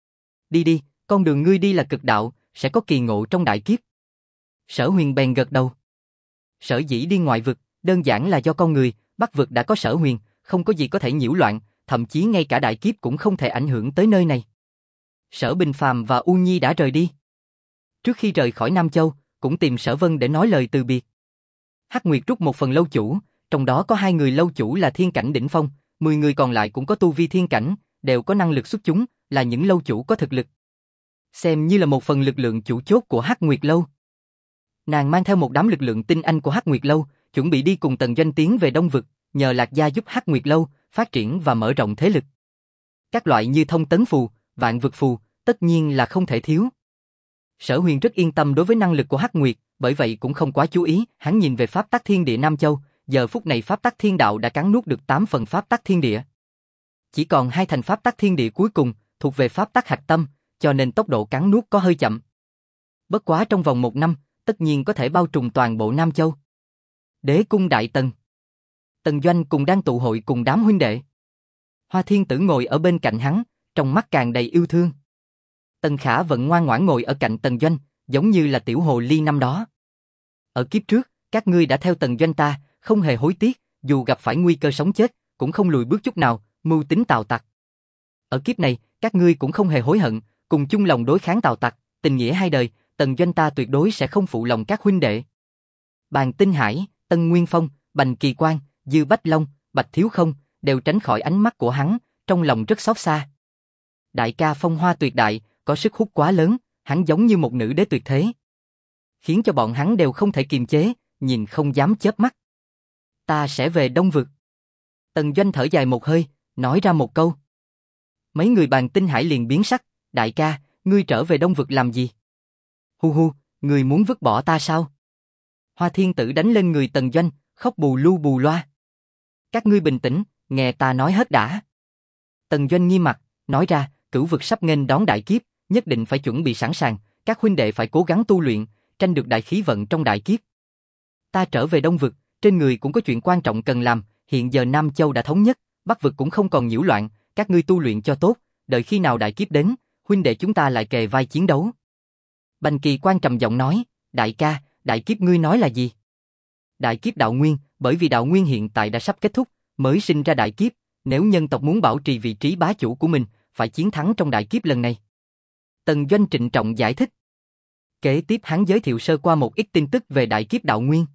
Đi đi, con đường ngươi đi là cực đạo, sẽ có kỳ ngộ trong đại kiếp. Sở Huyền bèn gật đầu. Sở dĩ đi ngoại vực, đơn giản là do con người, Bắc vực đã có Sở Huyền, không có gì có thể nhiễu loạn, thậm chí ngay cả đại kiếp cũng không thể ảnh hưởng tới nơi này. Sở Bình Phàm và U Nhi đã rời đi. Trước khi rời khỏi Nam Châu, cũng tìm Sở Vân để nói lời từ biệt. Hắc Nguyệt rút một phần lâu chủ, trong đó có 2 người lâu chủ là thiên cảnh đỉnh phong, 10 người còn lại cũng có tu vi thiên cảnh, đều có năng lực xuất chúng, là những lâu chủ có thực lực. Xem như là một phần lực lượng chủ chốt của Hắc Nguyệt Lâu. Nàng mang theo một đám lực lượng tinh anh của Hắc Nguyệt Lâu, chuẩn bị đi cùng Tần Doanh tiến về Đông Vực, nhờ Lạc Gia giúp Hắc Nguyệt Lâu phát triển và mở rộng thế lực. Các loại như thông tấn phù, vạn vực phù, tất nhiên là không thể thiếu. Sở Huyền rất yên tâm đối với năng lực của Hắc Nguyệt, bởi vậy cũng không quá chú ý, hắn nhìn về pháp tắc thiên địa Nam Châu, giờ phút này pháp tắc thiên đạo đã cắn nuốt được 8 phần pháp tắc thiên địa. Chỉ còn 2 thành pháp tắc thiên địa cuối cùng, thuộc về pháp tắc hạch tâm, cho nên tốc độ cắn nuốt có hơi chậm. Bất quá trong vòng 1 năm, tất nhiên có thể bao trùm toàn bộ Nam Châu. Đế cung Đại Tần. Tần Doanh cùng đang tụ hội cùng đám huynh đệ. Hoa Thiên Tử ngồi ở bên cạnh hắn, trong mắt càng đầy yêu thương. Tần Khả vẫn ngoan ngoãn ngồi ở cạnh Tần Doanh, giống như là tiểu hồ ly năm đó. Ở kiếp trước, các ngươi đã theo Tần Doanh ta, không hề hối tiếc, dù gặp phải nguy cơ sống chết, cũng không lùi bước chút nào, mưu tính Tào Tặc. Ở kiếp này, các ngươi cũng không hề hối hận, cùng chung lòng đối kháng Tào Tặc, tình nghĩa hai đời, Tần Doanh ta tuyệt đối sẽ không phụ lòng các huynh đệ. Bàn Tinh Hải, Tân Nguyên Phong, Bành Kỳ Quang, Dư Bách Long, Bạch Thiếu Không, đều tránh khỏi ánh mắt của hắn, trong lòng rất xót xa. Đại ca phong hoa tuyệt đại, có sức hút quá lớn, hắn giống như một nữ đế tuyệt thế. Khiến cho bọn hắn đều không thể kiềm chế, nhìn không dám chớp mắt. Ta sẽ về Đông Vực. Tần Doanh thở dài một hơi, nói ra một câu. Mấy người Bàn Tinh Hải liền biến sắc, đại ca, ngươi trở về Đông Vực làm gì? Hu hu, ngươi muốn vứt bỏ ta sao? Hoa Thiên Tử đánh lên người Tần Doanh, khóc bù lu bù loa. Các ngươi bình tĩnh, nghe ta nói hết đã. Tần Doanh nghiêm mặt, nói ra, Cửu Vực sắp nghênh đón đại kiếp, nhất định phải chuẩn bị sẵn sàng, các huynh đệ phải cố gắng tu luyện, tranh được đại khí vận trong đại kiếp. Ta trở về Đông Vực, trên người cũng có chuyện quan trọng cần làm, hiện giờ Nam Châu đã thống nhất, Bắc Vực cũng không còn nhiễu loạn, các ngươi tu luyện cho tốt, đợi khi nào đại kiếp đến, huynh đệ chúng ta lại kề vai chiến đấu. Bành Kỳ Quang trầm giọng nói, đại ca, đại kiếp ngươi nói là gì? Đại kiếp đạo nguyên, bởi vì đạo nguyên hiện tại đã sắp kết thúc, mới sinh ra đại kiếp, nếu nhân tộc muốn bảo trì vị trí bá chủ của mình, phải chiến thắng trong đại kiếp lần này. Tần Doanh trịnh trọng giải thích. Kế tiếp hắn giới thiệu sơ qua một ít tin tức về đại kiếp đạo nguyên.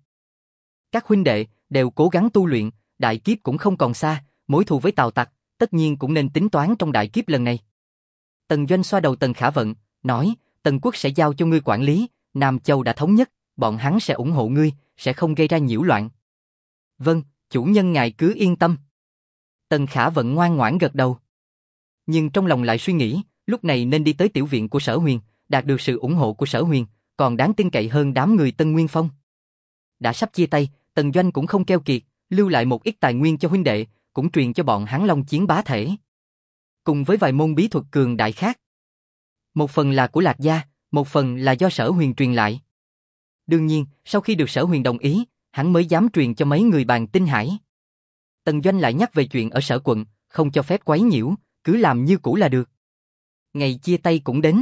Các huynh đệ đều cố gắng tu luyện, đại kiếp cũng không còn xa, mối thù với Tào Tặc, tất nhiên cũng nên tính toán trong đại kiếp lần này. Tần Doanh xoa đầu Tần Khả Vận, nói, Tần Quốc sẽ giao cho ngươi quản lý, Nam Châu đã thống nhất, bọn hắn sẽ ủng hộ ngươi, sẽ không gây ra nhiễu loạn. Vâng, chủ nhân ngài cứ yên tâm. Tần Khả Vận ngoan ngoãn gật đầu. Nhưng trong lòng lại suy nghĩ, lúc này nên đi tới tiểu viện của Sở Huyền, đạt được sự ủng hộ của Sở Huyền, còn đáng tin cậy hơn đám người Tân Nguyên Phong. Đã sắp chia tay, Tần Doanh cũng không keo kiệt, lưu lại một ít tài nguyên cho huynh đệ, cũng truyền cho bọn hắn Long Chiến bá thể. Cùng với vài môn bí thuật cường đại khác. Một phần là của Lạc Gia, một phần là do Sở Huyền truyền lại. Đương nhiên, sau khi được Sở Huyền đồng ý, hắn mới dám truyền cho mấy người Bàn Tinh Hải. Tần Doanh lại nhắc về chuyện ở Sở quận, không cho phép quấy nhiễu, cứ làm như cũ là được. Ngày chia tay cũng đến.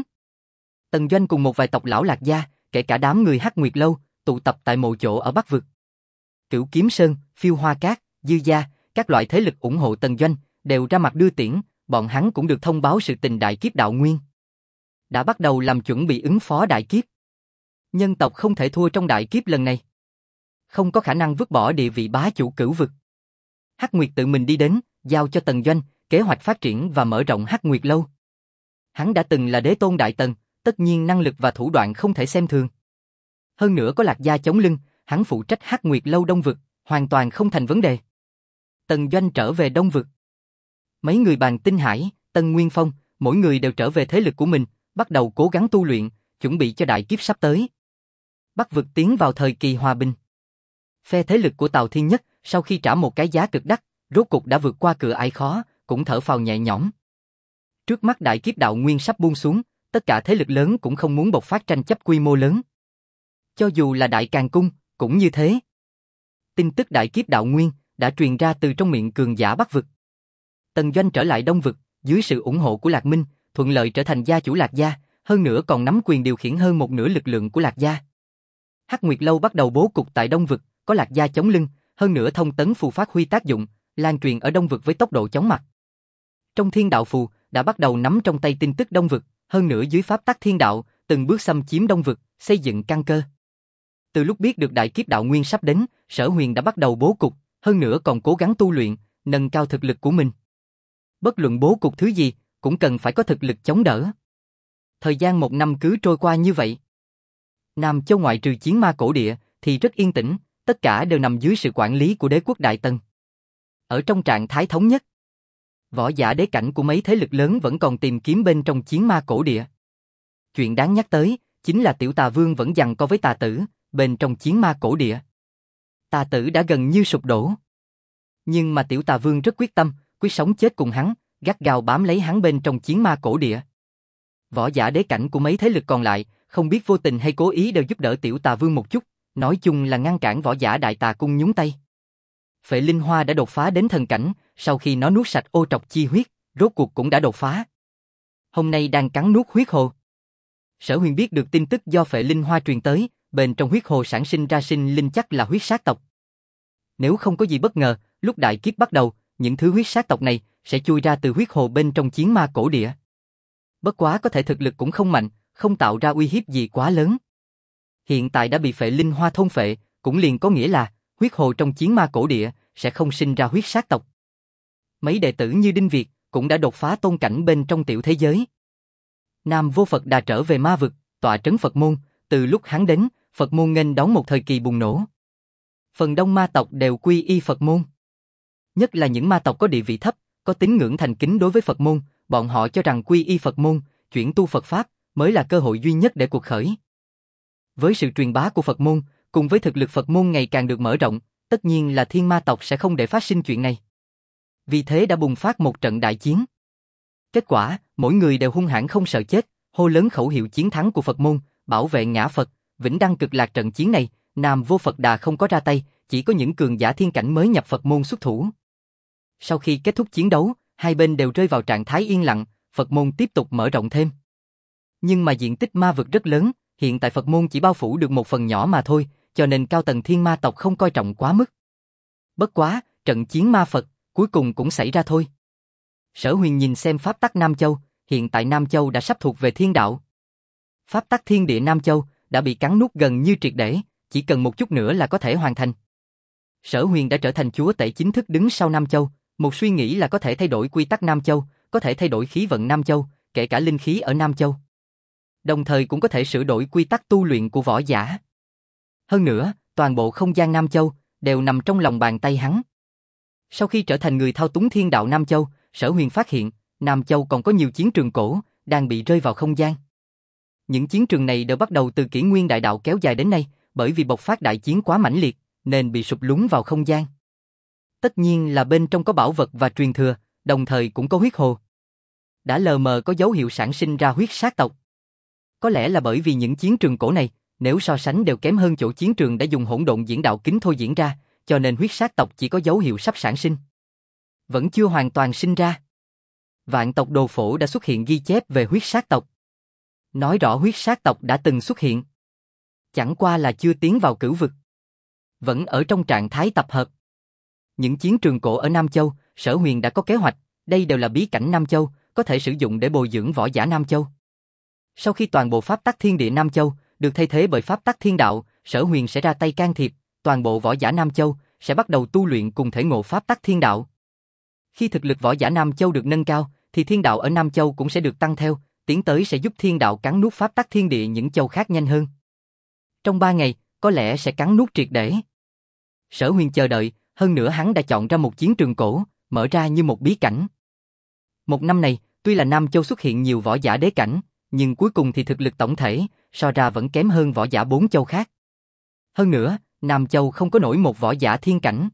Tần Doanh cùng một vài tộc lão Lạc Gia, kể cả đám người Hắc Nguyệt Lâu, tụ tập tại mộ chỗ ở Bắc Vực. Cửu Kiếm Sơn, Phiêu Hoa Cát, Dư Gia, các loại thế lực ủng hộ Tần Doanh, đều ra mặt đưa tiễn, bọn hắn cũng được thông báo sự tình đại kiếp đạo nguyên. Đã bắt đầu làm chuẩn bị ứng phó đại kiếp. Nhân tộc không thể thua trong đại kiếp lần này. Không có khả năng vứt bỏ địa vị bá chủ Cửu Vực. Hắc Nguyệt tự mình đi đến, giao cho Tần Doanh, kế hoạch phát triển và mở rộng Hắc Nguyệt Lâu. Hắn đã từng là đế tôn Đại Tần, tất nhiên năng lực và thủ đoạn không thể xem thường. Hơn nữa có Lạc Gia chống lưng, hắn phụ trách Hắc Nguyệt Lâu Đông Vực, hoàn toàn không thành vấn đề. Tần Doanh trở về Đông Vực. Mấy người Bàn Tinh Hải, Tân Nguyên Phong, mỗi người đều trở về thế lực của mình, bắt đầu cố gắng tu luyện, chuẩn bị cho đại kiếp sắp tới. Bắc Vực tiến vào thời kỳ hòa bình. Phe thế lực của Tào Thiên Nhất, sau khi trả một cái giá cực đắt, rốt cục đã vượt qua cửa ải khó, cũng thở phào nhẹ nhõm. Trước mắt đại kiếp đạo nguyên sắp buông xuống, tất cả thế lực lớn cũng không muốn bộc phát tranh chấp quy mô lớn. Cho dù là Đại Càn Cung, cũng như thế. Tin tức đại kiếp đạo nguyên đã truyền ra từ trong miệng cường giả Bắc Vực. Tần Doanh trở lại Đông Vực, dưới sự ủng hộ của Lạc Minh, thuận lợi trở thành gia chủ Lạc Gia, hơn nữa còn nắm quyền điều khiển hơn một nửa lực lượng của Lạc Gia. Hắc Nguyệt Lâu bắt đầu bố cục tại Đông Vực, có Lạc Gia chống lưng, hơn nữa thông tấn phù phát huy tác dụng, lan truyền ở Đông vực với tốc độ chóng mặt. Trong thiên đạo phù, đã bắt đầu nắm trong tay tin tức Đông vực, hơn nữa dưới pháp tắc thiên đạo, từng bước xâm chiếm Đông vực, xây dựng căn cơ. Từ lúc biết được đại kiếp đạo nguyên sắp đến, Sở Huyền đã bắt đầu bố cục, hơn nữa còn cố gắng tu luyện, nâng cao thực lực của mình. Bất luận bố cục thứ gì, cũng cần phải có thực lực chống đỡ. Thời gian 1 năm cứ trôi qua như vậy. Nam Châu ngoại trừ chiến ma cổ địa, thì rất yên tĩnh, tất cả đều nằm dưới sự quản lý của đế quốc Đại Tần. Ở trong trạng thái thống nhất, võ giả đế cảnh của mấy thế lực lớn vẫn còn tìm kiếm bên trong chiến ma cổ địa. Chuyện đáng nhắc tới, chính là Tiểu Tà Vương vẫn giằng co với Tà Tử, bên trong chiến ma cổ địa. Tà Tử đã gần như sụp đổ. Nhưng mà Tiểu Tà Vương rất quyết tâm, quyết sống chết cùng hắn, gắt gao bám lấy hắn bên trong chiến ma cổ địa. Võ giả đế cảnh của mấy thế lực còn lại, không biết vô tình hay cố ý đều giúp đỡ Tiểu Tà Vương một chút, nói chung là ngăn cản võ giả Đại Tà Cung nhúng tay. Phệ Linh Hoa đã đột phá đến thần cảnh, sau khi nó nuốt sạch ô trọc chi huyết, rốt cuộc cũng đã đột phá. Hôm nay đang cắn nuốt huyết hồ. Sở Huyền biết được tin tức do Phệ Linh Hoa truyền tới, bên trong huyết hồ sản sinh ra sinh linh chắc là huyết sát tộc. Nếu không có gì bất ngờ, lúc đại kiếp bắt đầu, những thứ huyết sát tộc này sẽ chui ra từ huyết hồ bên trong chiến ma cổ địa. Bất quá có thể thực lực cũng không mạnh, không tạo ra uy hiếp gì quá lớn. Hiện tại đã bị Phệ Linh Hoa thôn phệ, cũng liền có nghĩa là huyết hồ trong chiến ma cổ địa sẽ không sinh ra huyết sát tộc. Mấy đệ tử như Đinh Việt cũng đã đột phá tôn cảnh bên trong tiểu thế giới. Nam Vô Phật Đà trở về ma vực, tọa trấn Phật môn, từ lúc hắn đến, Phật môn nghênh đón một thời kỳ bùng nổ. Phần đông ma tộc đều quy y Phật môn. Nhất là những ma tộc có địa vị thấp, có tín ngưỡng thành kính đối với Phật môn, bọn họ cho rằng quy y Phật môn, chuyển tu Phật Pháp mới là cơ hội duy nhất để cuộc khởi. Với sự truyền bá của Phật môn, cùng với thực lực Phật môn ngày càng được mở rộng, tất nhiên là thiên ma tộc sẽ không để phát sinh chuyện này. Vì thế đã bùng phát một trận đại chiến. Kết quả, mỗi người đều hung hãn không sợ chết, hô lớn khẩu hiệu chiến thắng của Phật môn, bảo vệ ngã Phật, vĩnh đăng cực lạc. Trận chiến này, Nam Vô Phật Đà không có ra tay, chỉ có những cường giả thiên cảnh mới nhập Phật môn xuất thủ. Sau khi kết thúc chiến đấu, hai bên đều rơi vào trạng thái yên lặng, Phật môn tiếp tục mở rộng thêm. Nhưng mà diện tích ma vực rất lớn, hiện tại Phật môn chỉ bao phủ được một phần nhỏ mà thôi, cho nên cao tầng thiên ma tộc không coi trọng quá mức. Bất quá, trận chiến ma Phật, cuối cùng cũng xảy ra thôi. Sở Huyền nhìn xem pháp tắc Nam Châu, hiện tại Nam Châu đã sắp thuộc về thiên đạo. Pháp tắc thiên địa Nam Châu đã bị cắn nuốt gần như triệt để, chỉ cần một chút nữa là có thể hoàn thành. Sở Huyền đã trở thành chúa tể chính thức đứng sau Nam Châu, một suy nghĩ là có thể thay đổi quy tắc Nam Châu, có thể thay đổi khí vận Nam Châu, kể cả linh khí ở Nam Châu. Đồng thời cũng có thể sửa đổi quy tắc tu luyện của võ giả. Hơn nữa, toàn bộ không gian Nam Châu đều nằm trong lòng bàn tay hắn. Sau khi trở thành người thao túng thiên đạo Nam Châu, Sở Huyền phát hiện, Nam Châu còn có nhiều chiến trường cổ, đang bị rơi vào không gian. Những chiến trường này đều bắt đầu từ kỷ nguyên đại đạo kéo dài đến nay, bởi vì bộc phát đại chiến quá mãnh liệt, nên bị sụp lún vào không gian. Tất nhiên là bên trong có bảo vật và truyền thừa, đồng thời cũng có huyết hồ. Đã lờ mờ có dấu hiệu sản sinh ra huyết sát tộc. Có lẽ là bởi vì những chiến trường cổ này, nếu so sánh đều kém hơn chỗ chiến trường đã dùng hỗn độn diễn đạo kính thôi diễn ra, cho nên huyết sát tộc chỉ có dấu hiệu sắp sản sinh. Vẫn chưa hoàn toàn sinh ra. Vạn tộc Đồ Phổ đã xuất hiện ghi chép về huyết sát tộc. Nói rõ huyết sát tộc đã từng xuất hiện. Chẳng qua là chưa tiến vào cửu vực. Vẫn ở trong trạng thái tập hợp. Những chiến trường cổ ở Nam Châu, Sở Huyền đã có kế hoạch, đây đều là bí cảnh Nam Châu, có thể sử dụng để bồi dưỡng võ giả Nam Châu. Sau khi toàn bộ pháp tắc thiên địa Nam Châu được thay thế bởi pháp tắc thiên đạo, Sở Huyền sẽ ra tay can thiệp, toàn bộ võ giả Nam Châu sẽ bắt đầu tu luyện cùng thể ngộ pháp tắc thiên đạo. Khi thực lực võ giả Nam Châu được nâng cao, thì thiên đạo ở Nam Châu cũng sẽ được tăng theo, tiến tới sẽ giúp thiên đạo cắn nuốt pháp tắc thiên địa những châu khác nhanh hơn. Trong 3 ngày, có lẽ sẽ cắn nuốt triệt để. Sở Huyền chờ đợi, hơn nữa hắn đã chọn ra một chiến trường cổ, mở ra như một bí cảnh. Một năm này, tuy là Nam Châu xuất hiện nhiều võ giả đế cảnh, nhưng cuối cùng thì thực lực tổng thể, so ra vẫn kém hơn võ giả 4 châu khác. Hơn nữa, Nam Châu không có nổi một võ giả thiên cảnh.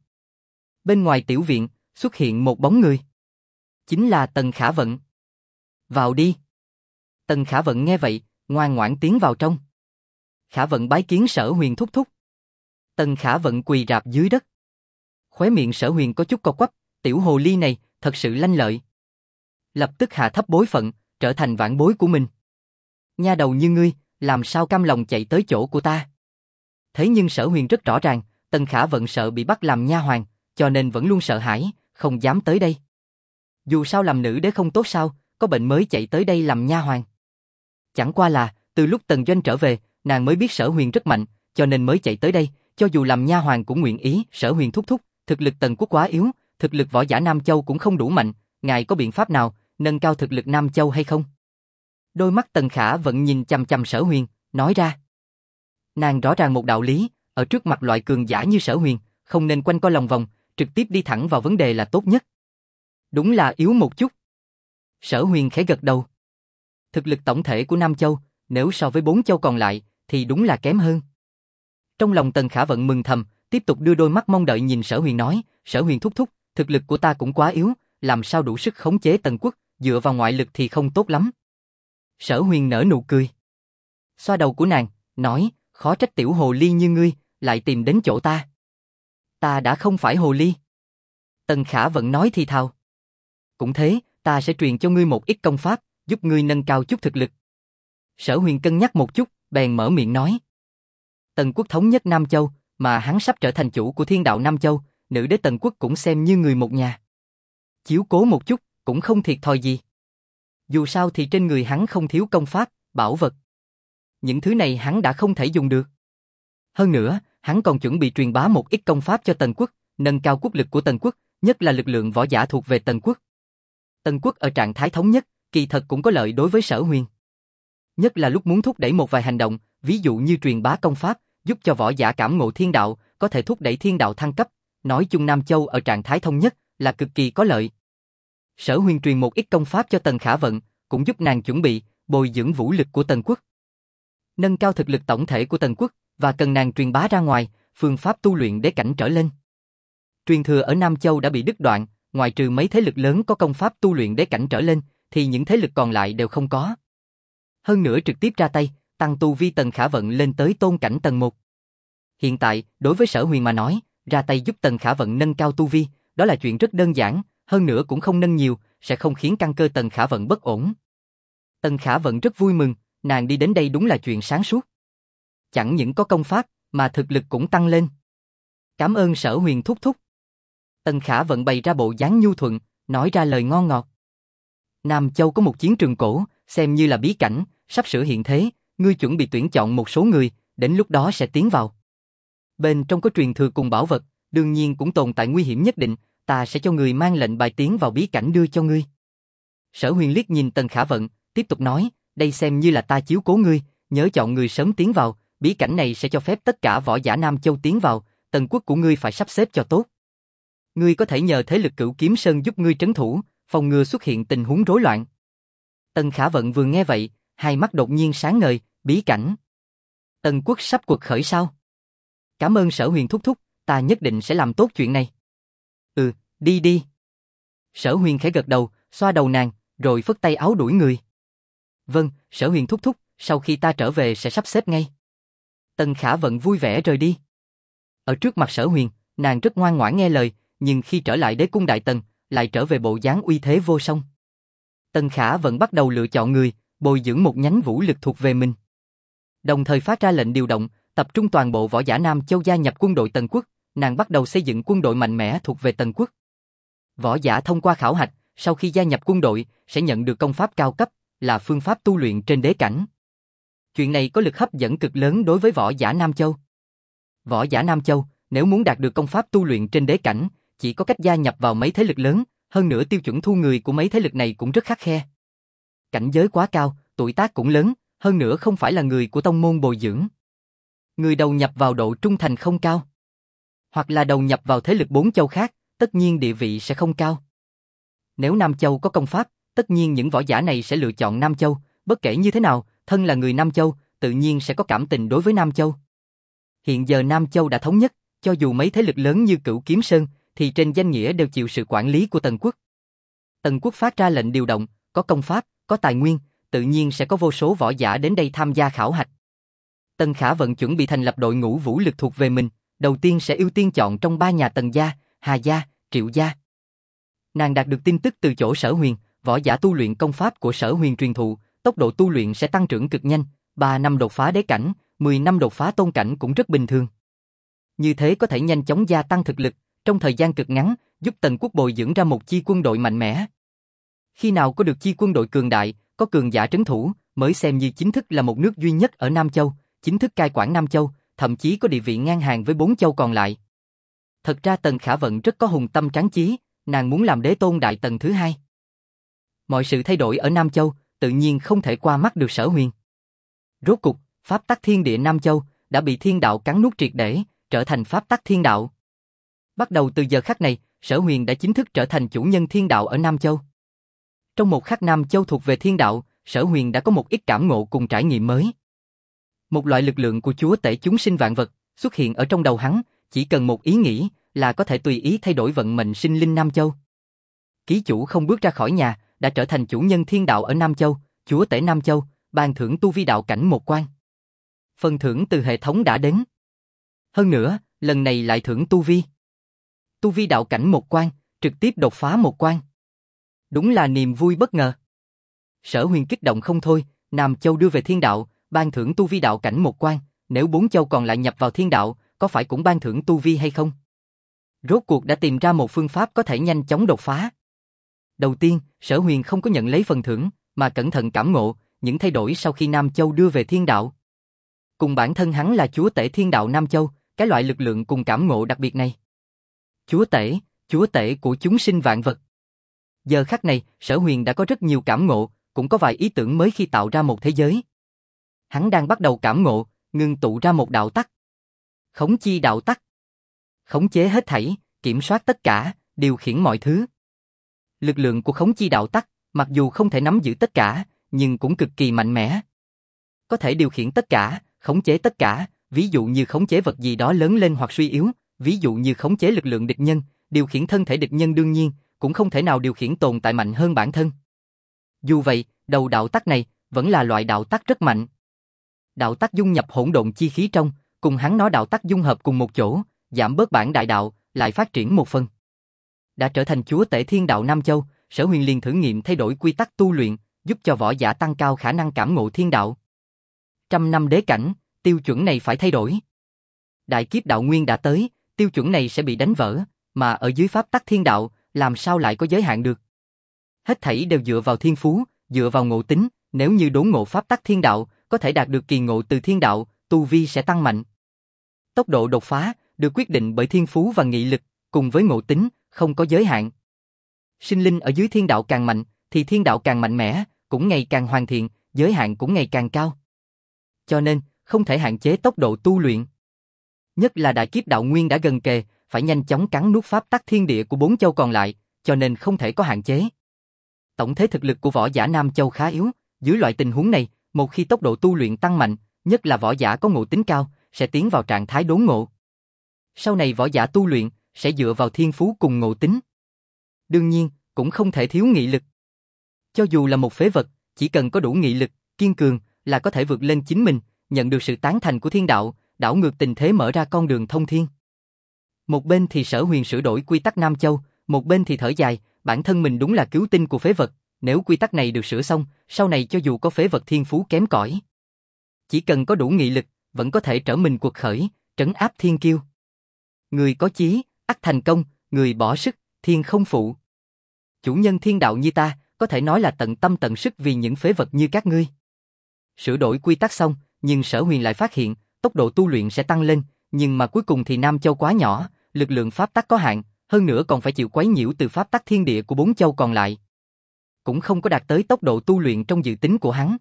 Bên ngoài tiểu viện, xuất hiện một bóng người. Chính là Tần Khả Vận. Vào đi. Tần Khả Vận nghe vậy, ngoan ngoãn tiến vào trong. Khả Vận bái kiến Sở Huyền thúc thúc. Tần Khả Vận quỳ rạp dưới đất. Khóe miệng Sở Huyền có chút co quắp, tiểu hồ ly này, thật sự lanh lợi. Lập tức hạ thấp bối phận, trở thành vãn bối của mình. Nha đầu như ngươi, làm sao cam lòng chạy tới chỗ của ta? Thế nhưng Sở Huyền rất rõ ràng, Tần Khả Vận sợ bị bắt làm nha hoàn, cho nên vẫn luôn sợ hãi, không dám tới đây. Dù sao làm nữ đế không tốt sao, có bệnh mới chạy tới đây làm nha hoàn. Chẳng qua là, từ lúc Tần Doanh trở về, nàng mới biết Sở Huyền rất mạnh, cho nên mới chạy tới đây, cho dù làm nha hoàn cũng nguyện ý. Sở Huyền thúc thúc, thực lực Tần quốc quá yếu, thực lực võ giả Nam Châu cũng không đủ mạnh, ngài có biện pháp nào nâng cao thực lực Nam Châu hay không? Đôi mắt Tần Khả Vận nhìn chằm chằm Sở Huyền, nói ra. Nàng rõ ràng một đạo lý, ở trước mặt loại cường giả như Sở Huyền, không nên quanh co lòng vòng, trực tiếp đi thẳng vào vấn đề là tốt nhất. Đúng là yếu một chút. Sở Huyền khẽ gật đầu. Thực lực tổng thể của Nam Châu, nếu so với 4 châu còn lại, thì đúng là kém hơn. Trong lòng Tần Khả Vận mừng thầm, tiếp tục đưa đôi mắt mong đợi nhìn Sở Huyền nói, Sở Huyền thúc thúc, thực lực của ta cũng quá yếu, làm sao đủ sức khống chế Tần quốc, dựa vào ngoại lực thì không tốt lắm. Sở Huyền nở nụ cười. Xoa đầu của nàng, nói, khó trách tiểu hồ ly như ngươi, lại tìm đến chỗ ta. Ta đã không phải hồ ly. Tần Khả Vận nói thì thào. Cũng thế, ta sẽ truyền cho ngươi một ít công pháp, giúp ngươi nâng cao chút thực lực. Sở Huyền cân nhắc một chút, bèn mở miệng nói. Tần quốc thống nhất Nam Châu, mà hắn sắp trở thành chủ của thiên đạo Nam Châu, nữ đế Tần quốc cũng xem như người một nhà. Chiếu cố một chút, cũng không thiệt thòi gì. Dù sao thì trên người hắn không thiếu công pháp, bảo vật. Những thứ này hắn đã không thể dùng được. Hơn nữa, hắn còn chuẩn bị truyền bá một ít công pháp cho Tần quốc, nâng cao quốc lực của Tần quốc, nhất là lực lượng võ giả thuộc về Tần quốc. Tần quốc ở trạng thái thống nhất, kỳ thật cũng có lợi đối với Sở Huyền. Nhất là lúc muốn thúc đẩy một vài hành động, ví dụ như truyền bá công pháp, giúp cho võ giả cảm ngộ thiên đạo, có thể thúc đẩy thiên đạo thăng cấp. Nói chung Nam Châu ở trạng thái thống nhất là cực kỳ có lợi. Sở Huyền truyền một ít công pháp cho Tần Khả Vận, cũng giúp nàng chuẩn bị, bồi dưỡng vũ lực của Tần quốc. Nâng cao thực lực tổng thể của Tần quốc, và cần nàng truyền bá ra ngoài, phương pháp tu luyện đế cảnh trở lên. Truyền thừa ở Nam Châu đã bị đứt đoạn, ngoại trừ mấy thế lực lớn có công pháp tu luyện đế cảnh trở lên, thì những thế lực còn lại đều không có. Hơn nữa trực tiếp ra tay, tăng tu vi Tần Khả Vận lên tới tôn cảnh tầng 1. Hiện tại, đối với Sở Huyền mà nói, ra tay giúp Tần Khả Vận nâng cao tu vi, đó là chuyện rất đơn giản, hơn nữa cũng không nâng nhiều, sẽ không khiến căn cơ Tần Khả Vận bất ổn. Tần Khả Vận rất vui mừng, nàng đi đến đây đúng là chuyện sáng suốt. Chẳng những có công pháp, mà thực lực cũng tăng lên. Cảm ơn Sở Huyền thúc thúc. Tần Khả Vận bày ra bộ dáng nhu thuận, nói ra lời ngon ngọt. Nam Châu có một chiến trường cổ, xem như là bí cảnh, sắp sửa hiện thế, ngươi chuẩn bị tuyển chọn một số người, đến lúc đó sẽ tiến vào. Bên trong có truyền thừa cùng bảo vật, đương nhiên cũng tồn tại nguy hiểm nhất định, ta sẽ cho người mang lệnh bài tiến vào bí cảnh đưa cho ngươi. Sở Huyền liếc nhìn Tần Khả Vận, tiếp tục nói, đây xem như là ta chiếu cố ngươi, nhớ chọn người sớm tiến vào, bí cảnh này sẽ cho phép tất cả võ giả Nam Châu tiến vào, Tần quốc của ngươi phải sắp xếp cho tốt. Ngươi có thể nhờ thế lực Cửu Kiếm Sơn giúp ngươi trấn thủ, phòng ngừa xuất hiện tình huống rối loạn. Tần Khả Vận vừa nghe vậy, hai mắt đột nhiên sáng ngời, bí cảnh. Tần quốc sắp quật khởi sao? Cảm ơn Sở Huyền thúc thúc, ta nhất định sẽ làm tốt chuyện này. Đi đi. Sở Huyền khẽ gật đầu, xoa đầu nàng, rồi phất tay áo đuổi người. Vâng, Sở Huyền thúc thúc, sau khi ta trở về sẽ sắp xếp ngay. Tần Khả Vận vui vẻ rời đi. Ở trước mặt Sở Huyền, nàng rất ngoan ngoãn nghe lời, nhưng khi trở lại đế cung Đại Tần, lại trở về bộ dáng uy thế vô song. Tần Khả Vận bắt đầu lựa chọn người, bồi dưỡng một nhánh vũ lực thuộc về mình. Đồng thời phát ra lệnh điều động, tập trung toàn bộ võ giả Nam Châu gia nhập quân đội Tần quốc, nàng bắt đầu xây dựng quân đội mạnh mẽ thuộc về Tần quốc. Võ giả thông qua khảo hạch, sau khi gia nhập quân đội, sẽ nhận được công pháp cao cấp, là phương pháp tu luyện trên đế cảnh. Chuyện này có lực hấp dẫn cực lớn đối với võ giả Nam Châu. Võ giả Nam Châu, nếu muốn đạt được công pháp tu luyện trên đế cảnh, chỉ có cách gia nhập vào mấy thế lực lớn, hơn nữa tiêu chuẩn thu người của mấy thế lực này cũng rất khắt khe. Cảnh giới quá cao, tuổi tác cũng lớn, hơn nữa không phải là người của tông môn bồi dưỡng. Người đầu nhập vào độ trung thành không cao. Hoặc là đầu nhập vào thế lực 4 châu khác, tất nhiên địa vị sẽ không cao. Nếu Nam Châu có công pháp, tất nhiên những võ giả này sẽ lựa chọn Nam Châu, bất kể như thế nào, thân là người Nam Châu, tự nhiên sẽ có cảm tình đối với Nam Châu. Hiện giờ Nam Châu đã thống nhất, cho dù mấy thế lực lớn như Cửu Kiếm Sơn, thì trên danh nghĩa đều chịu sự quản lý của Tần quốc. Tần quốc phát ra lệnh điều động, có công pháp, có tài nguyên, tự nhiên sẽ có vô số võ giả đến đây tham gia khảo hạch. Tần Khả Vận chuẩn bị thành lập đội ngũ vũ lực thuộc về mình, đầu tiên sẽ ưu tiên chọn trong 3 nhà Tần gia, Hà gia, Triệu gia. Nàng đạt được tin tức từ chỗ Sở Huyền, võ giả tu luyện công pháp của Sở Huyền truyền thụ, tốc độ tu luyện sẽ tăng trưởng cực nhanh, 3 năm đột phá đế cảnh, 10 năm đột phá tôn cảnh cũng rất bình thường. Như thế có thể nhanh chóng gia tăng thực lực, trong thời gian cực ngắn, giúp Tần Quốc bồi dưỡng ra một chi quân đội mạnh mẽ. Khi nào có được chi quân đội cường đại, có cường giả trấn thủ, mới xem như chính thức là một nước duy nhất ở Nam Châu, chính thức cai quản Nam Châu, thậm chí có địa vị ngang hàng với 4 châu còn lại. Thật ra Tần Khả Vận rất có hùng tâm tráng chí, nàng muốn làm đế tôn đại tần thứ hai. Mọi sự thay đổi ở Nam Châu, tự nhiên không thể qua mắt được Sở Huyền. Rốt cục, pháp tắc thiên địa Nam Châu đã bị thiên đạo cắn nuốt triệt để, trở thành pháp tắc thiên đạo. Bắt đầu từ giờ khắc này, Sở Huyền đã chính thức trở thành chủ nhân thiên đạo ở Nam Châu. Trong một khắc Nam Châu thuộc về thiên đạo, Sở Huyền đã có một ít cảm ngộ cùng trải nghiệm mới. Một loại lực lượng của chúa tể chúng sinh vạn vật xuất hiện ở trong đầu hắn, chỉ cần một ý nghĩ là có thể tùy ý thay đổi vận mệnh sinh linh Nam Châu. Ký chủ không bước ra khỏi nhà, đã trở thành chủ nhân thiên đạo ở Nam Châu, chúa tể Nam Châu, ban thưởng tu vi đạo cảnh một quan. Phần thưởng từ hệ thống đã đến. Hơn nữa, lần này lại thưởng tu vi. Tu vi đạo cảnh một quan, trực tiếp đột phá một quan. Đúng là niềm vui bất ngờ. Sở Huyền kích động không thôi, Nam Châu đưa về thiên đạo, ban thưởng tu vi đạo cảnh một quan, nếu 4 châu còn lại nhập vào thiên đạo, có phải cũng ban thưởng tu vi hay không? Rốt cuộc đã tìm ra một phương pháp có thể nhanh chóng đột phá. Đầu tiên, Sở Huyền không có nhận lấy phần thưởng, mà cẩn thận cảm ngộ những thay đổi sau khi Nam Châu đưa về thiên đạo. Cùng bản thân hắn là chúa tể thiên đạo Nam Châu, cái loại lực lượng cùng cảm ngộ đặc biệt này. Chúa tể của chúng sinh vạn vật. Giờ khắc này, Sở Huyền đã có rất nhiều cảm ngộ, cũng có vài ý tưởng mới khi tạo ra một thế giới. Hắn đang bắt đầu cảm ngộ, ngưng tụ ra một đạo tắc. Khống chi đạo tắc. Khống chế hết thảy, kiểm soát tất cả, điều khiển mọi thứ. Lực lượng của khống chi đạo tắc, mặc dù không thể nắm giữ tất cả, nhưng cũng cực kỳ mạnh mẽ. Có thể điều khiển tất cả, khống chế tất cả, ví dụ như khống chế vật gì đó lớn lên hoặc suy yếu, ví dụ như khống chế lực lượng địch nhân, điều khiển thân thể địch nhân đương nhiên, cũng không thể nào điều khiển tồn tại mạnh hơn bản thân. Dù vậy, đầu đạo tắc này, vẫn là loại đạo tắc rất mạnh. Đạo tắc dung nhập hỗn độn chi khí trong, cùng hắn nói đạo tắc dung hợp cùng một chỗ, giảm bớt bản đại đạo, lại phát triển một phần. Đã trở thành chúa tể thiên đạo Nam Châu, Sở Huyền liền thử nghiệm thay đổi quy tắc tu luyện, giúp cho võ giả tăng cao khả năng cảm ngộ thiên đạo. 100 năm đế cảnh, tiêu chuẩn này phải thay đổi. Đại kiếp đạo nguyên đã tới, tiêu chuẩn này sẽ bị đánh vỡ, mà ở dưới pháp tắc thiên đạo, làm sao lại có giới hạn được? Hết thảy đều dựa vào thiên phú, dựa vào ngộ tính, nếu như đốn ngộ pháp tắc thiên đạo, có thể đạt được kỳ ngộ từ thiên đạo, tu vi sẽ tăng mạnh. Tốc độ đột phá được quyết định bởi thiên phú và nghị lực, cùng với ngộ tính, không có giới hạn. Sinh linh ở dưới thiên đạo càng mạnh, thì thiên đạo càng mạnh mẽ, cũng ngày càng hoàn thiện, giới hạn cũng ngày càng cao. Cho nên, không thể hạn chế tốc độ tu luyện. Nhất là đại kiếp đạo nguyên đã gần kề, phải nhanh chóng cắn nuốt pháp tắc thiên địa của 4 châu còn lại, cho nên không thể có hạn chế. Tổng thế thực lực của võ giả Nam Châu khá yếu, dưới loại tình huống này, một khi tốc độ tu luyện tăng mạnh, nhất là võ giả có ngộ tính cao, sẽ tiến vào trạng thái đốn ngộ. Sau này võ giả tu luyện, sẽ dựa vào thiên phú cùng ngộ tính. Đương nhiên, cũng không thể thiếu nghị lực. Cho dù là một phế vật, chỉ cần có đủ nghị lực, kiên cường, là có thể vượt lên chính mình, nhận được sự tán thành của thiên đạo, đảo ngược tình thế mở ra con đường thông thiên. Một bên thì Sở Huyền sửa đổi quy tắc Nam Châu, một bên thì thở dài, bản thân mình đúng là cứu tinh của phế vật, nếu quy tắc này được sửa xong, sau này cho dù có phế vật thiên phú kém cỏi, chỉ cần có đủ nghị lực, vẫn có thể trở mình quật khởi, trấn áp thiên kiêu. Người có chí, ắt thành công, người bỏ sức, thiên không phụ. Chủ nhân thiên đạo như ta, có thể nói là tận tâm tận sức vì những phế vật như các ngươi. Sửa đổi quy tắc xong, nhưng Sở Huyền lại phát hiện, tốc độ tu luyện sẽ tăng lên, nhưng mà cuối cùng thì Nam Châu quá nhỏ, lực lượng pháp tắc có hạn, hơn nữa còn phải chịu quấy nhiễu từ pháp tắc thiên địa của 4 châu còn lại. Cũng không có đạt tới tốc độ tu luyện trong dự tính của hắn.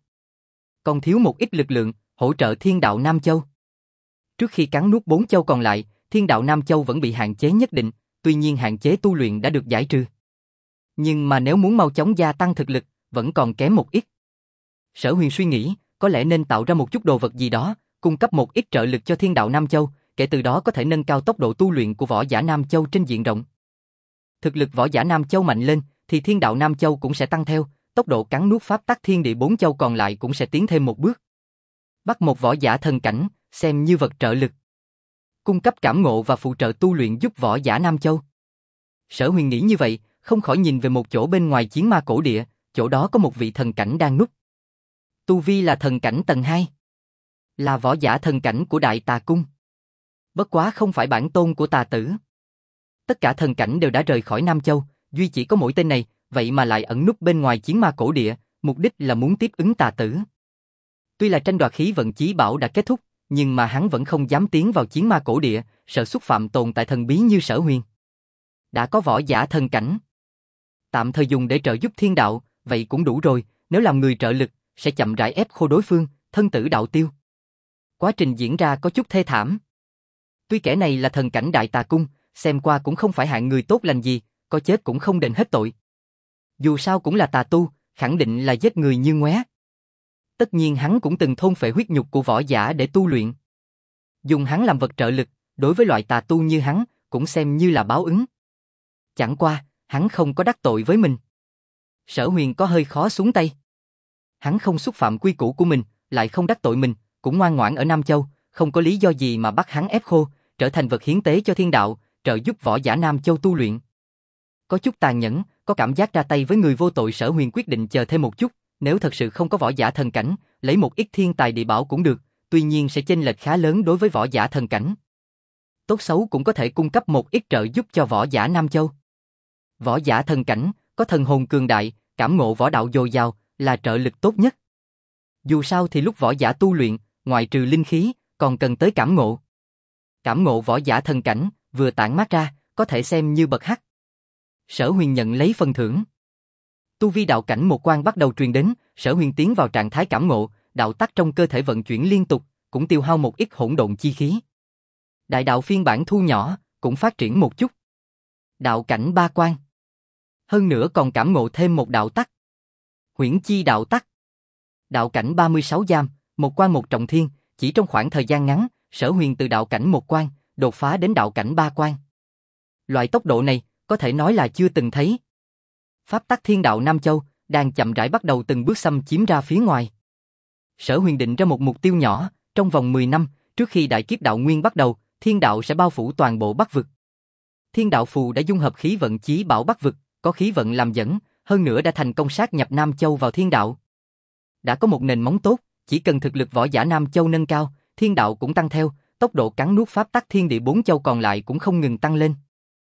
Còn thiếu một ít lực lượng, hỗ trợ thiên đạo Nam Châu. Trước khi cắn nuốt 4 châu còn lại, thiên đạo Nam Châu vẫn bị hạn chế nhất định, tuy nhiên hạn chế tu luyện đã được giải trừ. Nhưng mà nếu muốn mau chóng gia tăng thực lực, vẫn còn kém một ít. Sở Huyền suy nghĩ, có lẽ nên tạo ra một chút đồ vật gì đó, cung cấp một ít trợ lực cho thiên đạo Nam Châu, kể từ đó có thể nâng cao tốc độ tu luyện của võ giả Nam Châu trên diện rộng. Thực lực võ giả Nam Châu mạnh lên, thì thiên đạo Nam Châu cũng sẽ tăng theo, tốc độ cắn nuốt pháp tắc thiên địa 4 châu còn lại cũng sẽ tiến thêm một bước. Bắt một võ giả thần cảnh, xem như vật trợ lực. Cung cấp cảm ngộ và phụ trợ tu luyện giúp võ giả Nam Châu. Sở Huyền nghĩ như vậy, không khỏi nhìn về một chỗ bên ngoài chiến ma cổ địa, chỗ đó có một vị thần cảnh đang núp. Tu vi là thần cảnh tầng 2. Là võ giả thần cảnh của Đại Tà Cung. Bất quá không phải bản tôn của tà tử. Tất cả thần cảnh đều đã rời khỏi Nam Châu, duy chỉ có mỗi tên này, vậy mà lại ẩn núp bên ngoài chiến ma cổ địa, mục đích là muốn tiếp ứng tà tử. Tuy là tranh đoạt khí vận chí bảo đã kết thúc, nhưng mà hắn vẫn không dám tiến vào chiến ma cổ địa, sợ xúc phạm tồn tại thần bí như Sở Huyền. Đã có võ giả thần cảnh, tạm thời dùng để trợ giúp thiên đạo, vậy cũng đủ rồi, nếu làm người trợ lực, sẽ chậm rãi ép khô đối phương, thân tử đạo tiêu. Quá trình diễn ra có chút thê thảm. Tuy kẻ này là thần cảnh đại tà cung, xem qua cũng không phải hạng người tốt lành gì, có chết cũng không đền hết tội. Dù sao cũng là tà tu, khẳng định là giết người như ngoé. Tất nhiên hắn cũng từng thôn phệ huyết nhục của võ giả để tu luyện. Dùng hắn làm vật trợ lực, đối với loại tà tu như hắn, cũng xem như là báo ứng. Chẳng qua, hắn không có đắc tội với mình. Sở Huyền có hơi khó xuống tay. Hắn không xúc phạm quy củ của mình, lại không đắc tội mình, cũng ngoan ngoãn ở Nam Châu, không có lý do gì mà bắt hắn ép khô, trở thành vật hiến tế cho thiên đạo, trợ giúp võ giả Nam Châu tu luyện. Có chút tàn nhẫn, có cảm giác ra tay với người vô tội. Sở Huyền quyết định chờ thêm một chút, nếu thật sự không có võ giả thần cảnh, lấy một ít thiên tài địa bảo cũng được, tuy nhiên sẽ chênh lệch khá lớn đối với võ giả thần cảnh. Tốt xấu cũng có thể cung cấp một ít trợ giúp cho võ giả Nam Châu. Võ giả thần cảnh, có thần hồn cường đại, cảm ngộ võ đạo dồi dào, là trợ lực tốt nhất. Dù sao thì lúc võ giả tu luyện, ngoại trừ linh khí, còn cần tới cảm ngộ. Cảm ngộ võ giả thần cảnh, vừa tản mát ra, có thể xem như bậc hắc. Sở Huyền nhận lấy phần thưởng. Tu vi đạo cảnh một quan bắt đầu truyền đến, Sở Huyền tiến vào trạng thái cảm ngộ, đạo tắc trong cơ thể vận chuyển liên tục, cũng tiêu hao một ít hỗn độn chi khí. Đại đạo phiên bản thu nhỏ, cũng phát triển một chút. Đạo cảnh ba quan. Hơn nữa còn cảm ngộ thêm một đạo tắc. Huyễn chi đạo tắc. Đạo cảnh 36 giam, một quan một trọng thiên, chỉ trong khoảng thời gian ngắn, Sở Huyền từ đạo cảnh một quan, đột phá đến đạo cảnh ba quan. Loại tốc độ này, có thể nói là chưa từng thấy. Pháp tắc thiên đạo Nam Châu, đang chậm rãi bắt đầu từng bước xâm chiếm ra phía ngoài. Sở Huyền định ra một mục tiêu nhỏ, trong vòng 10 năm, trước khi đại kiếp đạo nguyên bắt đầu, thiên đạo sẽ bao phủ toàn bộ Bắc vực. Thiên đạo phù đã dung hợp khí vận chí bảo Bắc vực, có khí vận làm dẫn, hơn nữa đã thành công sát nhập Nam Châu vào thiên đạo. Đã có một nền móng tốt, chỉ cần thực lực võ giả Nam Châu nâng cao, thiên đạo cũng tăng theo, tốc độ cắn nuốt pháp tắc thiên địa 4 châu còn lại cũng không ngừng tăng lên.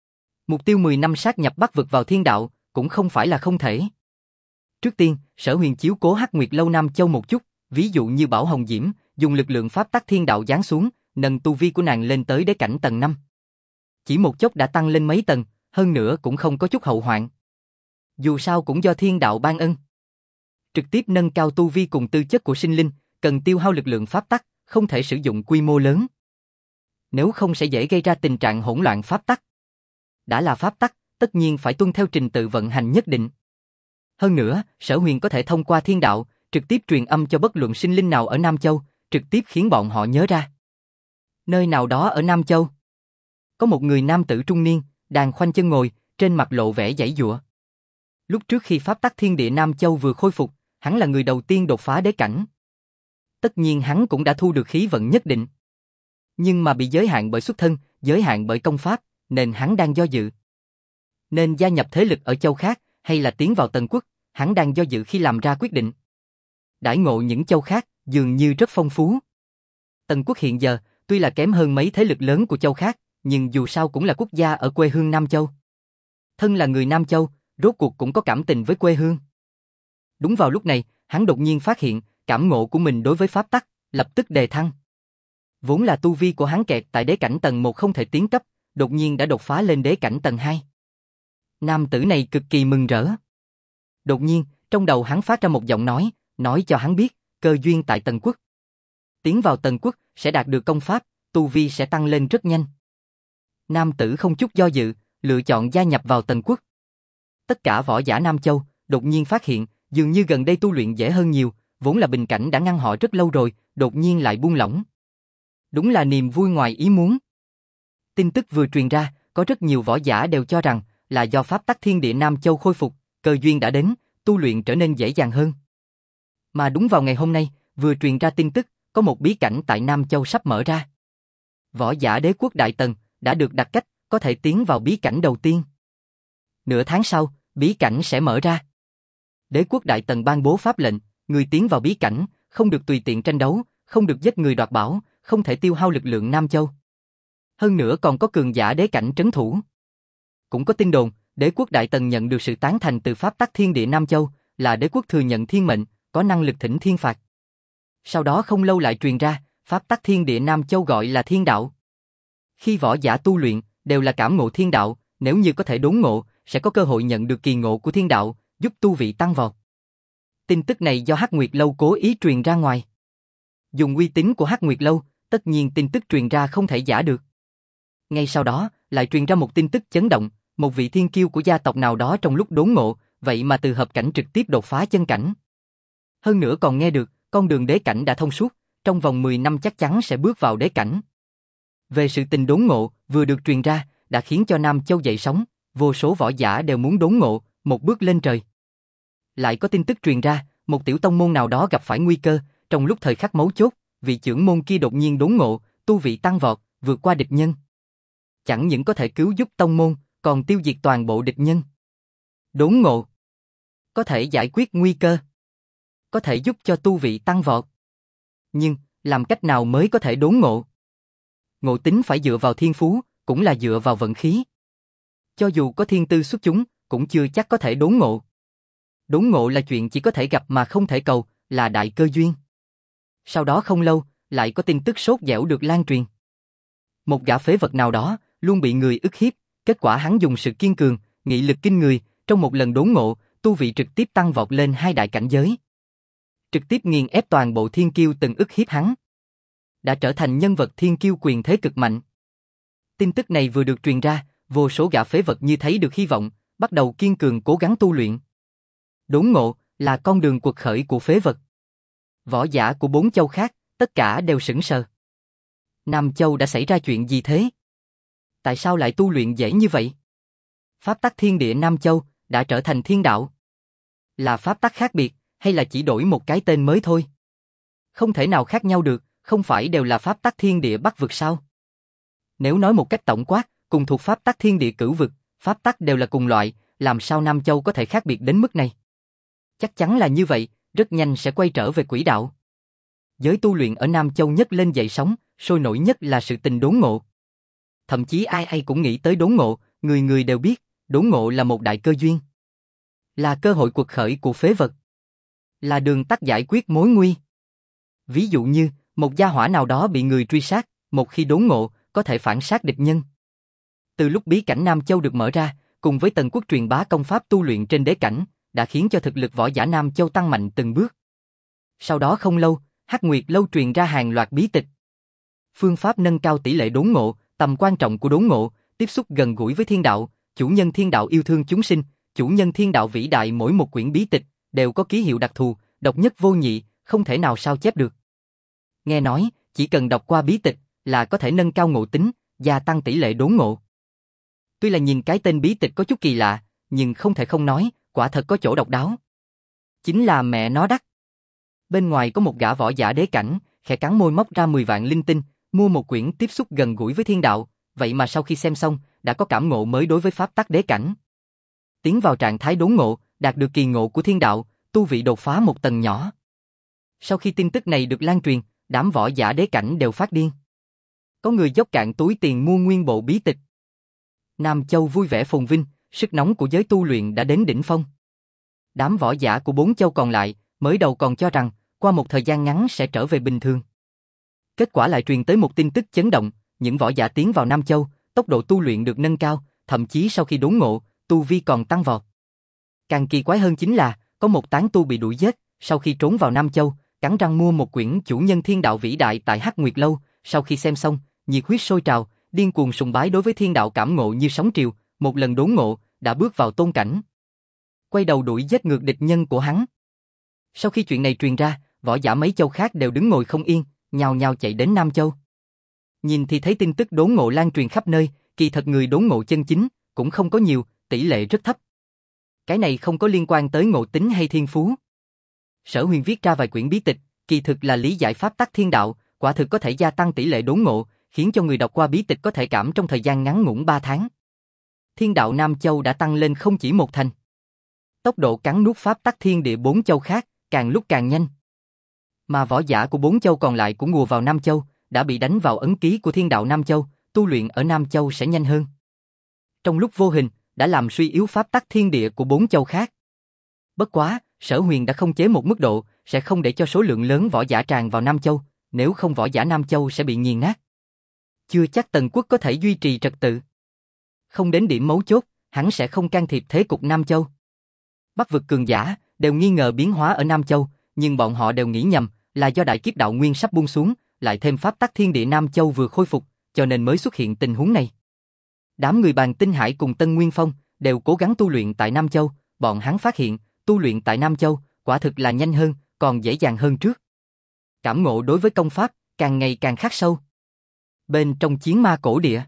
Mục tiêu 10 năm sát nhập Bắc vực vào thiên đạo, cũng không phải là không thể. Trước tiên, Sở Huyền chiếu cố Hắc Nguyệt Lâu Nam Châu một chút, ví dụ như Bảo Hồng Diễm, dùng lực lượng pháp tắc thiên đạo giáng xuống, nâng tu vi của nàng lên tới đế cảnh tầng 5. Chỉ một chốc đã tăng lên mấy tầng, hơn nữa cũng không có chút hậu hoạn. Dù sao cũng do thiên đạo ban ân. Trực tiếp nâng cao tu vi cùng tư chất của sinh linh, cần tiêu hao lực lượng pháp tắc, không thể sử dụng quy mô lớn. Nếu không sẽ dễ gây ra tình trạng hỗn loạn pháp tắc. Đã là pháp tắc, tất nhiên phải tuân theo trình tự vận hành nhất định. Hơn nữa, Sở Huyền có thể thông qua thiên đạo, trực tiếp truyền âm cho bất luận sinh linh nào ở Nam Châu, trực tiếp khiến bọn họ nhớ ra. Nơi nào đó ở Nam Châu, có một người nam tử trung niên, đang khoanh chân ngồi, trên mặt lộ vẻ giãy giụa. Lúc trước khi pháp tắc thiên địa Nam Châu vừa khôi phục, hắn là người đầu tiên đột phá đế cảnh. Tất nhiên hắn cũng đã thu được khí vận nhất định. Nhưng mà bị giới hạn bởi xuất thân, giới hạn bởi công pháp, nên hắn đang do dự. Nên gia nhập thế lực ở châu khác, hay là tiến vào Tần Quốc, hắn đang do dự khi làm ra quyết định. Đãi ngộ những châu khác, dường như rất phong phú. Tần Quốc hiện giờ, tuy là kém hơn mấy thế lực lớn của châu khác, nhưng dù sao cũng là quốc gia ở quê hương Nam Châu. Thân là người Nam Châu, rốt cuộc cũng có cảm tình với quê hương. Đúng vào lúc này, hắn đột nhiên phát hiện, cảm ngộ của mình đối với pháp tắc, lập tức đề thăng. Vốn là tu vi của hắn kẹt tại đế cảnh tầng 1 không thể tiến cấp, đột nhiên đã đột phá lên đế cảnh tầng 2. Nam tử này cực kỳ mừng rỡ. Đột nhiên, trong đầu hắn phát ra một giọng nói cho hắn biết, cơ duyên tại Tần Quốc. Tiến vào Tần Quốc, sẽ đạt được công pháp, tu vi sẽ tăng lên rất nhanh. Nam tử không chút do dự, lựa chọn gia nhập vào Tần Quốc. Tất cả võ giả Nam Châu, đột nhiên phát hiện, dường như gần đây tu luyện dễ hơn nhiều, vốn là bình cảnh đã ngăn họ rất lâu rồi, đột nhiên lại buông lỏng. Đúng là niềm vui ngoài ý muốn. Tin tức vừa truyền ra, có rất nhiều võ giả đều cho rằng, là do pháp tắc thiên địa Nam Châu khôi phục, cơ duyên đã đến, tu luyện trở nên dễ dàng hơn. Mà đúng vào ngày hôm nay, vừa truyền ra tin tức, có một bí cảnh tại Nam Châu sắp mở ra. Võ giả đế quốc Đại Tần, đã được đặt cách, có thể tiến vào bí cảnh đầu tiên. Nửa tháng sau, bí cảnh sẽ mở ra. Đế quốc Đại Tần ban bố pháp lệnh, người tiến vào bí cảnh, không được tùy tiện tranh đấu, không được giết người đoạt bảo, không thể tiêu hao lực lượng Nam Châu. Hơn nữa còn có cường giả đế cảnh trấn thủ. Cũng có tin đồn, đế quốc Đại Tần nhận được sự tán thành từ pháp tắc thiên địa Nam Châu, là đế quốc thừa nhận thiên mệnh, có năng lực thỉnh thiên phạt. Sau đó không lâu lại truyền ra, pháp tắc thiên địa Nam Châu gọi là thiên đạo. Khi võ giả tu luyện, đều là cảm ngộ thiên đạo, nếu như có thể đốn ngộ, sẽ có cơ hội nhận được kỳ ngộ của thiên đạo, giúp tu vị tăng vọt. Tin tức này do Hắc Nguyệt Lâu cố ý truyền ra ngoài. Dùng uy tín của Hắc Nguyệt Lâu, tất nhiên tin tức truyền ra không thể giả được. Ngay sau đó, lại truyền ra một tin tức chấn động, một vị thiên kiêu của gia tộc nào đó trong lúc đốn ngộ, vậy mà từ hợp cảnh trực tiếp đột phá chân cảnh. Hơn nữa còn nghe được, con đường đế cảnh đã thông suốt, trong vòng 10 năm chắc chắn sẽ bước vào đế cảnh. Về sự tình đốn ngộ, vừa được truyền ra, đã khiến cho Nam Châu dậy sóng, vô số võ giả đều muốn đốn ngộ, một bước lên trời. Lại có tin tức truyền ra, một tiểu tông môn nào đó gặp phải nguy cơ, trong lúc thời khắc mấu chốt, vị trưởng môn kia đột nhiên đốn ngộ, tu vị tăng vọt, vượt qua địch nhân. Chẳng những có thể cứu giúp tông môn, còn tiêu diệt toàn bộ địch nhân. Đốn ngộ có thể giải quyết nguy cơ, có thể giúp cho tu vị tăng vọt. Nhưng, làm cách nào mới có thể đốn ngộ? Ngộ tính phải dựa vào thiên phú, cũng là dựa vào vận khí. Cho dù có thiên tư xuất chúng, cũng chưa chắc có thể đốn ngộ. Đốn ngộ là chuyện chỉ có thể gặp mà không thể cầu, là đại cơ duyên. Sau đó không lâu, lại có tin tức sốt dẻo được lan truyền. Một gã phế vật nào đó, luôn bị người ức hiếp, kết quả hắn dùng sự kiên cường, nghị lực kinh người, trong một lần đốn ngộ, tu vị trực tiếp tăng vọt lên 2 đại cảnh giới. Trực tiếp nghiền ép toàn bộ thiên kiêu từng ức hiếp hắn. Đã trở thành nhân vật thiên kiêu quyền thế cực mạnh. Tin tức này vừa được truyền ra, vô số gã phế vật như thấy được hy vọng, bắt đầu kiên cường cố gắng tu luyện. Đốn ngộ là con đường quật khởi của phế vật. Võ giả của 4 châu khác, tất cả đều sững sờ. Nam Châu đã xảy ra chuyện gì thế? Tại sao lại tu luyện dễ như vậy? Pháp tắc thiên địa Nam Châu đã trở thành thiên đạo. Là pháp tắc khác biệt, hay là chỉ đổi một cái tên mới thôi? Không thể nào khác nhau được, không phải đều là pháp tắc thiên địa Bắc vực sao? Nếu nói một cách tổng quát, cùng thuộc pháp tắc thiên địa Cửu vực, pháp tắc đều là cùng loại, làm sao Nam Châu có thể khác biệt đến mức này? Chắc chắn là như vậy, rất nhanh sẽ quay trở về quỹ đạo. Giới tu luyện ở Nam Châu nhất lên dậy sóng, sôi nổi nhất là sự tình đốn ngộ. Thậm chí ai ai cũng nghĩ tới đốn ngộ, người người đều biết, đốn ngộ là một đại cơ duyên. Là cơ hội quật khởi của phế vật. Là đường tắt giải quyết mối nguy. Ví dụ như, một gia hỏa nào đó bị người truy sát, một khi đốn ngộ, có thể phản sát địch nhân. Từ lúc bí cảnh Nam Châu được mở ra, cùng với Tần Quốc truyền bá công pháp tu luyện trên đế cảnh, đã khiến cho thực lực võ giả Nam Châu tăng mạnh từng bước. Sau đó không lâu, Hắc Nguyệt Lâu truyền ra hàng loạt bí tịch. Phương pháp nâng cao tỷ lệ đốn ngộ, tầm quan trọng của đốn ngộ, tiếp xúc gần gũi với thiên đạo, chủ nhân thiên đạo yêu thương chúng sinh, chủ nhân thiên đạo vĩ đại, mỗi một quyển bí tịch đều có ký hiệu đặc thù, độc nhất vô nhị, không thể nào sao chép được. Nghe nói, chỉ cần đọc qua bí tịch là có thể nâng cao ngộ tính, gia tăng tỷ lệ đốn ngộ. Tuy là nhìn cái tên bí tịch có chút kỳ lạ, nhưng không thể không nói, quả thật có chỗ độc đáo. Chính là mẹ nó đắt. Bên ngoài có một gã võ giả đế cảnh, khẽ cắn môi móc ra 10 vạn linh tinh, mua một quyển tiếp xúc gần gũi với thiên đạo, vậy mà sau khi xem xong, đã có cảm ngộ mới đối với pháp tắc đế cảnh. Tiến vào trạng thái đốn ngộ, đạt được kỳ ngộ của thiên đạo, tu vị đột phá một tầng nhỏ. Sau khi tin tức này được lan truyền, đám võ giả đế cảnh đều phát điên. Có người dốc cạn túi tiền mua nguyên bộ bí tịch. Nam Châu vui vẻ phồn vinh, sức nóng của giới tu luyện đã đến đỉnh phong. Đám võ giả của 4 châu còn lại, mới đầu còn cho rằng, qua một thời gian ngắn sẽ trở về bình thường. Kết quả lại truyền tới một tin tức chấn động, những võ giả tiến vào Nam Châu, tốc độ tu luyện được nâng cao, thậm chí sau khi đốn ngộ, tu vi còn tăng vọt. Càng kỳ quái hơn chính là, có một tán tu bị đuổi giết, sau khi trốn vào Nam Châu, cắn răng mua một quyển chủ nhân thiên đạo vĩ đại tại Hắc Nguyệt Lâu, sau khi xem xong, nhiệt huyết sôi trào, điên cuồng sùng bái đối với thiên đạo cảm ngộ như sóng triều, một lần đốn ngộ, đã bước vào tôn cảnh. Quay đầu đuổi giết ngược địch nhân của hắn. Sau khi chuyện này truyền ra, võ giả mấy châu khác đều đứng ngồi không yên, nhào nhào chạy đến Nam Châu. Nhìn thì thấy tin tức đốn ngộ lan truyền khắp nơi, kỳ thật người đốn ngộ chân chính cũng không có nhiều, tỷ lệ rất thấp. Cái này không có liên quan tới ngộ tính hay thiên phú. Sở Huyền viết ra vài quyển bí tịch, kỳ thực là lý giải pháp tắc thiên đạo, quả thực có thể gia tăng tỷ lệ đốn ngộ, khiến cho người đọc qua bí tịch có thể cảm trong thời gian ngắn ngủn 3 tháng. Thiên đạo Nam Châu đã tăng lên không chỉ một thành. Tốc độ cắn nuốt pháp tắc thiên địa 4 châu khác, càng lúc càng nhanh. Mà võ giả của 4 châu còn lại cũng ùa vào Nam Châu, đã bị đánh vào ấn ký của thiên đạo Nam Châu, tu luyện ở Nam Châu sẽ nhanh hơn. Trong lúc vô hình, đã làm suy yếu pháp tắc thiên địa của 4 châu khác. Bất quá, Sở Huyền đã không chế một mức độ, sẽ không để cho số lượng lớn võ giả tràn vào Nam Châu, nếu không võ giả Nam Châu sẽ bị nghiền nát. Chưa chắc Tần Quốc có thể duy trì trật tự. Không đến điểm mấu chốt, hắn sẽ không can thiệp thế cục Nam Châu. Bắc vực cường giả đều nghi ngờ biến hóa ở Nam Châu, nhưng bọn họ đều nghĩ nhầm, là do đại kiếp đạo nguyên sắp buông xuống, lại thêm pháp tắc thiên địa Nam Châu vừa khôi phục, cho nên mới xuất hiện tình huống này. Đám người Bàn Tinh Hải cùng Tân Nguyên Phong đều cố gắng tu luyện tại Nam Châu, bọn hắn phát hiện, tu luyện tại Nam Châu quả thực là nhanh hơn, còn dễ dàng hơn trước. Cảm ngộ đối với công pháp càng ngày càng khắc sâu. Bên trong chiến ma cổ địa,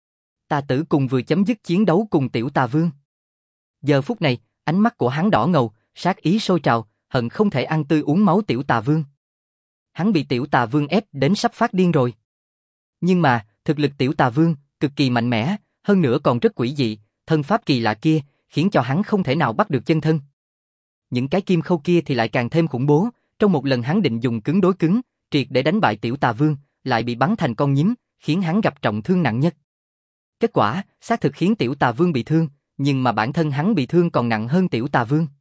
Tà Tử cùng vừa chấm dứt chiến đấu cùng Tiểu Tà Vương. Giờ phút này, ánh mắt của hắn đỏ ngầu, sát ý sôi trào, hận không thể ăn tươi uống máu Tiểu Tà Vương. Hắn bị Tiểu Tà Vương ép đến sắp phát điên rồi. Nhưng mà, thực lực Tiểu Tà Vương cực kỳ mạnh mẽ, hơn nữa còn rất quỷ dị, thân pháp kỳ lạ kia khiến cho hắn không thể nào bắt được chân thân. Những cái kim khâu kia thì lại càng thêm khủng bố, trong một lần hắn định dùng cứng đối cứng, triệt để đánh bại Tiểu Tà Vương, lại bị bắn thành con nhím, khiến hắn gặp trọng thương nặng nhất. Kết quả, xác thực khiến Tiểu Tà Vương bị thương, nhưng mà bản thân hắn bị thương còn nặng hơn Tiểu Tà Vương.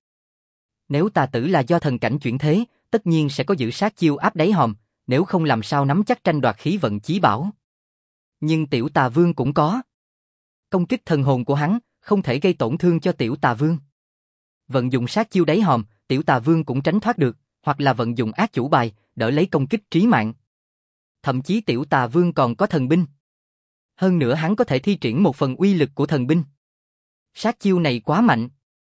Nếu Tà Tử là do thần cảnh chuyển thế, tất nhiên sẽ có giữ sát chiêu áp đáy hòm, nếu không làm sao nắm chắc tranh đoạt khí vận chí bảo. Nhưng Tiểu Tà Vương cũng có. Công kích thần hồn của hắn không thể gây tổn thương cho Tiểu Tà Vương. Vận dụng sát chiêu đáy hòm, Tiểu Tà Vương cũng tránh thoát được, hoặc là vận dụng ác chủ bài, đỡ lấy công kích trí mạng. Thậm chí Tiểu Tà Vương còn có thần binh. Hơn nữa hắn có thể thi triển một phần uy lực của thần binh. Sát chiêu này quá mạnh.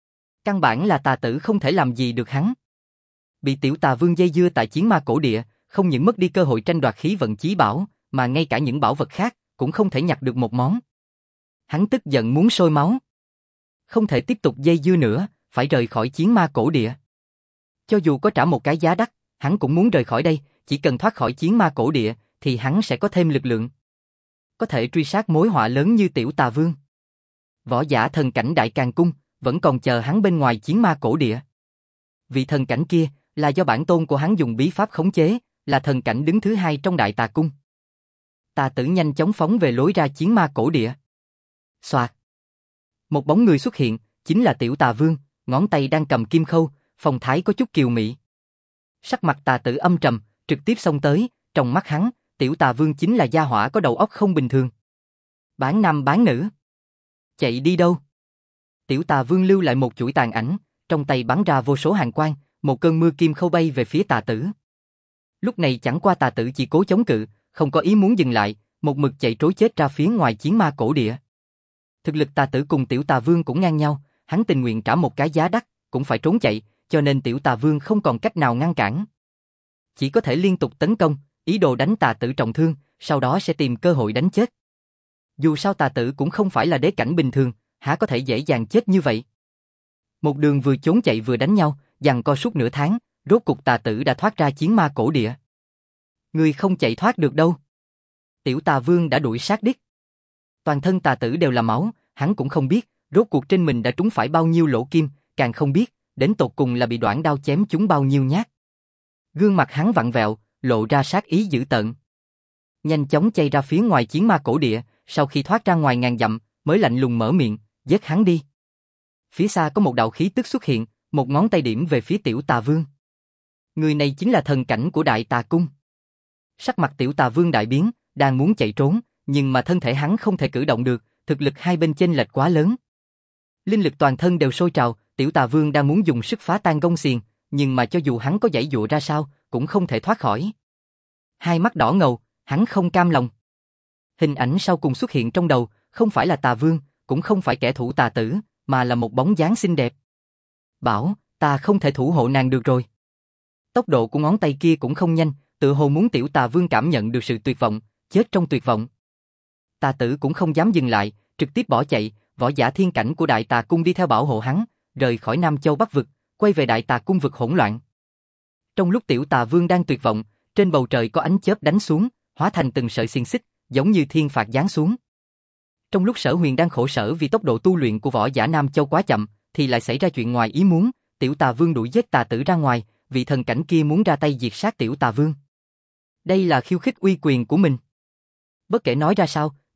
Căn bản là Tà Tử không thể làm gì được hắn. Bị Tiểu Tà Vương dây dưa tại chiến ma cổ địa, không những mất đi cơ hội tranh đoạt khí vận chí bảo, mà ngay cả những bảo vật khác cũng không thể nhặt được một món. Hắn tức giận muốn sôi máu. Không thể tiếp tục dây dưa nữa, phải rời khỏi chiến ma cổ địa. Cho dù có trả một cái giá đắt, hắn cũng muốn rời khỏi đây, chỉ cần thoát khỏi chiến ma cổ địa, thì hắn sẽ có thêm lực lượng. Có thể truy sát mối họa lớn như Tiểu Tà Vương. Võ giả thần cảnh Đại Càn Cung, vẫn còn chờ hắn bên ngoài chiến ma cổ địa. Vị thần cảnh kia, là do bản tôn của hắn dùng bí pháp khống chế, là thần cảnh đứng thứ 2 trong Đại Tà Cung. Tà Tử nhanh chóng phóng về lối ra chiến ma cổ địa. Xoạt. Một bóng người xuất hiện, chính là Tiểu Tà Vương, ngón tay đang cầm kim khâu, phong thái có chút kiều mị. Sắc mặt Tà Tử âm trầm, trực tiếp xông tới, trong mắt hắn, Tiểu Tà Vương chính là gia hỏa có đầu óc không bình thường. Bán nam bán nữ. Chạy đi đâu? Tiểu Tà Vương lưu lại một chuỗi tàn ảnh, trong tay bắn ra vô số hàn quang, một cơn mưa kim khâu bay về phía Tà Tử. Lúc này chẳng qua Tà Tử chỉ cố chống cự, không có ý muốn dừng lại, một mực chạy trối chết ra phía ngoài chiến ma cổ địa. Thực lực Tà Tử cùng Tiểu Tà Vương cũng ngang nhau, hắn tình nguyện trả một cái giá đắt, cũng phải trốn chạy, cho nên Tiểu Tà Vương không còn cách nào ngăn cản. Chỉ có thể liên tục tấn công, ý đồ đánh Tà Tử trọng thương, sau đó sẽ tìm cơ hội đánh chết. Dù sao Tà Tử cũng không phải là đế cảnh bình thường, há có thể dễ dàng chết như vậy. Một đường vừa trốn chạy vừa đánh nhau, giằng co suốt nửa tháng, rốt cục Tà Tử đã thoát ra chiến ma cổ địa. Người không chạy thoát được đâu. Tiểu Tà Vương đã đuổi sát đích. Toàn thân Tà Tử đều là máu, hắn cũng không biết, rốt cuộc trên mình đã trúng phải bao nhiêu lỗ kim, càng không biết, đến tột cùng là bị đoạn đao chém trúng bao nhiêu nhát. Gương mặt hắn vặn vẹo, lộ ra sát ý dữ tợn. Nhanh chóng chạy ra phía ngoài chiến ma cổ địa, sau khi thoát ra ngoài ngàn dặm, mới lạnh lùng mở miệng, giết hắn đi. Phía xa có một đạo khí tức xuất hiện, một ngón tay điểm về phía Tiểu Tà Vương. Người này chính là thần cảnh của Đại Tà Cung. Sắc mặt Tiểu Tà Vương đại biến, đang muốn chạy trốn, nhưng mà thân thể hắn không thể cử động được, thực lực hai bên chênh lệch quá lớn. Linh lực toàn thân đều sôi trào, Tiểu Tà Vương đang muốn dùng sức phá tan gông xiềng, nhưng mà cho dù hắn có giãy giụa ra sao, cũng không thể thoát khỏi. Hai mắt đỏ ngầu, hắn không cam lòng. Hình ảnh sau cùng xuất hiện trong đầu, không phải là Tà Vương, cũng không phải kẻ thù Tà Tử, mà là một bóng dáng xinh đẹp. Bảo, ta không thể thủ hộ nàng được rồi. Tốc độ của ngón tay kia cũng không nhanh, tựa hồ muốn Tiểu Tà Vương cảm nhận được sự tuyệt vọng, chết trong tuyệt vọng. Tà Tử cũng không dám dừng lại, trực tiếp bỏ chạy, võ giả thiên cảnh của Đại Tà Cung đi theo bảo hộ hắn, rời khỏi Nam Châu Bắc vực, quay về Đại Tà Cung vực hỗn loạn. Trong lúc Tiểu Tà Vương đang tuyệt vọng, trên bầu trời có ánh chớp đánh xuống, hóa thành từng sợi xiềng xích, giống như thiên phạt giáng xuống. Trong lúc Sở Huyền đang khổ sở vì tốc độ tu luyện của võ giả Nam Châu quá chậm, thì lại xảy ra chuyện ngoài ý muốn, Tiểu Tà Vương đuổi giết Tà Tử ra ngoài, vị thần cảnh kia muốn ra tay diệt sát Tiểu Tà Vương. Đây là khiêu khích uy quyền của mình. Bất kể nói ra sao,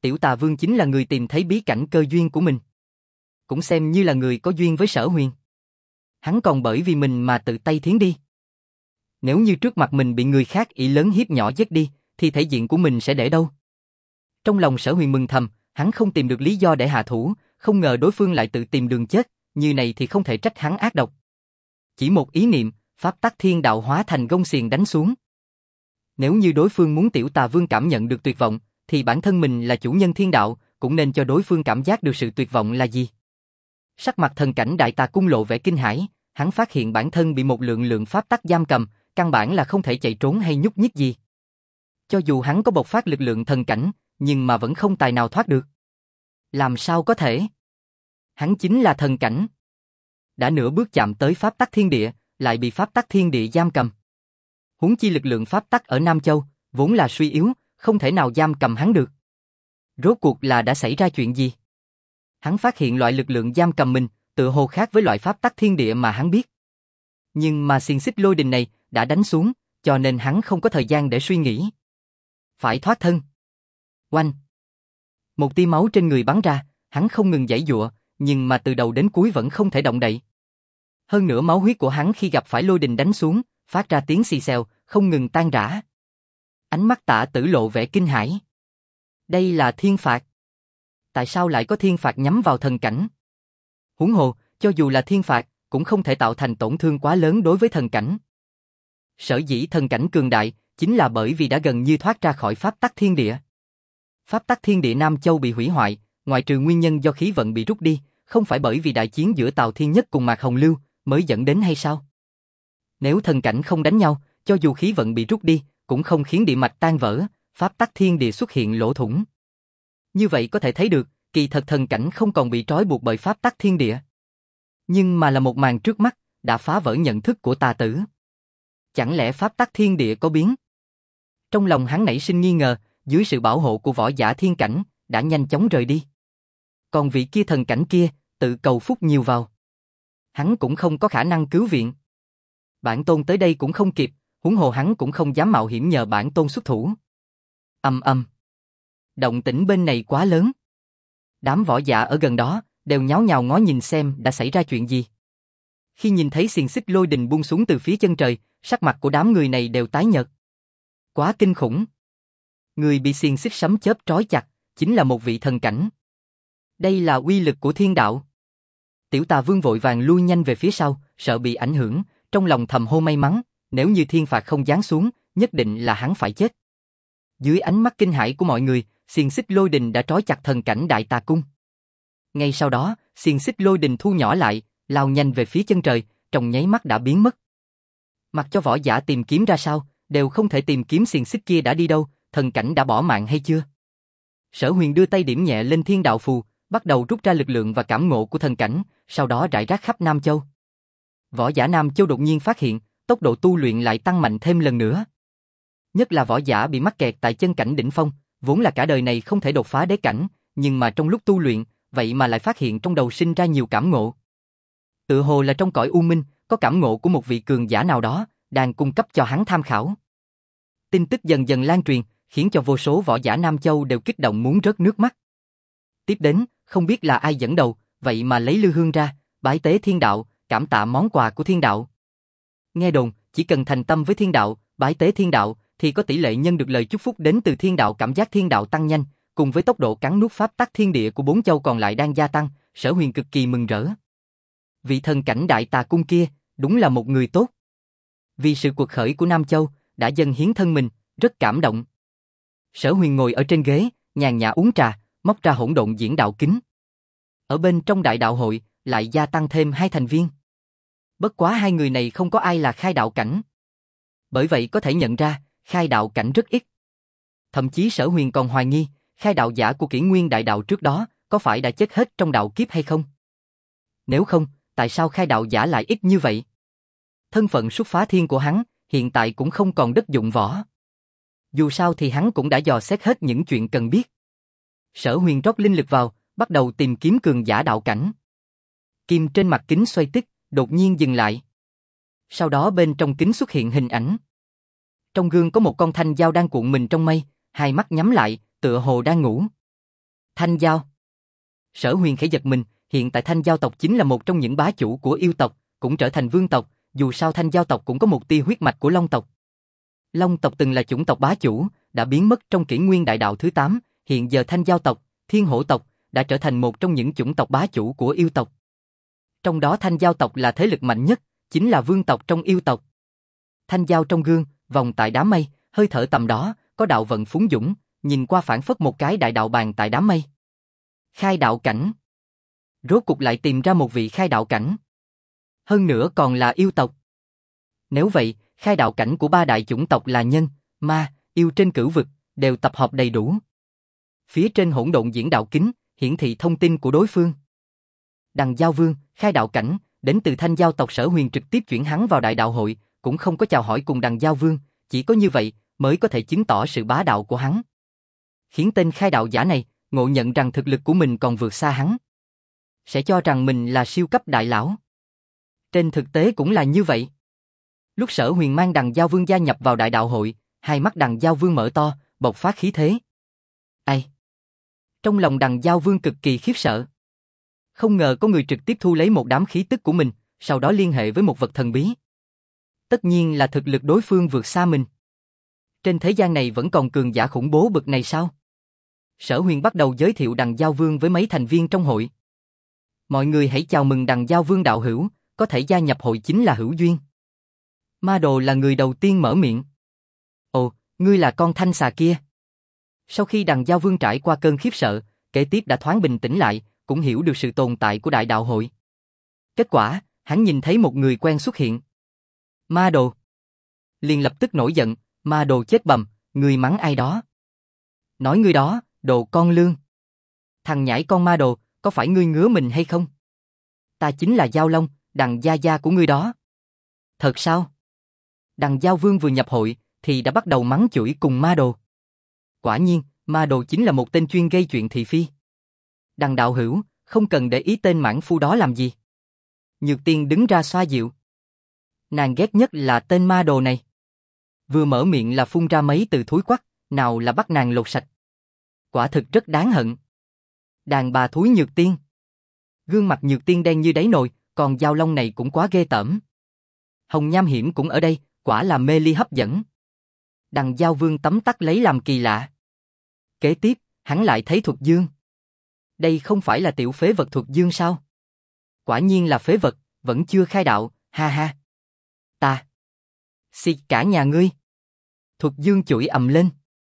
Tiểu Tà Vương chính là người tìm thấy bí cảnh cơ duyên của mình. Cũng xem như là người có duyên với Sở Huyền. Hắn còn bởi vì mình mà tự tay thiến đi. Nếu như trước mặt mình bị người khác ỷ lớn hiếp nhỏ giết đi, thì thể diện của mình sẽ để đâu? Trong lòng Sở Huyền mừng thầm, hắn không tìm được lý do để hạ thủ, không ngờ đối phương lại tự tìm đường chết, như này thì không thể trách hắn ác độc. Chỉ một ý niệm, pháp tắc thiên đạo hóa thành gông xiềng đánh xuống. Nếu như đối phương muốn Tiểu Tà Vương cảm nhận được tuyệt vọng, thì bản thân mình là chủ nhân thiên đạo, cũng nên cho đối phương cảm giác được sự tuyệt vọng là gì. Sắc mặt thần cảnh Đại Tà Cung lộ vẻ kinh hãi, hắn phát hiện bản thân bị một lượng pháp tắc giam cầm, căn bản là không thể chạy trốn hay nhúc nhích gì. Cho dù hắn có bộc phát lực lượng thần cảnh, nhưng mà vẫn không tài nào thoát được. Làm sao có thể? Hắn chính là thần cảnh. Đã nửa bước chạm tới pháp tắc thiên địa, lại bị pháp tắc thiên địa giam cầm. Huống chi lực lượng pháp tắc ở Nam Châu, vốn là suy yếu, không thể nào giam cầm hắn được. Rốt cuộc là đã xảy ra chuyện gì? Hắn phát hiện loại lực lượng giam cầm mình, tựa hồ khác với loại pháp tắc thiên địa mà hắn biết. Nhưng mà xiềng xích lôi đình này đã đánh xuống, cho nên hắn không có thời gian để suy nghĩ. Phải thoát thân. Oanh! Một tia máu trên người bắn ra, hắn không ngừng giãy giụa, nhưng mà từ đầu đến cuối vẫn không thể động đậy. Hơn nữa máu huyết của hắn khi gặp phải lôi đình đánh xuống, phát ra tiếng xì xèo, không ngừng tan rã. Ánh mắt Tạ Tử lộ vẻ kinh hãi. Đây là thiên phạt. Tại sao lại có thiên phạt nhắm vào thần cảnh? Huống hồ, cho dù là thiên phạt, cũng không thể tạo thành tổn thương quá lớn đối với thần cảnh. Sở dĩ thần cảnh cường đại, chính là bởi vì đã gần như thoát ra khỏi pháp tắc thiên địa. Pháp tắc thiên địa Nam Châu bị hủy hoại, ngoại trừ nguyên nhân do khí vận bị rút đi, không phải bởi vì đại chiến giữa Tào Thiên Nhất cùng Mạc Hồng Lưu mới dẫn đến hay sao? Nếu thần cảnh không đánh nhau, cho dù khí vận bị rút đi, cũng không khiến địa mạch tan vỡ, pháp tắc thiên địa xuất hiện lỗ thủng. Như vậy có thể thấy được, kỳ thật thần cảnh không còn bị trói buộc bởi pháp tắc thiên địa. Nhưng mà là một màn trước mắt, đã phá vỡ nhận thức của Tà Tử. Chẳng lẽ pháp tắc thiên địa có biến? Trong lòng hắn nảy sinh nghi ngờ, dưới sự bảo hộ của võ giả thiên cảnh, đã nhanh chóng rời đi. Còn vị kia thần cảnh kia, tự cầu phúc nhiều vào. Hắn cũng không có khả năng cứu viện. Bản tôn tới đây cũng không kịp, huống hồ hắn cũng không dám mạo hiểm nhờ bản tôn xuất thủ. Ầm ầm. Động tĩnh bên này quá lớn. Đám võ giả ở gần đó, đều nháo nhào ngó nhìn xem đã xảy ra chuyện gì. Khi nhìn thấy xiềng xích lôi đình buông xuống từ phía chân trời, sắc mặt của đám người này đều tái nhợt. Quá kinh khủng. Người bị xiềng xích sấm chớp trói chặt, chính là một vị thần cảnh. Đây là uy lực của thiên đạo. Tiểu Tà Vương vội vàng lui nhanh về phía sau, sợ bị ảnh hưởng, trong lòng thầm hô may mắn, nếu như thiên phạt không giáng xuống, nhất định là hắn phải chết. Dưới ánh mắt kinh hãi của mọi người, xiềng xích lôi đình đã trói chặt thần cảnh Đại Tà Cung. Ngay sau đó, xiềng xích lôi đình thu nhỏ lại, lao nhanh về phía chân trời, trong nháy mắt đã biến mất. Mặc cho võ giả tìm kiếm ra sao, đều không thể tìm kiếm xiềng xích kia đã đi đâu, thần cảnh đã bỏ mạng hay chưa. Sở Huyền đưa tay điểm nhẹ lên thiên đạo phù, bắt đầu rút ra lực lượng và cảm ngộ của thần cảnh, sau đó rải rác khắp Nam Châu. Võ giả Nam Châu đột nhiên phát hiện, tốc độ tu luyện lại tăng mạnh thêm lần nữa. Nhất là võ giả bị mắc kẹt tại chân cảnh đỉnh phong, vốn là cả đời này không thể đột phá đế cảnh, nhưng mà trong lúc tu luyện, vậy mà lại phát hiện trong đầu sinh ra nhiều cảm ngộ. Tựa hồ là trong cõi u minh, có cảm ngộ của một vị cường giả nào đó, đang cung cấp cho hắn tham khảo. Tin tức dần dần lan truyền, khiến cho vô số võ giả Nam Châu đều kích động muốn rớt nước mắt. Tiếp đến, không biết là ai dẫn đầu, vậy mà lấy lư hương ra, bái tế thiên đạo, cảm tạ món quà của thiên đạo. Nghe đồn, chỉ cần thành tâm với thiên đạo, bái tế thiên đạo, thì có tỷ lệ nhân được lời chúc phúc đến từ thiên đạo, cảm giác thiên đạo tăng nhanh, cùng với tốc độ cắn nuốt pháp tắc thiên địa của 4 châu còn lại đang gia tăng, Sở Huyền cực kỳ mừng rỡ. Vị thần cảnh Đại Tà Cung kia, đúng là một người tốt. Vì sự cuộc khởi của Nam Châu, đã dâng hiến thân mình, rất cảm động. Sở Huyền ngồi ở trên ghế, nhàn nhã uống trà, móc ra hỗn độn diễn đạo kính. Ở bên trong đại đạo hội, lại gia tăng thêm 2 thành viên. Bất quá 2 người này không có ai là khai đạo cảnh. Bởi vậy có thể nhận ra, khai đạo cảnh rất ít. Thậm chí Sở Huyền còn hoài nghi, khai đạo giả của Kỷ Nguyên đại đạo trước đó, có phải đã chết hết trong đạo kiếp hay không? Nếu không, tại sao khai đạo giả lại ít như vậy? Thân phận xuất phá thiên của hắn, hiện tại cũng không còn đất dụng võ. Dù sao thì hắn cũng đã dò xét hết những chuyện cần biết. Sở Huyền rót linh lực vào, bắt đầu tìm kiếm cường giả đạo cảnh. Kim trên mặt kính xoay tích, đột nhiên dừng lại. Sau đó bên trong kính xuất hiện hình ảnh. Trong gương có một con thanh dao đang cuộn mình trong mây, hai mắt nhắm lại, tựa hồ đang ngủ. Thanh Giao. Sở Huyền khẽ giật mình, hiện tại Thanh Giao tộc chính là một trong những bá chủ của yêu tộc, cũng trở thành vương tộc, dù sao Thanh Giao tộc cũng có một tia huyết mạch của Long tộc. Long tộc từng là chủng tộc bá chủ, đã biến mất trong kỷ nguyên đại đạo thứ 8, hiện giờ Thanh Giao tộc, Thiên Hổ tộc, đã trở thành một trong những chủng tộc bá chủ của yêu tộc. Trong đó Thanh Giao tộc là thế lực mạnh nhất, chính là vương tộc trong yêu tộc. Thanh Giao trong gương, vòng tại đám mây, hơi thở tầm đó, có đạo vận phúng dũng, nhìn qua phản phất một cái đại đạo bàn tại đám mây. Khai đạo cảnh. Rốt cục lại tìm ra một vị khai đạo cảnh. Hơn nữa còn là yêu tộc. Nếu vậy, khai đạo cảnh của ba đại chủng tộc là nhân, ma, yêu trên cửu vực, đều tập hợp đầy đủ. Phía trên hỗn độn diễn đạo kính, hiển thị thông tin của đối phương. Đằng Giao Vương, khai đạo cảnh, đến từ Thanh Giao tộc. Sở Huyền trực tiếp chuyển hắn vào đại đạo hội, cũng không có chào hỏi cùng Đằng Giao Vương, chỉ có như vậy mới có thể chứng tỏ sự bá đạo của hắn. Khiến tên khai đạo giả này ngộ nhận rằng thực lực của mình còn vượt xa hắn. Sẽ cho rằng mình là siêu cấp đại lão. Trên thực tế cũng là như vậy. Lúc Sở Huyền mang Đằng Giao Vương gia nhập vào đại đạo hội, hai mắt Đằng Giao Vương mở to, bộc phát khí thế. Ai? Trong lòng Đằng Giao Vương cực kỳ khiếp sợ. Không ngờ có người trực tiếp thu lấy một đám khí tức của mình, sau đó liên hệ với một vật thần bí. Tất nhiên là thực lực đối phương vượt xa mình. Trên thế gian này vẫn còn cường giả khủng bố bực này sao? Sở Huyền bắt đầu giới thiệu Đằng Giao Vương với mấy thành viên trong hội. Mọi người hãy chào mừng Đằng Giao Vương đạo hữu, có thể gia nhập hội chính là hữu duyên. Ma Đồ là người đầu tiên mở miệng. Ồ, ngươi là con thanh xà kia. Sau khi Đằng Giao Vương trải qua cơn khiếp sợ, kế tiếp đã thoáng bình tĩnh lại, cũng hiểu được sự tồn tại của đại đạo hội. Kết quả, hắn nhìn thấy một người quen xuất hiện. Ma Đồ. Liền lập tức nổi giận, Ma Đồ chết bầm, ngươi mắng ai đó? Nói ngươi đó, đồ con lương. Thằng nhãi con Ma Đồ, có phải ngươi ngứa mình hay không? Ta chính là Giao Long, Đằng gia gia của ngươi đó. Thật sao? Đằng Giao Vương vừa nhập hội, thì đã bắt đầu mắng chửi cùng Ma Đồ. Quả nhiên, Ma Đồ chính là một tên chuyên gây chuyện thị phi. Đằng đạo hữu, không cần để ý tên mãn phu đó làm gì. Nhược Tiên đứng ra xoa dịu. Nàng ghét nhất là tên Ma Đồ này. Vừa mở miệng là phun ra mấy từ thúi quắc, nào là bắt nàng lột sạch. Quả thực rất đáng hận. Đàn bà thúi Nhược Tiên. Gương mặt Nhược Tiên đen như đáy nồi, còn Giao Long này cũng quá ghê tởm. Hồng Nham Hiểm cũng ở đây, quả là mê ly hấp dẫn. Đằng Giao Vương tấm tắc lấy làm kỳ lạ. Kế tiếp, hắn lại thấy Thuật Dương. Đây không phải là tiểu phế vật Thuật Dương sao? Quả nhiên là phế vật, vẫn chưa khai đạo, ha ha. Ta. Xì cả nhà ngươi. Thuật Dương chửi ầm lên.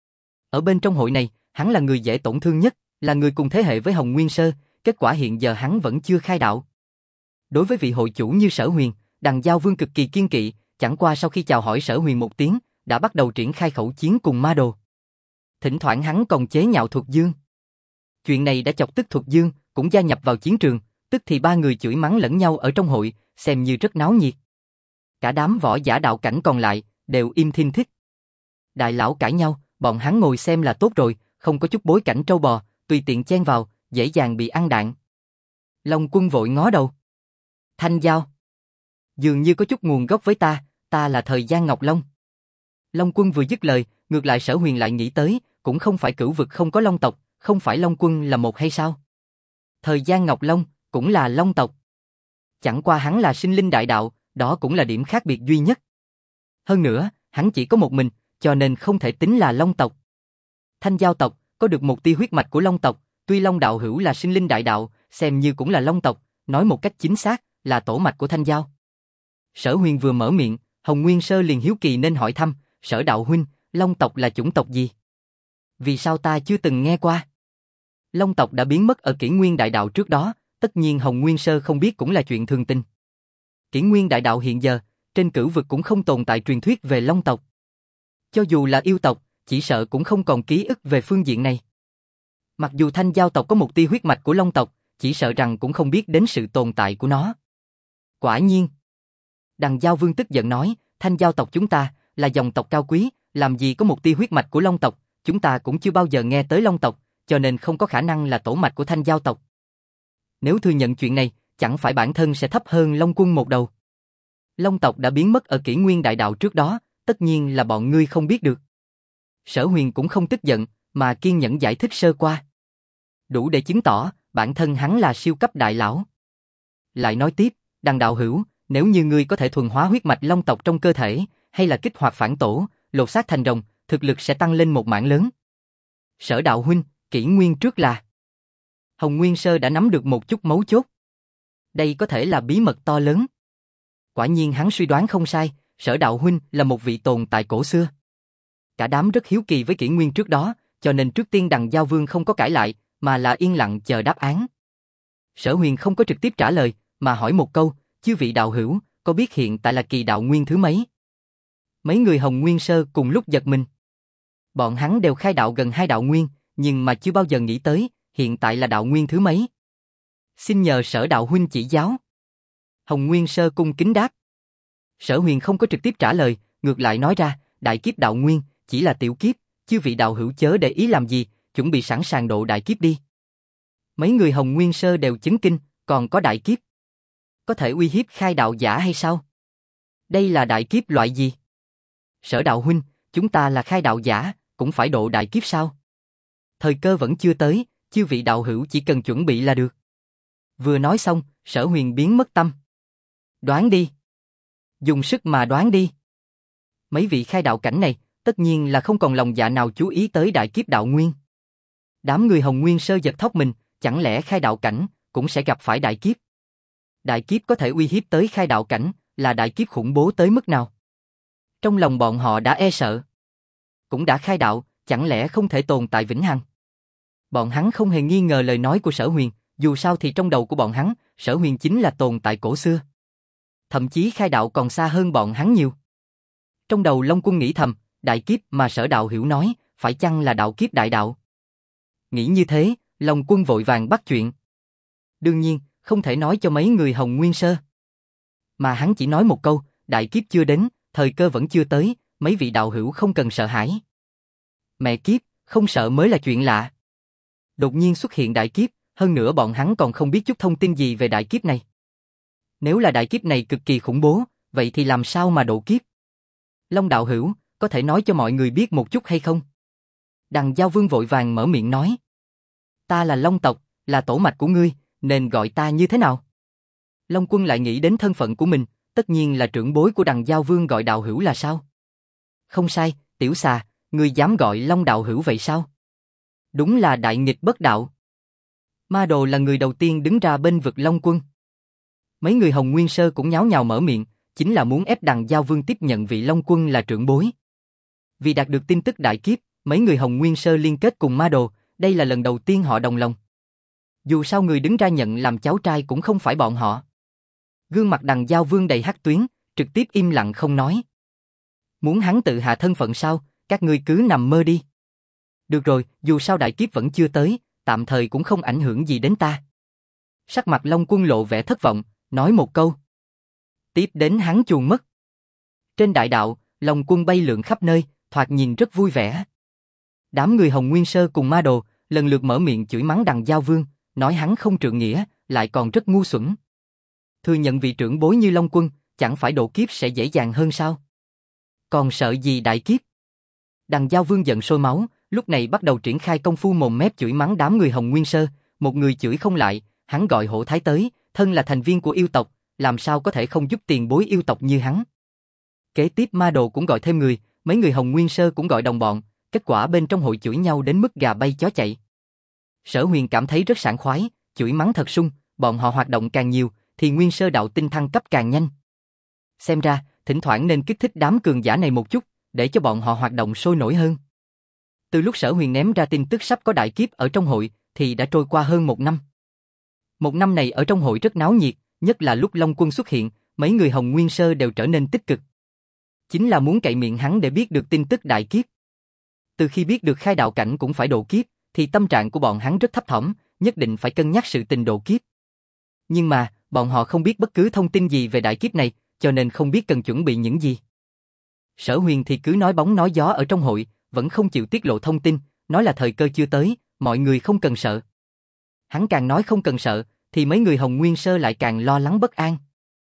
Ở bên trong hội này, hắn là người dễ tổn thương nhất, là người cùng thế hệ với Hồng Nguyên Sơ, kết quả hiện giờ hắn vẫn chưa khai đạo. Đối với vị hội chủ như Sở Huyền, Đằng Giao Vương cực kỳ kiên kỵ, chẳng qua sau khi chào hỏi Sở Huyền một tiếng, đã bắt đầu triển khai khẩu chiến cùng Ma Đồ. Thỉnh thoảng hắn còn chế nhạo Thuật Dương. Chuyện này đã chọc tức Thuật Dương, cũng gia nhập vào chiến trường, tức thì ba người chửi mắng lẫn nhau ở trong hội, xem như rất náo nhiệt. Cả đám võ giả đạo cảnh còn lại, đều im thinh thích. Đại lão cãi nhau, bọn hắn ngồi xem là tốt rồi, không có chút bối cảnh trâu bò, tùy tiện chen vào, dễ dàng bị ăn đạn. Long Quân vội ngó đầu. Thanh Giao. Dường như có chút nguồn gốc với ta là Thời Gian Ngọc Long. Long Quân vừa dứt lời, ngược lại Sở Huyền lại nghĩ tới, cũng không phải cửu vực không có Long tộc, không phải Long Quân là một hay sao? Thời Gian Ngọc Long, cũng là Long tộc. Chẳng qua hắn là sinh linh đại đạo, đó cũng là điểm khác biệt duy nhất. Hơn nữa, hắn chỉ có một mình, cho nên không thể tính là Long tộc. Thanh Giao tộc, có được một tia huyết mạch của Long tộc, tuy Long đạo hữu là sinh linh đại đạo, xem như cũng là Long tộc, nói một cách chính xác, là tổ mạch của Thanh Giao. Sở Huyền vừa mở miệng, Hồng Nguyên Sơ liền hiếu kỳ nên hỏi thăm, Sở đạo huynh, Long tộc là chủng tộc gì? Vì sao ta chưa từng nghe qua? Long tộc đã biến mất ở kỷ nguyên đại đạo trước đó, tất nhiên Hồng Nguyên Sơ không biết cũng là chuyện thường tình. Kỷ nguyên đại đạo hiện giờ, trên cửu vực cũng không tồn tại truyền thuyết về Long tộc. Cho dù là yêu tộc, chỉ sợ cũng không còn ký ức về phương diện này. Mặc dù Thanh Giao tộc có một tia huyết mạch của Long tộc, chỉ sợ rằng cũng không biết đến sự tồn tại của nó. Quả nhiên. Đằng Giao Vương tức giận nói, Thanh Giao tộc chúng ta là dòng tộc cao quý, làm gì có một tia huyết mạch của Long tộc, chúng ta cũng chưa bao giờ nghe tới Long tộc, cho nên không có khả năng là tổ mạch của Thanh Giao tộc. Nếu thừa nhận chuyện này, chẳng phải bản thân sẽ thấp hơn Long Quân một đầu. Long tộc đã biến mất ở kỷ nguyên đại đạo trước đó, tất nhiên là bọn ngươi không biết được. Sở Huyền cũng không tức giận, mà kiên nhẫn giải thích sơ qua. đủ để chứng tỏ bản thân hắn là siêu cấp đại lão. Lại nói tiếp, Đằng đạo hữu, nếu như ngươi có thể thuần hóa huyết mạch long tộc trong cơ thể, hay là kích hoạt phản tổ, lột xác thành rồng, thực lực sẽ tăng lên một mảng lớn. Sở đạo huynh, kỷ nguyên trước là... Hồng Nguyên Sơ đã nắm được một chút mấu chốt. Đây có thể là bí mật to lớn. Quả nhiên hắn suy đoán không sai, Sở đạo huynh là một vị tồn tại cổ xưa. Cả đám rất hiếu kỳ với kỷ nguyên trước đó, cho nên trước tiên Đằng Giao Vương không có cãi lại, mà là yên lặng chờ đáp án. Sở Huyền không có trực tiếp trả lời, mà hỏi một câu, chư vị đạo hữu, có biết hiện tại là kỳ đạo nguyên thứ mấy? Mấy người Hồng Nguyên Sơ cùng lúc giật mình. Bọn hắn đều khai đạo gần 2 đạo nguyên, nhưng mà chưa bao giờ nghĩ tới, hiện tại là đạo nguyên thứ mấy. Xin nhờ Sở đạo huynh chỉ giáo. Hồng Nguyên Sơ cung kính đáp. Sở Huyền không có trực tiếp trả lời, ngược lại nói ra, đại kiếp đạo nguyên, chỉ là tiểu kiếp, chư vị đạo hữu chớ để ý làm gì, chuẩn bị sẵn sàng độ đại kiếp đi. Mấy người Hồng Nguyên Sơ đều chấn kinh, còn có đại kiếp. Có thể uy hiếp khai đạo giả hay sao? Đây là đại kiếp loại gì? Sở đạo huynh, chúng ta là khai đạo giả, cũng phải độ đại kiếp sao? Thời cơ vẫn chưa tới, chư vị đạo hữu chỉ cần chuẩn bị là được. Vừa nói xong, Sở Huyền biến mất tâm. Đoán đi. Dùng sức mà đoán đi. Mấy vị khai đạo cảnh này, tất nhiên là không còn lòng dạ nào chú ý tới đại kiếp đạo nguyên. Đám người Hồng Nguyên Sơ giật thót mình, chẳng lẽ khai đạo cảnh cũng sẽ gặp phải đại kiếp? Đại kiếp có thể uy hiếp tới khai đạo cảnh, là đại kiếp khủng bố tới mức nào? Trong lòng bọn họ đã e sợ. Cũng đã khai đạo, chẳng lẽ không thể tồn tại vĩnh hằng? Bọn hắn không hề nghi ngờ lời nói của Sở Huyền, dù sao thì trong đầu của bọn hắn, Sở Huyền chính là tồn tại cổ xưa. Thậm chí khai đạo còn xa hơn bọn hắn nhiều. Trong đầu Long Quân nghĩ thầm, đại kiếp mà Sở đạo hiểu nói, phải chăng là đạo kiếp đại đạo? Nghĩ như thế, Long Quân vội vàng bắt chuyện. Đương nhiên, không thể nói cho mấy người Hồng Nguyên Sơ. Mà hắn chỉ nói một câu, đại kiếp chưa đến, thời cơ vẫn chưa tới, mấy vị đạo hữu không cần sợ hãi. Mẹ kiếp, không sợ mới là chuyện lạ. Đột nhiên xuất hiện đại kiếp, hơn nữa bọn hắn còn không biết chút thông tin gì về đại kiếp này. Nếu là đại kiếp này cực kỳ khủng bố, vậy thì làm sao mà độ kiếp? Long đạo hữu, có thể nói cho mọi người biết một chút hay không? Đằng Giao Vương vội vàng mở miệng nói. Ta là Long tộc, là tổ mạch của ngươi, nên gọi ta như thế nào? Long Quân lại nghĩ đến thân phận của mình, tất nhiên là trưởng bối của Đằng Giao Vương, gọi đạo hữu là sao? Không sai, tiểu xà, ngươi dám gọi Long đạo hữu vậy sao? Đúng là đại nghịch bất đạo. Ma Đồ là người đầu tiên đứng ra bên vực Long Quân. Mấy người Hồng Nguyên Sơ cũng nháo nhào mở miệng, chính là muốn ép Đằng Giao Vương tiếp nhận vị Long Quân là trưởng bối. Vì đạt được tin tức đại kiếp, mấy người Hồng Nguyên Sơ liên kết cùng Ma Đồ, đây là lần đầu tiên họ đồng lòng. Dù sao người đứng ra nhận làm cháu trai cũng không phải bọn họ. Gương mặt Đằng Giao Vương đầy hắc tuyến, trực tiếp im lặng không nói. Muốn hắn tự hạ thân phận sao, các ngươi cứ nằm mơ đi. Được rồi, dù sao đại kiếp vẫn chưa tới, tạm thời cũng không ảnh hưởng gì đến ta. Sắc mặt Long Quân lộ vẻ thất vọng, nói một câu. Tiếp đến hắn chuồn mất. Trên đại đạo, Long Quân bay lượn khắp nơi, thoạt nhìn rất vui vẻ. Đám người Hồng Nguyên Sơ cùng Ma Đồ, lần lượt mở miệng chửi mắng Đằng Giao Vương, nói hắn không trượng nghĩa, lại còn rất ngu xuẩn. Thừa nhận vị trưởng bối như Long Quân, chẳng phải độ kiếp sẽ dễ dàng hơn sao? Còn sợ gì đại kiếp? Đằng Giao Vương giận sôi máu, lúc này bắt đầu triển khai công phu mồm mép chửi mắng đám người Hồng Nguyên Sơ, một người chửi không lại, hắn gọi Hổ Thái tới, thân là thành viên của yêu tộc, làm sao có thể không giúp tiền bối yêu tộc như hắn. Kế tiếp Ma Đồ cũng gọi thêm người, mấy người Hồng Nguyên Sơ cũng gọi đồng bọn, kết quả bên trong hội chửi nhau đến mức gà bay chó chạy. Sở Huyền cảm thấy rất sảng khoái, chửi mắng thật sung, bọn họ hoạt động càng nhiều, thì Nguyên Sơ đạo tinh thăng cấp càng nhanh. Xem ra, thỉnh thoảng nên kích thích đám cường giả này một chút, để cho bọn họ hoạt động sôi nổi hơn. Từ lúc Sở Huyền ném ra tin tức sắp có đại kiếp ở trong hội, thì đã trôi qua hơn 1 năm. Một năm này ở trong hội rất náo nhiệt, nhất là lúc Long Quân xuất hiện, mấy người Hồng Nguyên Sơ đều trở nên tích cực. Chính là muốn cậy miệng hắn để biết được tin tức đại kiếp. Từ khi biết được khai đạo cảnh cũng phải độ kiếp, thì tâm trạng của bọn hắn rất thấp thỏm, nhất định phải cân nhắc sự tình độ kiếp. Nhưng mà, bọn họ không biết bất cứ thông tin gì về đại kiếp này, cho nên không biết cần chuẩn bị những gì. Sở Huyền thì cứ nói bóng nói gió ở trong hội, vẫn không chịu tiết lộ thông tin, nói là thời cơ chưa tới, mọi người không cần sợ. Hắn càng nói không cần sợ, thì mấy người Hồng Nguyên Sơ lại càng lo lắng bất an.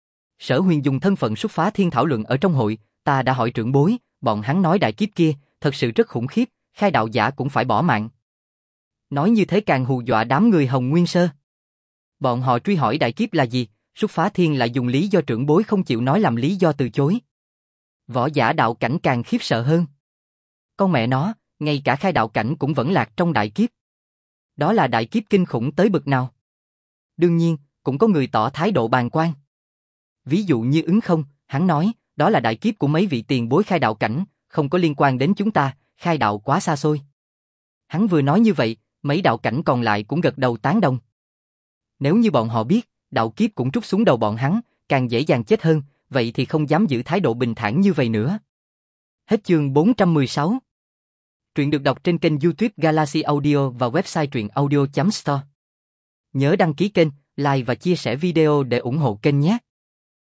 Sở Huyền dùng thân phận xuất phá thiên thảo luận ở trong hội, ta đã hỏi trưởng bối, bọn hắn nói đại kiếp kia, thật sự rất khủng khiếp, khai đạo giả cũng phải bỏ mạng. Nói như thế càng hù dọa đám người Hồng Nguyên Sơ. Bọn họ truy hỏi đại kiếp là gì, Súc Phá Thiên lại dùng lý do trưởng bối không chịu nói làm lý do từ chối. Võ giả đạo cảnh càng khiếp sợ hơn. Con mẹ nó, ngay cả khai đạo cảnh cũng vẫn lạc trong đại kiếp. Đó là đại kiếp kinh khủng tới bực nào. Đương nhiên, cũng có người tỏ thái độ bàng quan. Ví dụ như Ứng Không, hắn nói, đó là đại kiếp của mấy vị tiền bối khai đạo cảnh, không có liên quan đến chúng ta, khai đạo quá xa xôi. Hắn vừa nói như vậy, mấy đạo cảnh còn lại cũng gật đầu tán đồng. Nếu như bọn họ biết, đạo kiếp cũng trút xuống đầu bọn hắn, càng dễ dàng chết hơn, vậy thì không dám giữ thái độ bình thản như vậy nữa. Hết chương 416. Truyện được đọc trên kênh YouTube Galaxy Audio và website truyệnaudio.store. Nhớ đăng ký kênh, like và chia sẻ video để ủng hộ kênh nhé.